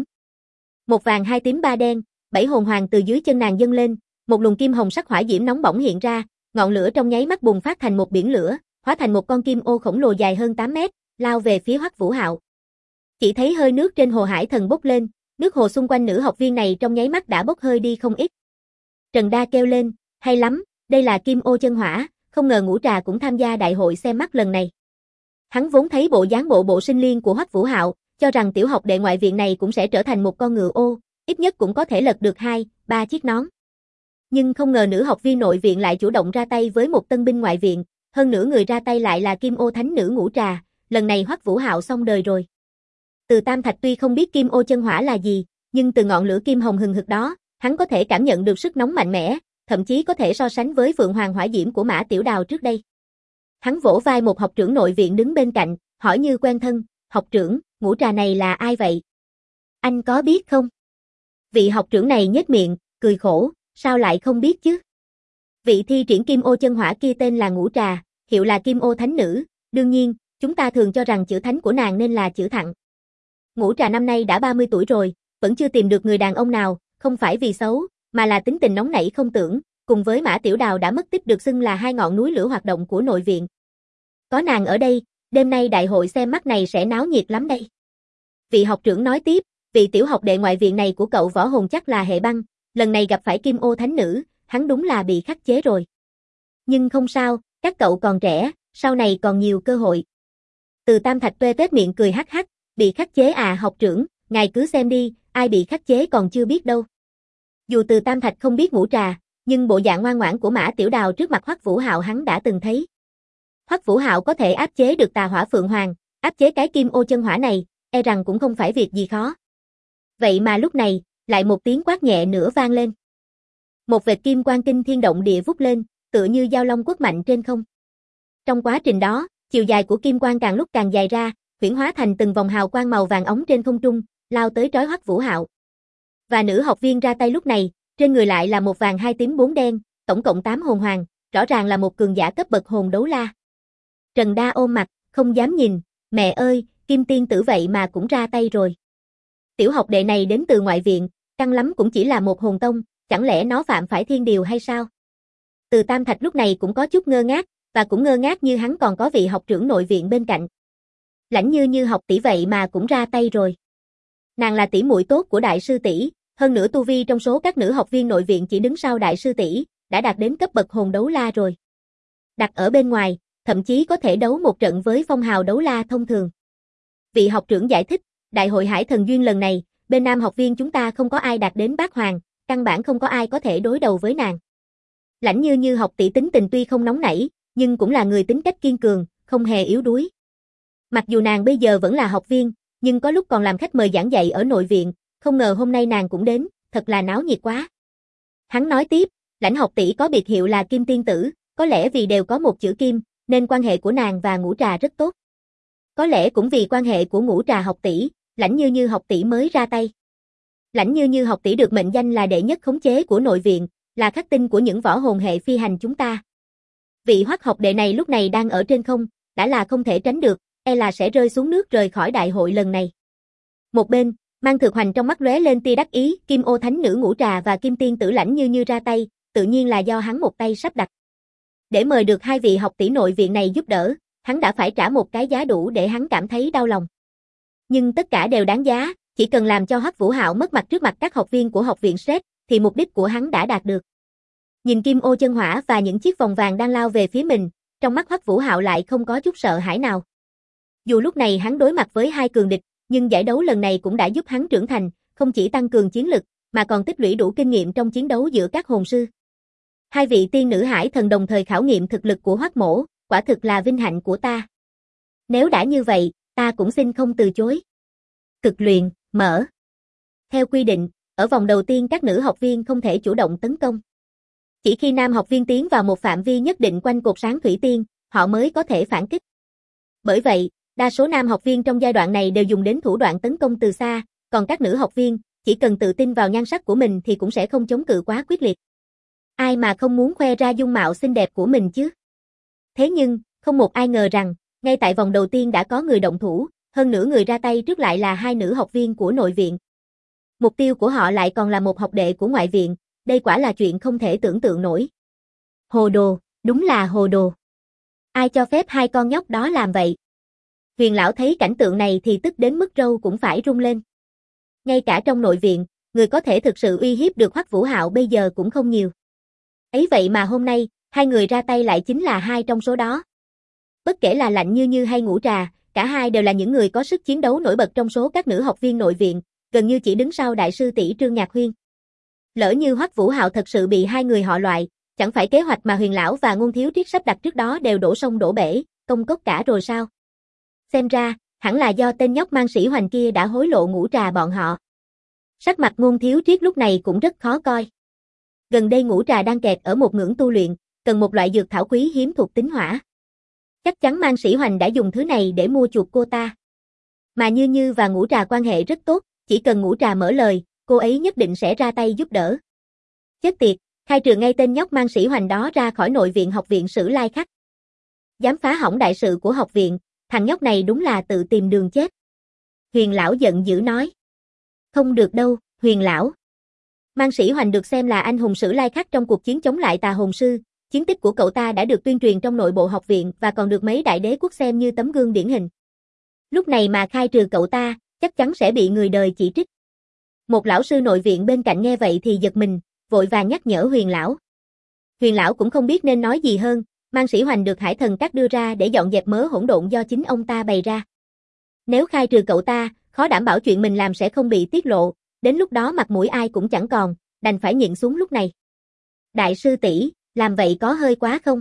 Một vàng 2 tím 3 đen, 7 hồn hoàng từ dưới chân nàng dâng lên, một luồng kim hồng sắc hỏa diễm nóng bỏng hiện ra, ngọn lửa trong nháy mắt bùng phát thành một biển lửa, hóa thành một con kim ô khổng lồ dài hơn 8 mét, lao về phía Hoắc Vũ Hạo. Chỉ thấy hơi nước trên hồ Hải Thần bốc lên, nước hồ xung quanh nữ học viên này trong nháy mắt đã bốc hơi đi không ít. Trần Đa kêu lên, hay lắm, đây là kim ô chân hỏa, không ngờ Ngũ Trà cũng tham gia đại hội xem mắt lần này. Hắn vốn thấy bộ dáng bộ sinh liên của Hoắc Vũ Hạo, cho rằng tiểu học đệ ngoại viện này cũng sẽ trở thành một con ngựa ô, ít nhất cũng có thể lật được 2-3 chiếc nón. Nhưng không ngờ nữ học viên nội viện lại chủ động ra tay với một tân binh ngoại viện, hơn nữa người ra tay lại là kim ô thánh nữ Ngũ Trà, lần này Hoắc Vũ Hạo xong đời rồi. Từ Tam Thạch tuy không biết kim ô chân hỏa là gì, nhưng từ ngọn lửa kim hồng hừng hực đó, hắn có thể cảm nhận được sức nóng mạnh mẽ, thậm chí có thể so sánh với Phượng Hoàng hỏa diễm của Mã Tiểu Đào trước đây. Hắn vỗ vai một học trưởng nội viện đứng bên cạnh, hỏi như quen thân, học trưởng, Ngũ Trà này là ai vậy? Anh có biết không? Vị học trưởng này nhếch miệng, cười khổ, sao lại không biết chứ? Vị thi triển kim ô chân hỏa kia tên là Ngũ Trà, hiệu là kim ô thánh nữ, đương nhiên, chúng ta thường cho rằng chữ thánh của nàng nên là chữ thặng. Ngũ Trà năm nay đã 30 tuổi rồi, vẫn chưa tìm được người đàn ông nào, không phải vì xấu, mà là tính tình nóng nảy không tưởng, cùng với Mã Tiểu Đào đã mất tích được xưng là hai ngọn núi lửa hoạt động của nội viện. Có nàng ở đây, đêm nay đại hội xem mắt này sẽ náo nhiệt lắm đây. Vị học trưởng nói tiếp, vị tiểu học đệ ngoại viện này của cậu võ hồn chắc là hệ băng, lần này gặp phải kim ô thánh nữ, hắn đúng là bị khắc chế rồi. Nhưng không sao, các cậu còn trẻ, sau này còn nhiều cơ hội. Từ Tam Thạch tuê tết miệng cười hắc hắc, bị khắc chế à học trưởng, ngài cứ xem đi, ai bị khắc chế còn chưa biết đâu. Dù Từ Tam Thạch không biết Ngũ Trà, nhưng bộ dạng ngoan ngoãn của Mã Tiểu Đào trước mặt Hoắc Vũ Hạo hắn đã từng thấy. Hoắc Vũ Hạo có thể áp chế được tà hỏa Phượng Hoàng, áp chế cái kim ô chân hỏa này, e rằng cũng không phải việc gì khó. Vậy mà lúc này, lại một tiếng quát nhẹ nữa vang lên. Một vệt kim quang kinh thiên động địa vút lên, tựa như dao long quất mạnh trên không. Trong quá trình đó, chiều dài của kim quang càng lúc càng dài ra, huyễn hóa thành từng vòng hào quang màu vàng óng trên không trung, lao tới trói Hoắc Vũ Hạo. Và nữ học viên ra tay lúc này, trên người lại là một vàng hai tím bốn đen, tổng cộng 8 hồn hoàng, rõ ràng là một cường giả cấp bậc hồn đấu la. Trần Đa ôm mặt, không dám nhìn, mẹ ơi, Kim Tiên Tử vậy mà cũng ra tay rồi. Tiểu học đệ này đến từ ngoại viện, căng lắm cũng chỉ là một hồn tông, chẳng lẽ nó phạm phải thiên điều hay sao? Từ Tam Thạch lúc này cũng có chút ngơ ngác, và cũng ngơ ngác như hắn còn có vị học trưởng nội viện bên cạnh. Lãnh Như học tỷ vậy mà cũng ra tay rồi. Nàng là tỷ muội tốt của đại sư tỷ, hơn nữa tu vi trong số các nữ học viên nội viện chỉ đứng sau đại sư tỷ, đã đạt đến cấp bậc hồn đấu la rồi. Đặt ở bên ngoài, thậm chí có thể đấu một trận với phong hào đấu la thông thường. Vị học trưởng giải thích, đại hội Hải Thần Duyên lần này, bên nam học viên chúng ta không có ai đạt đến bát hoàng, căn bản không có ai có thể đối đầu với nàng. Lãnh Như học tỷ tính tình tuy không nóng nảy, nhưng cũng là người tính cách kiên cường, không hề yếu đuối. Mặc dù nàng bây giờ vẫn là học viên, nhưng có lúc còn làm khách mời giảng dạy ở nội viện, không ngờ hôm nay nàng cũng đến, thật là náo nhiệt quá. Hắn nói tiếp, Lãnh học tỷ có biệt hiệu là Kim Tiên Tử, có lẽ vì đều có một chữ Kim, nên quan hệ của nàng và Ngũ Trà rất tốt. Có lẽ cũng vì quan hệ của Ngũ Trà học tỷ, Lãnh Như học tỷ mới ra tay. Lãnh Như học tỷ được mệnh danh là đệ nhất khống chế của nội viện, là khắc tinh của những võ hồn hệ phi hành chúng ta. Vị Hoắc học đệ này lúc này đang ở trên không, đã là không thể tránh được, e là sẽ rơi xuống nước rời khỏi đại hội lần này. Một bên, Mang Thực Hoành trong mắt lóe lên tia đắc ý, Kim Ô Thánh Nữ Ngũ Trà và Kim Tiên Tử Lãnh Như ra tay, tự nhiên là do hắn một tay sắp đặt. Để mời được hai vị học tỷ nội viện này giúp đỡ, hắn đã phải trả một cái giá đủ để hắn cảm thấy đau lòng. Nhưng tất cả đều đáng giá, chỉ cần làm cho Hoắc Vũ Hạo mất mặt trước mặt các học viên của học viện SET, thì mục đích của hắn đã đạt được. Nhìn kim ô chân hỏa và những chiếc vòng vàng đang lao về phía mình, trong mắt Hoắc Vũ Hạo lại không có chút sợ hãi nào. Dù lúc này hắn đối mặt với hai cường địch, nhưng giải đấu lần này cũng đã giúp hắn trưởng thành, không chỉ tăng cường chiến lực, mà còn tích lũy đủ kinh nghiệm trong chiến đấu giữa các hồn sư. Hai vị tiên nữ Hải Thần đồng thời khảo nghiệm thực lực của Hoắc Mỗ, quả thực là vinh hạnh của ta. Nếu đã như vậy, ta cũng xin không từ chối. Cực luyện, mở. Theo quy định, ở vòng đầu tiên các nữ học viên không thể chủ động tấn công. Chỉ khi nam học viên tiến vào một phạm vi nhất định quanh cột sáng thủy tiên, họ mới có thể phản kích. Bởi vậy, đa số nam học viên trong giai đoạn này đều dùng đến thủ đoạn tấn công từ xa, còn các nữ học viên, chỉ cần tự tin vào nhan sắc của mình thì cũng sẽ không chống cự quá quyết liệt. Ai mà không muốn khoe ra dung mạo xinh đẹp của mình chứ? Thế nhưng, không một ai ngờ rằng, ngay tại vòng đầu tiên đã có người động thủ, hơn nữa người ra tay trước lại là hai nữ học viên của nội viện. Mục tiêu của họ lại còn là một học đệ của ngoại viện, đây quả là chuyện không thể tưởng tượng nổi. Hồ đồ, đúng là hồ đồ. Ai cho phép hai con nhóc đó làm vậy? Huyền lão thấy cảnh tượng này thì tức đến mức râu cũng phải rung lên. Ngay cả trong nội viện, người có thể thực sự uy hiếp được Hoắc Vũ Hạo bây giờ cũng không nhiều. Ấy vậy mà hôm nay, hai người ra tay lại chính là hai trong số đó. Bất kể là Lạnh Như Như hay Ngũ Trà, cả hai đều là những người có sức chiến đấu nổi bật trong số các nữ học viên nội viện, gần như chỉ đứng sau đại sư tỷ Trương Nhạc Huyên. Lỡ như Hoắc Vũ Hạo thật sự bị hai người họ loại, chẳng phải kế hoạch mà Huyền lão và Ngôn Thiếu Triết sắp đặt trước đó đều đổ sông đổ bể, công cốc cả rồi sao? Xem ra, hẳn là do tên nhóc mang sĩ hoành kia đã hối lộ Ngũ Trà bọn họ. Sắc mặt Ngôn Thiếu Triết lúc này cũng rất khó coi. Gần đây Ngũ Trà đang kẹt ở một ngưỡng tu luyện, cần một loại dược thảo quý hiếm thuộc tính hỏa. Chắc chắn mang sĩ hoành đã dùng thứ này để mua chuộc cô ta. Mà Như Như và Ngũ Trà quan hệ rất tốt, chỉ cần Ngũ Trà mở lời, cô ấy nhất định sẽ ra tay giúp đỡ. Chết tiệt, khai trừ ngay tên nhóc mang sĩ hoành đó ra khỏi nội viện học viện Sử Lai Khắc. Dám phá hỏng đại sự của học viện, thằng nhóc này đúng là tự tìm đường chết. Huyền lão giận dữ nói. Không được đâu, Huyền lão. Mang sĩ hoành được xem là anh hùng Sử Lai Khắc trong cuộc chiến chống lại tà hồn sư, chiến tích của cậu ta đã được tuyên truyền trong nội bộ học viện và còn được mấy đại đế quốc xem như tấm gương điển hình. Lúc này mà khai trừ cậu ta, chắc chắn sẽ bị người đời chỉ trích. Một lão sư nội viện bên cạnh nghe vậy thì giật mình, vội vàng nhắc nhở Huyền lão. Huyền lão cũng không biết nên nói gì hơn, mang sĩ hoành được Hải Thần Các đưa ra để dọn dẹp mớ hỗn độn do chính ông ta bày ra. Nếu khai trừ cậu ta, khó đảm bảo chuyện mình làm sẽ không bị tiết lộ, đến lúc đó mặt mũi ai cũng chẳng còn, đành phải nhịn xuống lúc này. Đại sư tỷ, làm vậy có hơi quá không?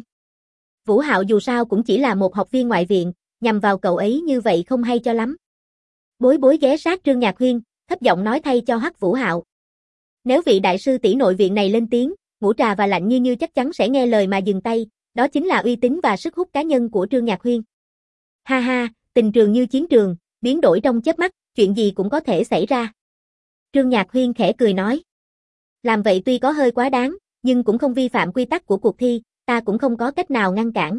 Vũ Hạo dù sao cũng chỉ là một học viên ngoại viện, nhằm vào cậu ấy như vậy không hay cho lắm. Bối bối ghé sát Trương Nhạc Huyên, thấp giọng nói thay cho Hoắc Vũ Hạo. Nếu vị đại sư tỷ nội viện này lên tiếng, Ngũ Trà và Lạnh Như Như chắc chắn sẽ nghe lời mà dừng tay, đó chính là uy tín và sức hút cá nhân của Trương Nhạc Huyên. Ha ha, tình trường như chiến trường, biến đổi trong chớp mắt, chuyện gì cũng có thể xảy ra. Trương Nhạc Huyên khẽ cười nói. Làm vậy tuy có hơi quá đáng, nhưng cũng không vi phạm quy tắc của cuộc thi, ta cũng không có cách nào ngăn cản.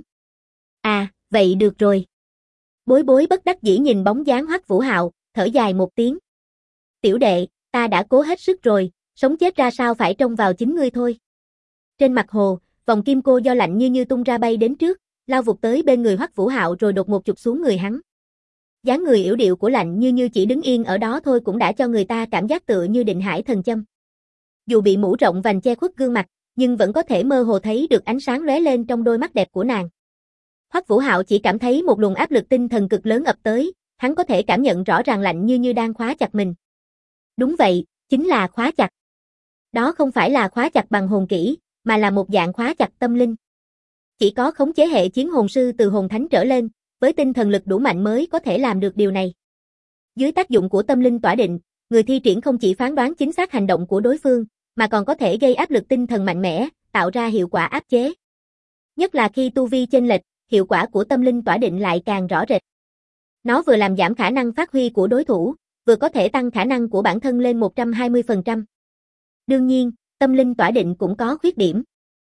À, vậy được rồi. Bối bối bất đắc dĩ nhìn bóng dáng Hoắc Vũ Hạo, thở dài một tiếng. Tiểu đệ, ta đã cố hết sức rồi, sống chết ra sao phải trông vào chính ngươi thôi. Trên mặt hồ, vòng kim cô do Lạnh Như Như tung ra bay đến trước, lao vụt tới bên người Hoắc Vũ Hạo rồi đột ngột chụp xuống người hắn. Dáng người yểu điệu của Lạnh Như Như chỉ đứng yên ở đó thôi cũng đã cho người ta cảm giác tựa như định hải thần châm. Dù bị mũ rộng vành che khuất gương mặt, nhưng vẫn có thể mơ hồ thấy được ánh sáng lóe lên trong đôi mắt đẹp của nàng. Hoắc Vũ Hạo chỉ cảm thấy một luồng áp lực tinh thần cực lớn ập tới, hắn có thể cảm nhận rõ ràng Lạnh Như Như đang khóa chặt mình. Đúng vậy, chính là khóa chặt. Đó không phải là khóa chặt bằng hồn kỹ, mà là một dạng khóa chặt tâm linh. Chỉ có khống chế hệ chiến hồn sư từ hồn thánh trở lên, với tinh thần lực đủ mạnh mới có thể làm được điều này. Dưới tác dụng của tâm linh tỏa định, người thi triển không chỉ phán đoán chính xác hành động của đối phương, mà còn có thể gây áp lực tinh thần mạnh mẽ, tạo ra hiệu quả áp chế. Nhất là khi tu vi chênh lệch, hiệu quả của tâm linh tỏa định lại càng rõ rệt. Nó vừa làm giảm khả năng phát huy của đối thủ, vừa có thể tăng khả năng của bản thân lên 120%. Đương nhiên, tâm linh tỏa định cũng có khuyết điểm.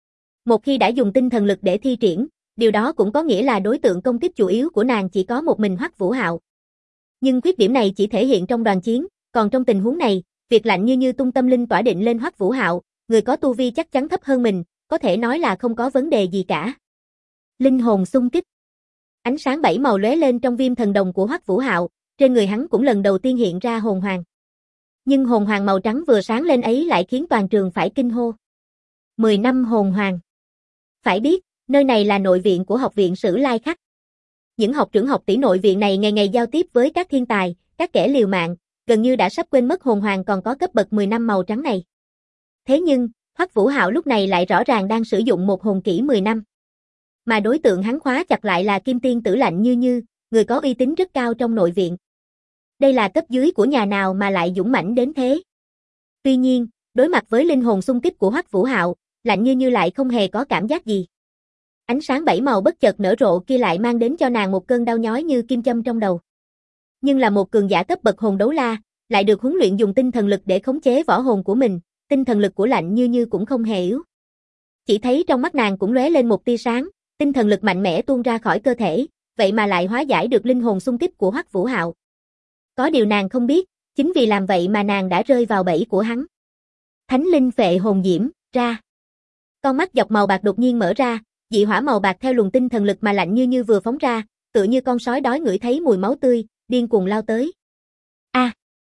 Một khi đã dùng tinh thần lực để thi triển, điều đó cũng có nghĩa là đối tượng công kích chủ yếu của nàng chỉ có một mình Hoắc Vũ Hạo. Nhưng khuyết điểm này chỉ thể hiện trong đoàn chiến, còn trong tình huống này, việc Lạnh Như Như tung tâm linh tỏa định lên Hoắc Vũ Hạo, người có tu vi chắc chắn thấp hơn mình, có thể nói là không có vấn đề gì cả. Linh hồn xung kích. Ánh sáng 7 màu lóe lên trong viêm thần đồng của Hoắc Vũ Hạo, trên người hắn cũng lần đầu tiên hiện ra hồn hoàng. Nhưng hồn hoàng màu trắng vừa sáng lên ấy lại khiến toàn trường phải kinh hô. 10 năm hồn hoàng. Phải biết, nơi này là nội viện của học viện Sử Lai Khắc. Những học trưởng học tỷ nội viện này ngày ngày giao tiếp với các thiên tài, các kẻ liều mạng, gần như đã sắp quên mất hồn hoàng còn có cấp bậc 10 năm màu trắng này. Thế nhưng, Hoắc Vũ Hạo lúc này lại rõ ràng đang sử dụng một hồn kỹ 10 năm. Mà đối tượng hắn khóa chặt lại là Kim Tiên tử Lạnh Như Như, người có uy tín rất cao trong nội viện. Đây là cấp dưới của nhà nào mà lại dũng mãnh đến thế. Tuy nhiên, đối mặt với linh hồn xung kích của Hoắc Vũ Hạo, Lạnh Như Như lại không hề có cảm giác gì. Ánh sáng 7 màu bất chợt nở rộ kia lại mang đến cho nàng một cơn đau nhói như kim châm trong đầu. Nhưng là một cường giả cấp bậc hồn đấu la, lại được huấn luyện dùng tinh thần lực để khống chế võ hồn của mình, tinh thần lực của Lạnh Như Như cũng không hề yếu. Chỉ thấy trong mắt nàng cũng lóe lên một tia sáng, tinh thần lực mạnh mẽ tuôn ra khỏi cơ thể, vậy mà lại hóa giải được linh hồn xung kích của Hoắc Vũ Hạo. Có điều nàng không biết, chính vì làm vậy mà nàng đã rơi vào bẫy của hắn. Thánh linh phệ hồn diễm, ra. Con mắt dọc màu bạc đột nhiên mở ra, dị hỏa màu bạc theo luồng tinh thần lực mà Lạnh Như Như vừa phóng ra, tựa như con sói đói ngửi thấy mùi máu tươi, điên cuồng lao tới. A!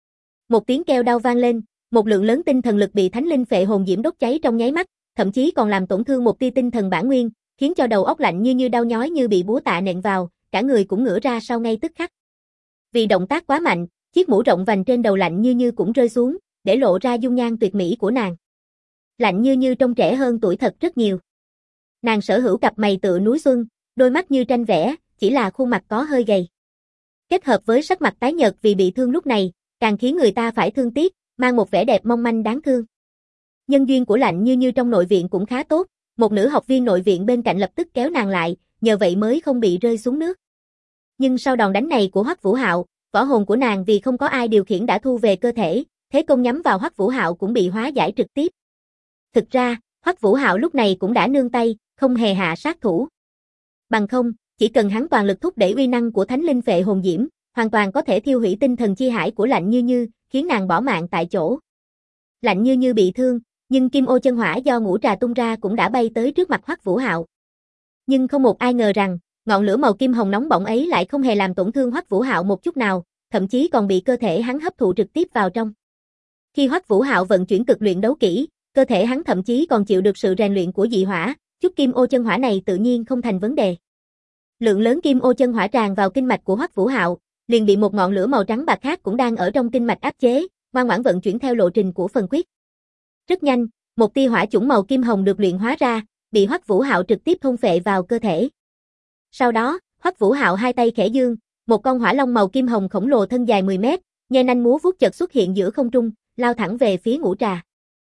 Một tiếng kêu đau vang lên, một lượng lớn tinh thần lực bị thánh linh phệ hồn diễm đốt cháy trong nháy mắt, thậm chí còn làm tổn thương một tia tinh thần bản nguyên, khiến cho đầu óc Lạnh Như Như đau nhói như bị búa tạ nện vào, cả người cũng ngửa ra sau ngay tức khắc. Vì động tác quá mạnh, chiếc mũ rộng vành trên đầu Lạnh Như Như cũng rơi xuống, để lộ ra dung nhan tuyệt mỹ của nàng. Lạnh Như Như trông trẻ hơn tuổi thật rất nhiều. Nàng sở hữu cặp mày tựa núi xuân, đôi mắt như tranh vẽ, chỉ là khuôn mặt có hơi gầy. Kết hợp với sắc mặt tái nhợt vì bị thương lúc này, càng khiến người ta phải thương tiếc, mang một vẻ đẹp mong manh đáng thương. Nhân duyên của Lạnh Như Như trong nội viện cũng khá tốt, một nữ học viên nội viện bên cạnh lập tức kéo nàng lại, nhờ vậy mới không bị rơi xuống nước. Nhưng sau đòn đánh này của Hoắc Vũ Hạo, võ hồn của nàng vì không có ai điều khiển đã thu về cơ thể, thế công nhắm vào Hoắc Vũ Hạo cũng bị hóa giải trực tiếp. Thực ra, Hoắc Vũ Hạo lúc này cũng đã nương tay, không hề hạ sát thủ. Bằng không, chỉ cần hắn toàn lực thúc đẩy uy năng của Thánh Linh Phệ Hồn Diễm, hoàn toàn có thể thiêu hủy tinh thần chi hải của Lạnh Như Như, khiến nàng bỏ mạng tại chỗ. Lạnh Như Như bị thương, nhưng kim ô chân hỏa do ngũ trà tung ra cũng đã bay tới trước mặt Hoắc Vũ Hạo. Nhưng không một ai ngờ rằng, ngọn lửa màu kim hồng nóng bỏng ấy lại không hề làm tổn thương Hoắc Vũ Hạo một chút nào, thậm chí còn bị cơ thể hắn hấp thụ trực tiếp vào trong. Khi Hoắc Vũ Hạo vận chuyển cực luyện đấu kỹ, cơ thể hắn thậm chí còn chịu được sự rèn luyện của dị hỏa, chút kim ô chân hỏa này tự nhiên không thành vấn đề. Lượng lớn kim ô chân hỏa tràn vào kinh mạch của Hoắc Vũ Hạo, liền bị một ngọn lửa màu trắng bạc khác cũng đang ở trong kinh mạch áp chế, ngoan ngoãn vận chuyển theo lộ trình của phần quyết. Rất nhanh, một tia hỏa chủng màu kim hồng được luyện hóa ra, bị Hoắc Vũ Hạo trực tiếp thôn phệ vào cơ thể. Sau đó, Hoắc Vũ Hạo hai tay khẽ dương, một con hỏa long màu kim hồng khổng lồ thân dài 10 mét, nhe nanh múa vuốt chợt xuất hiện giữa không trung, lao thẳng về phía Ngũ Trà.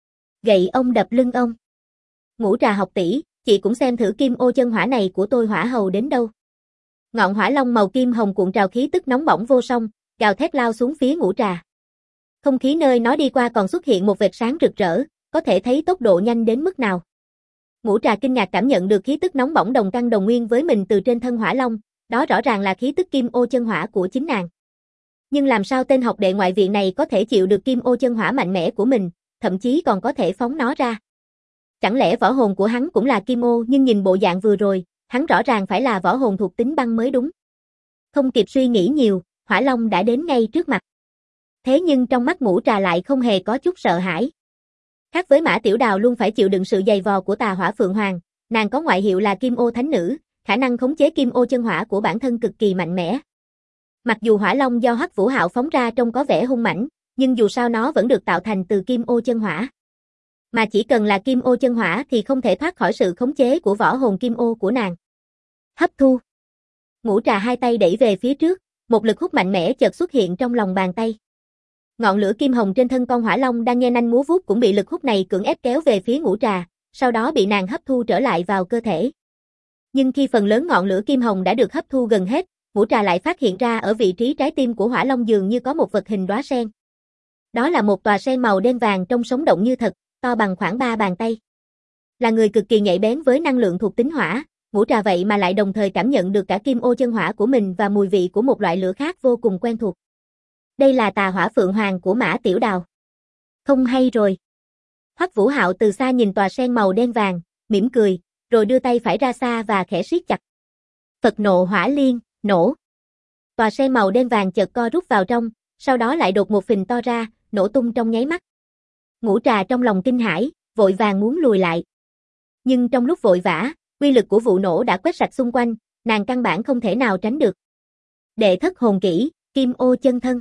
Gậy ông đập lưng ông. Ngũ Trà học tỷ, chị cũng xem thử kim ô chân hỏa này của tôi hỏa hầu đến đâu. Ngọn hỏa long màu kim hồng cuộn trào khí tức nóng bỏng vô song, gào thét lao xuống phía Ngũ Trà. Không khí nơi nó đi qua còn xuất hiện một vệt sáng rực rỡ, có thể thấy tốc độ nhanh đến mức nào. Ngũ Trà kinh ngạc cảm nhận được khí tức nóng bỏng đồng căn đồng nguyên với mình từ trên thân hỏa long, đó rõ ràng là khí tức kim ô chân hỏa của chính nàng. Nhưng làm sao tên học đệ ngoại viện này có thể chịu được kim ô chân hỏa mạnh mẽ của mình, thậm chí còn có thể phóng nó ra. Chẳng lẽ võ hồn của hắn cũng là kim ô, nhưng nhìn bộ dạng vừa rồi, hắn rõ ràng phải là võ hồn thuộc tính băng mới đúng. Không kịp suy nghĩ nhiều, hỏa long đã đến ngay trước mặt. Thế nhưng trong mắt Ngũ Trà lại không hề có chút sợ hãi. Khác với Mã Tiểu Đào luôn phải chịu đựng sự dày vò của Tà Hỏa Phượng Hoàng, nàng có ngoại hiệu là Kim Ô Thánh Nữ, khả năng khống chế kim ô chân hỏa của bản thân cực kỳ mạnh mẽ. Mặc dù hỏa long do Hoắc Vũ Hạo phóng ra trông có vẻ hung mãnh, nhưng dù sao nó vẫn được tạo thành từ kim ô chân hỏa. Mà chỉ cần là kim ô chân hỏa thì không thể thoát khỏi sự khống chế của võ hồn kim ô của nàng. Hấp thu. Ngũ Trà hai tay đẩy về phía trước, một lực hút mạnh mẽ chợt xuất hiện trong lòng bàn tay. Ngọn lửa kim hồng trên thân con hỏa long đang nhe nanh múa vuốt cũng bị lực hút này cưỡng ép kéo về phía Ngũ Trà, sau đó bị nàng hấp thu trở lại vào cơ thể. Nhưng khi phần lớn ngọn lửa kim hồng đã được hấp thu gần hết, Ngũ Trà lại phát hiện ra ở vị trí trái tim của hỏa long dường như có một vật hình đóa sen. Đó là một tòa sen màu đen vàng trông sống động như thật, to bằng khoảng 3 bàn tay. Là người cực kỳ nhạy bén với năng lượng thuộc tính hỏa, Ngũ Trà vậy mà lại đồng thời cảm nhận được cả kim ô chân hỏa của mình và mùi vị của một loại lửa khác vô cùng quen thuộc. Đây là Tà Hỏa Phượng Hoàng của Mã Tiểu Đào. Không hay rồi. Hoắc Vũ Hạo từ xa nhìn tòa sen màu đen vàng, mỉm cười, rồi đưa tay phải ra xa và khẽ siết chặt. Phật nộ hỏa liên, nổ. Tòa sen màu đen vàng chợt co rút vào trong, sau đó lại đột một phình to ra, nổ tung trong nháy mắt. Ngũ Trà trong lòng kinh hãi, vội vàng muốn lùi lại. Nhưng trong lúc vội vã, uy lực của vụ nổ đã quét sạch xung quanh, nàng căn bản không thể nào tránh được. Đệ thất hồn kỹ, kim ô chân thân.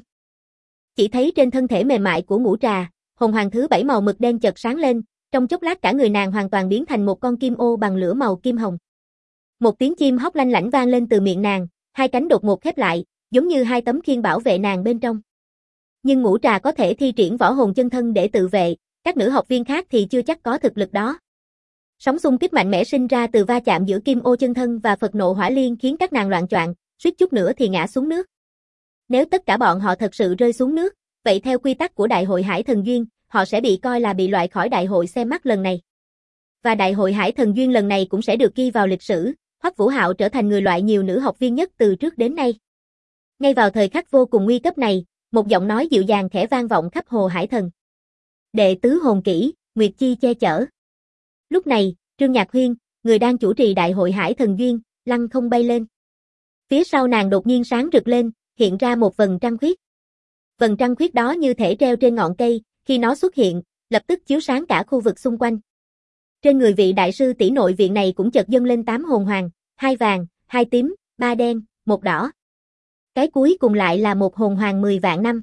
Chỉ thấy trên thân thể mềm mại của Ngũ Trà, hồn hoàng thứ 7 màu mực đen chợt sáng lên, trong chốc lát cả người nàng hoàn toàn biến thành một con kim ô bằng lửa màu kim hồng. Một tiếng chim hót lanh lảnh vang lên từ miệng nàng, hai cánh đột ngột khép lại, giống như hai tấm khiên bảo vệ nàng bên trong. Nhưng Ngũ Trà có thể thi triển võ hồn chân thân để tự vệ, các nữ học viên khác thì chưa chắc có thực lực đó. Sóng xung kích mạnh mẽ sinh ra từ va chạm giữa kim ô chân thân và Phật nộ hỏa liên khiến các nàng loạng choạng, suýt chút nữa thì ngã xuống nước. Nếu tất cả bọn họ thật sự rơi xuống nước, vậy theo quy tắc của Đại hội Hải Thần Duyên, họ sẽ bị coi là bị loại khỏi đại hội xem mắt lần này. Và Đại hội Hải Thần Duyên lần này cũng sẽ được ghi vào lịch sử, Hoắc Vũ Hạo trở thành người loại nhiều nữ học viên nhất từ trước đến nay. Ngay vào thời khắc vô cùng nguy cấp này, một giọng nói dịu dàng khẽ vang vọng khắp Hồ Hải Thần. Đệ tứ hồn kỹ, Nguyệt Chi che chở. Lúc này, Trương Nhạc Huyên, người đang chủ trì đại hội Hải Thần Duyên, lăng không bay lên. Phía sau nàng đột nhiên sáng rực lên, hiện ra một vầng trăng khuyết. Vầng trăng khuyết đó như thể treo trên ngọn cây, khi nó xuất hiện, lập tức chiếu sáng cả khu vực xung quanh. Trên người vị đại sư tỷ nội viện này cũng chợt dâng lên 8 hồn hoàng, 2 vàng, 2 tím, 3 đen, 1 đỏ. Cái cuối cùng lại là một hồn hoàng 10 vạn năm.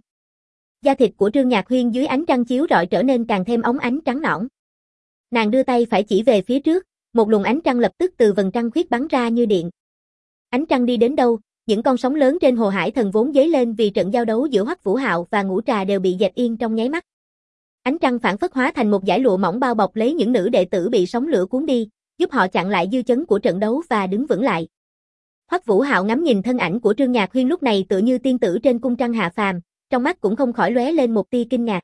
Da thịt của Trương Nhạc Huyên dưới ánh trăng chiếu rọi trở nên càng thêm óng ánh trắng nõn. Nàng đưa tay phải chỉ về phía trước, một luồng ánh trăng lập tức từ vầng trăng khuyết bắn ra như điện. Ánh trăng đi đến đâu, những con sóng lớn trên hồ Hải Thần vốn dấy lên vì trận giao đấu giữa Hoắc Vũ Hạo và Ngũ Trà đều bị dẹp yên trong nháy mắt. Ánh trăng phản phất hóa thành một dải lụa mỏng bao bọc lấy những nữ đệ tử bị sóng lửa cuốn đi, giúp họ chặn lại dư chấn của trận đấu và đứng vững lại. Hoắc Vũ Hạo ngắm nhìn thân ảnh của Trương Nhạc Huyên lúc này tựa như tiên tử trên cung trăng hạ phàm, trong mắt cũng không khỏi lóe lên một tia kinh ngạc.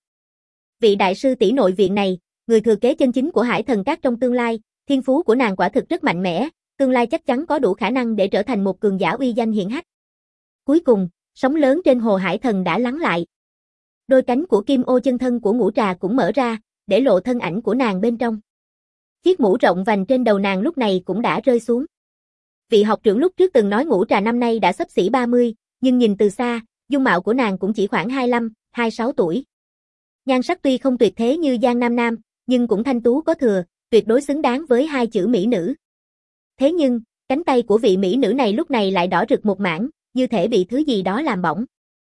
Vị đại sư tỷ nội viện này, người thừa kế chân chính của Hải Thần Các trong tương lai, thiên phú của nàng quả thực rất mạnh mẽ, tương lai chắc chắn có đủ khả năng để trở thành một cường giả uy danh hiển hách. Cuối cùng, sóng lớn trên hồ Hải Thần đã lắng lại. Đôi cánh của Kim Ô chân thân của Ngũ Trà cũng mở ra, để lộ thân ảnh của nàng bên trong. Chiếc mũ rộng vành trên đầu nàng lúc này cũng đã rơi xuống. Vị học trưởng lúc trước từng nói Ngũ Trà năm nay đã xấp xỉ 30, nhưng nhìn từ xa, dung mạo của nàng cũng chỉ khoảng 25, 26 tuổi. Nhan sắc tuy không tuyệt thế như Giang Nam Nam, nhưng cũng thanh tú có thừa, tuyệt đối xứng đáng với hai chữ mỹ nữ. Thế nhưng, cánh tay của vị mỹ nữ này lúc này lại đỏ rực một mảng, như thể bị thứ gì đó làm bỏng.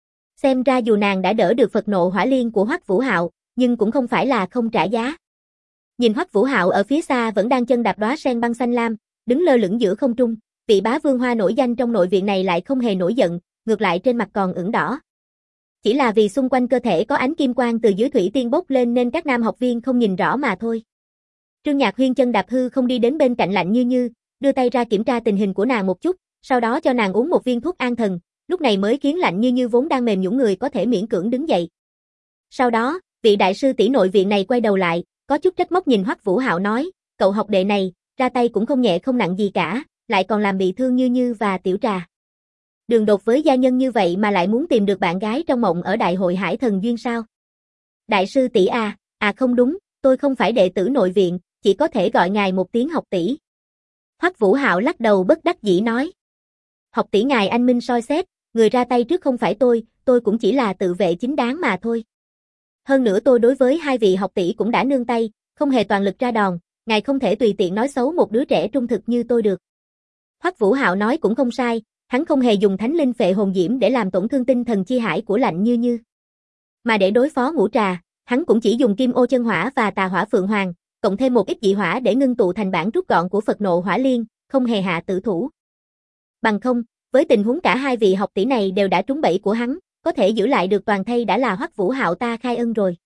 Xem ra dù nàng đã đỡ được Phật nộ hỏa liên của Hoắc Vũ Hạo, nhưng cũng không phải là không trả giá. Nhìn Hoắc Vũ Hạo ở phía xa vẫn đang chân đạp đóa sen băng xanh lam, đứng lơ lửng giữa không trung, vị bá vương hoa nổi danh trong nội viện này lại không hề nổi giận, ngược lại trên mặt còn ửng đỏ. Chỉ là vì xung quanh cơ thể có ánh kim quang từ dưới thủy tiên bốc lên nên các nam học viên không nhìn rõ mà thôi. Trương Nhạc Huyên chân đạp hư không đi đến bên cạnh Lạnh Như Như, đưa tay ra kiểm tra tình hình của nàng một chút, sau đó cho nàng uống một viên thuốc an thần, lúc này mới khiến Lạnh Như Như vốn đang mềm nhũn người có thể miễn cưỡng đứng dậy. Sau đó, vị đại sư tỷ nội viện này quay đầu lại, có chút trách móc nhìn Hoắc Vũ Hạo nói, cậu học đệ này, ra tay cũng không nhẹ không nặng gì cả, lại còn làm bị thương Như Như và Tiểu Trà. Đường đột với gia nhân như vậy mà lại muốn tìm được bạn gái trong mộng ở đại hội Hải Thần Duyên sao? Đại sư tỷ không đúng, tôi không phải đệ tử nội viện, chỉ có thể gọi ngài một tiếng học tỷ. Hoắc Vũ Hạo lắc đầu bất đắc dĩ nói. Học tỷ ngài anh minh soi xét, người ra tay trước không phải tôi cũng chỉ là tự vệ chính đáng mà thôi. Hơn nữa tôi đối với hai vị học tỷ cũng đã nương tay, không hề toàn lực ra đòn, ngài không thể tùy tiện nói xấu một đứa trẻ trung thực như tôi được. Hoắc Vũ Hạo nói cũng không sai, hắn không hề dùng thánh linh phệ hồn diễm để làm tổn thương tinh thần chi hải của Lạnh Như Như. Mà để đối phó Ngũ Trà, hắn cũng chỉ dùng kim ô chân hỏa và tà hỏa phượng hoàng, cộng thêm một ít dị hỏa để ngưng tụ thành bản rút gọn của Phật nộ hỏa liên, không hề hạ tử thủ. Bằng không, với tình huống cả hai vị học tỷ này đều đã trúng bẫy của hắn, có thể giữ lại được toàn thây đã là Hoắc Vũ Hạo ta khai ân rồi.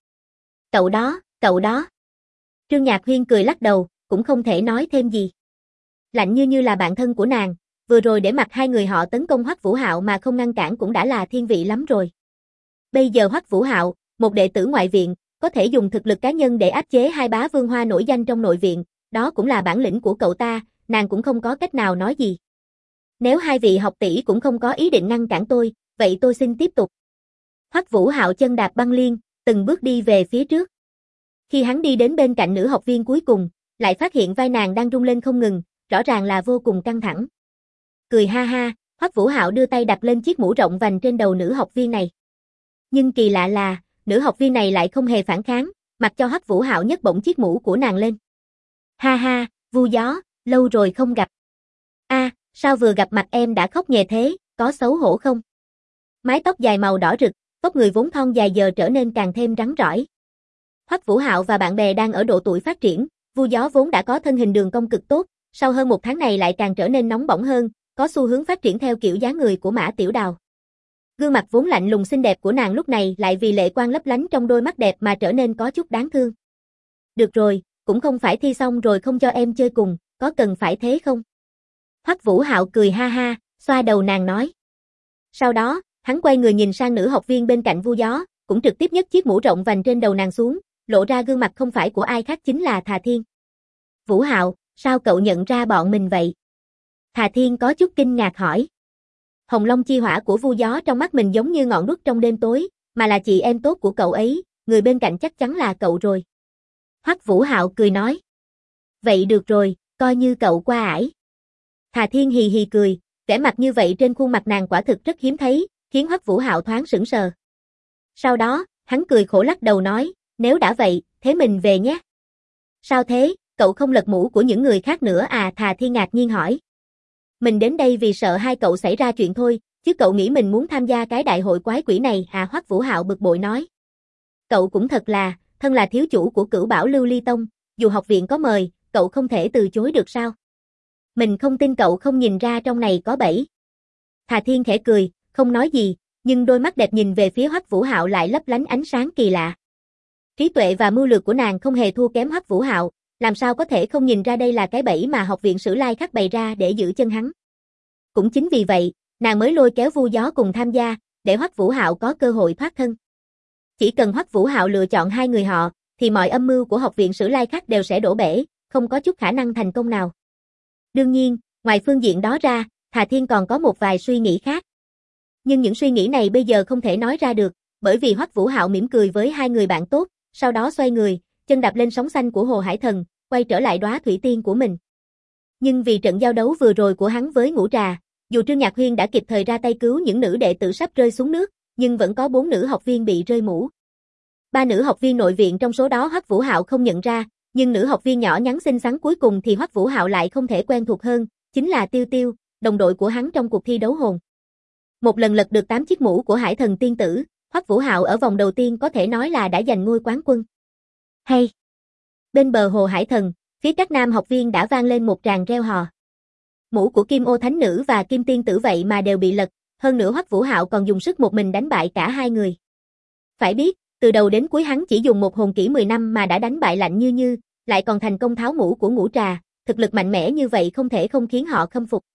Cậu đó. Trương Nhạc Huyên cười lắc đầu, cũng không thể nói thêm gì. Lạnh Như Như là bạn thân của nàng, vừa rồi để mặc hai người họ tấn công Hoắc Vũ Hạo mà không ngăn cản cũng đã là thiên vị lắm rồi. Bây giờ Hoắc Vũ Hạo, một đệ tử ngoại viện, có thể dùng thực lực cá nhân để áp chế hai bá vương hoa nổi danh trong nội viện, đó cũng là bản lĩnh của cậu ta, nàng cũng không có cách nào nói gì. Nếu hai vị học tỷ cũng không có ý định ngăn cản tôi, vậy tôi xin tiếp tục. Hoắc Vũ Hạo chân đạp băng liên, từng bước đi về phía trước. Khi hắn đi đến bên cạnh nữ học viên cuối cùng, lại phát hiện vai nàng đang rung lên không ngừng, rõ ràng là vô cùng căng thẳng. Cười ha ha, Hoắc Vũ Hạo đưa tay đặt lên chiếc mũ rộng vành trên đầu nữ học viên này. Nhưng kỳ lạ là, nữ học viên này lại không hề phản kháng, mặc cho Hoắc Vũ Hạo nhấc bổng chiếc mũ của nàng lên. Ha ha, Vu Gió, lâu rồi không gặp. Sao vừa gặp mặt em đã khóc nhè thế, có xấu hổ không? Mái tóc dài màu đỏ rực, tóc người vốn thon dài giờ trở nên càng thêm rắn rỏi. Hoắc Vũ Hạo và bạn bè đang ở độ tuổi phát triển, Vu Gió vốn đã có thân hình đường cong cực tốt, sau hơn một tháng này lại càng trở nên nóng bỏng hơn, có xu hướng phát triển theo kiểu dáng người của Mã Tiểu Đào. Gương mặt vốn lạnh lùng xinh đẹp của nàng lúc này lại vì lệ quang lấp lánh trong đôi mắt đẹp mà trở nên có chút đáng thương. Được rồi, cũng không phải thi xong rồi không cho em chơi cùng, có cần phải thế không? Hoắc Vũ Hạo cười ha ha, xoa đầu nàng nói. Sau đó, hắn quay người nhìn sang nữ học viên bên cạnh Vu Gió, cũng trực tiếp nhấc chiếc mũ rộng vành trên đầu nàng xuống, lộ ra gương mặt không phải của ai khác chính là Thà Thiên. Vũ Hạo, sao cậu nhận ra bọn mình vậy? Thà Thiên có chút kinh ngạc hỏi. Hồng Long chi hỏa của Vu Gió trong mắt mình giống như ngọn đuốc trong đêm tối, mà là chị em tốt của cậu ấy, người bên cạnh chắc chắn là cậu rồi. Hoắc Vũ Hạo cười nói. Vậy được rồi, coi như cậu qua ải. Thà Thiên hì hì cười, vẻ mặt như vậy trên khuôn mặt nàng quả thực rất hiếm thấy, khiến Hoắc Vũ Hạo thoáng sững sờ. Sau đó, hắn cười khổ lắc đầu nói, nếu đã vậy, thế mình về nhé. Sao thế, cậu không lật mũ của những người khác nữa à? Thà Thiên ngạc nhiên hỏi. Mình đến đây vì sợ hai cậu xảy ra chuyện thôi, chứ cậu nghĩ mình muốn tham gia cái đại hội quái quỷ này à? Hoắc Vũ Hạo bực bội nói. Cậu cũng thật là, thân là thiếu chủ của Cửu Bảo Lưu Ly Tông, dù học viện có mời, cậu không thể từ chối được sao? Mình không tin cậu không nhìn ra trong này có bẫy. Thà Thiên khẽ cười, không nói gì, nhưng đôi mắt đẹp nhìn về phía Hoắc Vũ Hạo lại lấp lánh ánh sáng kỳ lạ. Trí tuệ và mưu lược của nàng không hề thua kém Hoắc Vũ Hạo, làm sao có thể không nhìn ra đây là cái bẫy mà học viện Sử Lai Khắc bày ra để giữ chân hắn. Cũng chính vì vậy, nàng mới lôi kéo Vu Gió cùng tham gia, để Hoắc Vũ Hạo có cơ hội thoát thân. Chỉ cần Hoắc Vũ Hạo lựa chọn hai người họ, thì mọi âm mưu của học viện Sử Lai Khắc đều sẽ đổ bể, không có chút khả năng thành công nào. Đương nhiên, ngoài phương diện đó ra, Thà Thiên còn có một vài suy nghĩ khác. Nhưng những suy nghĩ này bây giờ không thể nói ra được, bởi vì Hoắc Vũ Hạo mỉm cười với hai người bạn tốt, sau đó xoay người, chân đạp lên sóng xanh của Hồ Hải Thần, quay trở lại đóa thủy tiên của mình. Nhưng vì trận giao đấu vừa rồi của hắn với Ngũ Trà, dù Trương Nhạc Huyên đã kịp thời ra tay cứu những nữ đệ tử sắp rơi xuống nước, nhưng vẫn có 4 nữ học viên bị rơi mũ. 3 nữ học viên nội viện trong số đó Hoắc Vũ Hạo không nhận ra, nhưng nữ học viên nhỏ nhắn xinh xắn cuối cùng thì Hoắc Vũ Hạo lại không thể quen thuộc hơn, chính là Tiêu Tiêu, đồng đội của hắn trong cuộc thi đấu hồn. Một lần lật được 8 chiếc mũ của Hải Thần tiên tử, Hoắc Vũ Hạo ở vòng đầu tiên có thể nói là đã giành ngôi quán quân. Hay! Bên bờ Hồ Hải Thần, phía các nam học viên đã vang lên một tràng reo hò. Mũ của Kim Ô Thánh Nữ và Kim Tiên Tử vậy mà đều bị lật, hơn nữa Hoắc Vũ Hạo còn dùng sức một mình đánh bại cả hai người. Phải biết, từ đầu đến cuối hắn chỉ dùng một hồn kỹ 10 năm mà đã đánh bại Lạnh Như Như, lại còn thành công tháo mũ của Ngũ Trà, thực lực mạnh mẽ như vậy không thể không khiến họ khâm phục.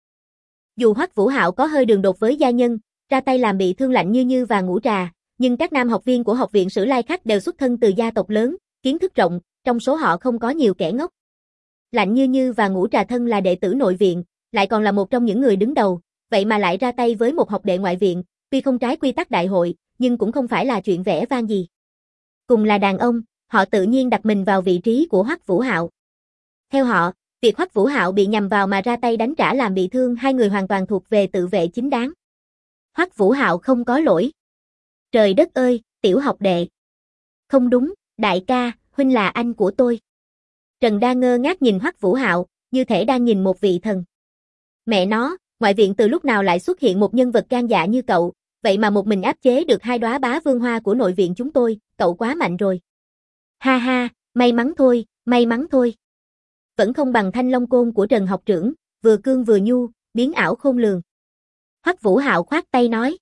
Dù Hoắc Vũ Hạo có hơi đường đột với gia nhân, ra tay làm bị thương Lạnh Như Như và Ngũ Trà, nhưng các nam học viên của học viện Sử Lai Khắc đều xuất thân từ gia tộc lớn, kiến thức rộng, trong số họ không có nhiều kẻ ngốc. Lạnh Như Như và Ngũ Trà thân là đệ tử nội viện, lại còn là một trong những người đứng đầu, vậy mà lại ra tay với một học đệ ngoại viện, tuy không trái quy tắc đại hội, nhưng cũng không phải là chuyện vẻ vang gì. Cùng là đàn ông, họ tự nhiên đặt mình vào vị trí của Hoắc Vũ Hạo. Theo họ, việc Hoắc Vũ Hạo bị nhằm vào mà ra tay đánh trả làm bị thương hai người hoàn toàn thuộc về tự vệ chính đáng. Hoắc Vũ Hạo không có lỗi. Trời đất ơi, tiểu học đệ. Không đúng, đại ca, huynh là anh của tôi. Trần Đa ngơ ngác nhìn Hoắc Vũ Hạo, như thể đang nhìn một vị thần. Mẹ nó, ngoại viện từ lúc nào lại xuất hiện một nhân vật gan dạ như cậu, vậy mà một mình áp chế được hai đóa bá vương hoa của nội viện chúng tôi, cậu quá mạnh rồi. Ha ha, may mắn thôi, may mắn thôi. Vẫn không bằng Thanh Long Côn của Trần học trưởng, vừa cương vừa nhu, biến ảo khôn lường. Hoắc Vũ Hạo khoát tay nói.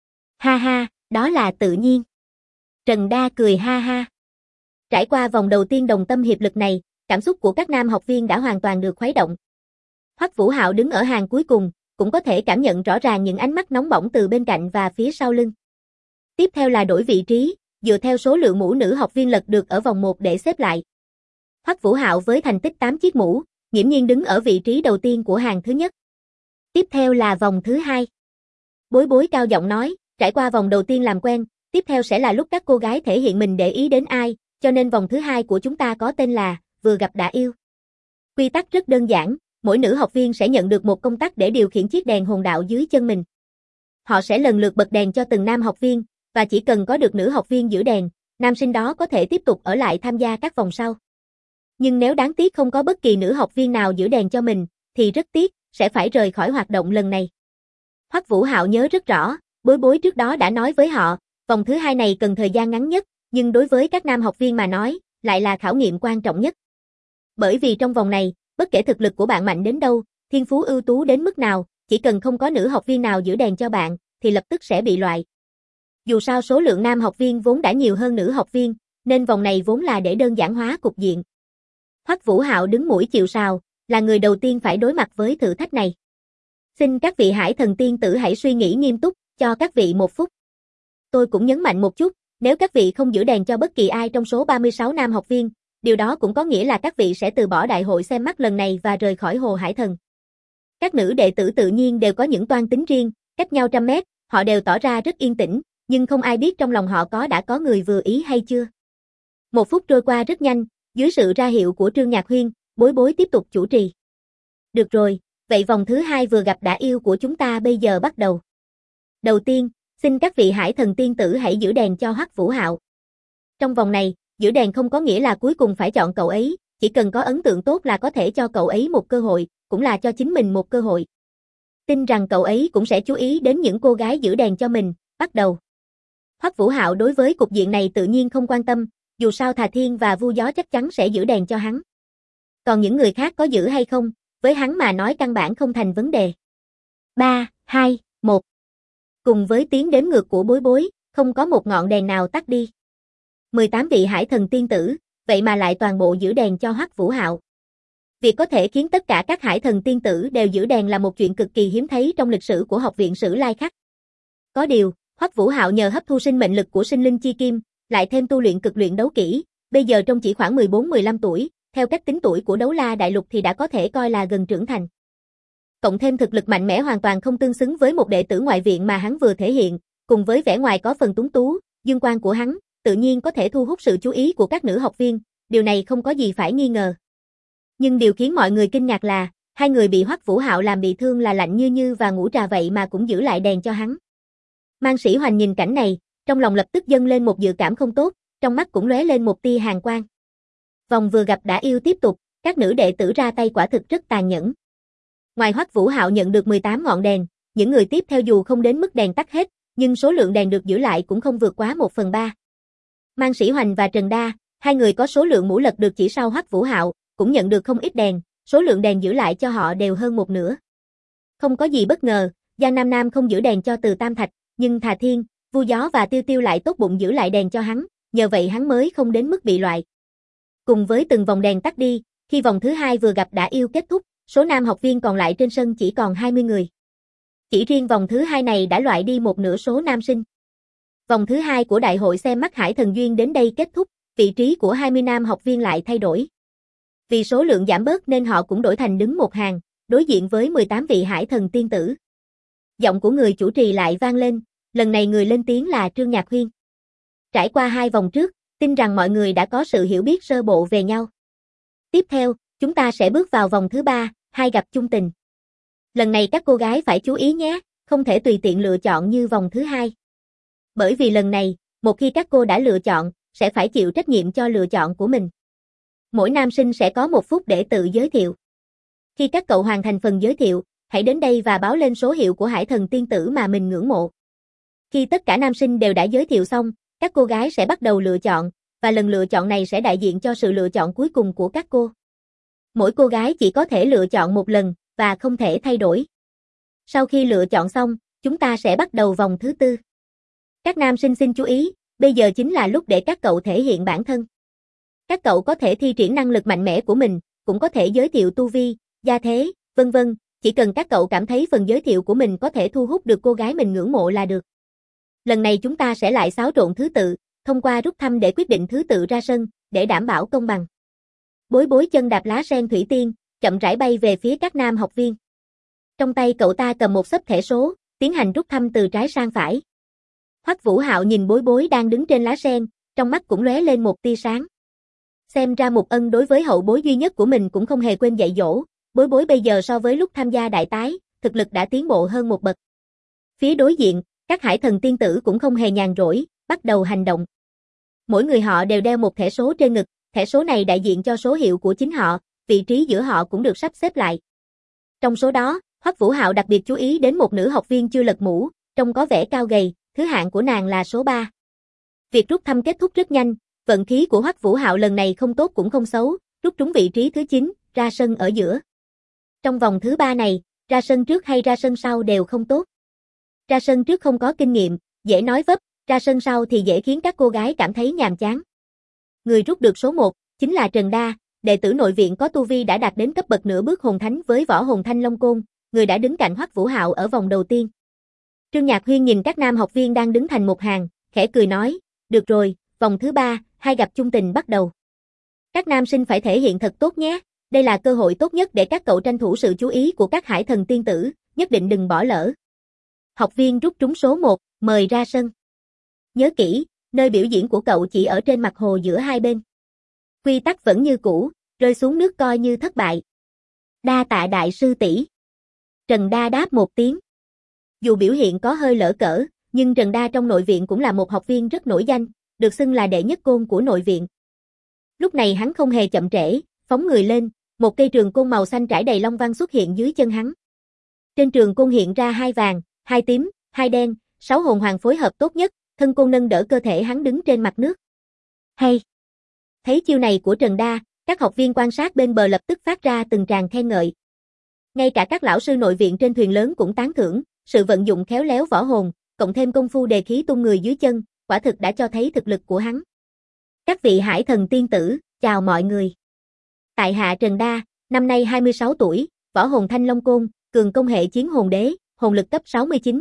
Ha ha, đó là tự nhiên. Trần Đa cười ha ha. Trải qua vòng đầu tiên đồng tâm hiệp lực này, cảm xúc của các nam học viên đã hoàn toàn được khuấy động. Hoắc Vũ Hạo đứng ở hàng cuối cùng, cũng có thể cảm nhận rõ ràng những ánh mắt nóng bỏng từ bên cạnh và phía sau lưng. Tiếp theo là đổi vị trí, dựa theo số lượng mũ nữ học viên lật được ở vòng 1 để xếp lại. Hoắc Vũ Hạo với thành tích 8 chiếc mũ, nghiễm nhiên đứng ở vị trí đầu tiên của hàng thứ nhất. Tiếp theo là vòng thứ 2. Bối Bối cao giọng nói, trải qua vòng đầu tiên làm quen, tiếp theo sẽ là lúc các cô gái thể hiện mình để ý đến ai, cho nên vòng thứ 2 của chúng ta có tên là Vừa gặp đã yêu. Quy tắc rất đơn giản, mỗi nữ học viên sẽ nhận được một công tắc để điều khiển chiếc đèn hồn đạo dưới chân mình. Họ sẽ lần lượt bật đèn cho từng nam học viên, và chỉ cần có được nữ học viên giữ đèn, nam sinh đó có thể tiếp tục ở lại tham gia các vòng sau. Nhưng nếu đáng tiếc không có bất kỳ nữ học viên nào giữ đèn cho mình, thì rất tiếc, sẽ phải rời khỏi hoạt động lần này. Hoắc Vũ Hạo nhớ rất rõ, Bối Bối trước đó đã nói với họ, vòng thứ 2 này cần thời gian ngắn nhất, nhưng đối với các nam học viên mà nói, lại là khảo nghiệm quan trọng nhất. Bởi vì trong vòng này, bất kể thực lực của bạn mạnh đến đâu, thiên phú ưu tú đến mức nào, chỉ cần không có nữ học viên nào giữ đèn cho bạn, thì lập tức sẽ bị loại. Dù sao số lượng nam học viên vốn đã nhiều hơn nữ học viên, nên vòng này vốn là để đơn giản hóa cục diện. Hoắc Vũ Hạo đứng mũi chịu sào, là người đầu tiên phải đối mặt với thử thách này. Xin các vị Hải Thần tiên tử hãy suy nghĩ nghiêm túc, cho các vị 1 phút. Tôi cũng nhấn mạnh một chút, nếu các vị không giữ đèn cho bất kỳ ai trong số 36 nam học viên, điều đó cũng có nghĩa là các vị sẽ từ bỏ đại hội xem mắt lần này và rời khỏi Hồ Hải Thần. Các nữ đệ tử tự nhiên đều có những toan tính riêng, cách nhau trăm mét, họ đều tỏ ra rất yên tĩnh, nhưng không ai biết trong lòng họ đã có người vừa ý hay chưa. 1 phút trôi qua rất nhanh, dưới sự ra hiệu của Trương Nhạc Huyên, Bối Bối tiếp tục chủ trì. Được rồi, vậy vòng thứ 2 vừa gặp đã yêu của chúng ta bây giờ bắt đầu. Đầu tiên, xin các vị hải thần tiên tử hãy giữ đèn cho Hoắc Vũ Hạo. Trong vòng này, giữ đèn không có nghĩa là cuối cùng phải chọn cậu ấy, chỉ cần có ấn tượng tốt là có thể cho cậu ấy một cơ hội, cũng là cho chính mình một cơ hội. Tin rằng cậu ấy cũng sẽ chú ý đến những cô gái giữ đèn cho mình, bắt đầu. Hoắc Vũ Hạo đối với cục diện này tự nhiên không quan tâm, dù sao Thà Thiên và Vu Gió chắc chắn sẽ giữ đèn cho hắn. Còn những người khác có giữ hay không, với hắn mà nói căn bản không thành vấn đề. 3, 2, 1. Cùng với tiếng đếm ngược của Bối Bối, không có một ngọn đèn nào tắt đi. 18 vị hải thần tiên tử, vậy mà lại toàn bộ giữ đèn cho Hoắc Vũ Hạo. Việc có thể khiến tất cả các hải thần tiên tử đều giữ đèn là một chuyện cực kỳ hiếm thấy trong lịch sử của học viện Sử Lai Khắc. Có điều, Hoắc Vũ Hạo nhờ hấp thu sinh mệnh lực của sinh linh chi kim, lại thêm tu luyện cực luyện đấu kỹ, bây giờ trông chỉ khoảng 14-15 tuổi, theo cách tính tuổi của Đấu La Đại Lục thì đã có thể coi là gần trưởng thành. Cộng thêm thực lực mạnh mẽ hoàn toàn không tương xứng với một đệ tử ngoại viện mà hắn vừa thể hiện, cùng với vẻ ngoài có phần tuấn tú, dương quang của hắn, tự nhiên có thể thu hút sự chú ý của các nữ học viên, điều này không có gì phải nghi ngờ. Nhưng điều khiến mọi người kinh ngạc là, hai người bị Hoắc Vũ Hạo làm bị thương là Lạnh Như Như và Ngũ Trà vậy mà cũng giữ lại đèn cho hắn. Mang Sĩ Hoành nhìn cảnh này, trong lòng lập tức dâng lên một dự cảm không tốt, trong mắt cũng lóe lên một tia hàn quang. Vòng vừa gặp đã yêu tiếp tục, các nữ đệ tử ra tay quả thực rất tàn nhẫn. Ngoài Hoắc Vũ Hạo nhận được 18 ngọn đèn, những người tiếp theo dù không đến mức đèn tắt hết, nhưng số lượng đèn được giữ lại cũng không vượt quá 1/3. Mang Sĩ Hoành và Trần Đa, hai người có số lượng mũ lật được chỉ sau Hoắc Vũ Hạo, cũng nhận được không ít đèn, số lượng đèn giữ lại cho họ đều hơn một nửa. Không có gì bất ngờ, Giang Nam Nam không giữ đèn cho Từ Tam Thạch, nhưng Thà Thiên, Vu Gió và Tiêu Tiêu lại tốt bụng giữ lại đèn cho hắn, nhờ vậy hắn mới không đến mức bị loại. Cùng với từng vòng đèn tắt đi, khi vòng thứ 2 vừa gặp đã yêu kết thúc, số nam học viên còn lại trên sân chỉ còn 20 người. Chỉ riêng vòng thứ 2 này đã loại đi một nửa số nam sinh. Vòng thứ 2 của đại hội xem mắt Hải Thần Duyên đến đây kết thúc, vị trí của 20 nam học viên lại thay đổi. Vì số lượng giảm bớt nên họ cũng đổi thành đứng một hàng, đối diện với 18 vị Hải Thần tiên tử. Giọng của người chủ trì lại vang lên, lần này người lên tiếng là Trương Nhạc Huyên. Trải qua 2 vòng trước, tin rằng mọi người đã có sự hiểu biết sơ bộ về nhau. Tiếp theo, chúng ta sẽ bước vào vòng thứ 3, hai gặp chung tình. Lần này các cô gái phải chú ý nhé, không thể tùy tiện lựa chọn như vòng thứ 2. Bởi vì lần này, một khi các cô đã lựa chọn, sẽ phải chịu trách nhiệm cho lựa chọn của mình. Mỗi nam sinh sẽ có 1 phút để tự giới thiệu. Khi các cậu hoàn thành phần giới thiệu, hãy đến đây và báo lên số hiệu của Hải Thần tiên tử mà mình ngưỡng mộ. Khi tất cả nam sinh đều đã giới thiệu xong, các cô gái sẽ bắt đầu lựa chọn, và lần lựa chọn này sẽ đại diện cho sự lựa chọn cuối cùng của các cô. Mỗi cô gái chỉ có thể lựa chọn một lần, và không thể thay đổi. Sau khi lựa chọn xong, chúng ta sẽ bắt đầu vòng thứ 4. Các nam sinh xin chú ý, bây giờ chính là lúc để các cậu thể hiện bản thân. Các cậu có thể thi triển năng lực mạnh mẽ của mình, cũng có thể giới thiệu tu vi, gia thế, vân vân, chỉ cần các cậu cảm thấy phần giới thiệu của mình có thể thu hút được cô gái mình ngưỡng mộ là được. Lần này chúng ta sẽ lại xáo trộn thứ tự, thông qua rút thăm để quyết định thứ tự ra sân, để đảm bảo công bằng. Bối Bối chân đạp lá sen thủy tiên, chậm rãi bay về phía các nam học viên. Trong tay cậu ta cầm một xấp thẻ số, tiến hành rút thăm từ trái sang phải. Hoắc Vũ Hạo nhìn Bối Bối đang đứng trên lá sen, trong mắt cũng lóe lên một tia sáng. Xem ra Mục Ân đối với hậu bối duy nhất của mình cũng không hề quên dạy dỗ, Bối Bối bây giờ so với lúc tham gia đại tái, thực lực đã tiến bộ hơn một bậc. Phía đối diện, các Hải Thần tiên tử cũng không hề nhàn rỗi, bắt đầu hành động. Mỗi người họ đều đeo một thẻ số trên ngực, thẻ số này đại diện cho số hiệu của chính họ, vị trí giữa họ cũng được sắp xếp lại. Trong số đó, Hoắc Vũ Hạo đặc biệt chú ý đến một nữ học viên chưa lật mũ, trông có vẻ cao gầy, thứ hạng của nàng là số 3. Việc rút thăm kết thúc rất nhanh, vận khí của Hoắc Vũ Hạo lần này không tốt cũng không xấu, rút trúng vị trí thứ 9, ra sân ở giữa. Trong vòng thứ 3 này, ra sân trước hay ra sân sau đều không tốt. Ra sân trước không có kinh nghiệm, dễ nói vấp, ra sân sau thì dễ khiến các cô gái cảm thấy nhàm chán. Người rút được số 1, chính là Trần Đa, đệ tử nội viện có tu vi đã đạt đến cấp bậc nửa bước hồn thánh với võ hồn thanh long côn, người đã đứng cạnh Hoắc Vũ Hạo ở vòng đầu tiên. Trương Nhạc Huyên nhìn các nam học viên đang đứng thành một hàng, khẽ cười nói, được rồi, vòng thứ 3, hai gặp chung tình bắt đầu. Các nam sinh phải thể hiện thật tốt nhé, đây là cơ hội tốt nhất để các cậu tranh thủ sự chú ý của các Hải Thần tiên tử, nhất định đừng bỏ lỡ. Học viên rút trúng số 1, mời ra sân. Nhớ kỹ, nơi biểu diễn của cậu chỉ ở trên mặt hồ giữa hai bên. Quy tắc vẫn như cũ, rơi xuống nước coi như thất bại. Đa tạ đại sư tỷ. Trần Đa đáp một tiếng. Dù biểu hiện có hơi lỡ cỡ, nhưng Trần Đa trong nội viện cũng là một học viên rất nổi danh, được xưng là đệ nhất côn của nội viện. Lúc này hắn không hề chậm trễ, phóng người lên, một cây trường côn màu xanh trải đầy long văn xuất hiện dưới chân hắn. Trên trường côn hiện ra 2 vàng, 2 tím, 2 đen, 6 hồn hoàng phối hợp tốt nhất, thân côn nâng đỡ cơ thể hắn đứng trên mặt nước. Hay! Thấy chiêu này của Trần Đa, các học viên quan sát bên bờ lập tức phát ra từng tràng khen ngợi. Ngay cả các lão sư nội viện trên thuyền lớn cũng tán thưởng, sự vận dụng khéo léo võ hồn, cộng thêm công phu đề khí tung người dưới chân, quả thực đã cho thấy thực lực của hắn. Các vị hải thần tiên tử, chào mọi người. Tại hạ Trần Đa, năm nay 26 tuổi, võ hồn Thanh Long Côn, cường công hệ chiến hồn đế, hồn lực cấp 69.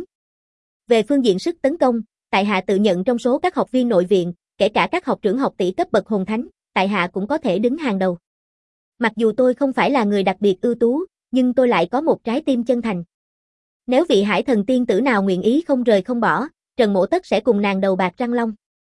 Về phương diện sức tấn công, tại hạ tự nhận trong số các học viên nội viện, kể cả các học trưởng học tỷ cấp bậc hồn thánh, tại hạ cũng có thể đứng hàng đầu. Mặc dù tôi không phải là người đặc biệt ưu tú, nhưng tôi lại có một trái tim chân thành. Nếu vị hải thần tiên tử nào nguyện ý không rời không bỏ, Trần Mỗ Tất sẽ cùng nàng đầu bạc răng long.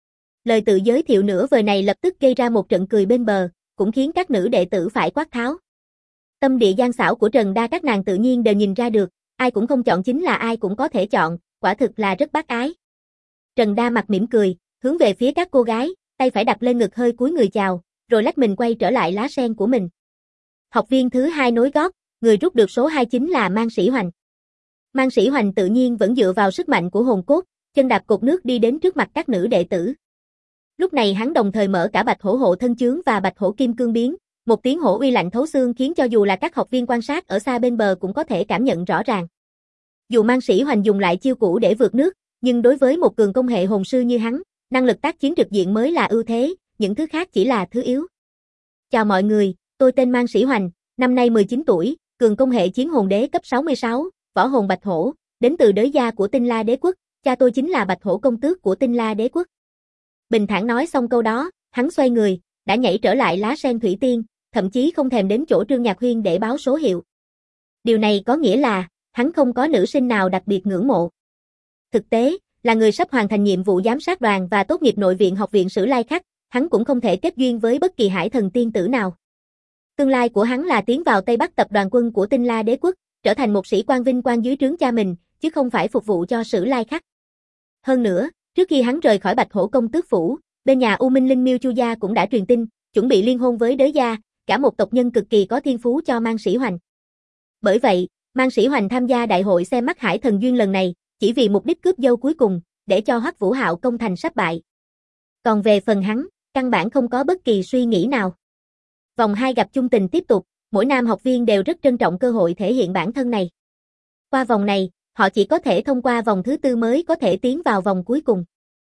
Lời tự giới thiệu nửa vời này lập tức gây ra một trận cười bên bờ, cũng khiến các nữ đệ tử phải quát tháo. Tâm địa gian xảo của Trần Đa các nàng tự nhiên đều nhìn ra được, ai cũng không chọn chính là ai cũng có thể chọn, quả thực là rất bác ái. Trần Đa mặt mỉm cười, hướng về phía các cô gái, tay phải đặt lên ngực hơi cúi người chào, rồi lách mình quay trở lại lá sen của mình. Học viên thứ 2 nối gót, người rút được số 2 chính là Mang Sĩ Hoành. Mang Sĩ Hoành tự nhiên vẫn dựa vào sức mạnh của hồn cốt, chân đạp cột nước đi đến trước mặt các nữ đệ tử. Lúc này hắn đồng thời mở cả Bạch Hổ hộ thân chướng và Bạch Hổ kim cương biến, một tiếng hổ uy lạnh thấu xương khiến cho dù là các học viên quan sát ở xa bên bờ cũng có thể cảm nhận rõ ràng. Dù Mang Sĩ Hoành dùng lại chiêu cũ để vượt nước, nhưng đối với một cường công hệ hồn sư như hắn, năng lực tác chiến trực diện mới là ưu thế, những thứ khác chỉ là thứ yếu. Chào mọi người, tôi tên Mang Sĩ Hoành, năm nay 19 tuổi, cường công hệ chiến hồn đế cấp 66, võ hồn Bạch Hổ, đến từ đới gia của Tinh La Đế Quốc, cha tôi chính là Bạch Hổ công tước của Tinh La Đế Quốc. Bình thản nói xong câu đó, hắn xoay người, đã nhảy trở lại lá sen thủy tiên, thậm chí không thèm đến chỗ Trương Nhạc Huyên để báo số hiệu. Điều này có nghĩa là, hắn không có nữ sinh nào đặc biệt ngưỡng mộ. Thực tế, là người sắp hoàn thành nhiệm vụ giám sát đoàn và tốt nghiệp nội viện học viện Sử Lai Khắc, hắn cũng không thể kết duyên với bất kỳ hải thần tiên tử nào. Tương lai của hắn là tiến vào Tây Bắc tập đoàn quân của Tinh La Đế Quốc, trở thành một sĩ quan vinh quang dưới trướng cha mình, chứ không phải phục vụ cho Sử Lai Khắc. Hơn nữa, trước khi hắn rời khỏi Bạch Hổ công tước phủ, bên nhà U Minh Linh Miêu Chu gia cũng đã truyền tin, chuẩn bị liên hôn với đới gia, cả một tộc nhân cực kỳ có thiên phú cho Mang Sĩ Hoành. Bởi vậy, Mang Sĩ Hoành tham gia đại hội xem mắt hải thần duyên lần này, chỉ vì mục đích cướp dâu cuối cùng, để cho Hoắc Vũ Hạo công thành sắp bại. Còn về phần hắn, căn bản không có bất kỳ suy nghĩ nào. Vòng 2 gặp chung tình tiếp tục, mỗi nam học viên đều rất trân trọng cơ hội thể hiện bản thân này. Qua vòng này, họ chỉ có thể thông qua vòng thứ 4 mới có thể tiến vào vòng cuối cùng.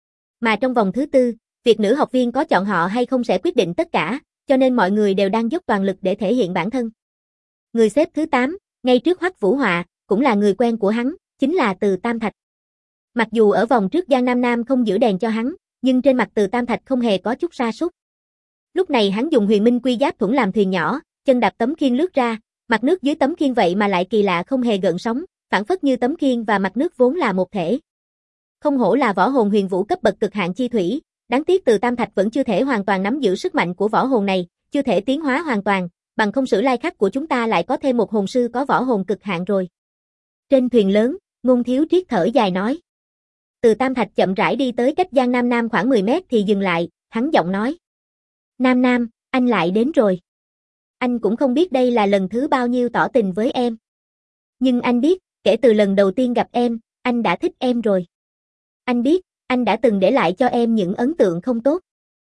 Mà trong vòng thứ 4, việc nữ học viên có chọn họ hay không sẽ quyết định tất cả, cho nên mọi người đều đang dốc toàn lực để thể hiện bản thân. Người xếp thứ 8, ngay trước Hoắc Vũ Họa, cũng là người quen của hắn, chính là Từ Tam Thạch. Mặc dù ở vòng trước Giang Nam Nam không giữ đèn cho hắn, nhưng trên mặt Từ Tam Thạch không hề có chút sa sút. Lúc này hắn dùng Huyền Minh Quy Giáp thuẫn làm thuyền nhỏ, chân đạp tấm khiên lướt ra, mặt nước dưới tấm khiên vậy mà lại kỳ lạ không hề gợn sóng, phản phất như tấm khiên và mặt nước vốn là một thể. Không hổ là võ hồn huyền vũ cấp bậc cực hạn chi thủy, đáng tiếc Từ Tam Thạch vẫn chưa thể hoàn toàn nắm giữ sức mạnh của võ hồn này, chưa thể tiến hóa hoàn toàn, bằng không Sử Lai Khắc của chúng ta lại có thêm một hồn sư có võ hồn cực hạn rồi. Trên thuyền lớn, Ngôn Thiếu Triết thở dài nói. Từ Tam Thạch chậm rãi đi tới cách Giang Nam Nam khoảng 10 mét thì dừng lại, hắn giọng nói. Nam Nam, anh lại đến rồi. Anh cũng không biết đây là lần thứ bao nhiêu tỏ tình với em. Nhưng anh biết, kể từ lần đầu tiên gặp em, anh đã thích em rồi. Anh biết, anh đã từng để lại cho em những ấn tượng không tốt.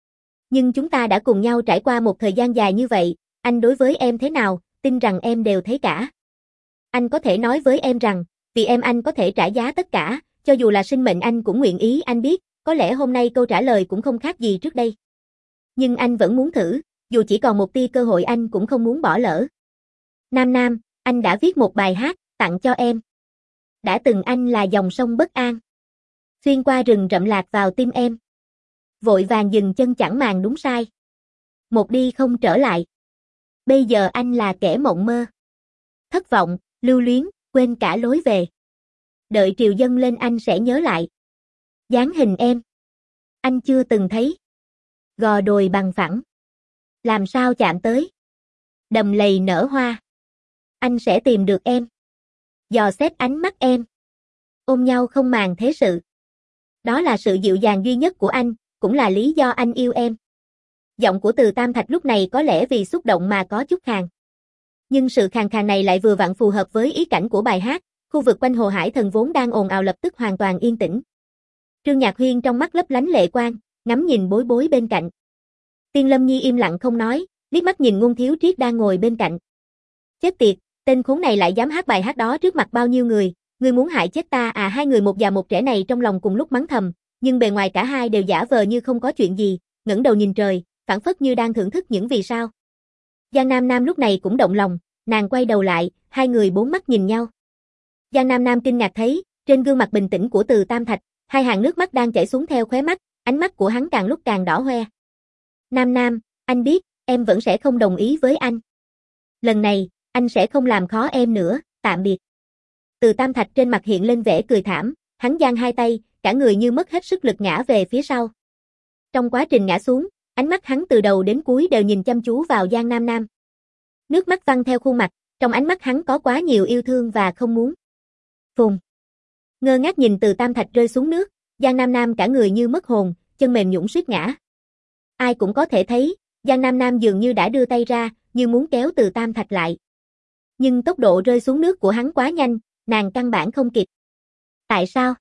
Nhưng chúng ta đã cùng nhau trải qua một thời gian dài như vậy, anh đối với em thế nào, tin rằng em đều thấy cả. Anh có thể nói với em rằng, vì em anh có thể trả giá tất cả, cho dù là sinh mệnh anh cũng nguyện ý. Anh biết, có lẽ hôm nay câu trả lời cũng không khác gì trước đây. Nhưng anh vẫn muốn thử, dù chỉ còn một tia cơ hội anh cũng không muốn bỏ lỡ. Nam Nam, anh đã viết một bài hát, tặng cho em. Đã từng anh là dòng sông bất an. Xuyên qua rừng rậm lạc vào tim em. Vội vàng dừng chân chẳng màng đúng sai. Một đi không trở lại. Bây giờ anh là kẻ mộng mơ. Thất vọng, lưu luyến, quên cả lối về. Đợi triều dâng lên anh sẽ nhớ lại. Dáng hình em. Anh chưa từng thấy. Gò đồi bằng phẳng. Làm sao chạm tới. Đầm lầy nở hoa. Anh sẽ tìm được em. Dò xét ánh mắt em. Ôm nhau không màng thế sự. Đó là sự dịu dàng duy nhất của anh, cũng là lý do anh yêu em. Giọng của Từ Tam Thạch lúc này có lẽ vì xúc động mà có chút khàn. Nhưng sự khàn khàn này lại vừa vặn phù hợp với ý cảnh của bài hát, khu vực quanh Hồ Hải Thần vốn đang ồn ào lập tức hoàn toàn yên tĩnh. Trương Nhạc Huyên trong mắt lấp lánh lệ quang, ngắm nhìn Bối Bối bên cạnh. Tiên Lâm Nhi im lặng không nói, liếc mắt nhìn Ngôn Thiếu Triết đang ngồi bên cạnh. Chết tiệt, tên khốn này lại dám hát bài hát đó trước mặt bao nhiêu người, ngươi muốn hại chết ta à? Hai người một già một trẻ này trong lòng cùng lúc mắng thầm, nhưng bề ngoài cả hai đều giả vờ như không có chuyện gì, ngẩng đầu nhìn trời, phảng phất như đang thưởng thức những vì sao. Giang Nam Nam lúc này cũng động lòng, nàng quay đầu lại, hai người bốn mắt nhìn nhau. Giang Nam Nam kinh ngạc thấy, trên gương mặt bình tĩnh của Từ Tam Thạch, hai hàng nước mắt đang chảy xuống theo khóe mắt, ánh mắt của hắn càng lúc càng đỏ hoe. Nam Nam, anh biết, em vẫn sẽ không đồng ý với anh. Lần này, anh sẽ không làm khó em nữa, tạm biệt. Từ Tam Thạch trên mặt hiện lên vẻ cười thảm, hắn giang hai tay, cả người như mất hết sức lực ngã về phía sau. Trong quá trình ngã xuống, ánh mắt hắn từ đầu đến cuối đều nhìn chăm chú vào Giang Nam Nam. Nước mắt văng theo khuôn mặt, trong ánh mắt hắn có quá nhiều yêu thương và không muốn. Phùng. Ngơ ngác nhìn Từ Tam Thạch rơi xuống nước, Giang Nam Nam cả người như mất hồn, chân mềm nhũn suýt ngã. Ai cũng có thể thấy, Giang Nam Nam dường như đã đưa tay ra, như muốn kéo Từ Tam Thạch lại. Nhưng tốc độ rơi xuống nước của hắn quá nhanh, nàng căn bản không kịp. Tại sao?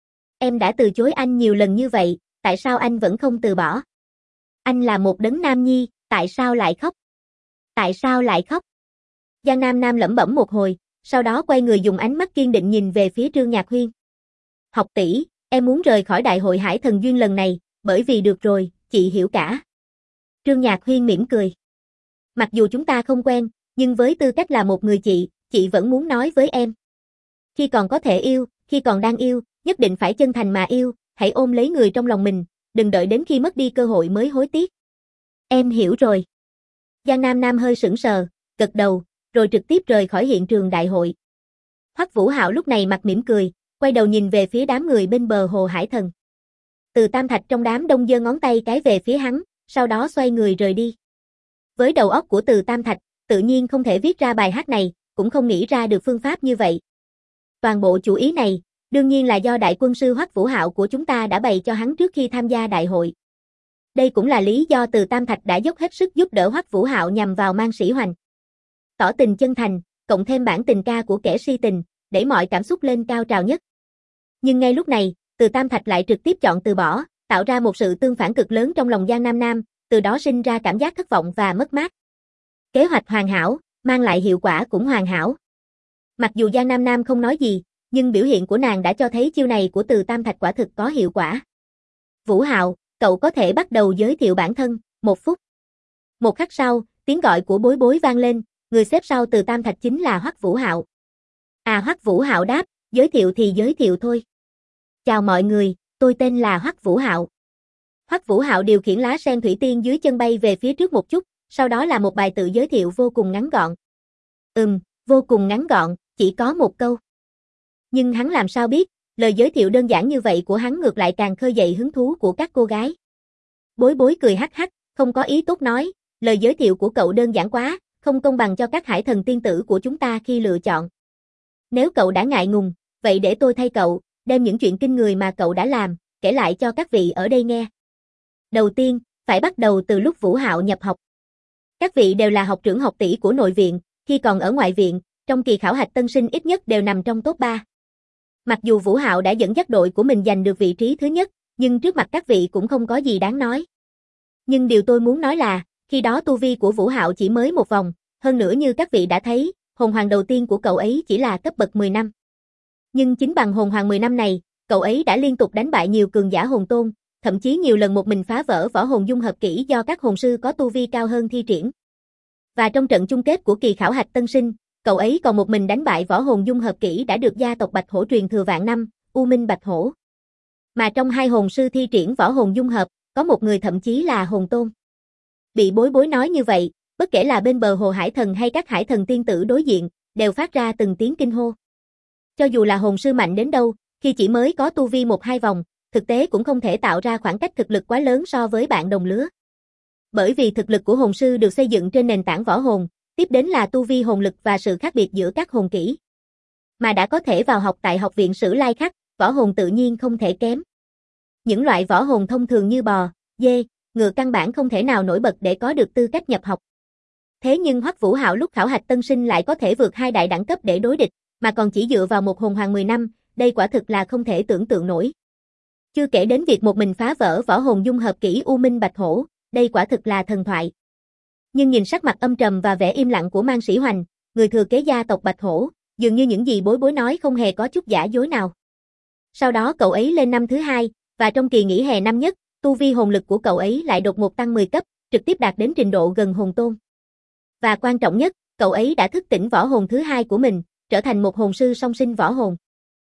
Em đã từ chối anh nhiều lần như vậy, tại sao anh vẫn không từ bỏ? Anh là một đấng nam nhi, tại sao lại khóc? Tại sao lại khóc? Giang Nam Nam lẩm bẩm một hồi, sau đó quay người dùng ánh mắt kiên định nhìn về phía Trương Nhạc Huyên. Học tỷ, em muốn rời khỏi đại hội Hải Thần Duyên lần này, bởi vì được rồi, chị hiểu cả. Trương Nhạc Huyên mỉm cười. Mặc dù chúng ta không quen, nhưng với tư cách là một người chị vẫn muốn nói với em. Khi còn có thể yêu, khi còn đang yêu, nhất định phải chân thành mà yêu, hãy ôm lấy người trong lòng mình, đừng đợi đến khi mất đi cơ hội mới hối tiếc. Em hiểu rồi. Giang Nam Nam hơi sững sờ, gật đầu, rồi trực tiếp rời khỏi hiện trường đại hội. Hoắc Vũ Hạo lúc này mặt mỉm cười, quay đầu nhìn về phía đám người bên bờ Hồ Hải Thần. Từ Tam Thạch trong đám đông giơ ngón tay cái về phía hắn, sau đó xoay người rời đi. Với đầu óc của Từ Tam Thạch, tự nhiên không thể viết ra bài hát này, cũng không nghĩ ra được phương pháp như vậy. Toàn bộ chủ ý này, đương nhiên là do đại quân sư Hoắc Vũ Hạo của chúng ta đã bày cho hắn trước khi tham gia đại hội. Đây cũng là lý do Từ Tam Thạch đã dốc hết sức giúp đỡ Hoắc Vũ Hạo nhằm vào Mang Sĩ Hoành. Tỏ tình chân thành, cộng thêm bản tình ca của kẻ si tình, để mọi cảm xúc lên cao trào nhất. Nhưng ngay lúc này, Từ Tam Thạch lại trực tiếp chọn từ bỏ, tạo ra một sự tương phản cực lớn trong lòng Giang Nam Nam, từ đó sinh ra cảm giác thất vọng và mất mát. Kế hoạch hoàn hảo, mang lại hiệu quả cũng hoàn hảo. Mặc dù Giang Nam Nam không nói gì, nhưng biểu hiện của nàng đã cho thấy chiêu này của Từ Tam Thạch quả thực có hiệu quả. Vũ Hạo, cậu có thể bắt đầu giới thiệu bản thân, 1 phút. Một khắc sau, tiếng gọi của Bối Bối vang lên, người xếp sau Từ Tam Thạch chính là Hoắc Vũ Hạo. Hoắc Vũ Hạo đáp, giới thiệu thì giới thiệu thôi. Chào mọi người, tôi tên là Hoắc Vũ Hạo. Hoắc Vũ Hạo điều khiển lá sen thủy tiên dưới chân bay về phía trước một chút, sau đó là một bài tự giới thiệu vô cùng ngắn gọn. Vô cùng ngắn gọn, chỉ có một câu. Nhưng hắn làm sao biết, lời giới thiệu đơn giản như vậy của hắn ngược lại càng khơi dậy hứng thú của các cô gái. Bối Bối cười hắc hắc, không có ý tốt nói, lời giới thiệu của cậu đơn giản quá, không công bằng cho các hải thần tiên tử của chúng ta khi lựa chọn. Nếu cậu đã ngại ngùng, vậy để tôi thay cậu, đem những chuyện kinh người mà cậu đã làm, kể lại cho các vị ở đây nghe. Đầu tiên, phải bắt đầu từ lúc Vũ Hạo nhập học. Các vị đều là học trưởng học tỷ của nội viện, khi còn ở ngoại viện, trong kỳ khảo hạch tân sinh ít nhất đều nằm trong top 3. Mặc dù Vũ Hạo đã dẫn dắt đội của mình giành được vị trí thứ nhất, nhưng trước mặt các vị cũng không có gì đáng nói. Nhưng điều tôi muốn nói là, khi đó tu vi của Vũ Hạo chỉ mới một vòng, hơn nữa như các vị đã thấy, hồn hoàng đầu tiên của cậu ấy chỉ là cấp bậc 10 năm. Nhưng chính bằng hồn hoàng 10 năm này, cậu ấy đã liên tục đánh bại nhiều cường giả hồn tôn, thậm chí nhiều lần một mình phá vỡ võ hồn dung hợp kỹ do các hồn sư có tu vi cao hơn thi triển. Và trong trận chung kết của kỳ khảo hạch tân sinh, cậu ấy còn một mình đánh bại võ hồn dung hợp kỹ đã được gia tộc Bạch Hổ truyền thừa vạn năm, U Minh Bạch Hổ. Mà trong hai hồn sư thi triển võ hồn dung hợp, có một người thậm chí là hồn tôn. Bị Bối Bối nói như vậy, bất kể là bên bờ Hồ Hải Thần hay các hải thần tiên tử đối diện, đều phát ra từng tiếng kinh hô. Cho dù là hồn sư mạnh đến đâu, khi chỉ mới có tu vi 1-2 vòng, thực tế cũng không thể tạo ra khoảng cách thực lực quá lớn so với bạn đồng lứa. Bởi vì thực lực của hồn sư được xây dựng trên nền tảng võ hồn, tiếp đến là tu vi hồn lực và sự khác biệt giữa các hồn kỹ. Mà đã có thể vào học tại Học viện Sử Lai Khắc, võ hồn tự nhiên không thể kém. Những loại võ hồn thông thường như bò, dê, ngựa căn bản không thể nào nổi bật để có được tư cách nhập học. Thế nhưng Hoắc Vũ Hạo lúc khảo hạch tân sinh lại có thể vượt 2 đại đẳng cấp để đối địch, mà còn chỉ dựa vào một hồn hoàng 10 năm, đây quả thực là không thể tưởng tượng nổi. Chưa kể đến việc một mình phá vỡ võ hồn dung hợp kỹ U Minh Bạch Hổ, đây quả thực là thần thoại. Nhưng nhìn sắc mặt âm trầm và vẻ im lặng của Mang Sĩ Hoành, người thừa kế gia tộc Bạch Hổ, dường như những gì Bối Bối nói không hề có chút giả dối nào. Sau đó cậu ấy lên năm thứ 2, và trong kỳ nghỉ hè năm nhất, tu vi hồn lực của cậu ấy lại đột ngột tăng 10 cấp, trực tiếp đạt đến trình độ gần hồn tôn. Và quan trọng nhất, cậu ấy đã thức tỉnh võ hồn thứ 2 của mình, trở thành một hồn sư song sinh võ hồn.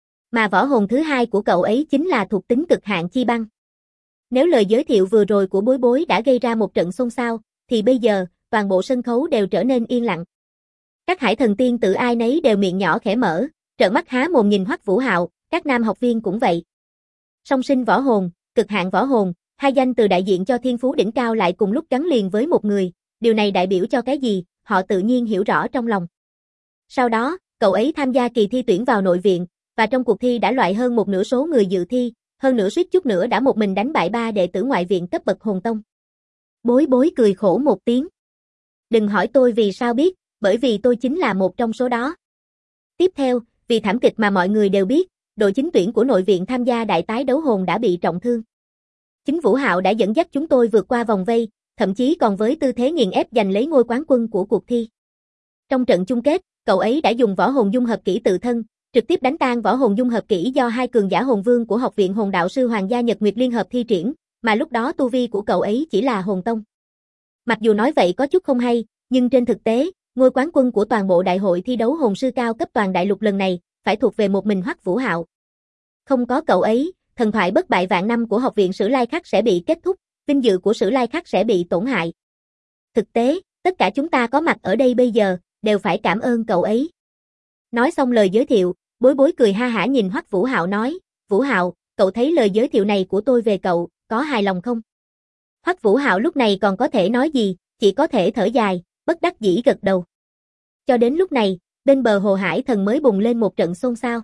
Mà võ hồn thứ 2 của cậu ấy chính là thuộc tính cực hạn chi băng. Nếu lời giới thiệu vừa rồi của Bối Bối đã gây ra một trận xôn xao, thì bây giờ, toàn bộ sân khấu đều trở nên yên lặng. Các hải thần tiên tử ai nấy đều miệng nhỏ khẽ mở, trợn mắt há mồm nhìn Hoắc Vũ Hạo, các nam học viên cũng vậy. Song sinh võ hồn, cực hạn võ hồn, hai danh từ đại diện cho thiên phú đỉnh cao lại cùng lúc gắn liền với một người, điều này đại biểu cho cái gì, họ tự nhiên hiểu rõ trong lòng. Sau đó, cậu ấy tham gia kỳ thi tuyển vào nội viện, và trong cuộc thi đã loại hơn một nửa số người dự thi, hơn nữa suýt chút nữa đã một mình đánh bại 3 đệ tử ngoại viện cấp bậc hồn tông. Bối Bối cười khổ một tiếng. Đừng hỏi tôi vì sao biết, bởi vì tôi chính là một trong số đó. Tiếp theo, vì thảm kịch mà mọi người đều biết, đội chính tuyển của nội viện tham gia đại tái đấu hồn đã bị trọng thương. Chính Vũ Hạo đã dẫn dắt chúng tôi vượt qua vòng vây, thậm chí còn với tư thế nghiền ép giành lấy ngôi quán quân của cuộc thi. Trong trận chung kết, cậu ấy đã dùng võ hồn dung hợp kỹ tự thân, trực tiếp đánh tan võ hồn dung hợp kỹ do hai cường giả hồn vương của Học viện Hồn Đạo sư Hoàng gia Nhật Nguyệt liên hợp thi triển, mà lúc đó tu vi của cậu ấy chỉ là hồn tông. Mặc dù nói vậy có chút không hay, nhưng trên thực tế, ngôi quán quân của toàn bộ đại hội thi đấu hồn sư cao cấp toàn đại lục lần này, phải thuộc về một mình Hoắc Vũ Hạo. Không có cậu ấy, thần thoại bất bại vạn năm của Học viện Sử Lai Khắc sẽ bị kết thúc, vinh dự của Sử Lai Khắc sẽ bị tổn hại. Thực tế, tất cả chúng ta có mặt ở đây bây giờ, đều phải cảm ơn cậu ấy. Nói xong lời giới thiệu, Bối Bối cười ha hả nhìn Hoắc Vũ Hạo nói, Vũ Hạo, cậu thấy lời giới thiệu này của tôi về cậu, có hài lòng không? Hoắc Vũ Hạo lúc này còn có thể nói gì, chỉ có thể thở dài, bất đắc dĩ gật đầu. Cho đến lúc này, bên bờ hồ hải thần mới bùng lên một trận xôn xao.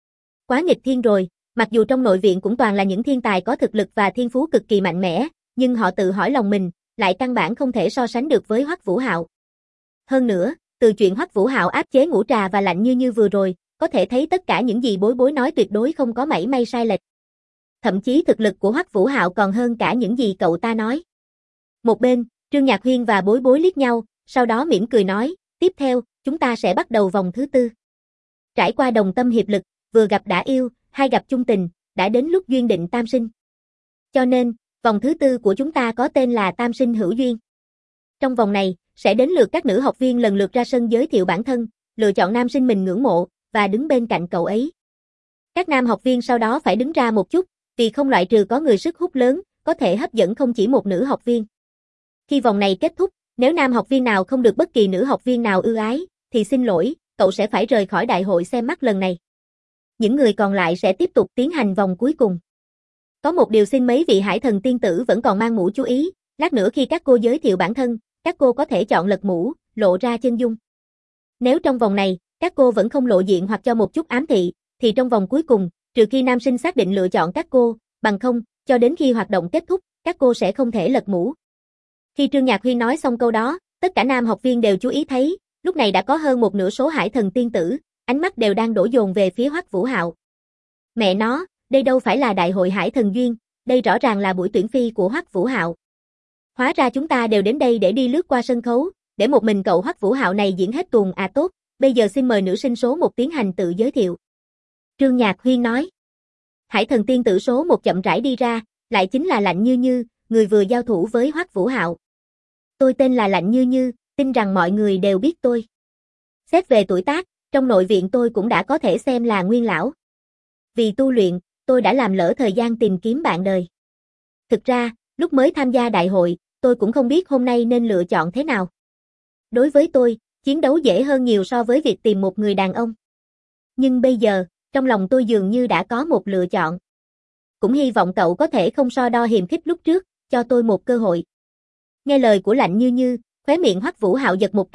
Quá nghịch thiên rồi, mặc dù trong nội viện cũng toàn là những thiên tài có thực lực và thiên phú cực kỳ mạnh mẽ, nhưng họ tự hỏi lòng mình, lại căn bản không thể so sánh được với Hoắc Vũ Hạo. Hơn nữa, từ chuyện Hoắc Vũ Hạo áp chế ngũ trà và lạnh như vừa rồi, có thể thấy tất cả những gì Bối Bối nói tuyệt đối không có mảy may sai lệch. Thậm chí thực lực của Hoắc Vũ Hạo còn hơn cả những gì cậu ta nói. Một bên, Trương Nhạc Huyên và Bối Bối liếc nhau, sau đó mỉm cười nói, tiếp theo, chúng ta sẽ bắt đầu vòng thứ 4. Trải qua đồng tâm hiệp lực, vừa gặp đã yêu, hai gặp chung tình, đã đến lúc duyên định tam sinh. Cho nên, vòng thứ 4 của chúng ta có tên là Tam sinh hữu duyên. Trong vòng này, sẽ đến lượt các nữ học viên lần lượt ra sân giới thiệu bản thân, lựa chọn nam sinh mình ngưỡng mộ, và đứng bên cạnh cậu ấy. Các nam học viên sau đó phải đứng ra một chút, vì không loại trừ có người sức hút lớn, có thể hấp dẫn không chỉ một nữ học viên. Khi vòng này kết thúc, nếu nam học viên nào không được bất kỳ nữ học viên nào ưu ái, thì xin lỗi, cậu sẽ phải rời khỏi đại hội xem mắt lần này. Những người còn lại sẽ tiếp tục tiến hành vòng cuối cùng. Có một điều xin mấy vị hải thần tiên tử vẫn còn mang mũ chú ý, lát nữa khi các cô giới thiệu bản thân, các cô có thể chọn lật mũ, lộ ra chân dung. Nếu trong vòng này, các cô vẫn không lộ diện hoặc cho một chút ám thị, thì trong vòng cuối cùng, trừ khi nam sinh xác định lựa chọn các cô, bằng không, cho đến khi hoạt động kết thúc, các cô sẽ không thể lật mũ. Khi Trương Nhạc Huy nói xong câu đó, tất cả nam học viên đều chú ý thấy, lúc này đã có hơn một nửa số hải thần tiên tử, ánh mắt đều đang đổ dồn về phía Hoắc Vũ Hạo. Mẹ nó, đây đâu phải là đại hội hải thần duyên, đây rõ ràng là buổi tuyển phi của Hoắc Vũ Hạo. Hóa ra chúng ta đều đến đây để đi lướt qua sân khấu, để một mình cậu Hoắc Vũ Hạo này diễn hết tuồng à tốt, bây giờ xin mời nữ sinh số 1 tiến hành tự giới thiệu. Trương Nhạc Huyên nói. Hải thần tiên tử số 1 chậm rãi đi ra, lại chính là Lạnh Như Như, người vừa giao thủ với Hoắc Vũ Hạo. Tôi tên là Lạnh Như Như, tin rằng mọi người đều biết tôi. Xét về tuổi tác, trong nội viện tôi cũng đã có thể xem là nguyên lão. Vì tu luyện, tôi đã làm lỡ thời gian tìm kiếm bạn đời. Thực ra, lúc mới tham gia đại hội, tôi cũng không biết hôm nay nên lựa chọn thế nào. Đối với tôi, chiến đấu dễ hơn nhiều so với việc tìm một người đàn ông. Nhưng bây giờ, trong lòng tôi dường như đã có một lựa chọn. Cũng hy vọng cậu có thể không so đo hiềm khích lúc trước, cho tôi một cơ hội. Nghe lời của Lạnh Như Như, khóe miệng Hoắc Vũ Hạo giật một cái,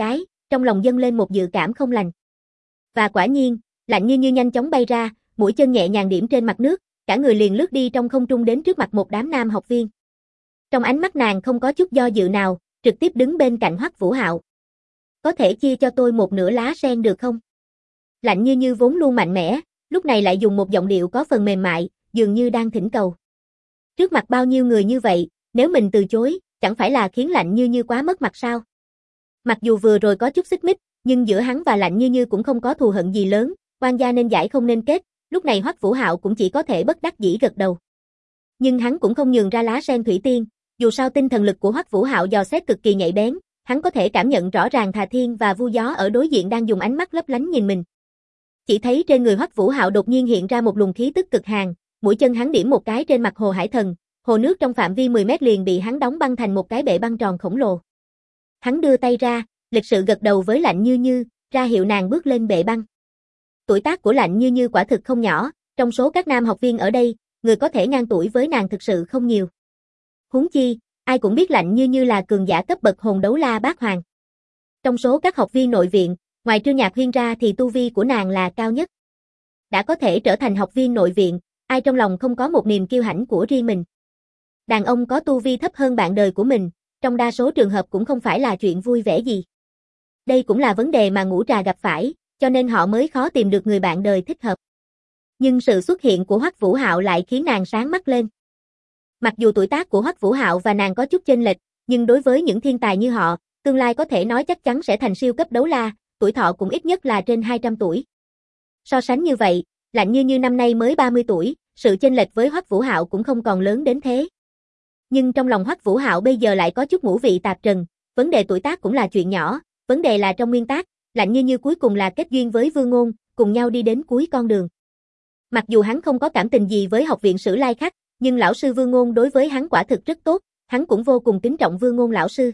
trong lòng dâng lên một dự cảm không lành. Và quả nhiên, Lạnh Như Như nhanh chóng bay ra, mũi chân nhẹ nhàng điểm trên mặt nước, cả người liền lướt đi trong không trung đến trước mặt một đám nam học viên. Trong ánh mắt nàng không có chút do dự nào, trực tiếp đứng bên cạnh Hoắc Vũ Hạo. Có thể chia cho tôi một nửa lá sen được không? Lạnh Như Như vốn luôn mạnh mẽ, lúc này lại dùng một giọng điệu có phần mềm mại, dường như đang thỉnh cầu. Trước mặt bao nhiêu người như vậy, nếu mình từ chối, chẳng phải là khiến Lạnh Như Như quá mất mặt sao? Mặc dù vừa rồi có chút xích mích, nhưng giữa hắn và Lạnh Như Như cũng không có thù hận gì lớn, oan gia nên giải không nên kết, lúc này Hoắc Vũ Hạo cũng chỉ có thể bất đắc dĩ gật đầu. Nhưng hắn cũng không nhường ra lá sen thủy tiên, dù sao tinh thần lực của Hoắc Vũ Hạo dò xét cực kỳ nhạy bén, hắn có thể cảm nhận rõ ràng Thà Thiên và Vu Gió ở đối diện đang dùng ánh mắt lấp lánh nhìn mình. Chỉ thấy trên người Hoắc Vũ Hạo đột nhiên hiện ra một luồng khí tức cực hàn, mũi chân hắn điểm một cái trên mặt Hồ Hải Thần, hồ nước trong phạm vi 10 mét liền bị hắn đóng băng thành một cái bệ băng tròn khổng lồ. Hắn đưa tay ra, lịch sự gật đầu với Lạnh Như Như, ra hiệu nàng bước lên bệ băng. Tuổi tác của Lạnh Như Như quả thực không nhỏ, trong số các nam học viên ở đây, người có thể ngang tuổi với nàng thực sự không nhiều. Huống chi, ai cũng biết Lạnh Như Như là cường giả cấp bậc hồn đấu la bát hoàng. Trong số các học viên nội viện, ngoài Trương Nhạc Huyên ra thì tu vi của nàng là cao nhất. Đã có thể trở thành học viên nội viện, ai trong lòng không có một niềm kiêu hãnh của riêng mình. Đàn ông có tu vi thấp hơn bạn đời của mình, trong đa số trường hợp cũng không phải là chuyện vui vẻ gì. Đây cũng là vấn đề mà Ngũ Trà gặp phải, cho nên họ mới khó tìm được người bạn đời thích hợp. Nhưng sự xuất hiện của Hoắc Vũ Hạo lại khiến nàng sáng mắt lên. Mặc dù tuổi tác của Hoắc Vũ Hạo và nàng có chút chênh lệch, nhưng đối với những thiên tài như họ, tương lai có thể nói chắc chắn sẽ thành siêu cấp đấu la, tuổi thọ cũng ít nhất là trên 200 tuổi. So sánh như vậy, Lạnh Như Như năm nay mới 30 tuổi, sự chênh lệch với Hoắc Vũ Hạo cũng không còn lớn đến thế. Nhưng trong lòng Hoắc Vũ Hạo bây giờ lại có chút ngũ vị tạp trần, vấn đề tuổi tác cũng là chuyện nhỏ, vấn đề là trong nguyên tắc, Lạnh Như Như cuối cùng là kết duyên với Vương Ngôn, cùng nhau đi đến cuối con đường. Mặc dù hắn không có cảm tình gì với học viện Sử Lai Khắc, nhưng lão sư Vương Ngôn đối với hắn quả thực rất tốt, hắn cũng vô cùng kính trọng Vương Ngôn lão sư.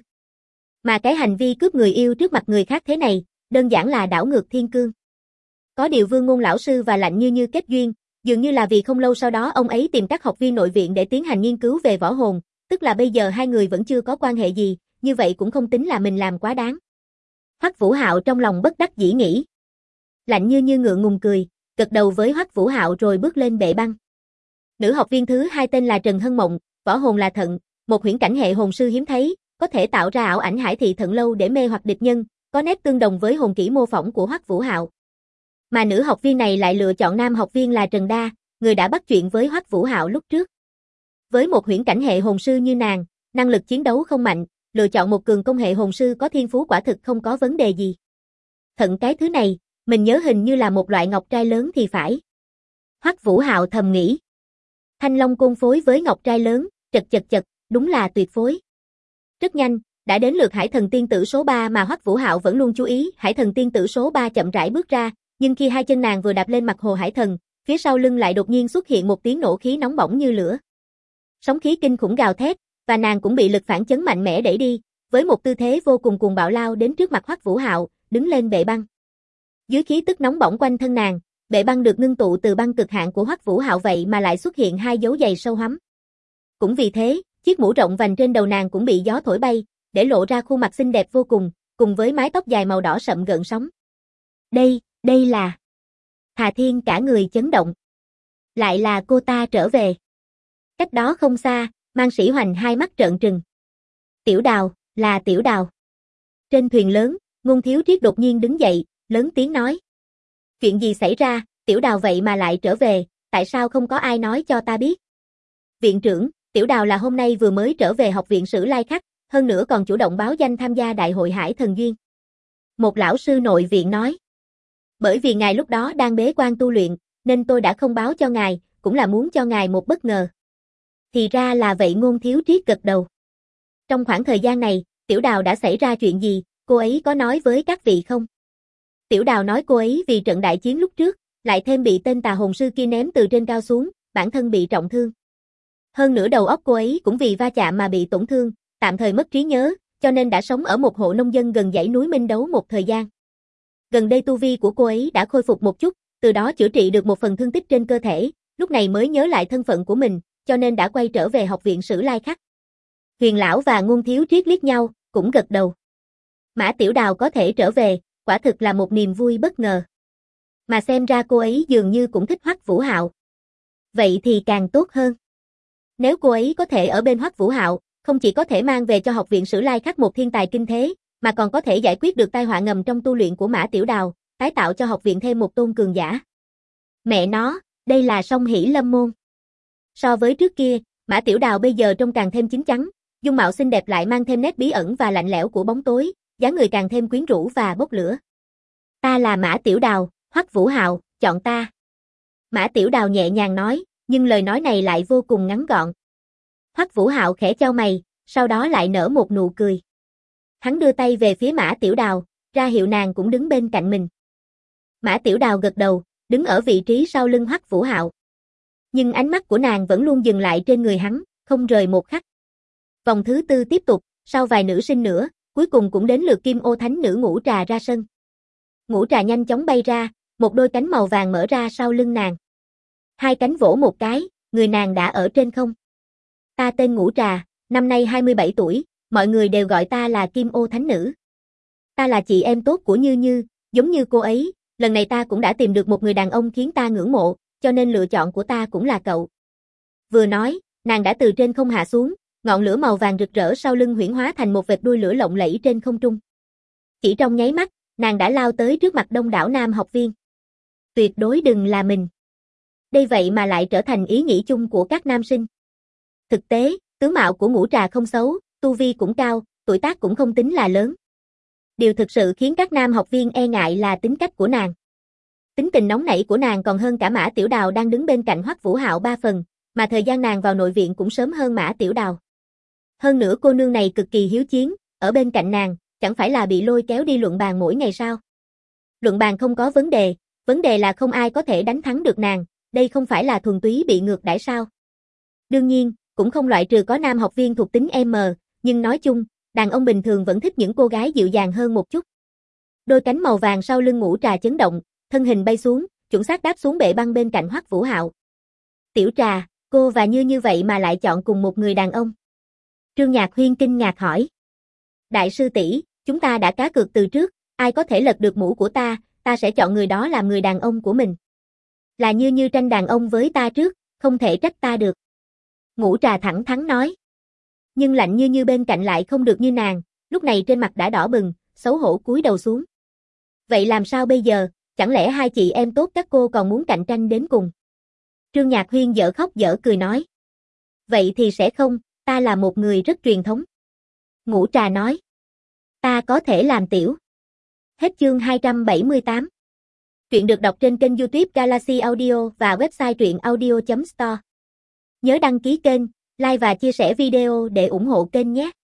Mà cái hành vi cướp người yêu trước mặt người khác thế này, đơn giản là đảo ngược thiên cương. Có điều Vương Ngôn lão sư và Lạnh Như Như kết duyên, dường như là vì không lâu sau đó ông ấy tìm các học viên nội viện để tiến hành nghiên cứu về võ hồn, tức là bây giờ hai người vẫn chưa có quan hệ gì, như vậy cũng không tính là mình làm quá đáng. Hoắc Vũ Hạo trong lòng bất đắc dĩ nghĩ. Lạnh Như Như ngượng ngùng cười, gật đầu với Hoắc Vũ Hạo rồi bước lên bệ băng. Nữ học viên thứ hai tên là Trần Hân Mộng, võ hồn là thận, một huyễn cảnh hệ hồn sư hiếm thấy, có thể tạo ra ảo ảnh hải thị thận lâu để mê hoặc địch nhân, có nét tương đồng với hồn kỹ mô phỏng của Hoắc Vũ Hạo. Mà nữ học viên này lại lựa chọn nam học viên là Trần Đa, người đã bắt chuyện với Hoắc Vũ Hạo lúc trước. Với một huyễn cảnh hệ hồn sư như nàng, năng lực chiến đấu không mạnh, lựa chọn một cường công hệ hồn sư có thiên phú quả thực không có vấn đề gì. Thận cái thứ này, mình nhớ hình như là một loại ngọc trai lớn thì phải. Hoắc Vũ Hạo thầm nghĩ. Thanh Long côn phối với ngọc trai lớn, chật, đúng là tuyệt phối. Rất nhanh, đã đến lượt Hải Thần Tiên Tử số 3 mà Hoắc Vũ Hạo vẫn luôn chú ý. Hải Thần Tiên Tử số 3 chậm rãi bước ra, nhưng khi hai chân nàng vừa đạp lên mặt Hồ Hải Thần, phía sau lưng lại đột nhiên xuất hiện một tiếng nổ khí nóng bỏng như lửa. Sóng khí kinh khủng gào thét, và nàng cũng bị lực phản chấn mạnh mẽ đẩy đi, với một tư thế vô cùng cuồng bạo lao đến trước mặt Hoắc Vũ Hạo, đứng lên bệ băng. Dưới khí tức nóng bỏng quanh thân nàng, bệ băng được ngưng tụ từ băng cực hạn của Hoắc Vũ Hạo vậy mà lại xuất hiện hai dấu giày sâu hắm. Cũng vì thế, chiếc mũ rộng vành trên đầu nàng cũng bị gió thổi bay, để lộ ra khuôn mặt xinh đẹp vô cùng với mái tóc dài màu đỏ sậm gợn sóng. Đây là... Thà Thiên cả người chấn động. Lại là cô ta trở về. Cách đó không xa, Mang Sĩ Hoành hai mắt trợn trừng. Tiểu Đào, là Tiểu Đào. Trên thuyền lớn, Ngôn Thiếu Triết đột nhiên đứng dậy, lớn tiếng nói. Chuyện gì xảy ra, Tiểu Đào vậy mà lại trở về, tại sao không có ai nói cho ta biết? Viện trưởng, Tiểu Đào là hôm nay vừa mới trở về học viện Sử Lai Khắc, hơn nữa còn chủ động báo danh tham gia đại hội Hải Thần Duyên. Một lão sư nội viện nói. Bởi vì ngài lúc đó đang bế quan tu luyện, nên tôi đã không báo cho ngài, cũng là muốn cho ngài một bất ngờ. Thì ra là vậy. Ngôn Thiếu Triết gật đầu. Trong khoảng thời gian này, Tiểu Đào đã xảy ra chuyện gì, cô ấy có nói với các vị không? Tiểu Đào nói cô ấy vì trận đại chiến lúc trước, lại thêm bị tên tà hồn sư kia ném từ trên cao xuống, bản thân bị trọng thương. Hơn nữa đầu óc cô ấy cũng vì va chạm mà bị tổn thương, tạm thời mất trí nhớ, cho nên đã sống ở một hộ nông dân gần dãy núi Minh Đấu một thời gian. Gần đây tu vi của cô ấy đã khôi phục một chút, từ đó chữa trị được một phần thương tích trên cơ thể, lúc này mới nhớ lại thân phận của mình, cho nên đã quay trở về học viện Sử Lai Khắc. Huyền lão và Ngôn Thiếu Triết liếc nhau, cũng gật đầu. Mã Tiểu Đào có thể trở về, quả thực là một niềm vui bất ngờ. Mà xem ra cô ấy dường như cũng thích Hoắc Vũ Hạo. Vậy thì càng tốt hơn. Nếu cô ấy có thể ở bên Hoắc Vũ Hạo, không chỉ có thể mang về cho học viện Sử Lai Khắc một thiên tài kinh thế, mà còn có thể giải quyết được tai họa ngầm trong tu luyện của Mã Tiểu Đào, tái tạo cho học viện thêm một tôn cường giả. Mẹ nó, đây là song hỷ lâm môn. So với trước kia, Mã Tiểu Đào bây giờ trông càng thêm chín chắn, dung mạo xinh đẹp lại mang thêm nét bí ẩn và lạnh lẽo của bóng tối, dáng người càng thêm quyến rũ và bốc lửa. Ta là Mã Tiểu Đào, Hoắc Vũ Hạo, chọn ta. Mã Tiểu Đào nhẹ nhàng nói, nhưng lời nói này lại vô cùng ngắn gọn. Hoắc Vũ Hạo khẽ chau mày, sau đó lại nở một nụ cười. Hắn đưa tay về phía Mã Tiểu Đào, ra hiệu nàng cũng đứng bên cạnh mình. Mã Tiểu Đào gật đầu, đứng ở vị trí sau lưng Hoắc Vũ Hạo. Nhưng ánh mắt của nàng vẫn luôn dừng lại trên người hắn, không rời một khắc. Vòng thứ tư tiếp tục, sau vài nữ sinh nữa, cuối cùng cũng đến lượt Kim Ô Thánh Nữ Ngũ Trà ra sân. Ngũ Trà nhanh chóng bay ra, một đôi cánh màu vàng mở ra sau lưng nàng. Hai cánh vỗ một cái, người nàng đã ở trên không. Ta tên Ngũ Trà, năm nay 27 tuổi, mọi người đều gọi ta là Kim Ô Thánh Nữ. Ta là chị em tốt của Như Như, giống như cô ấy, lần này ta cũng đã tìm được một người đàn ông khiến ta ngưỡng mộ, cho nên lựa chọn của ta cũng là cậu. Vừa nói, nàng đã từ trên không hạ xuống, ngọn lửa màu vàng rực rỡ sau lưng huyễn hóa thành một vệt đuôi lửa lộng lẫy trên không trung. Chỉ trong nháy mắt, nàng đã lao tới trước mặt đông đảo nam học viên. Tuyệt đối đừng là mình. Đây vậy mà lại trở thành ý nghĩ chung của các nam sinh. Thực tế, tướng mạo của Ngũ Trà không xấu, tu vi cũng cao, tuổi tác cũng không tính là lớn. Điều thực sự khiến các nam học viên e ngại là tính cách của nàng. Tính tình nóng nảy của nàng còn hơn cả Mã Tiểu Đào đang đứng bên cạnh Hoắc Vũ Hạo 3 phần, mà thời gian nàng vào nội viện cũng sớm hơn Mã Tiểu Đào. Hơn nữa cô nương này cực kỳ hiếu chiến, ở bên cạnh nàng, chẳng phải là bị lôi kéo đi luận bàn mỗi ngày sao? Luận bàn không có vấn đề là không ai có thể đánh thắng được nàng, đây không phải là thuần túy bị ngược đãi sao? Đương nhiên, cũng không loại trừ có nam học viên thuộc tính M, nhưng nói chung, đàn ông bình thường vẫn thích những cô gái dịu dàng hơn một chút. Đôi cánh màu vàng sau lưng Ngũ Trà chấn động, thân hình bay xuống, chuẩn xác đáp xuống bệ băng bên cạnh Hoắc Vũ Hạo. Tiểu Trà, cô và như vậy mà lại chọn cùng một người đàn ông. Trương Nhạc Huyên kinh ngạc hỏi. Đại sư tỷ, chúng ta đã cá cược từ trước, ai có thể lật được mũ của ta sẽ chọn người đó làm người đàn ông của mình. Là như tranh đàn ông với ta trước, không thể trách ta được. Ngũ Trà thẳng thắn nói. Nhưng lạnh như bên cạnh lại không được như nàng, lúc này trên mặt đã đỏ bừng, xấu hổ cúi đầu xuống. Vậy làm sao bây giờ, chẳng lẽ hai chị em tốt các cô còn muốn cạnh tranh đến cùng? Trương Nhạc Huyên dở khóc dở cười nói. Vậy thì sẽ không, ta là một người rất truyền thống. Ngũ Trà nói. Ta có thể làm tiểu. Hết chương 278. Truyện được đọc trên kênh YouTube Galaxy Audio và website truyệnaudio.store. Nhớ đăng ký kênh, like và chia sẻ video để ủng hộ kênh nhé.